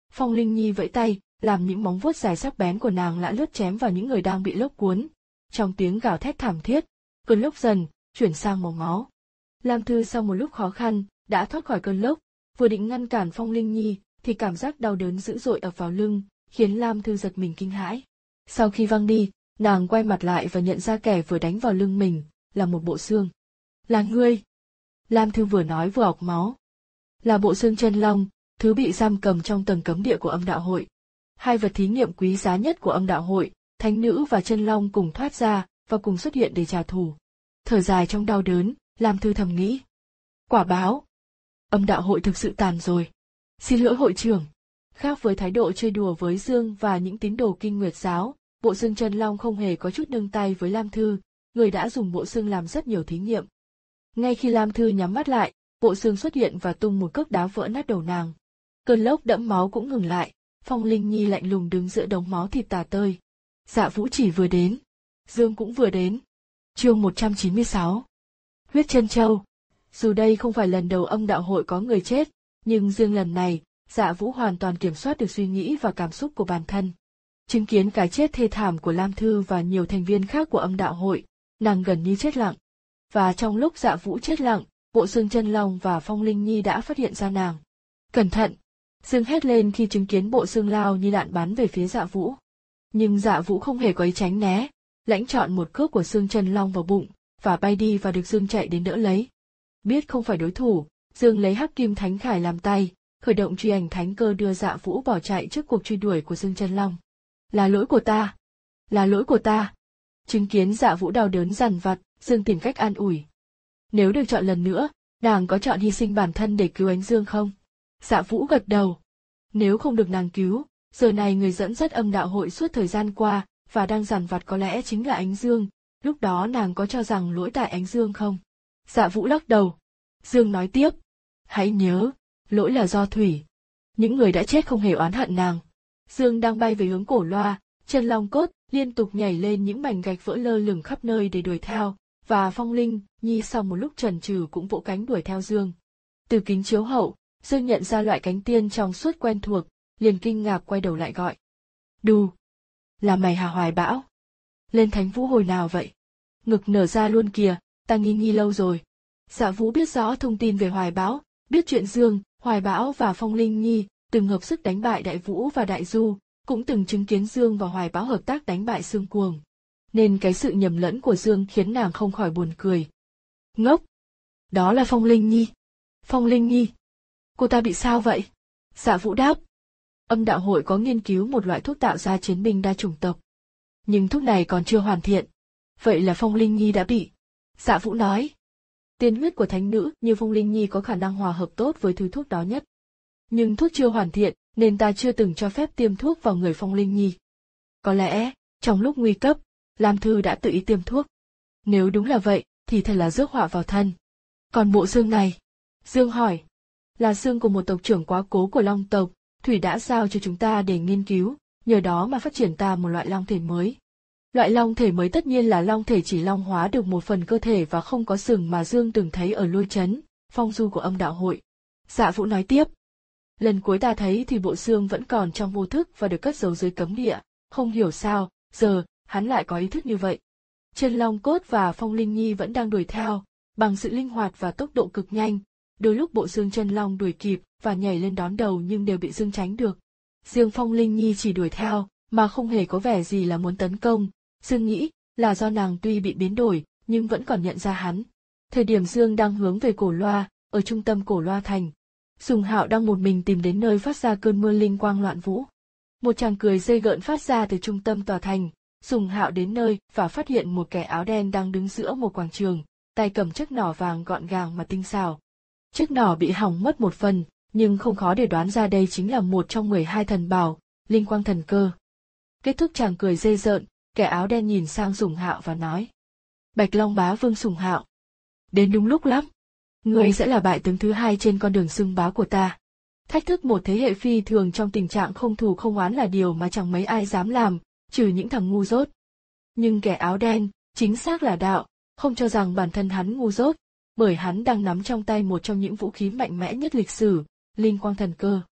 Phong Linh Nhi vẫy tay, làm những móng vuốt dài sắc bén của nàng lã lướt chém vào những người đang bị lốc cuốn. Trong tiếng gào thét thảm thiết, cơn lốc dần chuyển sang màu máu. Lam Thư sau một lúc khó khăn đã thoát khỏi cơn lốc, vừa định ngăn cản Phong Linh Nhi thì cảm giác đau đớn dữ dội ập vào lưng, khiến Lam Thư giật mình kinh hãi. Sau khi văng đi, nàng quay mặt lại và nhận ra kẻ vừa đánh vào lưng mình là một bộ xương. Là ngươi! Lam Thư vừa nói vừa ọc máu. Là bộ xương chân long, thứ bị giam cầm trong tầng cấm địa của Âm Đạo Hội. Hai vật thí nghiệm quý giá nhất của Âm Đạo Hội, Thánh Nữ và Chân Long cùng thoát ra và cùng xuất hiện để trả thù. Thở dài trong đau đớn, Lam Thư thầm nghĩ. Quả báo! Âm Đạo Hội thực sự tàn rồi. Xin lỗi hội trưởng. Khác với thái độ chơi đùa với Dương và những tín đồ Kinh Nguyệt giáo, bộ xương chân long không hề có chút nương tay với Lam Thư, người đã dùng bộ xương làm rất nhiều thí nghiệm. Ngay khi Lam Thư nhắm mắt lại, bộ xương xuất hiện và tung một cước đá vỡ nát đầu nàng. Cơn lốc đẫm máu cũng ngừng lại, Phong Linh Nhi lạnh lùng đứng giữa đống máu thịt tả tơi. Dạ Vũ Chỉ vừa đến, Dương cũng vừa đến. Chương một trăm chín mươi sáu. Huyết Chân Châu. Dù đây không phải lần đầu Âm Đạo Hội có người chết, nhưng riêng lần này, Dạ Vũ hoàn toàn kiểm soát được suy nghĩ và cảm xúc của bản thân. Chứng kiến cái chết thê thảm của Lam Thư và nhiều thành viên khác của Âm Đạo Hội, nàng gần như chết lặng. Và trong lúc Dạ Vũ chết lặng, bộ xương chân long và Phong Linh Nhi đã phát hiện ra nàng. Cẩn thận! Dương hét lên khi chứng kiến bộ xương lao như đạn bắn về phía Dạ Vũ. Nhưng Dạ Vũ không hề có ý tránh né, lãnh chọn một cước của xương chân long vào bụng, và bay đi và được Dương chạy đến đỡ lấy. Biết không phải đối thủ, Dương lấy Hắc Kim Thánh Khải làm tay, khởi động truy ảnh thánh cơ đưa Dạ Vũ bỏ chạy trước cuộc truy đuổi của xương chân long. Là lỗi của ta! Là lỗi của ta! Chứng kiến Dạ Vũ đau đớn dằn vặt, Dương tìm cách an ủi. Nếu được chọn lần nữa, nàng có chọn hy sinh bản thân để cứu Ánh Dương không? Dạ Vũ gật đầu. Nếu không được nàng cứu, giờ này người dẫn dắt Âm Đạo Hội suốt thời gian qua và đang dằn vặt có lẽ chính là Ánh Dương, lúc đó nàng có cho rằng lỗi tại Ánh Dương không? Dạ Vũ lắc đầu. Dương nói tiếp. Hãy nhớ, lỗi là do Thủy. Những người đã chết không hề oán hận nàng. Dương đang bay về hướng cổ loa, chân long cốt liên tục nhảy lên những mảnh gạch vỡ lơ lửng khắp nơi để đuổi theo, và Phong Linh Nhi sau một lúc chần chừ cũng vỗ cánh đuổi theo Dương. Từ kính chiếu hậu, Dương nhận ra loại cánh tiên trong suốt quen thuộc, liền kinh ngạc quay đầu lại gọi. Đù! Là mày hả Hoài Bão? Lên Thánh Vũ hồi nào vậy? Ngực nở ra luôn kìa, ta nghi nghi lâu rồi. Dạ Vũ biết rõ thông tin về Hoài Bão, biết chuyện Dương, Hoài Bão và Phong Linh Nhi từng hợp sức đánh bại Đại Vũ và Đại Du, cũng từng chứng kiến Dương và Hoài Bão hợp tác đánh bại Sương Cuồng. Nên cái sự nhầm lẫn của Dương khiến nàng không khỏi buồn cười. Ngốc! Đó là Phong Linh Nhi. Phong Linh Nhi! Cô ta bị sao vậy? Dạ Vũ đáp. Âm Đạo Hội có nghiên cứu một loại thuốc tạo ra chiến binh đa chủng tộc. Nhưng thuốc này còn chưa hoàn thiện. Vậy là Phong Linh Nhi đã bị. Dạ Vũ nói. Tiên huyết của thánh nữ như Phong Linh Nhi có khả năng hòa hợp tốt với thứ thuốc đó nhất. Nhưng thuốc chưa hoàn thiện, nên ta chưa từng cho phép tiêm thuốc vào người Phong Linh Nhi. Có lẽ, trong lúc nguy cấp, Lam Thư đã tự ý tiêm thuốc. Nếu đúng là vậy, thì thật là rước họa vào thân. Còn bộ xương này? Dương hỏi. Là xương của một tộc trưởng quá cố của Long tộc, Thủy đã giao cho chúng ta để nghiên cứu, nhờ đó mà phát triển ta một loại long thể mới. Loại long thể mới tất nhiên là long thể chỉ long hóa được một phần cơ thể và không có sừng mà Dương từng thấy ở Lôi Trấn, phong du của Âm Đạo Hội. Dạ Vũ nói tiếp. Lần cuối ta thấy thì bộ xương vẫn còn trong vô thức và được cất giấu dưới cấm địa, không hiểu sao, giờ, hắn lại có ý thức như vậy. Chân Long Cốt và Phong Linh Nhi vẫn đang đuổi theo, bằng sự linh hoạt và tốc độ cực nhanh, đôi lúc bộ xương chân long đuổi kịp và nhảy lên đón đầu nhưng đều bị Dương tránh được. Riêng Phong Linh Nhi chỉ đuổi theo, mà không hề có vẻ gì là muốn tấn công, Dương nghĩ là do nàng tuy bị biến đổi, nhưng vẫn còn nhận ra hắn. Thời điểm Dương đang hướng về cổ loa, ở trung tâm cổ loa thành, Sùng Hạo đang một mình tìm đến nơi phát ra cơn mưa linh quang loạn vũ. Một tràng cười dây gợn phát ra từ trung tâm tòa thành, Sùng Hạo đến nơi và phát hiện một kẻ áo đen đang đứng giữa một quảng trường, tay cầm chiếc nỏ vàng gọn gàng mà tinh xảo. Chiếc nỏ bị hỏng mất một phần, nhưng không khó để đoán ra đây chính là một trong mười hai thần bảo, linh quang thần cơ. Kết thúc tràng cười dây rợn, kẻ áo đen nhìn sang Sùng Hạo và nói. Bạch Long bá vương Sùng Hạo. Đến đúng lúc lắm. Ngươi sẽ là bại tướng thứ hai trên con đường xưng bá của ta. Thách thức một thế hệ phi thường trong tình trạng không thù không oán là điều mà chẳng mấy ai dám làm, trừ những thằng ngu dốt. Nhưng kẻ áo đen, chính xác là Đạo, không cho rằng bản thân hắn ngu dốt, bởi hắn đang nắm trong tay một trong những vũ khí mạnh mẽ nhất lịch sử, linh quang thần cơ.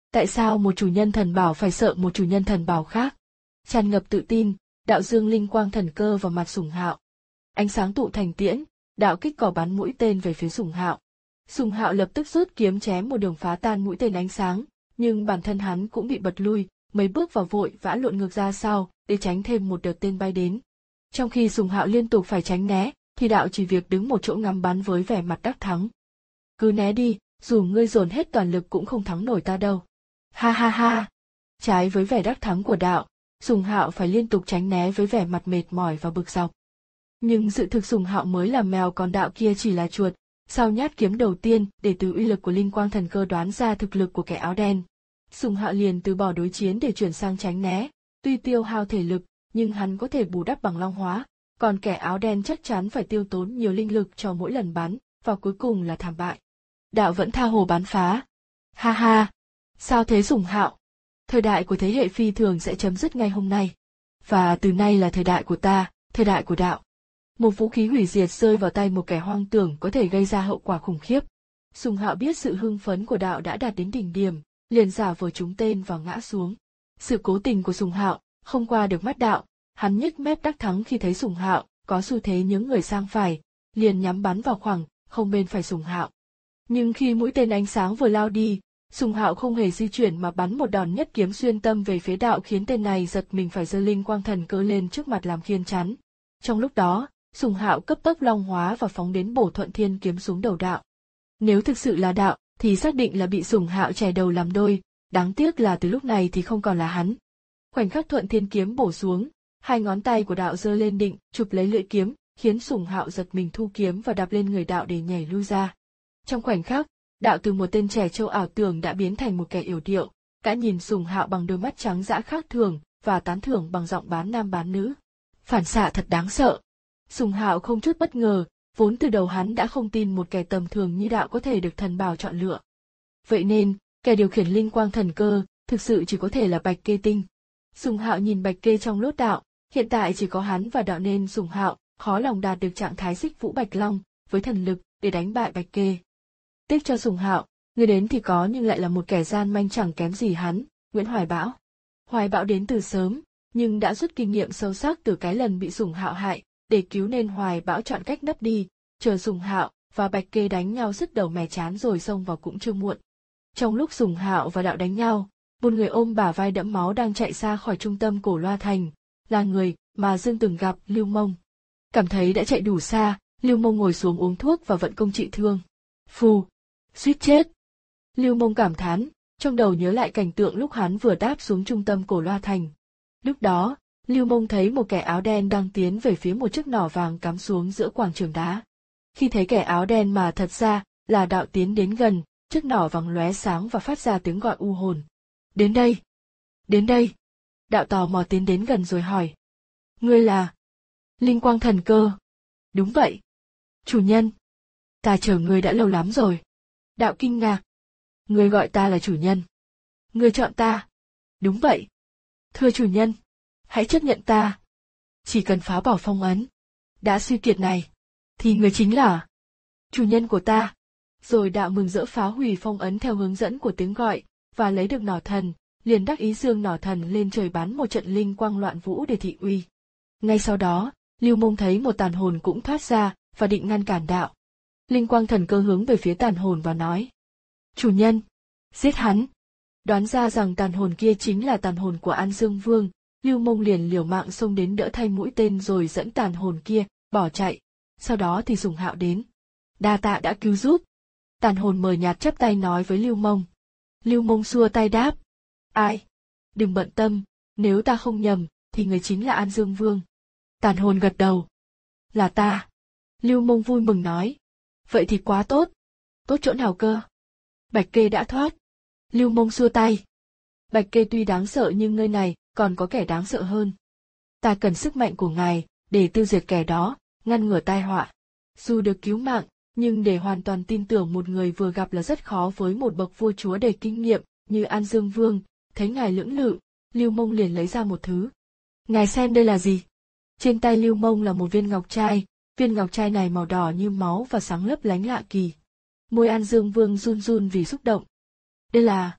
Tại sao một chủ nhân thần bảo phải sợ một chủ nhân thần bảo khác? Tràn ngập tự tin, đạo dương linh quang thần cơ vào mặt Sùng Hạo. Ánh sáng tụ thành tiễn, đạo kích cỏ bắn mũi tên về phía Sùng Hạo. Sùng Hạo lập tức rút kiếm chém một đường phá tan mũi tên ánh sáng, nhưng bản thân hắn cũng bị bật lui, mấy bước vào vội vã lộn ngược ra sau để tránh thêm một đợt tên bay đến. Trong khi Sùng Hạo liên tục phải tránh né, thì đạo chỉ việc đứng một chỗ ngắm bắn với vẻ mặt đắc thắng. Cứ né đi, dù ngươi dồn hết toàn lực cũng không thắng nổi ta đâu. Ha ha ha. Trái với vẻ đắc thắng của đạo, Sùng Hạo phải liên tục tránh né với vẻ mặt mệt mỏi và bực dọc. Nhưng sự thực Sùng Hạo mới là mèo còn đạo kia chỉ là chuột. Sau nhát kiếm đầu tiên, để từ uy lực của linh quang thần cơ đoán ra thực lực của kẻ áo đen, Sùng Hạo liền từ bỏ đối chiến để chuyển sang tránh né. Tuy tiêu hao thể lực, nhưng hắn có thể bù đắp bằng long hóa, còn kẻ áo đen chắc chắn phải tiêu tốn nhiều linh lực cho mỗi lần bắn, và cuối cùng là thảm bại. Đạo vẫn tha hồ bắn phá. Ha ha, sao thế Sùng Hạo? Thời đại của thế hệ phi thường sẽ chấm dứt ngay hôm nay. Và từ nay là thời đại của ta, thời đại của đạo. Một vũ khí hủy diệt rơi vào tay một kẻ hoang tưởng có thể gây ra hậu quả khủng khiếp. Sùng Hạo biết sự hưng phấn của đạo đã đạt đến đỉnh điểm, liền giả vờ trúng tên và ngã xuống. Sự cố tình của Sùng Hạo không qua được mắt đạo, hắn nhếch mép đắc thắng khi thấy Sùng Hạo có xu thế nhướng người sang phải, liền nhắm bắn vào khoảng không bên phải Sùng Hạo. Nhưng khi mũi tên ánh sáng vừa lao đi, Sùng Hạo không hề di chuyển mà bắn một đòn nhất kiếm xuyên tâm về phía đạo, khiến tên này giật mình phải giơ linh quang thần cơ lên trước mặt làm khiên chắn. Trong lúc đó, Sùng Hạo cấp tốc long hóa và phóng đến bổ thuận thiên kiếm xuống đầu đạo. Nếu thực sự là đạo, thì xác định là bị Sùng Hạo chẻ đầu làm đôi, đáng tiếc là từ lúc này thì không còn là hắn. Khoảnh khắc thuận thiên kiếm bổ xuống, hai ngón tay của đạo giơ lên định chụp lấy lưỡi kiếm, khiến Sùng Hạo giật mình thu kiếm và đạp lên người đạo để nhảy lui ra. Trong khoảnh khắc, đạo từ một tên trẻ trâu ảo tưởng đã biến thành một kẻ yểu điệu, cả nhìn Sùng Hạo bằng đôi mắt trắng dã khác thường và tán thưởng bằng giọng bán nam bán nữ. Phản xạ thật đáng sợ. Sùng Hạo không chút bất ngờ, vốn từ đầu hắn đã không tin một kẻ tầm thường như đạo có thể được thần bảo chọn lựa. Vậy nên, kẻ điều khiển linh quang thần cơ, thực sự chỉ có thể là Bạch Kê Tinh. Sùng Hạo nhìn Bạch Kê trong lốt đạo, hiện tại chỉ có hắn và đạo nên Sùng Hạo khó lòng đạt được trạng thái xích vũ Bạch Long, với thần lực, để đánh bại Bạch Kê. Tiếc cho Sùng Hạo, người đến thì có nhưng lại là một kẻ gian manh chẳng kém gì hắn, Nguyễn Hoài Bão. Hoài Bão đến từ sớm, nhưng đã rút kinh nghiệm sâu sắc từ cái lần bị Sùng Hạo hại, để cứu nên Hoài Bão chọn cách nấp đi, chờ Sùng Hạo và Bạch Kê đánh nhau sứt đầu mẻ chán rồi xông vào cũng chưa muộn. Trong lúc Sùng Hạo và đạo đánh nhau, một người ôm bả vai đẫm máu đang chạy xa khỏi trung tâm Cổ Loa Thành, là người mà Dương từng gặp, Lưu Mông. Cảm thấy đã chạy đủ xa, Lưu Mông ngồi xuống uống thuốc và vận công trị thương. Phù, suýt chết. Lưu Mông cảm thán, trong đầu nhớ lại cảnh tượng lúc hắn vừa đáp xuống trung tâm Cổ Loa Thành. Lúc đó, Lưu Mông thấy một kẻ áo đen đang tiến về phía một chiếc nỏ vàng cắm xuống giữa quảng trường đá. Khi thấy kẻ áo đen mà thật ra là đạo tiến đến gần, chiếc nỏ vàng lóe sáng và phát ra tiếng gọi u hồn. Đến đây! Đến đây! Đạo tò mò tiến đến gần rồi hỏi. Ngươi là? Linh quang thần cơ. Đúng vậy. Chủ nhân. Ta chờ ngươi đã lâu lắm rồi. Đạo kinh ngạc. Ngươi gọi ta là chủ nhân. Ngươi chọn ta. Đúng vậy. Thưa chủ nhân, hãy chấp nhận ta. Chỉ cần phá bỏ phong ấn đã suy kiệt này, thì người chính là chủ nhân của ta. Rồi đạo mừng rỡ phá hủy phong ấn theo hướng dẫn của tiếng gọi, và lấy được nỏ thần, liền đắc ý dương nỏ thần lên trời bắn một trận linh quang loạn vũ để thị uy. Ngay sau đó, Lưu Mông thấy một tàn hồn cũng thoát ra, và định ngăn cản đạo. Linh quang thần cơ hướng về phía tàn hồn và nói. Chủ nhân, giết hắn. Đoán ra rằng tàn hồn kia chính là tàn hồn của An Dương Vương, Lưu Mông liền liều mạng xông đến đỡ thay mũi tên rồi dẫn tàn hồn kia, bỏ chạy. Sau đó thì Sùng Hạo đến. Đa tạ đã cứu giúp. Tàn hồn mờ nhạt chắp tay nói với Lưu Mông. Lưu Mông xua tay đáp. Ai? Đừng bận tâm, nếu ta không nhầm, thì người chính là An Dương Vương. Tàn hồn gật đầu. Là ta. Lưu Mông vui mừng nói. Vậy thì quá tốt. Tốt chỗ nào cơ? Bạch Kê đã thoát. Lưu Mông xua tay. Bạch Kê tuy đáng sợ nhưng nơi này còn có kẻ đáng sợ hơn. Ta cần sức mạnh của ngài để tiêu diệt kẻ đó, ngăn ngừa tai họa. Dù được cứu mạng, nhưng để hoàn toàn tin tưởng một người vừa gặp là rất khó với một bậc vua chúa đầy kinh nghiệm như An Dương Vương. Thấy ngài lưỡng lự, Lưu Mông liền lấy ra một thứ. Ngài xem đây là gì? Trên tay Lưu Mông là một viên ngọc trai, viên ngọc trai này màu đỏ như máu và sáng lấp lánh lạ kỳ. Môi An Dương Vương run run vì xúc động. Đây là...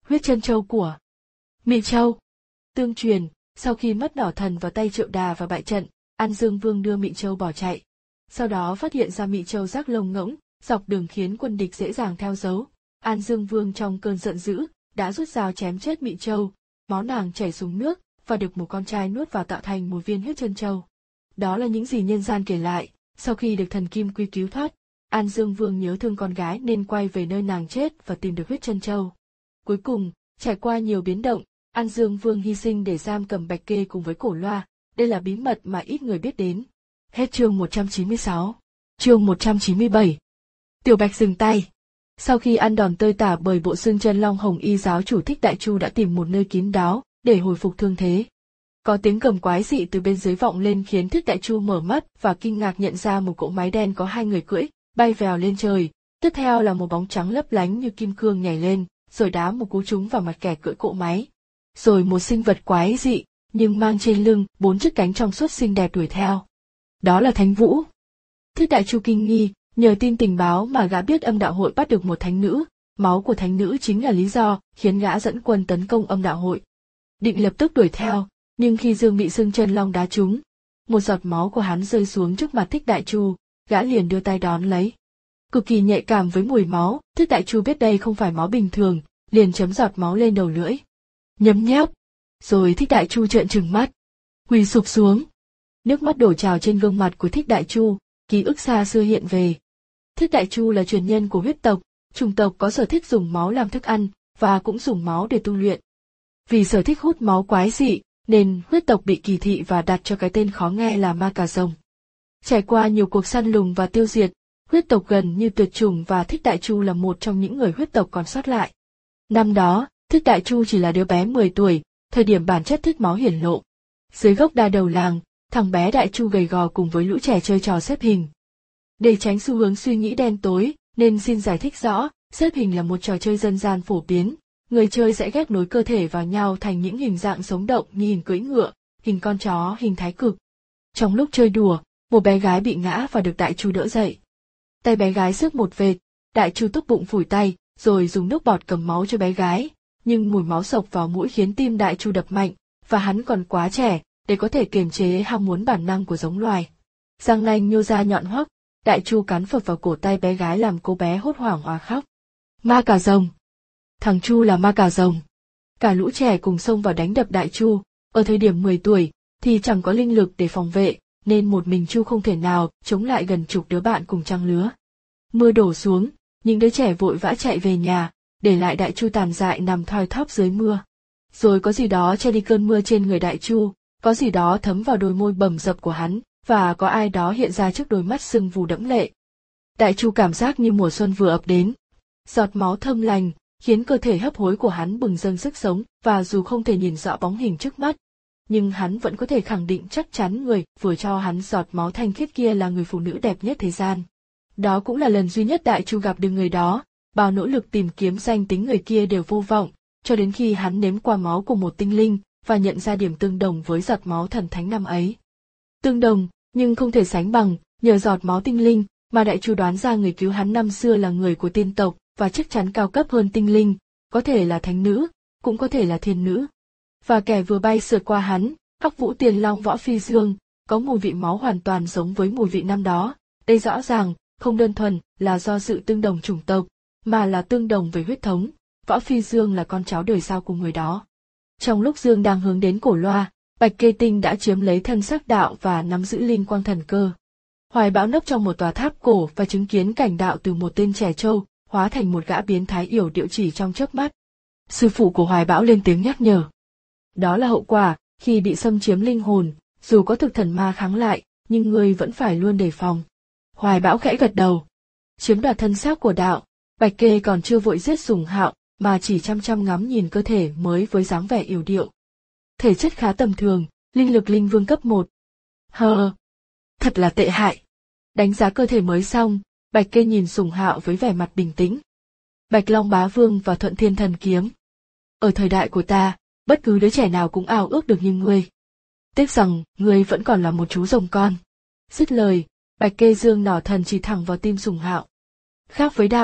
Huyết chân châu của Mị Châu. Tương truyền, sau khi mất nỏ thần vào tay Triệu Đà và bại trận, An Dương Vương đưa Mị Châu bỏ chạy. Sau đó phát hiện ra Mị Châu rác lông ngỗng, dọc đường khiến quân địch dễ dàng theo dấu. An Dương Vương trong cơn giận dữ, đã rút dao chém chết Mị Châu, máu nàng chảy xuống nước và được một con trai nuốt vào tạo thành một viên huyết chân châu. Đó là những gì nhân gian kể lại. Sau khi được thần Kim Quy cứu thoát, An Dương Vương nhớ thương con gái nên quay về nơi nàng chết và tìm được huyết chân châu. Cuối cùng, trải qua nhiều biến động, An Dương Vương hy sinh để giam cầm Bạch Kê cùng với Cổ Loa. Đây là bí mật mà ít người biết đến. Hết chương một trăm chín mươi sáu. Chương một trăm chín mươi bảy. Tiểu Bạch dừng tay. Sau khi ăn đòn tơi tả bởi bộ xương chân long hồng y, giáo chủ Thích Đại Chu đã tìm một nơi kín đáo để hồi phục thương thế. Có tiếng gầm quái dị từ bên dưới vọng lên khiến Thích Đại Chu mở mắt và kinh ngạc nhận ra một cỗ máy đen có hai người cưỡi, bay vèo lên trời. Tiếp theo là một bóng trắng lấp lánh như kim cương nhảy lên, rồi đá một cú trúng vào mặt kẻ cưỡi cỗ máy. Rồi một sinh vật quái dị, nhưng mang trên lưng bốn chiếc cánh trong suốt xinh đẹp đuổi theo. Đó là Thánh Vũ. Thích Đại Chu kinh nghi, nhờ tin tình báo mà gã biết Âm Đạo Hội bắt được một thánh nữ, máu của thánh nữ chính là lý do khiến gã dẫn quân tấn công Âm Đạo Hội. Định lập tức đuổi theo, nhưng khi Dương bị xương chân long đá trúng, một giọt máu của hắn rơi xuống trước mặt Thích Đại Chu, gã liền đưa tay đón lấy. Cực kỳ nhạy cảm với mùi máu, Thích Đại Chu biết đây không phải máu bình thường, liền chấm giọt máu lên đầu lưỡi. Nhấm nháp. Rồi Thích Đại Chu trợn trừng mắt, quỳ sụp xuống. Nước mắt đổ trào trên gương mặt của Thích Đại Chu, ký ức xa xưa hiện về. Thích Đại Chu là truyền nhân của huyết tộc, chủng tộc có sở thích dùng máu làm thức ăn, và cũng dùng máu để tu luyện. Vì sở thích hút máu quái dị, nên huyết tộc bị kỳ thị và đặt cho cái tên khó nghe là Ma Cà Rồng. Trải qua nhiều cuộc săn lùng và tiêu diệt, huyết tộc gần như tuyệt chủng và Thích Đại Chu là một trong những người huyết tộc còn sót lại. Năm đó, Thích Đại Chu chỉ là đứa bé mười tuổi, thời điểm bản chất thích máu hiển lộ. Dưới gốc đa đầu làng, thằng bé Đại Chu gầy gò cùng với lũ trẻ chơi trò xếp hình. Để tránh xu hướng suy nghĩ đen tối, nên xin giải thích rõ, xếp hình là một trò chơi dân gian phổ biến. Người chơi sẽ ghép nối cơ thể vào nhau thành những hình dạng sống động như hình cưỡi ngựa, hình con chó, hình thái cực. Trong lúc chơi đùa, một bé gái bị ngã và được Đại Chu đỡ dậy. Tay bé gái xước một vệt, Đại Chu túc bụng phủi tay, rồi dùng nước bọt cầm máu cho bé gái. Nhưng mùi máu sộc vào mũi khiến tim Đại Chu đập mạnh, và hắn còn quá trẻ để có thể kiềm chế ham muốn bản năng của giống loài. Răng nanh nhô ra nhọn hoắt, Đại Chu cắn phập vào cổ tay bé gái làm cô bé hốt hoảng òa khóc. Ma Cà Rồng. Thằng Chu là Ma Cà Rồng. Cả lũ trẻ cùng xông vào đánh đập Đại Chu. Ở thời điểm mười tuổi thì chẳng có linh lực để phòng vệ, nên một mình Chu không thể nào chống lại gần chục đứa bạn cùng trang lứa. Mưa đổ xuống, những đứa trẻ vội vã chạy về nhà, để lại Đại Chu tàn dại nằm thoi thóp dưới mưa. Rồi có gì đó che đi cơn mưa trên người Đại Chu, có gì đó thấm vào đôi môi bầm dập của hắn, và có ai đó hiện ra trước đôi mắt sưng vù đẫm lệ. Đại Chu cảm giác như mùa xuân vừa ập đến. Giọt máu thơm lành khiến cơ thể hấp hối của hắn bừng dâng sức sống, và dù không thể nhìn rõ bóng hình trước mắt, nhưng hắn vẫn có thể khẳng định chắc chắn người vừa cho hắn giọt máu thanh khiết kia là người phụ nữ đẹp nhất thế gian. Đó cũng là lần duy nhất Đại Chu gặp được người đó, bao nỗ lực tìm kiếm danh tính người kia đều vô vọng, cho đến khi hắn nếm qua máu của một tinh linh và nhận ra điểm tương đồng với giọt máu thần thánh năm ấy. Tương đồng, nhưng không thể sánh bằng, nhờ giọt máu tinh linh mà Đại Chu đoán ra người cứu hắn năm xưa là người của tiên tộc, và chắc chắn cao cấp hơn tinh linh, có thể là thánh nữ, cũng có thể là thiên nữ. Và kẻ vừa bay sượt qua hắn, Hắc Vũ Tiền Long Võ Phi Dương, có mùi vị máu hoàn toàn giống với mùi vị năm đó. Đây rõ ràng không đơn thuần là do sự tương đồng chủng tộc, mà là tương đồng về huyết thống. Võ Phi Dương là con cháu đời sau của người đó. Trong lúc Dương đang hướng đến Cổ Loa, Bạch Kê Tinh đã chiếm lấy thân xác đạo và nắm giữ linh quang thần cơ. Hoài Bão nấp trong một tòa tháp cổ và chứng kiến cảnh đạo từ một tên trẻ trâu hóa thành một gã biến thái yểu điệu chỉ trong chớp mắt. Sư phụ của Hoài Bão lên tiếng nhắc nhở. Đó là hậu quả khi bị xâm chiếm linh hồn, dù có thực thần ma kháng lại, nhưng ngươi vẫn phải luôn đề phòng. Hoài Bão khẽ gật đầu. Chiếm đoạt thân xác của đạo, Bạch Kê còn chưa vội giết Sùng Hạo, mà chỉ chăm chăm ngắm nhìn cơ thể mới với dáng vẻ yểu điệu. Thể chất khá tầm thường, linh lực linh vương cấp một. Hờ, thật là tệ hại. Đánh giá cơ thể mới xong, Bạch Kê nhìn Sùng Hạo với vẻ mặt bình tĩnh. Bạch Long Bá Vương và Thuận Thiên Thần Kiếm. Ở thời đại của ta, bất cứ đứa trẻ nào cũng ao ước được như ngươi. Tiếc rằng, ngươi vẫn còn là một chú rồng con. Dứt lời, Bạch Kê giương nỏ thần chỉ thẳng vào tim Sùng Hạo. Khác với đạo,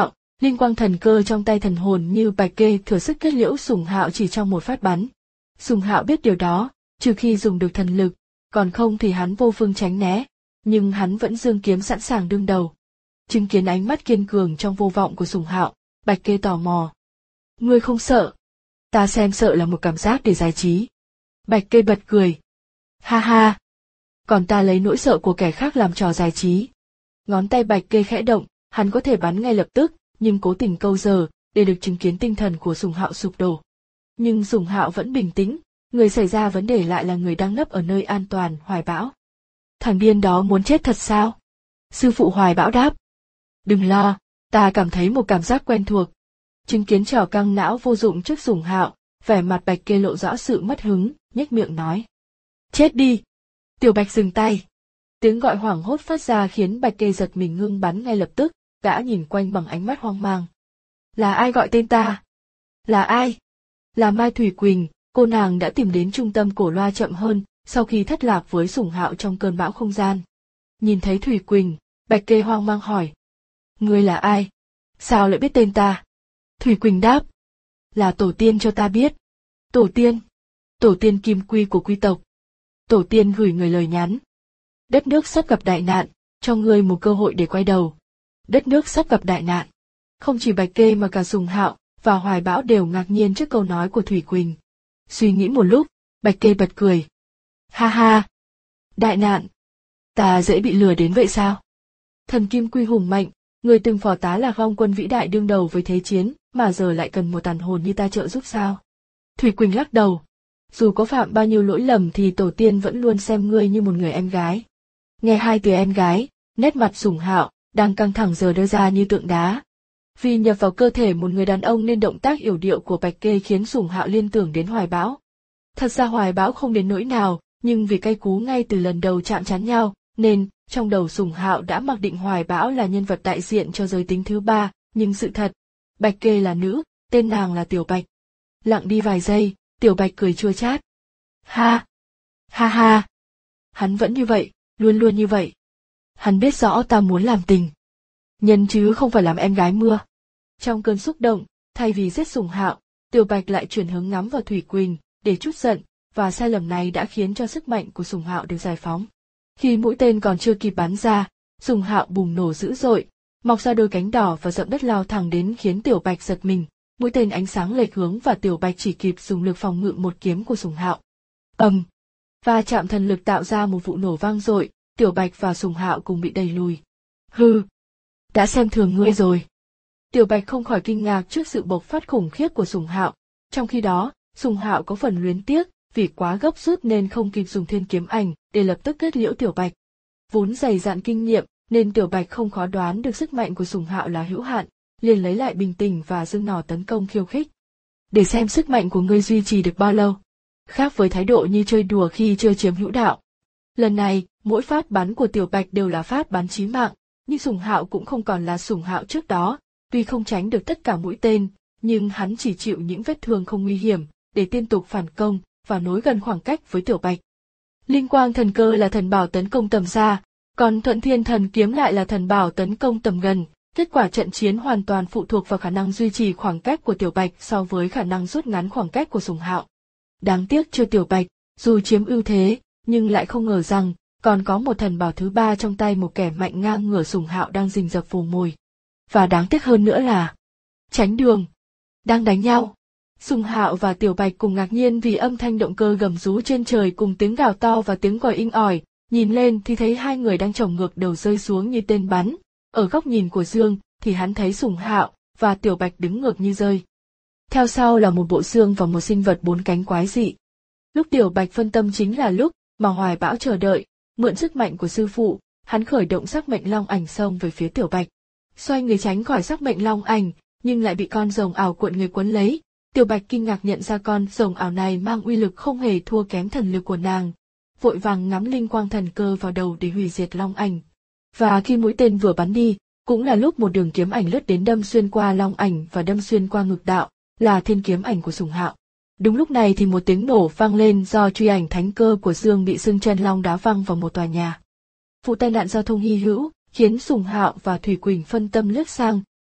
Linh quang thần cơ trong tay thần hồn như bạch kê thừa sức kết liễu Sùng Hạo chỉ trong một phát bắn. Sùng Hạo biết điều đó, trừ khi dùng được thần lực, còn không thì hắn vô phương tránh né, nhưng hắn vẫn giương kiếm sẵn sàng đương đầu. Chứng kiến ánh mắt kiên cường trong vô vọng của Sùng Hạo, bạch kê tò mò. Ngươi không sợ? Ta xem sợ là một cảm giác để giải trí. Bạch kê bật cười. Ha ha! Còn ta lấy nỗi sợ của kẻ khác làm trò giải trí. Ngón tay bạch kê khẽ động, hắn có thể bắn ngay lập tức, nhưng cố tình câu giờ, để được chứng kiến tinh thần của Sùng Hạo sụp đổ. Nhưng Sùng Hạo vẫn bình tĩnh, người xảy ra vấn đề lại là người đang nấp ở nơi an toàn, Hoài Bão. Thằng điên đó muốn chết thật sao? Sư phụ Hoài Bão đáp. Đừng lo, ta cảm thấy một cảm giác quen thuộc. Chứng kiến trò căng não vô dụng trước Sùng Hạo, vẻ mặt bạch kê lộ rõ sự mất hứng, nhếch miệng nói. Chết đi! Tiểu Bạch dừng tay. Tiếng gọi hoảng hốt phát ra khiến bạch kê giật mình ngưng bắn ngay lập tức, gã nhìn quanh bằng ánh mắt hoang mang. Là ai gọi tên ta? Là ai? Là Mai Thủy Quỳnh, cô nàng đã tìm đến trung tâm cổ loa chậm hơn, sau khi thất lạc với Sùng Hạo trong cơn bão không gian. Nhìn thấy Thủy Quỳnh, bạch kê hoang mang hỏi. Ngươi là ai? Sao lại biết tên ta? Thủy Quỳnh đáp. Là tổ tiên cho ta biết. Tổ tiên? Tổ tiên Kim Quy của quy tộc. Tổ tiên gửi người lời nhắn. Đất nước sắp gặp đại nạn, cho ngươi một cơ hội để quay đầu. Đất nước sắp gặp đại nạn. Không chỉ bạch kê mà cả Sùng Hạo và Hoài Bão đều ngạc nhiên trước câu nói của Thủy Quỳnh. Suy nghĩ một lúc, bạch kê bật cười. Ha ha! Đại nạn! Ta dễ bị lừa đến vậy sao? Thần Kim Quy hùng mạnh, người từng phò tá là Long quân vĩ đại đương đầu với thế chiến, mà giờ lại cần một tàn hồn như ta trợ giúp sao? Thủy Quỳnh lắc đầu. Dù có phạm bao nhiêu lỗi lầm thì tổ tiên vẫn luôn xem ngươi như một người em gái. Nghe hai từ em gái, nét mặt Sùng Hạo đang căng thẳng giờ đưa ra như tượng đá. Vì nhập vào cơ thể một người đàn ông nên động tác yểu điệu của bạch kê khiến Sùng Hạo liên tưởng đến Hoài Bão. Thật ra Hoài Bão không đến nỗi nào, nhưng vì cay cú ngay từ lần đầu chạm trán nhau, nên trong đầu Sùng Hạo đã mặc định Hoài Bão là nhân vật đại diện cho giới tính thứ ba, nhưng sự thật, bạch kê là nữ, tên nàng là Tiểu Bạch. Lặng đi vài giây, Tiểu Bạch cười chua chát. Ha! Ha ha! Hắn vẫn như vậy, luôn luôn như vậy. Hắn biết rõ ta muốn làm tình nhân chứ không phải làm em gái mưa. Trong cơn xúc động, thay vì giết Sùng Hạo, Tiểu Bạch lại chuyển hướng ngắm vào Thủy Quỳnh, để trút giận, và sai lầm này đã khiến cho sức mạnh của Sùng Hạo được giải phóng. Khi mũi tên còn chưa kịp bắn ra, Sùng Hạo bùng nổ dữ dội, mọc ra đôi cánh đỏ và dậm đất lao thẳng đến khiến Tiểu Bạch giật mình. Mũi tên ánh sáng lệch hướng và Tiểu Bạch chỉ kịp dùng lực phòng ngự một kiếm của Sùng Hạo. Ầm! Um, va chạm thần lực tạo ra một vụ nổ vang dội, Tiểu Bạch và Sùng Hạo cùng bị đẩy lùi. Hừ! Đã xem thường ngươi rồi. Tiểu Bạch không khỏi kinh ngạc trước sự bộc phát khủng khiếp của Sùng Hạo. Trong khi đó, Sùng Hạo có phần luyến tiếc, vì quá gấp rút nên không kịp dùng thiên kiếm ảnh để lập tức kết liễu Tiểu Bạch. Vốn dày dạn kinh nghiệm, nên Tiểu Bạch không khó đoán được sức mạnh của Sùng Hạo là hữu hạn, liền lấy lại bình tĩnh và giương nỏ tấn công khiêu khích. Để xem sức mạnh của ngươi duy trì được bao lâu. Khác với thái độ như chơi đùa khi chưa chiếm hữu đạo. Lần này, mỗi phát bắn của Tiểu Bạch đều là phát bắn chí mạng, nhưng Sùng Hạo cũng không còn là Sùng Hạo trước đó, tuy không tránh được tất cả mũi tên, nhưng hắn chỉ chịu những vết thương không nguy hiểm, để tiếp tục phản công và nối gần khoảng cách với Tiểu Bạch. Linh quang thần cơ là thần bảo tấn công tầm xa, còn Thuận Thiên thần kiếm lại là thần bảo tấn công tầm gần. Kết quả trận chiến hoàn toàn phụ thuộc vào khả năng duy trì khoảng cách của Tiểu Bạch so với khả năng rút ngắn khoảng cách của Sùng Hạo. Đáng tiếc cho Tiểu Bạch, dù chiếm ưu thế, nhưng lại không ngờ rằng còn có một thần bảo thứ ba trong tay một kẻ mạnh ngang ngửa Sùng Hạo đang rình rập vồ mồi. Và đáng tiếc hơn nữa là tránh đường, đang đánh nhau. Sùng Hạo và Tiểu Bạch cùng ngạc nhiên vì âm thanh động cơ gầm rú trên trời cùng tiếng gào to và tiếng còi inh ỏi, nhìn lên thì thấy hai người đang chồng ngược đầu rơi xuống như tên bắn. Ở góc nhìn của Dương thì hắn thấy Sùng Hạo và Tiểu Bạch đứng ngược như rơi. Theo sau là một bộ xương và một sinh vật bốn cánh quái dị. Lúc Tiểu Bạch phân tâm chính là lúc mà Hoài Bão chờ đợi, mượn sức mạnh của sư phụ, hắn khởi động sắc mệnh long ảnh xông về phía Tiểu Bạch. Xoay người tránh khỏi sắc mệnh long ảnh, nhưng lại bị con rồng ảo cuộn người quấn lấy. Tiểu Bạch kinh ngạc nhận ra con rồng ảo này mang uy lực không hề thua kém thần lực của nàng, vội vàng ngắm linh quang thần cơ vào đầu để hủy diệt long ảnh. Và khi mũi tên vừa bắn đi, cũng là lúc một đường kiếm ảnh lướt đến đâm xuyên qua long ảnh và đâm xuyên qua ngực đạo, là thiên kiếm ảnh của Sùng Hạo. Đúng lúc này thì một tiếng nổ vang lên do truy ảnh thánh cơ của Dương bị xương chân long đá văng vào một tòa nhà. Vụ tai nạn giao thông hy hữu khiến Sùng Hạo và Thủy Quỳnh phân tâm lướt sang,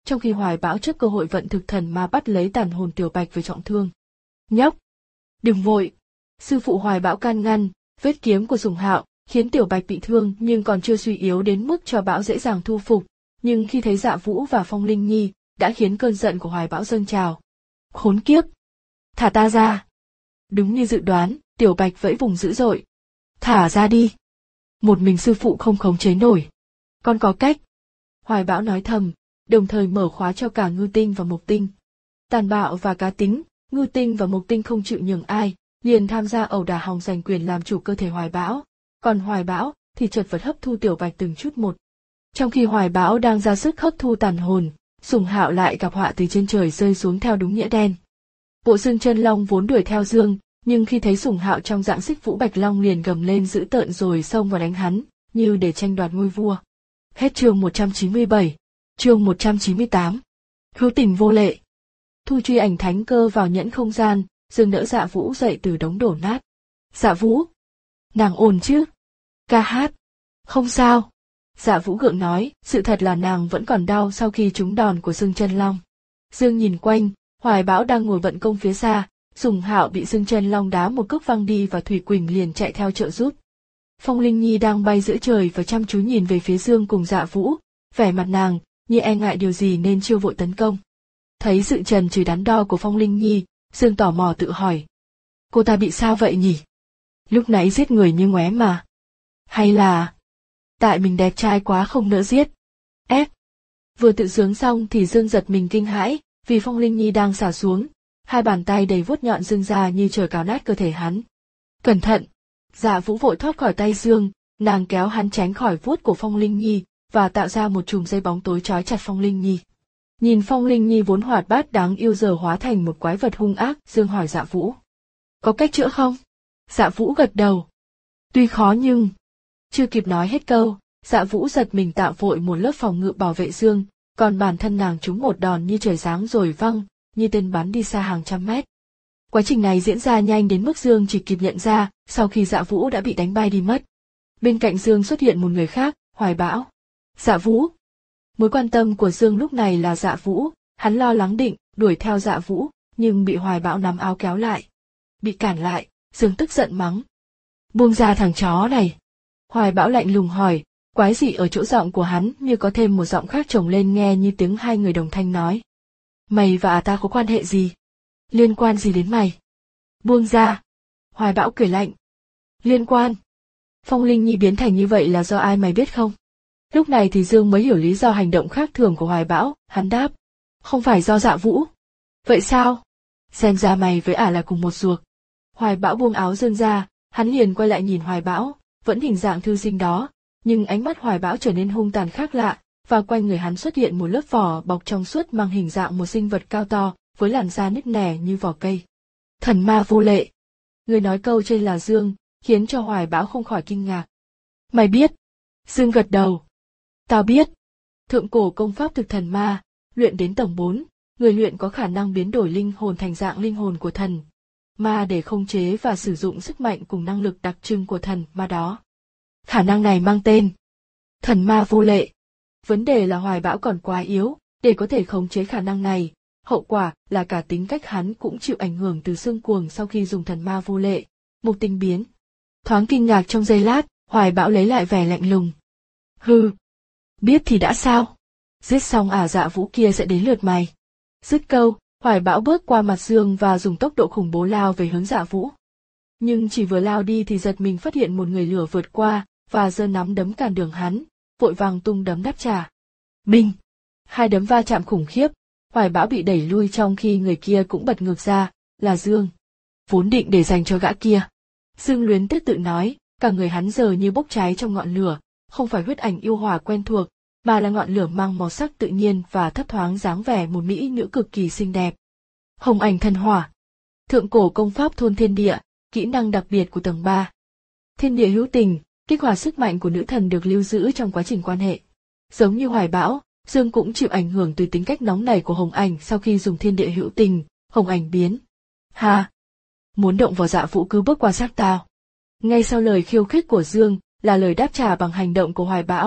trong khi Hoài Bão trước cơ hội vận thực thần ma bắt lấy tàn hồn Tiểu Bạch với trọng thương. Nhóc! Đừng vội! Sư phụ Hoài Bão can ngăn, vết kiếm của Sùng Hạo khiến Tiểu Bạch bị thương nhưng còn chưa suy yếu đến mức cho Bão dễ dàng thu phục, nhưng khi thấy Dạ Vũ và Phong Linh Nhi, đã khiến cơn giận của Hoài Bão dâng trào. Khốn kiếp! Thả ta ra! Đúng như dự đoán, Tiểu Bạch vẫy vùng dữ dội. Thả ra đi! Một mình sư phụ không khống chế nổi. Con có cách! Hoài Bão nói thầm, đồng thời mở khóa cho cả Ngư Tinh và Mộc Tinh. Tàn bạo và cá tính, Ngư Tinh và Mộc Tinh không chịu nhường ai, liền tham gia ẩu đả hòng giành quyền làm chủ cơ thể Hoài Bão, còn Hoài Bão thì chật vật hấp thu Tiểu Bạch từng chút một. Trong khi Hoài Bão đang ra sức hấp thu tàn hồn, Sùng Hạo lại gặp họa từ trên trời rơi xuống theo đúng nghĩa đen. Bộ xương chân long vốn đuổi theo Dương, nhưng khi thấy Sùng Hạo trong dạng Xích Vũ Bạch Long liền gầm lên dữ tợn rồi xông vào đánh hắn, như để tranh đoạt ngôi vua. Hết chương một trăm chín mươi bảy, chương một trăm chín mươi tám. Hữu tình vô lệ. Thu truy ảnh thánh cơ vào nhẫn không gian, Dương đỡ Dạ Vũ dậy từ đống đổ nát. Dạ Vũ! Nàng ổn chứ? Ca hát. Không sao. Dạ Vũ gượng nói, sự thật là nàng vẫn còn đau sau khi trúng đòn của xương chân long. Dương nhìn quanh, Hoài Bão đang ngồi vận công phía xa, Sùng Hạo bị xương chân long đá một cước văng đi và Thủy Quỳnh liền chạy theo trợ giúp. Phong Linh Nhi đang bay giữa trời và chăm chú nhìn về phía Dương cùng Dạ Vũ, vẻ mặt nàng như e ngại điều gì nên chưa vội tấn công. Thấy sự chần chừ đắn đo của Phong Linh Nhi, Dương tò mò tự hỏi. Cô ta bị sao vậy nhỉ? Lúc nãy giết người như ngoé mà. Hay là... tại mình đẹp trai quá không nỡ giết. Ép. Vừa tự sướng xong thì Dương giật mình kinh hãi, vì Phong Linh Nhi đang xả xuống, hai bàn tay đầy vuốt nhọn Dương ra như trời cào nát cơ thể hắn. Cẩn thận! Dạ Vũ vội thoát khỏi tay Dương, nàng kéo hắn tránh khỏi vuốt của Phong Linh Nhi, và tạo ra một chùm dây bóng tối trói chặt Phong Linh Nhi. Nhìn Phong Linh Nhi vốn hoạt bát đáng yêu giờ hóa thành một quái vật hung ác, Dương hỏi Dạ Vũ. Có cách chữa không? Dạ Vũ gật đầu. Tuy khó nhưng... Chưa kịp nói hết câu, Dạ Vũ giật mình tạo vội một lớp phòng ngự bảo vệ Dương, còn bản thân nàng trúng một đòn như trời giáng rồi văng, như tên bắn đi xa hàng trăm mét. Quá trình này diễn ra nhanh đến mức Dương chỉ kịp nhận ra, sau khi Dạ Vũ đã bị đánh bay đi mất. Bên cạnh Dương xuất hiện một người khác, Hoài Bão. Dạ Vũ. Mối quan tâm của Dương lúc này là Dạ Vũ, hắn lo lắng định đuổi theo Dạ Vũ, nhưng bị Hoài Bão nắm áo kéo lại. Bị cản lại, Dương tức giận mắng. Buông ra thằng chó này. Hoài Bão lạnh lùng hỏi, quái gì ở chỗ giọng của hắn như có thêm một giọng khác chồng lên nghe như tiếng hai người đồng thanh nói. Mày và ta có quan hệ gì? Liên quan gì đến mày? Buông ra. Hoài Bão cười lạnh. Liên quan. Phong Linh Nhi biến thành như vậy là do ai mày biết không? Lúc này thì Dương mới hiểu lý do hành động khác thường của Hoài Bão, hắn đáp. Không phải do Dạ Vũ. Vậy sao? Xem ra mày với ả là cùng một ruột. Hoài Bão buông áo Dương ra, hắn liền quay lại nhìn Hoài Bão, vẫn hình dạng thư sinh đó, nhưng ánh mắt Hoài Bão trở nên hung tàn khác lạ, và quanh người hắn xuất hiện một lớp vỏ bọc trong suốt mang hình dạng một sinh vật cao to, với làn da nứt nẻ như vỏ cây. Thần ma vô lệ. Người nói câu trên là Dương, khiến cho Hoài Bão không khỏi kinh ngạc. Mày biết? Dương gật đầu. Tao biết. Thượng cổ công pháp thực thần ma, luyện đến tầng bốn, người luyện có khả năng biến đổi linh hồn thành dạng linh hồn của thần ma để khống chế và sử dụng sức mạnh cùng năng lực đặc trưng của thần ma đó. Khả năng này mang tên thần ma vô lệ. Vấn đề là Hoài Bão còn quá yếu để có thể khống chế khả năng này, hậu quả là cả tính cách hắn cũng chịu ảnh hưởng từ xương cuồng sau khi dùng thần ma vô lệ, một tinh biến. Thoáng kinh ngạc trong giây lát, Hoài Bão lấy lại vẻ lạnh lùng. Hừ, biết thì đã sao? Giết xong ả Dạ Vũ kia sẽ đến lượt mày. Dứt câu, Hoài Bão bước qua mặt Dương và dùng tốc độ khủng bố lao về hướng Dạ Vũ. Nhưng chỉ vừa lao đi thì giật mình phát hiện một người lửa vượt qua, và giơ nắm đấm cản đường hắn, vội vàng tung đấm đáp trả. Binh! Hai đấm va chạm khủng khiếp, Hoài Bão bị đẩy lui trong khi người kia cũng bật ngược ra, là Dương. Vốn định để dành cho gã kia. Dương luyến tiếc tự nói, cả người hắn giờ như bốc cháy trong ngọn lửa, không phải huyết ảnh yêu hỏa quen thuộc, mà là ngọn lửa mang màu sắc tự nhiên và thấp thoáng dáng vẻ một mỹ nữ cực kỳ xinh đẹp. Hồng ảnh thần hỏa. Thượng cổ công pháp thôn thiên địa, kỹ năng đặc biệt của tầng ba. Thiên địa hữu tình, kích hoạt sức mạnh của nữ thần được lưu giữ trong quá trình quan hệ. Giống như Hoài Bão, Dương cũng chịu ảnh hưởng từ tính cách nóng nảy của Hồng ảnh sau khi dùng thiên địa hữu tình, Hồng ảnh biến. Ha! Muốn động vào Dạ Vũ cứ bước qua xác tao. Ngay sau lời khiêu khích của Dương, là lời đáp trả bằng hành động của Hoài Bão,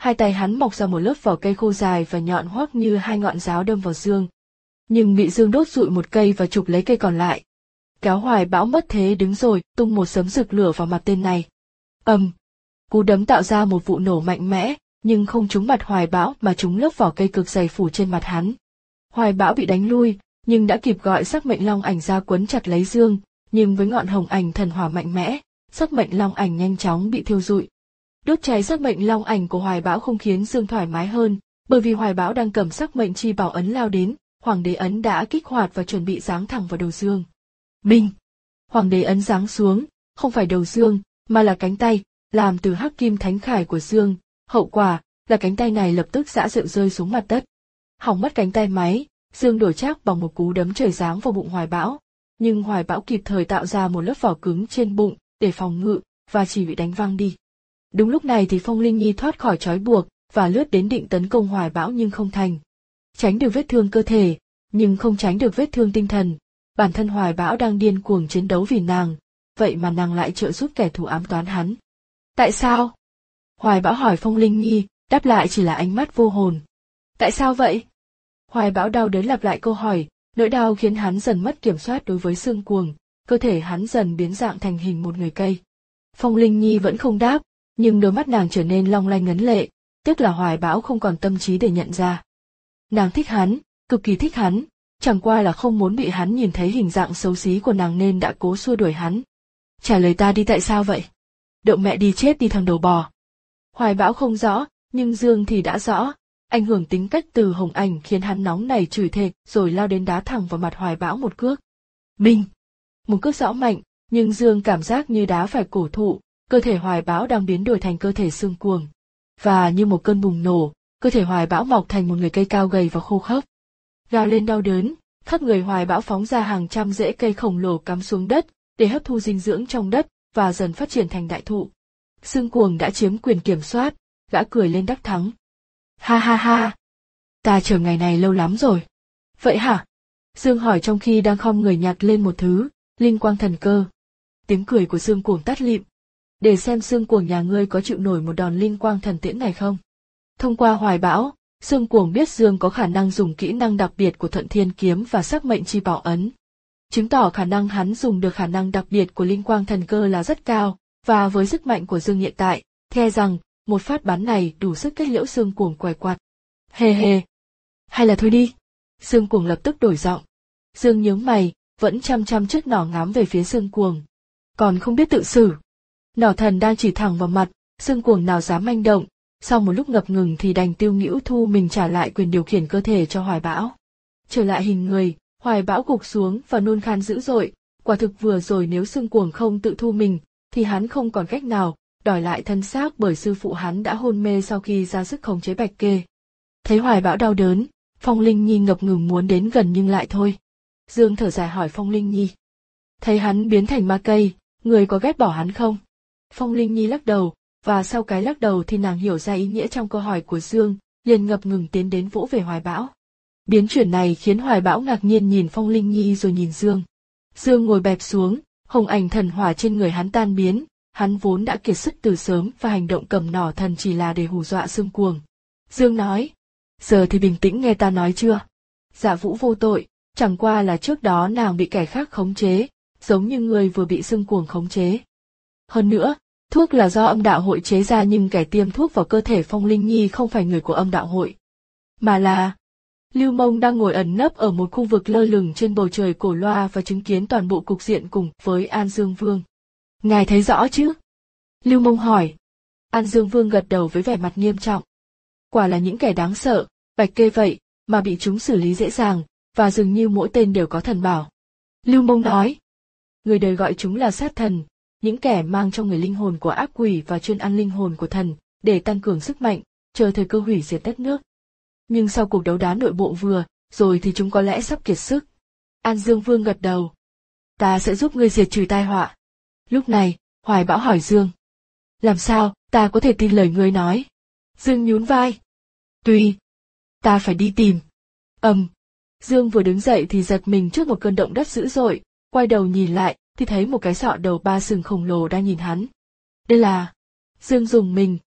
Hai tay hắn mọc ra một lớp vỏ cây khô dài và nhọn hoắt như hai ngọn giáo đâm vào Dương. Nhưng bị Dương đốt rụi một cây và chụp lấy cây còn lại. Kéo Hoài Bão mất thế đứng rồi, tung một sấm rực lửa vào mặt tên này. Ầm! Cú đấm tạo ra một vụ nổ mạnh mẽ, nhưng không trúng mặt Hoài Bão mà trúng lớp vỏ cây cực dày phủ trên mặt hắn. Hoài Bão bị đánh lui, nhưng đã kịp gọi sắc mệnh long ảnh ra quấn chặt lấy Dương, nhưng với ngọn hồng ảnh thần hỏa mạnh mẽ, sắc mệnh long ảnh nhanh chóng bị thiêu rụi. Đốt cháy sắc mệnh long ảnh của Hoài Bão không khiến Dương thoải mái hơn, bởi vì Hoài Bão đang cầm sắc mệnh chi bảo ấn lao đến, Hoàng đế ấn đã kích hoạt và chuẩn bị giáng thẳng vào đầu Dương. Binh! Hoàng đế ấn giáng xuống, không phải đầu Dương, mà là cánh tay, làm từ hắc kim thánh khải của Dương, hậu quả là cánh tay này lập tức giã rệu rơi xuống mặt đất. Hỏng mất cánh tay máy, Dương đổi trác bằng một cú đấm trời giáng vào bụng Hoài Bão, nhưng Hoài Bão kịp thời tạo ra một lớp vỏ cứng trên bụng để phòng ngự và chỉ bị đánh văng đi. Đúng lúc này thì Phong Linh Nhi thoát khỏi trói buộc và lướt đến định tấn công Hoài Bão nhưng không thành. Tránh được vết thương cơ thể, nhưng không tránh được vết thương tinh thần. Bản thân Hoài Bão đang điên cuồng chiến đấu vì nàng, vậy mà nàng lại trợ giúp kẻ thù ám toán hắn. Tại sao? Hoài Bão hỏi Phong Linh Nhi, đáp lại chỉ là ánh mắt vô hồn. Tại sao vậy? Hoài Bão đau đớn lặp lại câu hỏi, nỗi đau khiến hắn dần mất kiểm soát đối với xương cuồng, cơ thể hắn dần biến dạng thành hình một người cây. Phong Linh Nhi vẫn không đáp, nhưng đôi mắt nàng trở nên long lanh ngấn lệ, tức là Hoài Bão không còn tâm trí để nhận ra. Nàng thích hắn, cực kỳ thích hắn, chẳng qua là không muốn bị hắn nhìn thấy hình dạng xấu xí của nàng nên đã cố xua đuổi hắn. Trả lời ta đi, tại sao vậy? Đậu mẹ đi chết đi thằng đầu bò. Hoài Bão không rõ, nhưng Dương thì đã rõ, ảnh hưởng tính cách từ Hồng Ảnh khiến hắn nóng nảy chửi thề rồi lao đến đá thẳng vào mặt Hoài Bão một cước. Binh! Một cước rõ mạnh, nhưng Dương cảm giác như đá phải cổ thụ, cơ thể Hoài Bão đang biến đổi thành cơ thể xương cuồng. Và như một cơn bùng nổ, cơ thể Hoài Bão mọc thành một người cây cao gầy và khô khốc. Gào lên đau đớn, khắp người Hoài Bão phóng ra hàng trăm rễ cây khổng lồ cắm xuống đất, để hấp thu dinh dưỡng trong đất, và dần phát triển thành đại thụ. Xương cuồng đã chiếm quyền kiểm soát, gã cười lên đắc thắng. Ha ha ha! Ta chờ ngày này lâu lắm rồi. Vậy hả? Dương hỏi trong khi đang khom người nhặt lên một thứ, linh quang thần cơ. Tiếng cười của xương cuồng tắt lịm. Để xem xương cuồng nhà ngươi có chịu nổi một đòn linh quang thần tiễn này không? Thông qua Hoài Bão, xương cuồng biết Dương có khả năng dùng kỹ năng đặc biệt của Thuận Thiên Kiếm và sắc mệnh chi bảo ấn. Chứng tỏ khả năng hắn dùng được khả năng đặc biệt của linh quang thần cơ là rất cao, và với sức mạnh của Dương hiện tại, the rằng, một phát bắn này đủ sức kết liễu xương cuồng quẻ quạt. Hề hề! Hay là thôi đi! Xương cuồng lập tức đổi giọng. Dương nhướng mày, vẫn chăm chăm chiếc nỏ ngắm về phía xương cuồng. Còn không biết tự xử. Nỏ thần đang chỉ thẳng vào mặt, xương cuồng nào dám manh động, sau một lúc ngập ngừng thì đành tiêu nghĩu thu mình trả lại quyền điều khiển cơ thể cho Hoài Bão. Trở lại hình người, Hoài Bão gục xuống và nôn khan dữ dội, quả thực vừa rồi nếu xương cuồng không tự thu mình, thì hắn không còn cách nào đòi lại thân xác bởi sư phụ hắn đã hôn mê sau khi ra sức khống chế Bạch Kê. Thấy Hoài Bão đau đớn, Phong Linh Nhi ngập ngừng muốn đến gần nhưng lại thôi. Dương thở dài hỏi Phong Linh Nhi. Thấy hắn biến thành ma cây, người có ghét bỏ hắn không? Phong Linh Nhi lắc đầu, và sau cái lắc đầu thì nàng hiểu ra ý nghĩa trong câu hỏi của Dương, liền ngập ngừng tiến đến vỗ về Hoài Bão. Biến chuyển này khiến Hoài Bão ngạc nhiên nhìn Phong Linh Nhi rồi nhìn Dương. Dương ngồi bẹp xuống, hồng ảnh thần hỏa trên người hắn tan biến, hắn vốn đã kiệt sức từ sớm và hành động cầm nỏ thần chỉ là để hù dọa xương cuồng. Dương nói, giờ thì bình tĩnh nghe ta nói chưa? Dạ Vũ vô tội, chẳng qua là trước đó nàng bị kẻ khác khống chế, giống như người vừa bị xương cuồng khống chế. Hơn nữa, thuốc là do âm đạo hội chế ra nhưng kẻ tiêm thuốc vào cơ thể Phong Linh Nhi không phải người của âm đạo hội, mà là... Lưu Mông đang ngồi ẩn nấp ở một khu vực lơ lửng trên bầu trời cổ loa và chứng kiến toàn bộ cục diện cùng với An Dương Vương. Ngài thấy rõ chứ? Lưu Mông hỏi. An Dương Vương gật đầu với vẻ mặt nghiêm trọng. Quả là những kẻ đáng sợ, Bạch Kê vậy, mà bị chúng xử lý dễ dàng, và dường như mỗi tên đều có thần bảo. Lưu Mông nói. Người đời gọi chúng là sát thần, những kẻ mang trong người linh hồn của ác quỷ và chuyên ăn linh hồn của thần, để tăng cường sức mạnh, chờ thời cơ hủy diệt đất nước. Nhưng sau cuộc đấu đá nội bộ vừa, rồi thì chúng có lẽ sắp kiệt sức. An Dương Vương gật đầu. Ta sẽ giúp ngươi diệt trừ tai họa. Lúc này, Hoài Bão hỏi Dương. Làm sao, ta có thể tin lời ngươi nói? Dương nhún vai. Tùy. Ta phải đi tìm. Ầm. Um. Dương vừa đứng dậy thì giật mình trước một cơn động đất dữ dội, quay đầu nhìn lại, thì thấy một cái sọ đầu ba sừng khổng lồ đang nhìn hắn. Đây là... Dương dùng mình,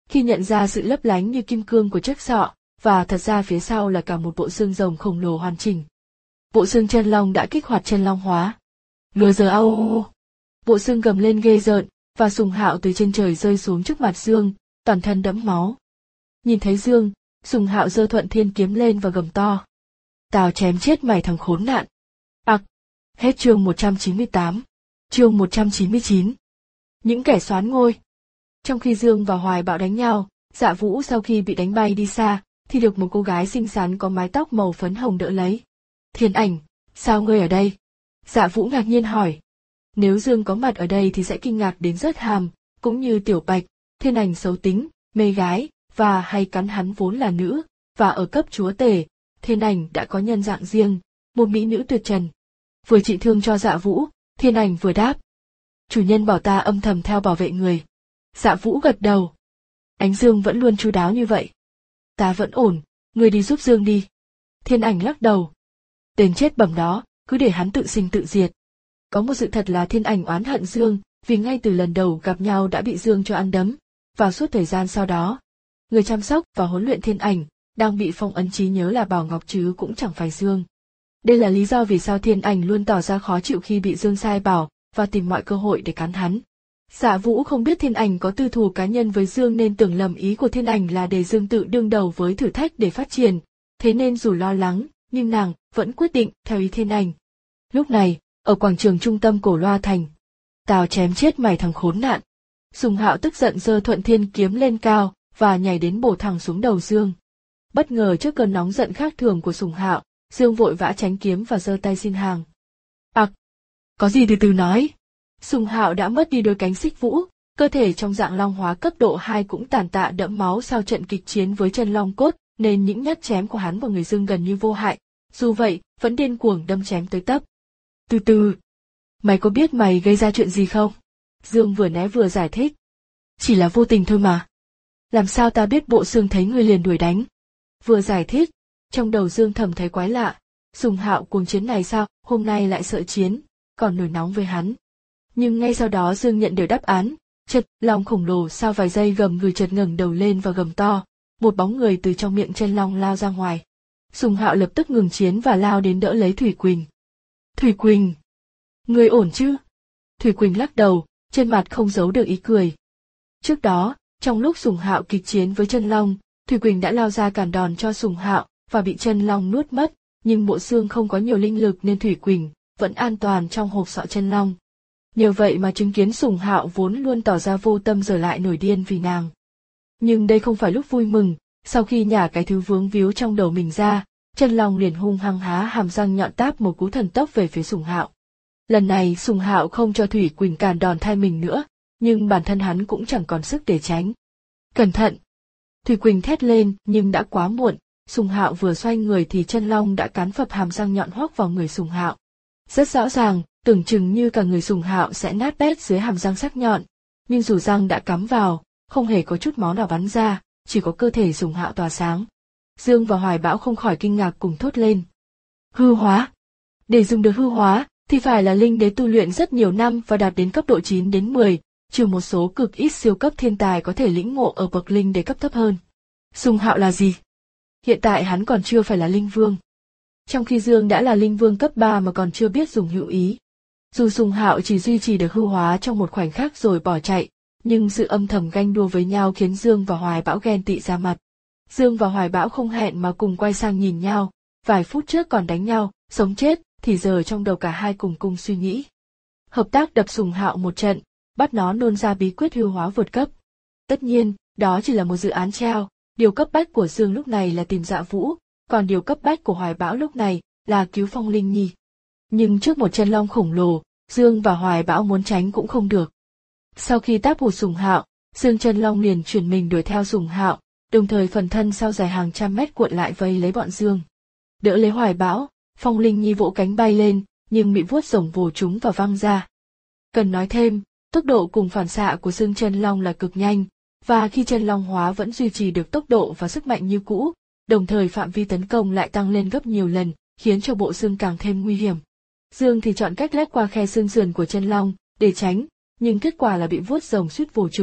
khi nhận ra sự lấp lánh như kim cương của chiếc sọ, và thật ra phía sau là cả một bộ xương rồng khổng lồ hoàn chỉnh. Bộ xương chân long đã kích hoạt chân long hóa. Lừa giờ ao. Bộ xương gầm lên ghê rợn, và Sùng Hạo từ trên trời rơi xuống trước mặt Dương, toàn thân đẫm máu. Nhìn thấy Dương, Sùng Hạo giơ Thuận Thiên kiếm lên và gầm to. Tao chém chết mày thằng khốn nạn. Ặc. Hết chương một trăm chín mươi tám. Chương một trăm chín mươi chín. Những kẻ soán ngôi. Trong khi Dương và Hoài Bão đánh nhau, Dạ Vũ sau khi bị đánh bay đi xa, thì được một cô gái xinh xắn có mái tóc màu phấn hồng đỡ lấy. Thiên Ảnh, sao ngươi ở đây? Dạ Vũ ngạc nhiên hỏi. Nếu Dương có mặt ở đây thì sẽ kinh ngạc đến rớt hàm, cũng như Tiểu Bạch, Thiên Ảnh xấu tính, mê gái, và hay cắn hắn vốn là nữ, và ở cấp chúa tể, Thiên Ảnh đã có nhân dạng riêng, một mỹ nữ tuyệt trần. Vừa trị thương cho Dạ Vũ, Thiên Ảnh vừa đáp. Chủ nhân bảo ta âm thầm theo bảo vệ người. Dạ Vũ gật đầu. Ánh Dương vẫn luôn chu đáo như vậy. Ta vẫn ổn, ngươi đi giúp Dương đi. Thiên Ảnh lắc đầu. Tên chết bẩm đó, cứ để hắn tự sinh tự diệt. Có một sự thật là Thiên Ảnh oán hận Dương, vì ngay từ lần đầu gặp nhau đã bị Dương cho ăn đấm, và suốt thời gian sau đó, người chăm sóc và huấn luyện Thiên Ảnh, đang bị phong ấn trí nhớ là Bảo Ngọc chứ cũng chẳng phải Dương. Đây là lý do vì sao Thiên Ảnh luôn tỏ ra khó chịu khi bị Dương sai bảo, và tìm mọi cơ hội để cắn hắn. Dạ Vũ không biết Thiên Ảnh có tư thù cá nhân với Dương nên tưởng lầm ý của Thiên Ảnh là để Dương tự đương đầu với thử thách để phát triển, thế nên dù lo lắng, nhưng nàng vẫn quyết định theo ý Thiên Ảnh. Lúc này, ở quảng trường trung tâm Cổ Loa Thành, tao chém chết mày thằng khốn nạn. Sùng Hạo tức giận giơ Thuận Thiên kiếm lên cao và nhảy đến bổ thẳng xuống đầu Dương. Bất ngờ trước cơn nóng giận khác thường của Sùng Hạo, Dương vội vã tránh kiếm và giơ tay xin hàng. Ặc, có gì từ từ nói. Sùng Hạo đã mất đi đôi cánh xích vũ, cơ thể trong dạng long hóa cấp độ hai cũng tàn tạ đẫm máu sau trận kịch chiến với chân long cốt, nên những nhát chém của hắn vào người Dương gần như vô hại. Dù vậy, vẫn điên cuồng đâm chém tới tấp. Từ từ, mày có biết mày gây ra chuyện gì không? Dương vừa né vừa giải thích. Chỉ là vô tình thôi mà. Làm sao ta biết bộ xương thấy người liền đuổi đánh? Vừa giải thích, trong đầu Dương thầm thấy quái lạ. Sùng Hạo cuồng chiến này sao, hôm nay lại sợ chiến, còn nổi nóng với hắn. Nhưng ngay sau đó Dương nhận được đáp án, chật, long khổng lồ sau vài giây gầm người chợt ngẩng đầu lên và gầm to, một bóng người từ trong miệng chân long lao ra ngoài. Sùng Hạo lập tức ngừng chiến và lao đến đỡ lấy Thủy Quỳnh. Thủy Quỳnh! Ngươi ổn chứ? Thủy Quỳnh lắc đầu, trên mặt không giấu được ý cười. Trước đó, trong lúc Sùng Hạo kịch chiến với chân long, Thủy Quỳnh đã lao ra cản đòn cho Sùng Hạo và bị chân long nuốt mất, nhưng bộ xương không có nhiều linh lực nên Thủy Quỳnh vẫn an toàn trong hộp sọ chân long. Nhờ vậy mà chứng kiến Sùng Hạo vốn luôn tỏ ra vô tâm giờ lại nổi điên vì nàng. Nhưng đây không phải lúc vui mừng, sau khi nhả cái thứ vướng víu trong đầu mình ra, chân long liền hung hăng há hàm răng nhọn táp một cú thần tốc về phía Sùng Hạo. Lần này Sùng Hạo không cho Thủy Quỳnh cản đòn thay mình nữa, nhưng bản thân hắn cũng chẳng còn sức để tránh. Cẩn thận! Thủy Quỳnh thét lên nhưng đã quá muộn, Sùng Hạo vừa xoay người thì chân long đã cắn phập hàm răng nhọn hoắc vào người Sùng Hạo. Rất rõ ràng, tưởng chừng như cả người Sùng Hạo sẽ nát bét dưới hàm răng sắc nhọn, nhưng dù răng đã cắm vào, không hề có chút máu nào bắn ra, chỉ có cơ thể Sùng Hạo tỏa sáng. Dương và Hoài Bão không khỏi kinh ngạc cùng thốt lên. Hư hóa! Để dùng được hư hóa, thì phải là linh đế tu luyện rất nhiều năm và đạt đến cấp độ chín đến mười, trừ một số cực ít siêu cấp thiên tài có thể lĩnh ngộ ở bậc linh đế cấp thấp hơn. Sùng Hạo là gì? Hiện tại hắn còn chưa phải là linh vương. Trong khi Dương đã là linh vương cấp ba mà còn chưa biết dùng hữu ý. Dù Sùng Hạo chỉ duy trì được hư hóa trong một khoảnh khắc rồi bỏ chạy, nhưng sự âm thầm ganh đua với nhau khiến Dương và Hoài Bão ghen tị ra mặt. Dương và Hoài Bão không hẹn mà cùng quay sang nhìn nhau, vài phút trước còn đánh nhau, sống chết, thì giờ trong đầu cả hai cùng cùng suy nghĩ. Hợp tác đập Sùng Hạo một trận, bắt nó nôn ra bí quyết hư hóa vượt cấp. Tất nhiên, đó chỉ là một dự án treo, điều cấp bách của Dương lúc này là tìm Dạ Vũ, còn điều cấp bách của Hoài Bão lúc này là cứu Phong Linh Nhi. Nhưng trước một chân long khổng lồ, Dương và Hoài Bão muốn tránh cũng không được. Sau khi táp hụt Sùng Hạo, Dương chân long liền chuyển mình đuổi theo Sùng Hạo, đồng thời phần thân sau dài hàng trăm mét cuộn lại vây lấy bọn Dương. Đỡ lấy Hoài Bão, Phong Linh Nhi vỗ cánh bay lên, nhưng bị vuốt rồng vồ chúng và văng ra. Cần nói thêm, tốc độ cùng phản xạ của Dương chân long là cực nhanh, và khi chân long hóa vẫn duy trì được tốc độ và sức mạnh như cũ, đồng thời phạm vi tấn công lại tăng lên gấp nhiều lần, khiến cho bộ xương càng thêm nguy hiểm. Dương thì chọn cách lách qua khe xương sườn của chân long để tránh, nhưng kết quả là bị vuốt rồng suýt vồ chúng,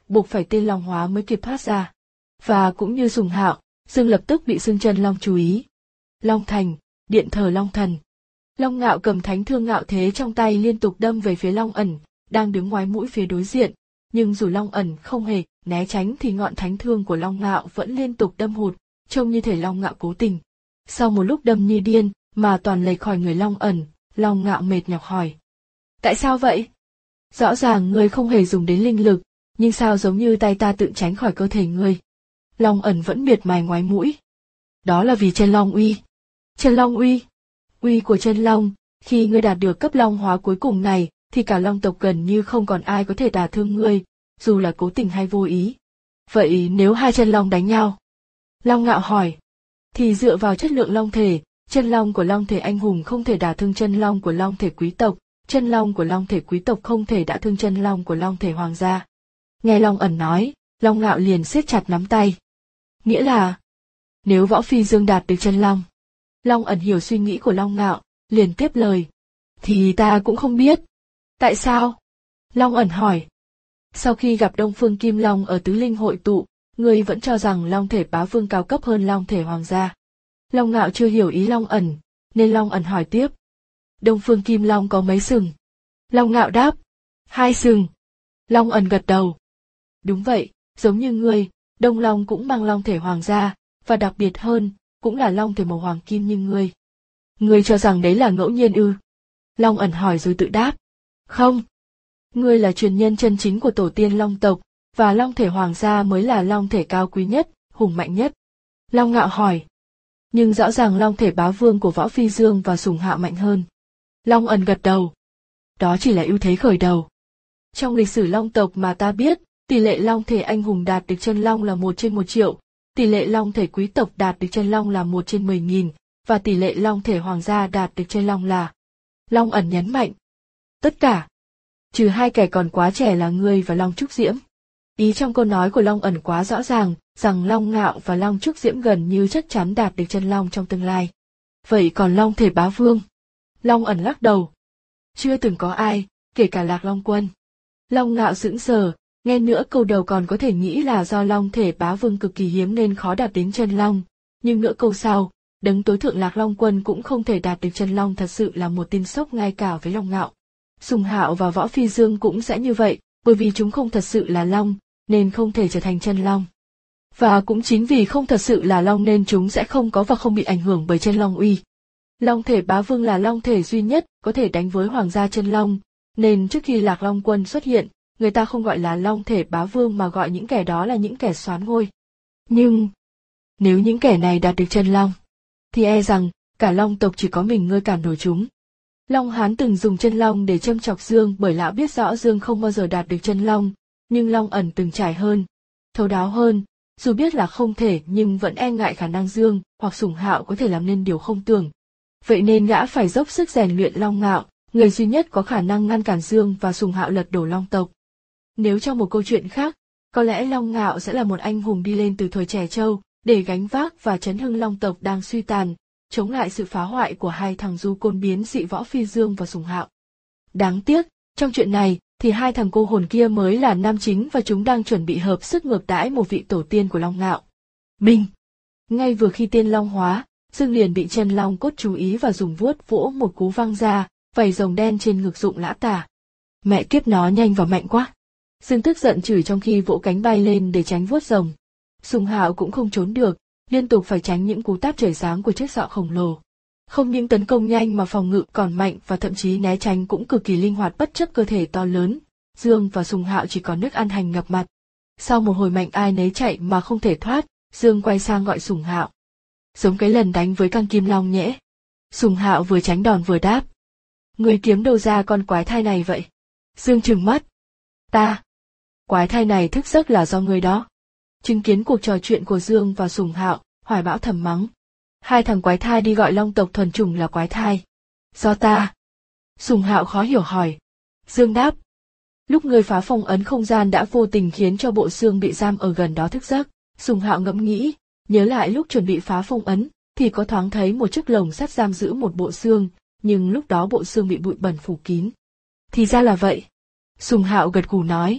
buộc phải tên Long Hóa mới kịp thoát ra. Và cũng như Sùng Hạo, Dương lập tức bị Xương Chân Long chú ý. Long Thành, điện thờ Long Thần. Long Ngạo cầm thánh thương ngạo thế trong tay liên tục đâm về phía Long Ẩn, đang đứng ngoái mũi phía đối diện, nhưng dù Long Ẩn không hề né tránh thì ngọn thánh thương của Long Ngạo vẫn liên tục đâm hụt, trông như thể Long Ngạo cố tình. Sau một lúc đâm như điên, mà toàn lệch khỏi người Long Ẩn, Long Ngạo mệt nhọc hỏi. Tại sao vậy? Rõ ràng ngươi không hề dùng đến linh lực, nhưng sao giống như tay ta tự tránh khỏi cơ thể ngươi? Long Ẩn vẫn miệt mài ngoái mũi. Đó là vì chân Long uy. Chân Long uy. Uy của chân Long, khi ngươi đạt được cấp Long hóa cuối cùng này, thì cả Long tộc gần như không còn ai có thể đả thương ngươi, dù là cố tình hay vô ý. Vậy nếu hai chân Long đánh nhau? Long Ngạo hỏi. Thì dựa vào chất lượng Long thể, chân Long của Long thể anh hùng không thể đả thương chân Long của Long thể quý tộc, chân Long của Long thể quý tộc không thể đả thương chân Long của Long thể hoàng gia. Nghe Long Ẩn nói, Long Ngạo liền siết chặt nắm tay. Nghĩa là, nếu Võ Phi Dương đạt được chân Long. Long Ẩn hiểu suy nghĩ của Long Ngạo, liền tiếp lời. Thì ta cũng không biết. Tại sao? Long Ẩn hỏi. Sau khi gặp Đông Phương Kim Long ở Tứ Linh hội tụ, ngươi vẫn cho rằng Long thể bá vương cao cấp hơn Long thể hoàng gia. Long Ngạo chưa hiểu ý Long Ẩn, nên Long Ẩn hỏi tiếp. Đông Phương Kim Long có mấy sừng? Long Ngạo đáp. Hai sừng. Long Ẩn gật đầu. Đúng vậy, giống như ngươi, Đông Long cũng mang Long thể hoàng gia, và đặc biệt hơn, cũng là Long thể màu hoàng kim như ngươi. Ngươi cho rằng đấy là ngẫu nhiên ư? Long Ẩn hỏi rồi tự đáp. Không. Ngươi là truyền nhân chân chính của tổ tiên Long tộc, và Long thể hoàng gia mới là Long thể cao quý nhất, hùng mạnh nhất. Long Ngạo hỏi. Nhưng rõ ràng Long thể bá vương của Võ Phi Dương và Sùng Hạo mạnh hơn. Long Ẩn gật đầu. Đó chỉ là ưu thế khởi đầu. Trong lịch sử Long tộc mà ta biết, tỷ lệ Long thể anh hùng đạt được chân Long là một trên một triệu, tỷ lệ Long thể quý tộc đạt được chân Long là một trên mười nghìn, và tỷ lệ Long thể hoàng gia đạt được chân Long là... Long Ẩn nhấn mạnh. Tất cả. Trừ hai kẻ còn quá trẻ là ngươi và Long Trúc Diễm. Ý trong câu nói của Long Ẩn quá rõ ràng, rằng Long Ngạo và Long Trúc Diễm gần như chắc chắn đạt được chân Long trong tương lai. Vậy còn Long thể bá vương? Long Ẩn lắc đầu. Chưa từng có ai, kể cả Lạc Long Quân. Long Ngạo sững sờ, nghe nữa câu đầu còn có thể nghĩ là do Long thể bá vương cực kỳ hiếm nên khó đạt đến chân Long, nhưng nữa câu sau, đấng tối thượng Lạc Long Quân cũng không thể đạt được chân Long thật sự là một tin sốc ngay cả với Long Ngạo. Sùng Hạo và Võ Phi Dương cũng sẽ như vậy, bởi vì chúng không thật sự là Long, nên không thể trở thành chân Long. Và cũng chính vì không thật sự là Long nên chúng sẽ không có và không bị ảnh hưởng bởi chân Long uy. Long thể bá vương là Long thể duy nhất có thể đánh với hoàng gia chân Long, nên trước khi Lạc Long Quân xuất hiện, người ta không gọi là Long thể bá vương mà gọi những kẻ đó là những kẻ soán ngôi. Nhưng, nếu những kẻ này đạt được chân Long, thì e rằng cả Long tộc chỉ có mình ngươi cản nổi chúng. Long Hán từng dùng chân Long để châm chọc Dương bởi lão biết rõ Dương không bao giờ đạt được chân Long, nhưng Long Ẩn từng trải hơn, thấu đáo hơn, dù biết là không thể nhưng vẫn e ngại khả năng Dương hoặc Sùng Hạo có thể làm nên điều không tưởng. Vậy nên gã phải dốc sức rèn luyện Long Ngạo, người duy nhất có khả năng ngăn cản Dương và Sùng Hạo lật đổ Long tộc. Nếu trong một câu chuyện khác, có lẽ Long Ngạo sẽ là một anh hùng đi lên từ thời trẻ trâu, để gánh vác và chấn hưng Long tộc đang suy tàn, chống lại sự phá hoại của hai thằng du côn biến dị Võ Phi Dương và Sùng Hạo. Đáng tiếc, trong chuyện này, thì hai thằng cô hồn kia mới là nam chính và chúng đang chuẩn bị hợp sức ngược đãi một vị tổ tiên của Long Ngạo. Binh! Ngay vừa khi tiên Long hóa, Dương liền bị chân Long cốt chú ý và dùng vuốt vỗ một cú văng ra, vảy rồng đen trên ngực rụng lã tả. Mẹ kiếp nó nhanh và mạnh quá! Dương tức giận chửi trong khi vỗ cánh bay lên để tránh vuốt rồng. Sùng Hạo cũng không trốn được, liên tục phải tránh những cú táp trời giáng của chiếc sọ khổng lồ. Không những tấn công nhanh mà phòng ngự còn mạnh và thậm chí né tránh cũng cực kỳ linh hoạt bất chấp cơ thể to lớn. Dương và Sùng Hạo chỉ còn nước ăn hành ngập mặt. Sau một hồi mạnh ai nấy chạy mà không thể thoát, Dương quay sang gọi Sùng Hạo. Giống cái lần đánh với Căng Kim Long nhẽ. Sùng Hạo vừa tránh đòn vừa đáp. Người kiếm đâu ra con quái thai này vậy? Dương trừng mắt. Ta. Quái thai này thức giấc là do người đó. Chứng kiến cuộc trò chuyện của Dương và Sùng Hạo, Hoài Bão thầm mắng. Hai thằng quái thai đi gọi Long tộc thuần chủng là quái thai. Do ta. Sùng Hạo khó hiểu hỏi. Dương đáp. Lúc ngươi phá phong ấn không gian đã vô tình khiến cho bộ xương bị giam ở gần đó thức giấc. Sùng Hạo ngẫm nghĩ, nhớ lại lúc chuẩn bị phá phong ấn, thì có thoáng thấy một chiếc lồng sắt giam giữ một bộ xương, nhưng lúc đó bộ xương bị bụi bẩn phủ kín. Thì ra là vậy. Sùng Hạo gật gù nói.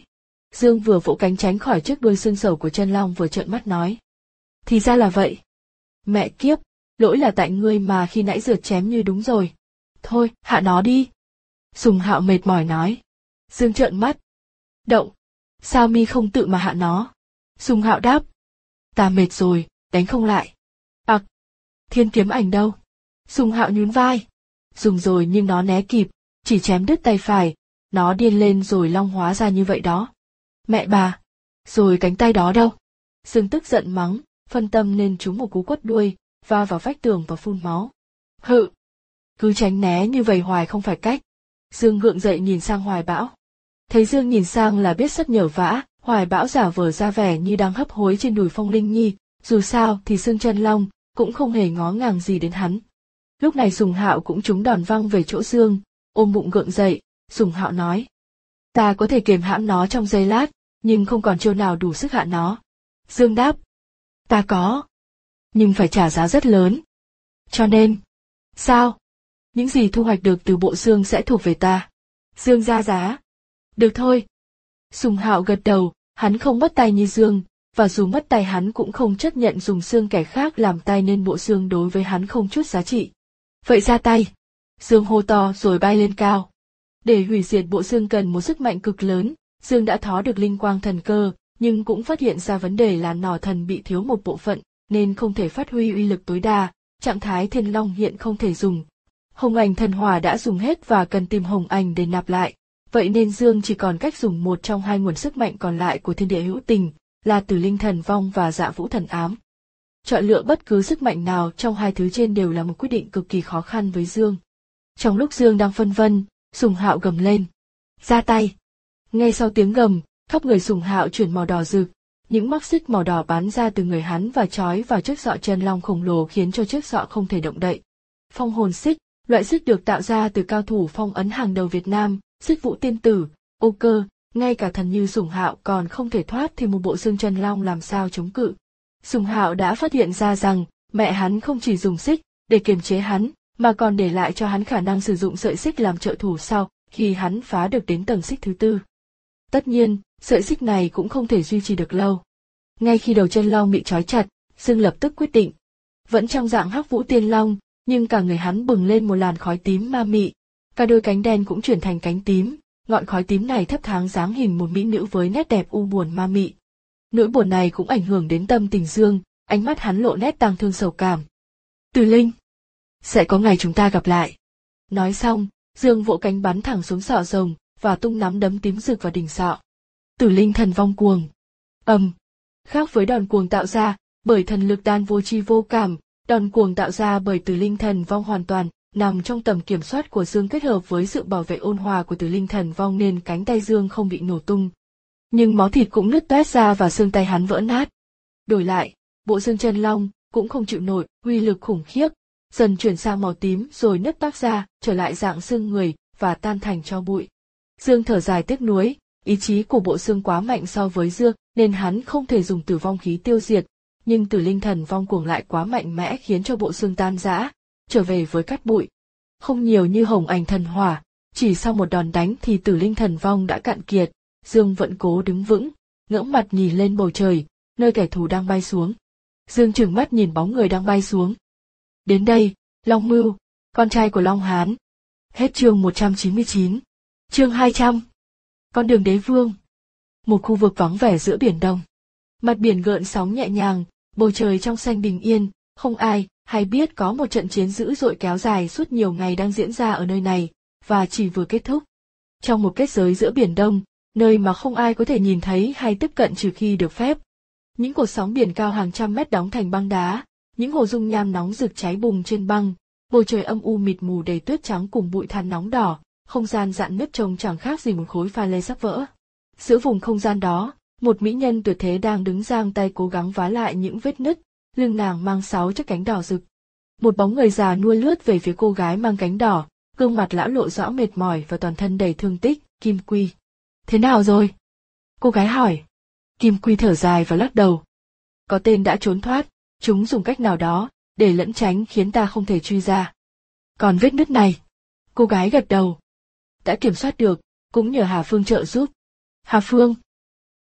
Dương vừa vỗ cánh tránh khỏi chiếc đuôi xương sầu của chân long vừa trợn mắt nói. Thì ra là vậy. Mẹ kiếp, lỗi là tại ngươi mà khi nãy rượt chém như đúng rồi. Thôi, hạ nó đi. Sùng Hạo mệt mỏi nói. Dương trợn mắt. Động, sao mi không tự mà hạ nó? Sùng Hạo đáp. Ta mệt rồi, đánh không lại. Ặc, thiên kiếm ảnh đâu? Sùng Hạo nhún vai. Dùng rồi nhưng nó né kịp, chỉ chém đứt tay phải, nó điên lên rồi long hóa ra như vậy đó. Mẹ bà, rồi cánh tay đó đâu? Dương tức giận mắng, phân tâm nên trúng một cú quất đuôi, va vào vách tường và phun máu. Hự, cứ tránh né như vậy hoài không phải cách. Dương gượng dậy nhìn sang Hoài Bão. Thấy Dương nhìn sang là biết rất nhờ vã, Hoài Bão giả vờ ra vẻ như đang hấp hối trên đùi Phong Linh Nhi, dù sao thì xương chân long cũng không hề ngó ngàng gì đến hắn. Lúc này Sùng Hạo cũng trúng đòn văng về chỗ Dương, ôm bụng gượng dậy, Sùng Hạo nói. Ta có thể kiềm hãm nó trong giây lát, nhưng không còn chiêu nào đủ sức hạ nó. Dương đáp. Ta có. Nhưng phải trả giá rất lớn. Cho nên. Sao? Những gì thu hoạch được từ bộ xương sẽ thuộc về ta. Dương ra giá. Được thôi. Sùng Hạo gật đầu, hắn không mất tay như Dương, và dù mất tay hắn cũng không chấp nhận dùng xương kẻ khác làm tay nên bộ xương đối với hắn không chút giá trị. Vậy ra tay. Dương hô to rồi bay lên cao. Để hủy diệt bộ xương cần một sức mạnh cực lớn, Dương đã thó được linh quang thần cơ, nhưng cũng phát hiện ra vấn đề là nỏ thần bị thiếu một bộ phận, nên không thể phát huy uy lực tối đa, trạng thái thiên long hiện không thể dùng. Hồng ảnh thần hỏa đã dùng hết và cần tìm hồng ảnh để nạp lại, vậy nên Dương chỉ còn cách dùng một trong hai nguồn sức mạnh còn lại của thiên địa hữu tình, là Tử Linh Thần Vong và Dạ Vũ Thần Ám. Chọn lựa bất cứ sức mạnh nào trong hai thứ trên đều là một quyết định cực kỳ khó khăn với Dương. Trong lúc Dương đang phân vân, Sùng Hạo gầm lên. Ra tay! Ngay sau tiếng gầm, khắp người Sùng Hạo chuyển màu đỏ rực, những móc xích màu đỏ bắn ra từ người hắn và trói vào chiếc sọ chân long khổng lồ khiến cho chiếc sọ không thể động đậy. Phong hồn xích, loại xích được tạo ra từ cao thủ phong ấn hàng đầu Việt Nam, xích Vũ Tiên Tử, Ô Cơ, ngay cả thần như Sùng Hạo còn không thể thoát thì một bộ xương chân long làm sao chống cự. Sùng Hạo đã phát hiện ra rằng mẹ hắn không chỉ dùng xích để kiềm chế hắn, mà còn để lại cho hắn khả năng sử dụng sợi xích làm trợ thủ sau khi hắn phá được đến tầng xích thứ tư. Tất nhiên, sợi xích này cũng không thể duy trì được lâu. Ngay khi đầu chân long bị trói chặt, Dương lập tức quyết định. Vẫn trong dạng Hắc Vũ Tiên Long, nhưng cả người hắn bừng lên một làn khói tím ma mị, cả đôi cánh đen cũng chuyển thành cánh tím, ngọn khói tím này thấp thoáng dáng hình một mỹ nữ với nét đẹp u buồn ma mị. Nỗi buồn này cũng ảnh hưởng đến tâm tình Dương, ánh mắt hắn lộ nét tang thương sầu cảm. Từ Linh, sẽ có ngày chúng ta gặp lại. Nói xong, Dương vỗ cánh bắn thẳng xuống sọ rồng và tung nắm đấm tím rực vào đỉnh sọ. Tử Linh Thần Vong cuồng. Ầm. Um, khác với đòn cuồng tạo ra bởi thần lực đan vô tri vô cảm, đòn cuồng tạo ra bởi Tử Linh Thần Vong hoàn toàn nằm trong tầm kiểm soát của Dương kết hợp với sự bảo vệ ôn hòa của Tử Linh Thần Vong nên cánh tay Dương không bị nổ tung. Nhưng máu thịt cũng nứt toét ra và xương tay hắn vỡ nát. Đổi lại, bộ xương chân long cũng không chịu nổi uy lực khủng khiếp, dần chuyển sang màu tím rồi nứt toác ra, trở lại dạng xương người và tan thành tro bụi. Dương thở dài tiếc nuối, ý chí của bộ xương quá mạnh so với Dương nên hắn không thể dùng tử vong khí tiêu diệt, nhưng Tử Linh Thần Vong cuồng lại quá mạnh mẽ khiến cho bộ xương tan rã, trở về với cát bụi. Không nhiều như Hồng Ảnh Thần Hỏa, chỉ sau một đòn đánh thì Tử Linh Thần Vong đã cạn kiệt, Dương vẫn cố đứng vững, ngẩng mặt nhìn lên bầu trời, nơi kẻ thù đang bay xuống. Dương trừng mắt nhìn bóng người đang bay xuống. Đến đây, Long Mưu, con trai của Long Hán. Hết chương một trăm chín mươi chín. Chương hai trăm. Con đường đế vương. Một khu vực vắng vẻ giữa biển Đông. Mặt biển gợn sóng nhẹ nhàng, bầu trời trong xanh bình yên, không ai hay biết có một trận chiến dữ dội kéo dài suốt nhiều ngày đang diễn ra ở nơi này, và chỉ vừa kết thúc. Trong một kết giới giữa biển Đông, nơi mà không ai có thể nhìn thấy hay tiếp cận trừ khi được phép. Những cột sóng biển cao hàng trăm mét đóng thành băng đá, những hồ dung nham nóng rực cháy bùng trên băng, bầu trời âm u mịt mù đầy tuyết trắng cùng bụi than nóng đỏ, không gian rạn nứt trông chẳng khác gì một khối pha lê sắp vỡ. Giữa vùng không gian đó, một mỹ nhân tuyệt thế đang đứng giang tay cố gắng vá lại những vết nứt, lưng nàng mang sáu chiếc cánh đỏ rực. Một bóng người già nua lướt về phía cô gái mang cánh đỏ, gương mặt lão lộ rõ mệt mỏi và toàn thân đầy thương tích. Kim Quy. Thế nào rồi? Cô gái hỏi. Kim Quy thở dài và lắc đầu. Có tên đã trốn thoát, chúng dùng cách nào đó để lẫn tránh khiến ta không thể truy ra. Còn vết nứt này? Cô gái gật đầu. Đã kiểm soát được, cũng nhờ Hà Phương trợ giúp. Hà Phương?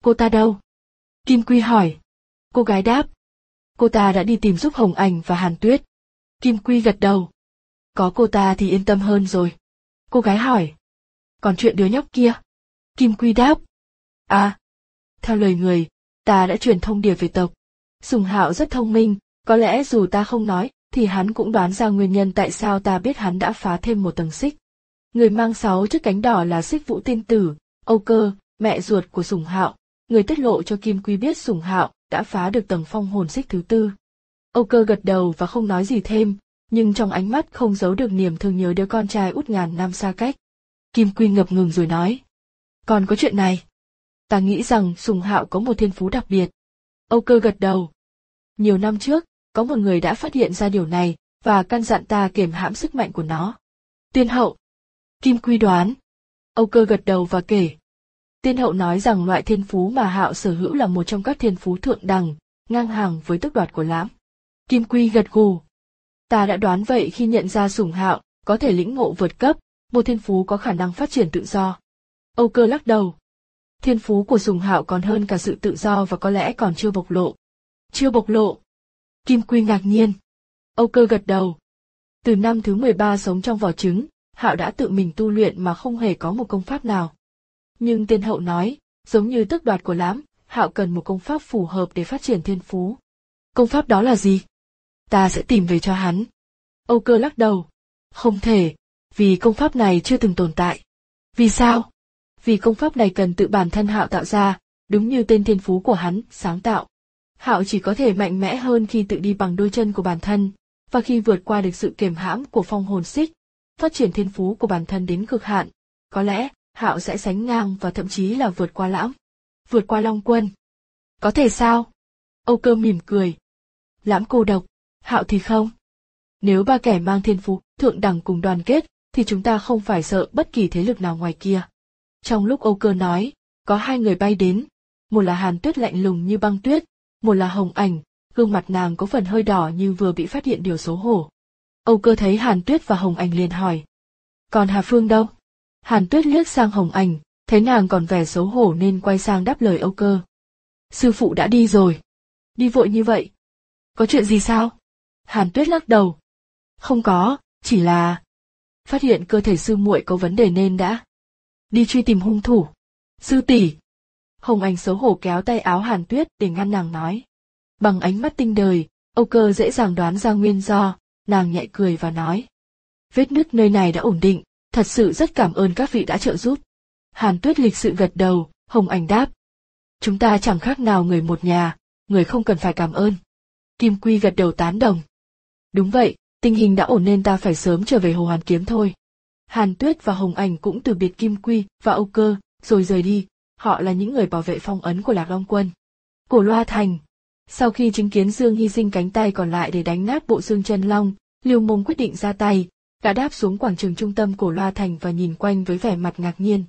Cô ta đâu? Kim Quy hỏi. Cô gái đáp. Cô ta đã đi tìm giúp Hồng Ảnh và Hàn Tuyết. Kim Quy gật đầu. Có cô ta thì yên tâm hơn rồi. Cô gái hỏi. Còn chuyện đứa nhóc kia? Kim Quy đáp. À, theo lời người, ta đã truyền thông điệp về tộc. Sùng Hạo rất thông minh, có lẽ dù ta không nói, thì hắn cũng đoán ra nguyên nhân tại sao ta biết hắn đã phá thêm một tầng xích. Người mang sáu chiếc cánh đỏ là Xích Vũ Tiên Tử, Âu Cơ, mẹ ruột của Sùng Hạo, người tiết lộ cho Kim Quy biết Sùng Hạo đã phá được tầng phong hồn xích thứ tư. Âu Cơ gật đầu và không nói gì thêm, nhưng trong ánh mắt không giấu được niềm thương nhớ đứa con trai út ngàn năm xa cách. Kim Quy ngập ngừng rồi nói. Còn có chuyện này. Ta nghĩ rằng Sùng Hạo có một thiên phú đặc biệt. Âu Cơ gật đầu. Nhiều năm trước, có một người đã phát hiện ra điều này, và căn dặn ta kiềm hãm sức mạnh của nó. Tiên hậu. Kim Quy đoán. Âu Cơ gật đầu và kể. Tiên hậu nói rằng loại thiên phú mà Hạo sở hữu là một trong các thiên phú thượng đẳng, ngang hàng với tước đoạt của Lãm. Kim Quy gật gù. Ta đã đoán vậy khi nhận ra Sùng Hạo có thể lĩnh ngộ vượt cấp, một thiên phú có khả năng phát triển tự do. Âu Cơ lắc đầu. Thiên phú của Sùng Hạo còn hơn cả sự tự do và có lẽ còn chưa bộc lộ. Chưa bộc lộ. Kim Quy ngạc nhiên. Âu Cơ gật đầu. Từ năm thứ mười ba sống trong vỏ trứng, Hạo đã tự mình tu luyện mà không hề có một công pháp nào. Nhưng tiên hậu nói, giống như tước đoạt của Lãm, Hạo cần một công pháp phù hợp để phát triển thiên phú. Công pháp đó là gì? Ta sẽ tìm về cho hắn. Âu Cơ lắc đầu. Không thể, vì công pháp này chưa từng tồn tại. Vì sao? Vì công pháp này cần tự bản thân Hạo tạo ra, đúng như tên thiên phú của hắn, sáng tạo. Hạo chỉ có thể mạnh mẽ hơn khi tự đi bằng đôi chân của bản thân, và khi vượt qua được sự kiềm hãm của phong hồn xích, phát triển thiên phú của bản thân đến cực hạn, có lẽ Hạo sẽ sánh ngang và thậm chí là vượt qua Lãm, vượt qua Long Quân. Có thể sao? Âu Cơ mỉm cười. Lãm cô độc, Hạo thì không. Nếu ba kẻ mang thiên phú thượng đẳng cùng đoàn kết, thì chúng ta không phải sợ bất kỳ thế lực nào ngoài kia. Trong lúc Âu Cơ nói, có hai người bay đến, một là Hàn Tuyết lạnh lùng như băng tuyết, một là Hồng Ảnh, gương mặt nàng có phần hơi đỏ như vừa bị phát hiện điều xấu hổ. Âu Cơ thấy Hàn Tuyết và Hồng Ảnh liền hỏi. Còn Hà Phương đâu? Hàn Tuyết liếc sang Hồng Ảnh, thấy nàng còn vẻ xấu hổ nên quay sang đáp lời Âu Cơ. Sư phụ đã đi rồi. Đi vội như vậy. Có chuyện gì sao? Hàn Tuyết lắc đầu. Không có, chỉ là... Phát hiện cơ thể sư muội có vấn đề nên đã... Đi truy tìm hung thủ. Sư tỷ. Hồng Ảnh xấu hổ kéo tay áo Hàn Tuyết để ngăn nàng nói. Bằng ánh mắt tinh đời, Âu Cơ dễ dàng đoán ra nguyên do, nàng nhẹ cười và nói. Vết nứt nơi này đã ổn định, thật sự rất cảm ơn các vị đã trợ giúp. Hàn Tuyết lịch sự gật đầu, Hồng Ảnh đáp. Chúng ta chẳng khác nào người một nhà, người không cần phải cảm ơn. Kim Quy gật đầu tán đồng. Đúng vậy, tình hình đã ổn nên ta phải sớm trở về Hồ Hoàn Kiếm thôi. Hàn Tuyết và Hồng Ảnh cũng từ biệt Kim Quy và Âu Cơ, rồi rời đi, họ là những người bảo vệ phong ấn của Lạc Long Quân. Cổ Loa Thành. Sau khi chứng kiến Dương hy sinh cánh tay còn lại để đánh nát bộ xương chân long, Lưu Mông quyết định ra tay, đã đáp xuống quảng trường trung tâm Cổ Loa Thành và nhìn quanh với vẻ mặt ngạc nhiên.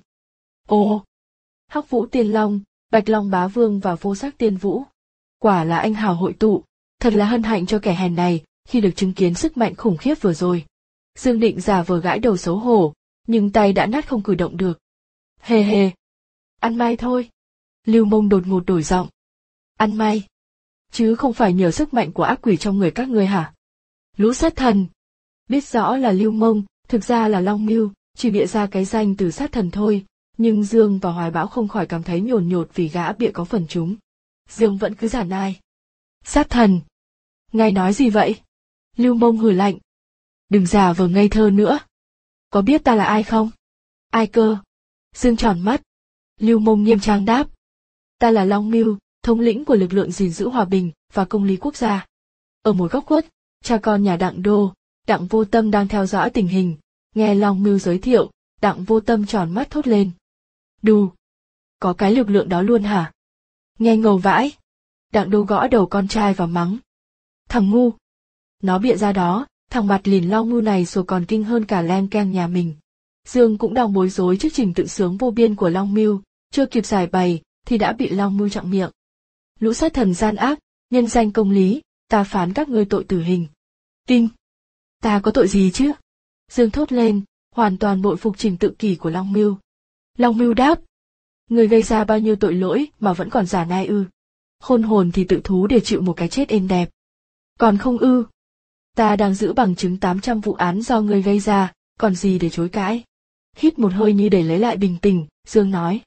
Ồ! Hắc Vũ Tiên Long, Bạch Long Bá Vương và Vô Sắc Tiên Vũ. Quả là anh hào hội tụ, thật là hân hạnh cho kẻ hèn này khi được chứng kiến sức mạnh khủng khiếp vừa rồi. Dương định giả vờ gãi đầu xấu hổ, nhưng tay đã nát không cử động được. Hề hề! Ăn may thôi. Lưu Mông đột ngột đổi giọng. Ăn may? Chứ không phải nhờ sức mạnh của ác quỷ trong người các ngươi hả? Lũ sát thần! Biết rõ là Lưu Mông, thực ra là Long Mưu, chỉ bịa ra cái danh từ sát thần thôi, nhưng Dương và Hoài Bão không khỏi cảm thấy nhồn nhột vì gã bịa có phần trúng. Dương vẫn cứ giả nai. Sát thần! Ngài nói gì vậy? Lưu Mông hừ lạnh. Đừng giả vờ ngây thơ nữa. Có biết ta là ai không? Ai cơ? Dương tròn mắt. Lưu Mông nghiêm trang đáp. Ta là Long Mưu, thống lĩnh của lực lượng gìn giữ hòa bình và công lý quốc gia. Ở một góc khuất, cha con nhà Đặng Đô, Đặng Vô Tâm đang theo dõi tình hình, nghe Long Mưu giới thiệu, Đặng Vô Tâm tròn mắt thốt lên. Đù! Có cái lực lượng đó luôn hả? Nghe ngầu vãi! Đặng Đô gõ đầu con trai và mắng. Thằng ngu! Nó bịa ra đó, thằng mặt lìn Long Mưu này rồi còn kinh hơn cả Len Keng nhà mình. Dương cũng đang bối rối trước trình tự sướng vô biên của Long Mưu, chưa kịp giải bày thì đã bị Long Mưu chặn miệng. Lũ sát thần gian ác, nhân danh công lý, ta phán các ngươi tội tử hình. Kinh! Ta có tội gì chứ? Dương thốt lên, hoàn toàn bội phục trình tự kỷ của Long Mưu. Long Mưu đáp. Người gây ra bao nhiêu tội lỗi mà vẫn còn giả nai ư? Khôn hồn thì tự thú để chịu một cái chết êm đẹp. Còn không ư? Ta đang giữ bằng chứng tám trăm vụ án do ngươi gây ra, còn gì để chối cãi? Hít một hơi như để lấy lại bình tĩnh, Dương nói.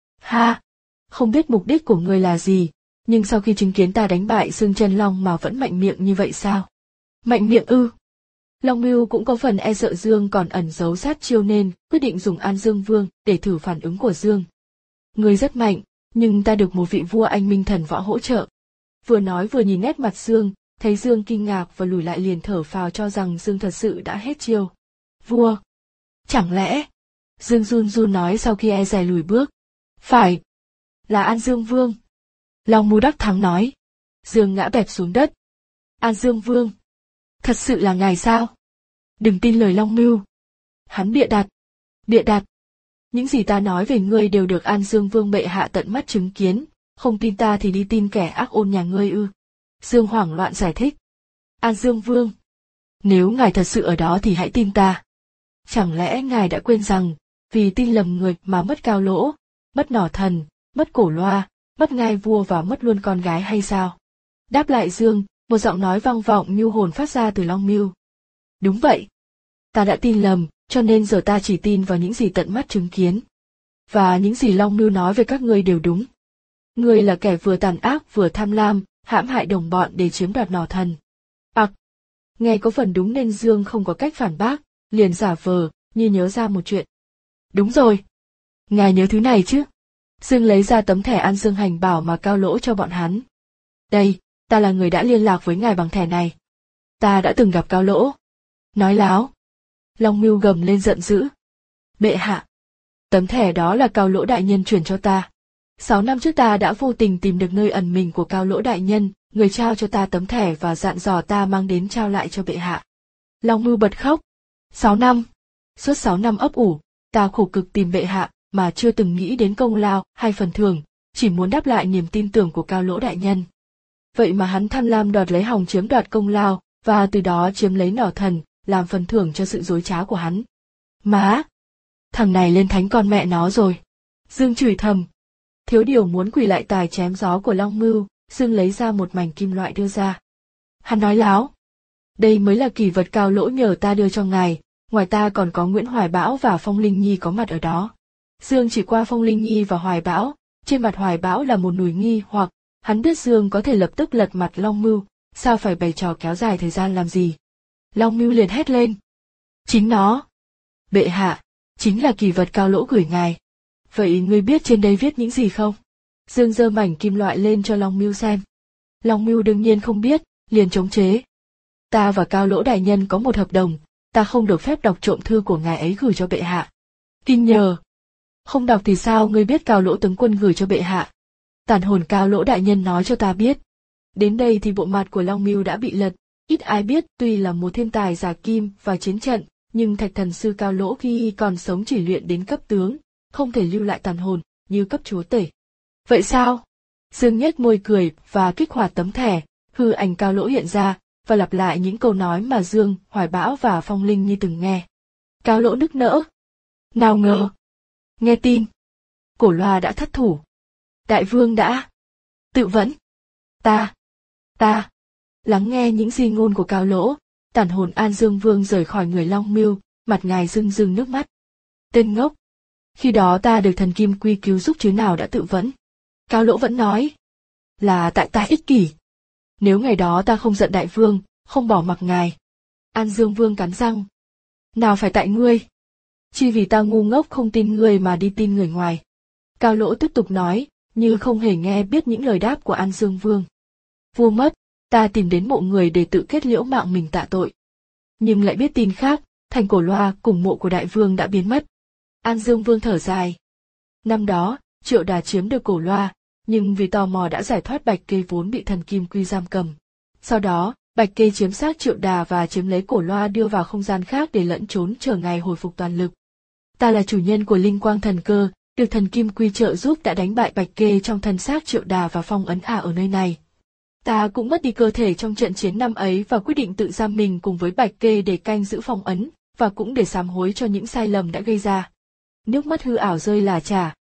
Ha! Không biết mục đích của ngươi là gì, nhưng sau khi chứng kiến ta đánh bại Dương Chân Long mà vẫn mạnh miệng như vậy sao? Mạnh miệng ư? Long Mưu cũng có phần e sợ Dương còn ẩn giấu sát chiêu nên quyết định dùng An Dương Vương để thử phản ứng của Dương. Ngươi rất mạnh, nhưng ta được một vị vua anh minh thần võ hỗ trợ. Vừa nói vừa nhìn nét mặt Dương, thấy Dương kinh ngạc và lùi lại liền thở phào cho rằng Dương thật sự đã hết chiêu. Vua? Chẳng lẽ? Dương run run nói sau khi e dè lùi bước. Phải. Là An Dương Vương. Long Mưu đắc thắng nói. Dương ngã bẹp xuống đất. An Dương Vương. Thật sự là ngài sao? Đừng tin lời Long Mưu. Hắn bịa đặt. Bịa đặt. Những gì ta nói về ngươi đều được An Dương Vương bệ hạ tận mắt chứng kiến, không tin ta thì đi tin kẻ ác ôn nhà ngươi ư. Dương hoảng loạn giải thích. An Dương Vương. Nếu ngài thật sự ở đó thì hãy tin ta. Chẳng lẽ ngài đã quên rằng, vì tin lầm người mà mất Cao Lỗ, mất Nỏ Thần, mất Cổ Loa, mất ngai vua và mất luôn con gái hay sao? Đáp lại Dương, một giọng nói vang vọng như hồn phát ra từ Long Mưu. Đúng vậy. Ta đã tin lầm, cho nên giờ ta chỉ tin vào những gì tận mắt chứng kiến. Và những gì Long Mưu nói về các ngươi đều đúng. Ngươi là kẻ vừa tàn ác vừa tham lam, hãm hại đồng bọn để chiếm đoạt Nỏ Thần. Ặc! Nghe có phần đúng nên Dương không có cách phản bác, liền giả vờ, như nhớ ra một chuyện. Đúng rồi. Ngài nhớ thứ này chứ? Dương lấy ra tấm thẻ An Dương hành bảo mà Cao Lỗ cho bọn hắn. Đây, ta là người đã liên lạc với ngài bằng thẻ này. Ta đã từng gặp Cao Lỗ. Nói láo. Long Mưu gầm lên giận dữ. Bệ hạ. Tấm thẻ đó là Cao Lỗ đại nhân chuyển cho ta. Sáu năm trước ta đã vô tình tìm được nơi ẩn mình của Cao Lỗ đại nhân, người trao cho ta tấm thẻ và dặn dò ta mang đến trao lại cho bệ hạ. Long Mưu bật khóc. Sáu năm. Suốt sáu năm ấp ủ, ta khổ cực tìm bệ hạ, mà chưa từng nghĩ đến công lao hay phần thưởng, chỉ muốn đáp lại niềm tin tưởng của Cao Lỗ đại nhân. Vậy mà hắn tham lam đoạt lấy hòng chiếm đoạt công lao, và từ đó chiếm lấy Nỏ Thần, làm phần thưởng cho sự dối trá của hắn. Má! Thằng này lên thánh con mẹ nó rồi. Dương chửi thầm. Thiếu điều muốn quỳ lại tài chém gió của Long Mưu, Dương lấy ra một mảnh kim loại đưa ra. Hắn nói láo. Đây mới là kỷ vật Cao Lỗ nhờ ta đưa cho ngài, ngoài ta còn có Nguyễn Hoài Bão và Phong Linh Nhi có mặt ở đó. Dương chỉ qua Phong Linh Nhi và Hoài Bão, trên mặt Hoài Bão là một nùi nghi hoặc, hắn biết Dương có thể lập tức lật mặt Long Mưu, sao phải bày trò kéo dài thời gian làm gì. Long Mưu liền hét lên. Chính nó. Bệ hạ, chính là kỷ vật Cao Lỗ gửi ngài. Vậy ngươi biết trên đây viết những gì không? Dương giơ mảnh kim loại lên cho Long Mưu xem. Long Mưu đương nhiên không biết, liền chống chế. Ta và Cao Lỗ đại nhân có một hợp đồng, ta không được phép đọc trộm thư của ngài ấy gửi cho bệ hạ. Tin nhờ. Không đọc thì sao ngươi biết Cao Lỗ tướng quân gửi cho bệ hạ? Tàn hồn Cao Lỗ đại nhân nói cho ta biết. Đến đây thì bộ mặt của Long Mưu đã bị lật, ít ai biết tuy là một thiên tài giả kim và chiến trận, nhưng thạch thần sư Cao Lỗ khi còn sống chỉ luyện đến cấp tướng, không thể lưu lại tàn hồn, như cấp chúa tể. Vậy sao? Dương nhếch môi cười và kích hoạt tấm thẻ, hư ảnh Cao Lỗ hiện ra, và lặp lại những câu nói mà Dương, Hoài Bão và Phong Linh Nhi từng nghe. Cao Lỗ nức nở. Nào ngờ. Nghe tin. Cổ Loa đã thất thủ. Đại vương đã. Tự vẫn. Ta. Ta. Lắng nghe những di ngôn của Cao Lỗ, tàn hồn An Dương Vương rời khỏi người Long Mưu, mặt ngài rưng rưng nước mắt. Tên ngốc. Khi đó ta được thần Kim Quy cứu giúp chứ nào đã tự vẫn. Cao Lỗ vẫn nói. Là tại ta ích kỷ. Nếu ngày đó ta không giận đại vương, không bỏ mặc ngài. An Dương Vương cắn răng. Nào phải tại ngươi. Chỉ vì ta ngu ngốc không tin ngươi mà đi tin người ngoài. Cao Lỗ tiếp tục nói, như không hề nghe biết những lời đáp của An Dương Vương. Vua mất, ta tìm đến mộ người để tự kết liễu mạng mình tạ tội. Nhưng lại biết tin khác, thành Cổ Loa cùng mộ của đại vương đã biến mất. An Dương Vương thở dài. Năm đó, Triệu Đà chiếm được Cổ Loa, nhưng vì tò mò đã giải thoát Bạch Kê vốn bị thần Kim Quy giam cầm. Sau đó, Bạch Kê chiếm xác Triệu Đà và chiếm lấy Cổ Loa đưa vào không gian khác để lẫn trốn chờ ngày hồi phục toàn lực. Ta là chủ nhân của Linh Quang Thần Cơ, được thần Kim Quy trợ giúp đã đánh bại Bạch Kê trong thân xác Triệu Đà và phong ấn ả ở nơi này. Ta cũng mất đi cơ thể trong trận chiến năm ấy và quyết định tự giam mình cùng với Bạch Kê để canh giữ phong ấn, và cũng để sám hối cho những sai lầm đã gây ra. Nước mắt hư ảo rơi lả chả,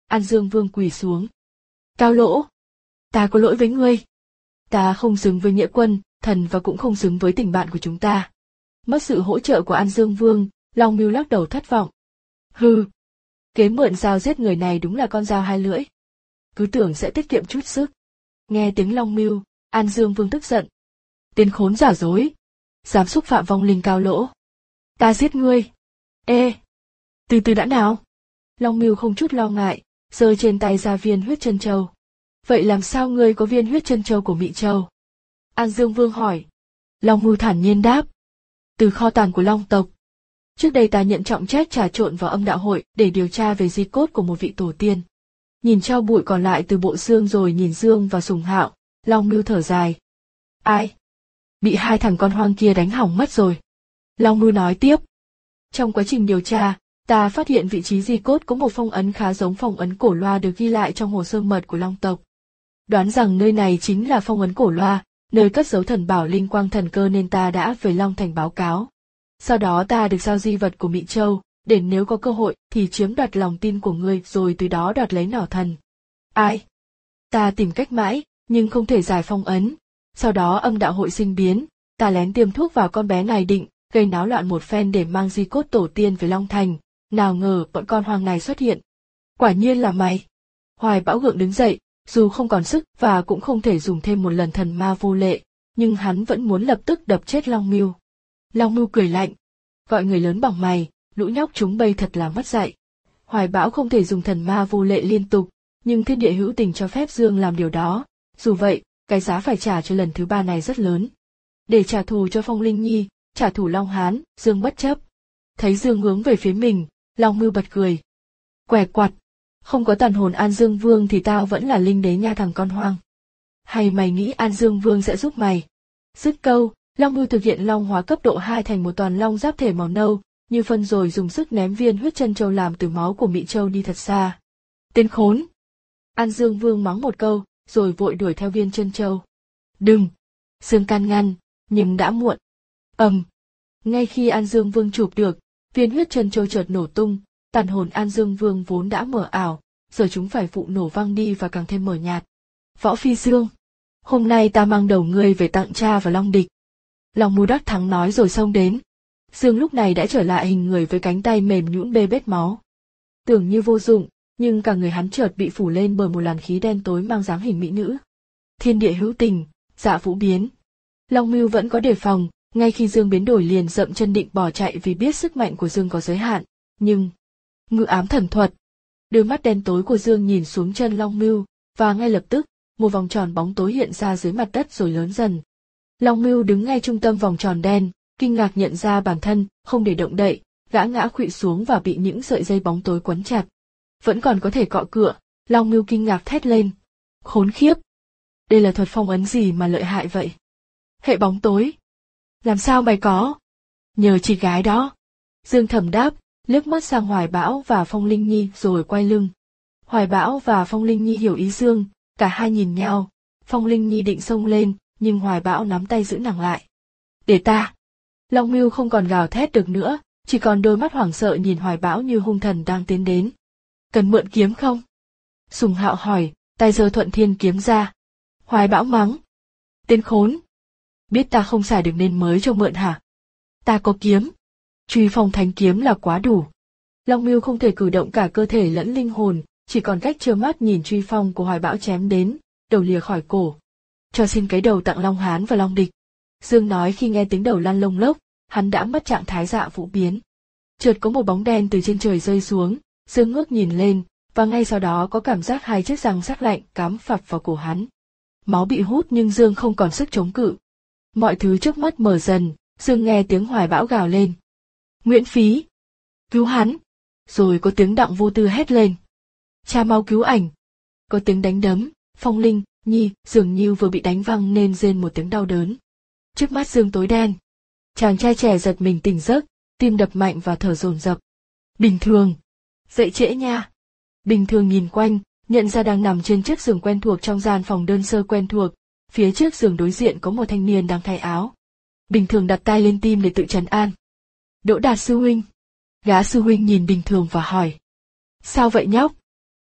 An Dương Vương quỳ xuống. Cao Lỗ, ta có lỗi với ngươi. Ta không xứng với nghĩa quân, thần và cũng không xứng với tình bạn của chúng ta. Mất sự hỗ trợ của An Dương Vương, Long Mưu lắc đầu thất vọng. Hừ, kế mượn dao giết người này đúng là con dao hai lưỡi. Cứ tưởng sẽ tiết kiệm chút sức. Nghe tiếng Long Mưu, An Dương Vương tức giận. Tên khốn giả dối, dám xúc phạm vong linh Cao Lỗ. Ta giết ngươi. Ê, từ từ đã nào. Long Mưu không chút lo ngại, giơ trên tay ra viên huyết chân châu. Vậy làm sao ngươi có viên huyết chân châu của Mị Châu? An Dương Vương hỏi. Long Mưu thản nhiên đáp. Từ kho tàng của Long tộc. Trước đây ta nhận trọng trách trà trộn vào âm đạo hội để điều tra về di cốt của một vị tổ tiên. Nhìn tro bụi còn lại từ bộ xương rồi nhìn Dương và Sùng Hạo, Long Mưu thở dài. Ai? Bị hai thằng con hoang kia đánh hỏng mất rồi. Long Mưu nói tiếp. Trong quá trình điều tra, ta phát hiện vị trí di cốt có một phong ấn khá giống phong ấn cổ loa được ghi lại trong hồ sơ mật của Long tộc. Đoán rằng nơi này chính là phong ấn cổ loa, nơi cất giấu thần bảo linh quang thần cơ nên ta đã về Long Thành báo cáo. Sau đó ta được giao di vật của Mị Châu, để nếu có cơ hội thì chiếm đoạt lòng tin của ngươi rồi từ đó đoạt lấy nỏ thần. Ai? Ta tìm cách mãi, nhưng không thể giải phong ấn. Sau đó âm đạo hội sinh biến, ta lén tiêm thuốc vào con bé này định gây náo loạn một phen để mang di cốt tổ tiên về Long Thành, nào ngờ bọn con hoang này xuất hiện. Quả nhiên là mày. Hoài Bão gượng đứng dậy, dù không còn sức và cũng không thể dùng thêm một lần thần ma vô lệ, nhưng hắn vẫn muốn lập tức đập chết Long Mưu. Long Mưu cười lạnh, gọi người lớn bằng mày, lũ nhóc chúng bây thật là mất dạy. Hoài Bão không thể dùng thần ma vô lệ liên tục, nhưng thiên địa hữu tình cho phép Dương làm điều đó, dù vậy, cái giá phải trả cho lần thứ ba này rất lớn. Để trả thù cho Phong Linh Nhi, trả thù Long Hán, Dương bất chấp. Thấy Dương hướng về phía mình, Long Mưu bật cười. Què quặt, không có tàn hồn An Dương Vương thì tao vẫn là linh đế nha thằng con hoang. Hay mày nghĩ An Dương Vương sẽ giúp mày? Dứt câu, Long Mưu thực hiện long hóa cấp độ hai thành một toàn long giáp thể màu nâu, như phân rồi dùng sức ném viên huyết chân châu làm từ máu của Mị Châu đi thật xa. Tên khốn! An Dương Vương mắng một câu, rồi vội đuổi theo viên chân châu. Đừng! Dương can ngăn, nhưng đã muộn. Ầm! Ngay khi An Dương Vương chụp được, viên huyết chân châu chợt nổ tung, tàn hồn An Dương Vương vốn đã mờ ảo, giờ chúng phải vụ nổ văng đi và càng thêm mờ nhạt. Võ Phi Dương! Hôm nay ta mang đầu ngươi về tặng cha và Long Địch. Long Mưu đắc thắng nói rồi xông đến. Dương lúc này đã trở lại hình người với cánh tay mềm nhũn bê bết máu. Tưởng như vô dụng, nhưng cả người hắn chợt bị phủ lên bởi một làn khí đen tối mang dáng hình mỹ nữ. Thiên địa hữu tình, dạ vũ biến. Long Mưu vẫn có đề phòng, ngay khi Dương biến đổi liền dậm chân định bỏ chạy vì biết sức mạnh của Dương có giới hạn, nhưng... Ngự ám thần thuật. Đôi mắt đen tối của Dương nhìn xuống chân Long Mưu, và ngay lập tức, một vòng tròn bóng tối hiện ra dưới mặt đất rồi lớn dần. Long Mưu đứng ngay trung tâm vòng tròn đen, kinh ngạc nhận ra bản thân không để động đậy, gã ngã khuỵu xuống và bị những sợi dây bóng tối quấn chặt. Vẫn còn có thể cọ cựa, Long Mưu kinh ngạc thét lên. Khốn khiếp! Đây là thuật phong ấn gì mà lợi hại vậy? Hệ bóng tối! Làm sao mày có? Nhờ chị gái đó. Dương thầm đáp, liếc mắt sang Hoài Bão và Phong Linh Nhi rồi quay lưng. Hoài Bão và Phong Linh Nhi hiểu ý Dương, cả hai nhìn nhau. Phong Linh Nhi định xông lên, nhưng Hoài Bão nắm tay giữ nàng lại. Để ta! Long Mưu không còn gào thét được nữa, chỉ còn đôi mắt hoảng sợ nhìn Hoài Bão như hung thần đang tiến đến. Cần mượn kiếm không? Sùng Hạo hỏi, tay giơ Thuận Thiên kiếm ra. Hoài Bão mắng. Tên khốn! Biết ta không xài được nên mới cho mượn hả? Ta có kiếm. Truy phong thánh kiếm là quá đủ. Long Mưu không thể cử động cả cơ thể lẫn linh hồn, chỉ còn cách trơ mắt nhìn truy phong của Hoài Bão chém đến, đầu lìa khỏi cổ. Cho xin cái đầu tặng Long Hán và Long Địch. Dương nói khi nghe tiếng đầu lăn lông lốc, hắn đã mất trạng thái dạ vũ biến. Chợt có một bóng đen từ trên trời rơi xuống, Dương ngước nhìn lên, và ngay sau đó có cảm giác hai chiếc răng sắc lạnh cắm phập vào cổ hắn. Máu bị hút nhưng Dương không còn sức chống cự. Mọi thứ trước mắt mở dần, Dương nghe tiếng Hoài Bão gào lên. Nguyễn Phí! Cứu hắn! Rồi có tiếng Đặng Vô Tư hét lên. Cha mau cứu ảnh! Có tiếng đánh đấm, Phong Linh Nhi dường như vừa bị đánh văng nên rên một tiếng đau đớn. Trước mắt Dương tối đen. Chàng trai trẻ giật mình tỉnh giấc, tim đập mạnh và thở dồn dập. Bình Thường! Dậy trễ nha! Bình Thường nhìn quanh, nhận ra đang nằm trên chiếc giường quen thuộc trong gian phòng đơn sơ quen thuộc, phía trước giường đối diện có một thanh niên đang thay áo. Bình Thường đặt tay lên tim để tự trấn an. Đỗ Đạt sư huynh. Gã sư huynh nhìn Bình Thường và hỏi. Sao vậy nhóc?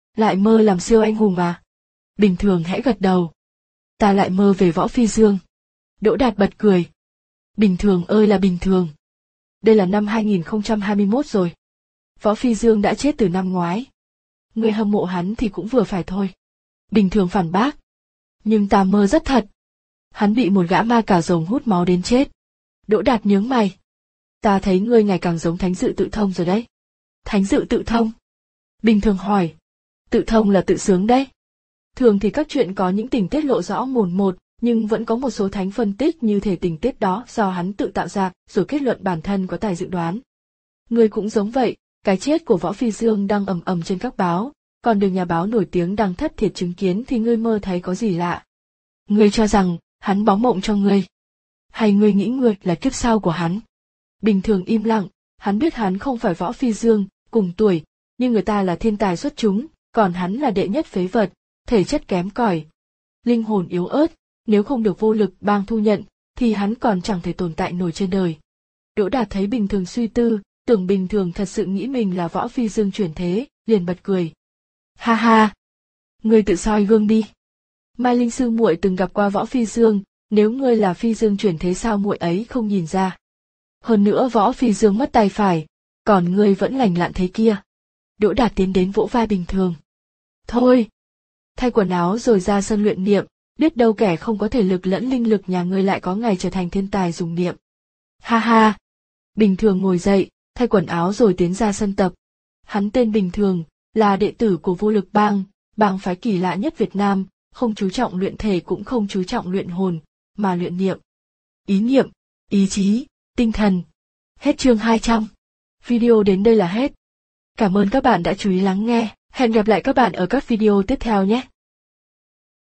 Lại mơ làm siêu anh hùng à? Bình thường hãy gật đầu. Ta lại mơ về Võ Phi Dương. Đỗ Đạt bật cười. Bình thường ơi là bình thường. Đây là năm hai nghìn không trăm hai mươi mốt rồi. Võ Phi Dương đã chết từ năm ngoái. Người hâm mộ hắn thì cũng vừa phải thôi. Bình thường phản bác. Nhưng ta mơ rất thật. Hắn bị một gã ma cà rồng hút máu đến chết. Đỗ Đạt nhướng mày. Ta thấy ngươi ngày càng giống Thánh Dự Tự Thông rồi đấy. Thánh Dự Tự Thông? Bình thường hỏi. Tự thông là tự sướng đấy. Thường thì các chuyện có những tình tiết lộ rõ mồn một, nhưng vẫn có một số thánh phân tích như thể tình tiết đó do hắn tự tạo ra, rồi kết luận bản thân có tài dự đoán. Ngươi cũng giống vậy, cái chết của Võ Phi Dương đang ầm ầm trên các báo, còn được nhà báo nổi tiếng đang thất thiệt chứng kiến thì ngươi mơ thấy có gì lạ. Ngươi cho rằng hắn báo mộng cho ngươi, hay ngươi nghĩ ngươi là kiếp sau của hắn? Bình thường im lặng, hắn biết hắn không phải Võ Phi Dương, cùng tuổi, nhưng người ta là thiên tài xuất chúng, còn hắn là đệ nhất phế vật, thể chất kém cỏi, linh hồn yếu ớt, nếu không được vô lực bang thu nhận, thì hắn còn chẳng thể tồn tại nổi trên đời. Đỗ Đạt thấy Bình thường suy tư, tưởng Bình thường thật sự nghĩ mình là Võ Phi Dương chuyển thế, liền bật cười. Ha ha! Ngươi tự soi gương đi. Mai Linh sư muội từng gặp qua Võ Phi Dương, nếu ngươi là Phi Dương chuyển thế sao muội ấy không nhìn ra? Hơn nữa Võ Phi Dương mất tay phải, còn ngươi vẫn lành lặn thế kia. Đỗ Đạt tiến đến vỗ vai Bình thường. Thôi! Thay quần áo rồi ra sân luyện niệm, biết đâu kẻ không có thể lực lẫn linh lực nhà ngươi lại có ngày trở thành thiên tài dùng niệm. Ha ha! Bình thường ngồi dậy, thay quần áo rồi tiến ra sân tập. Hắn tên Bình thường, là đệ tử của Vô Lực Bang, bang phái kỳ lạ nhất Việt Nam, không chú trọng luyện thể cũng không chú trọng luyện hồn, mà luyện niệm. Ý niệm, ý chí, tinh thần. Hết chương hai trăm. Video đến đây là hết. Cảm ơn các bạn đã chú ý lắng nghe, hẹn gặp lại các bạn ở các video tiếp theo nhé.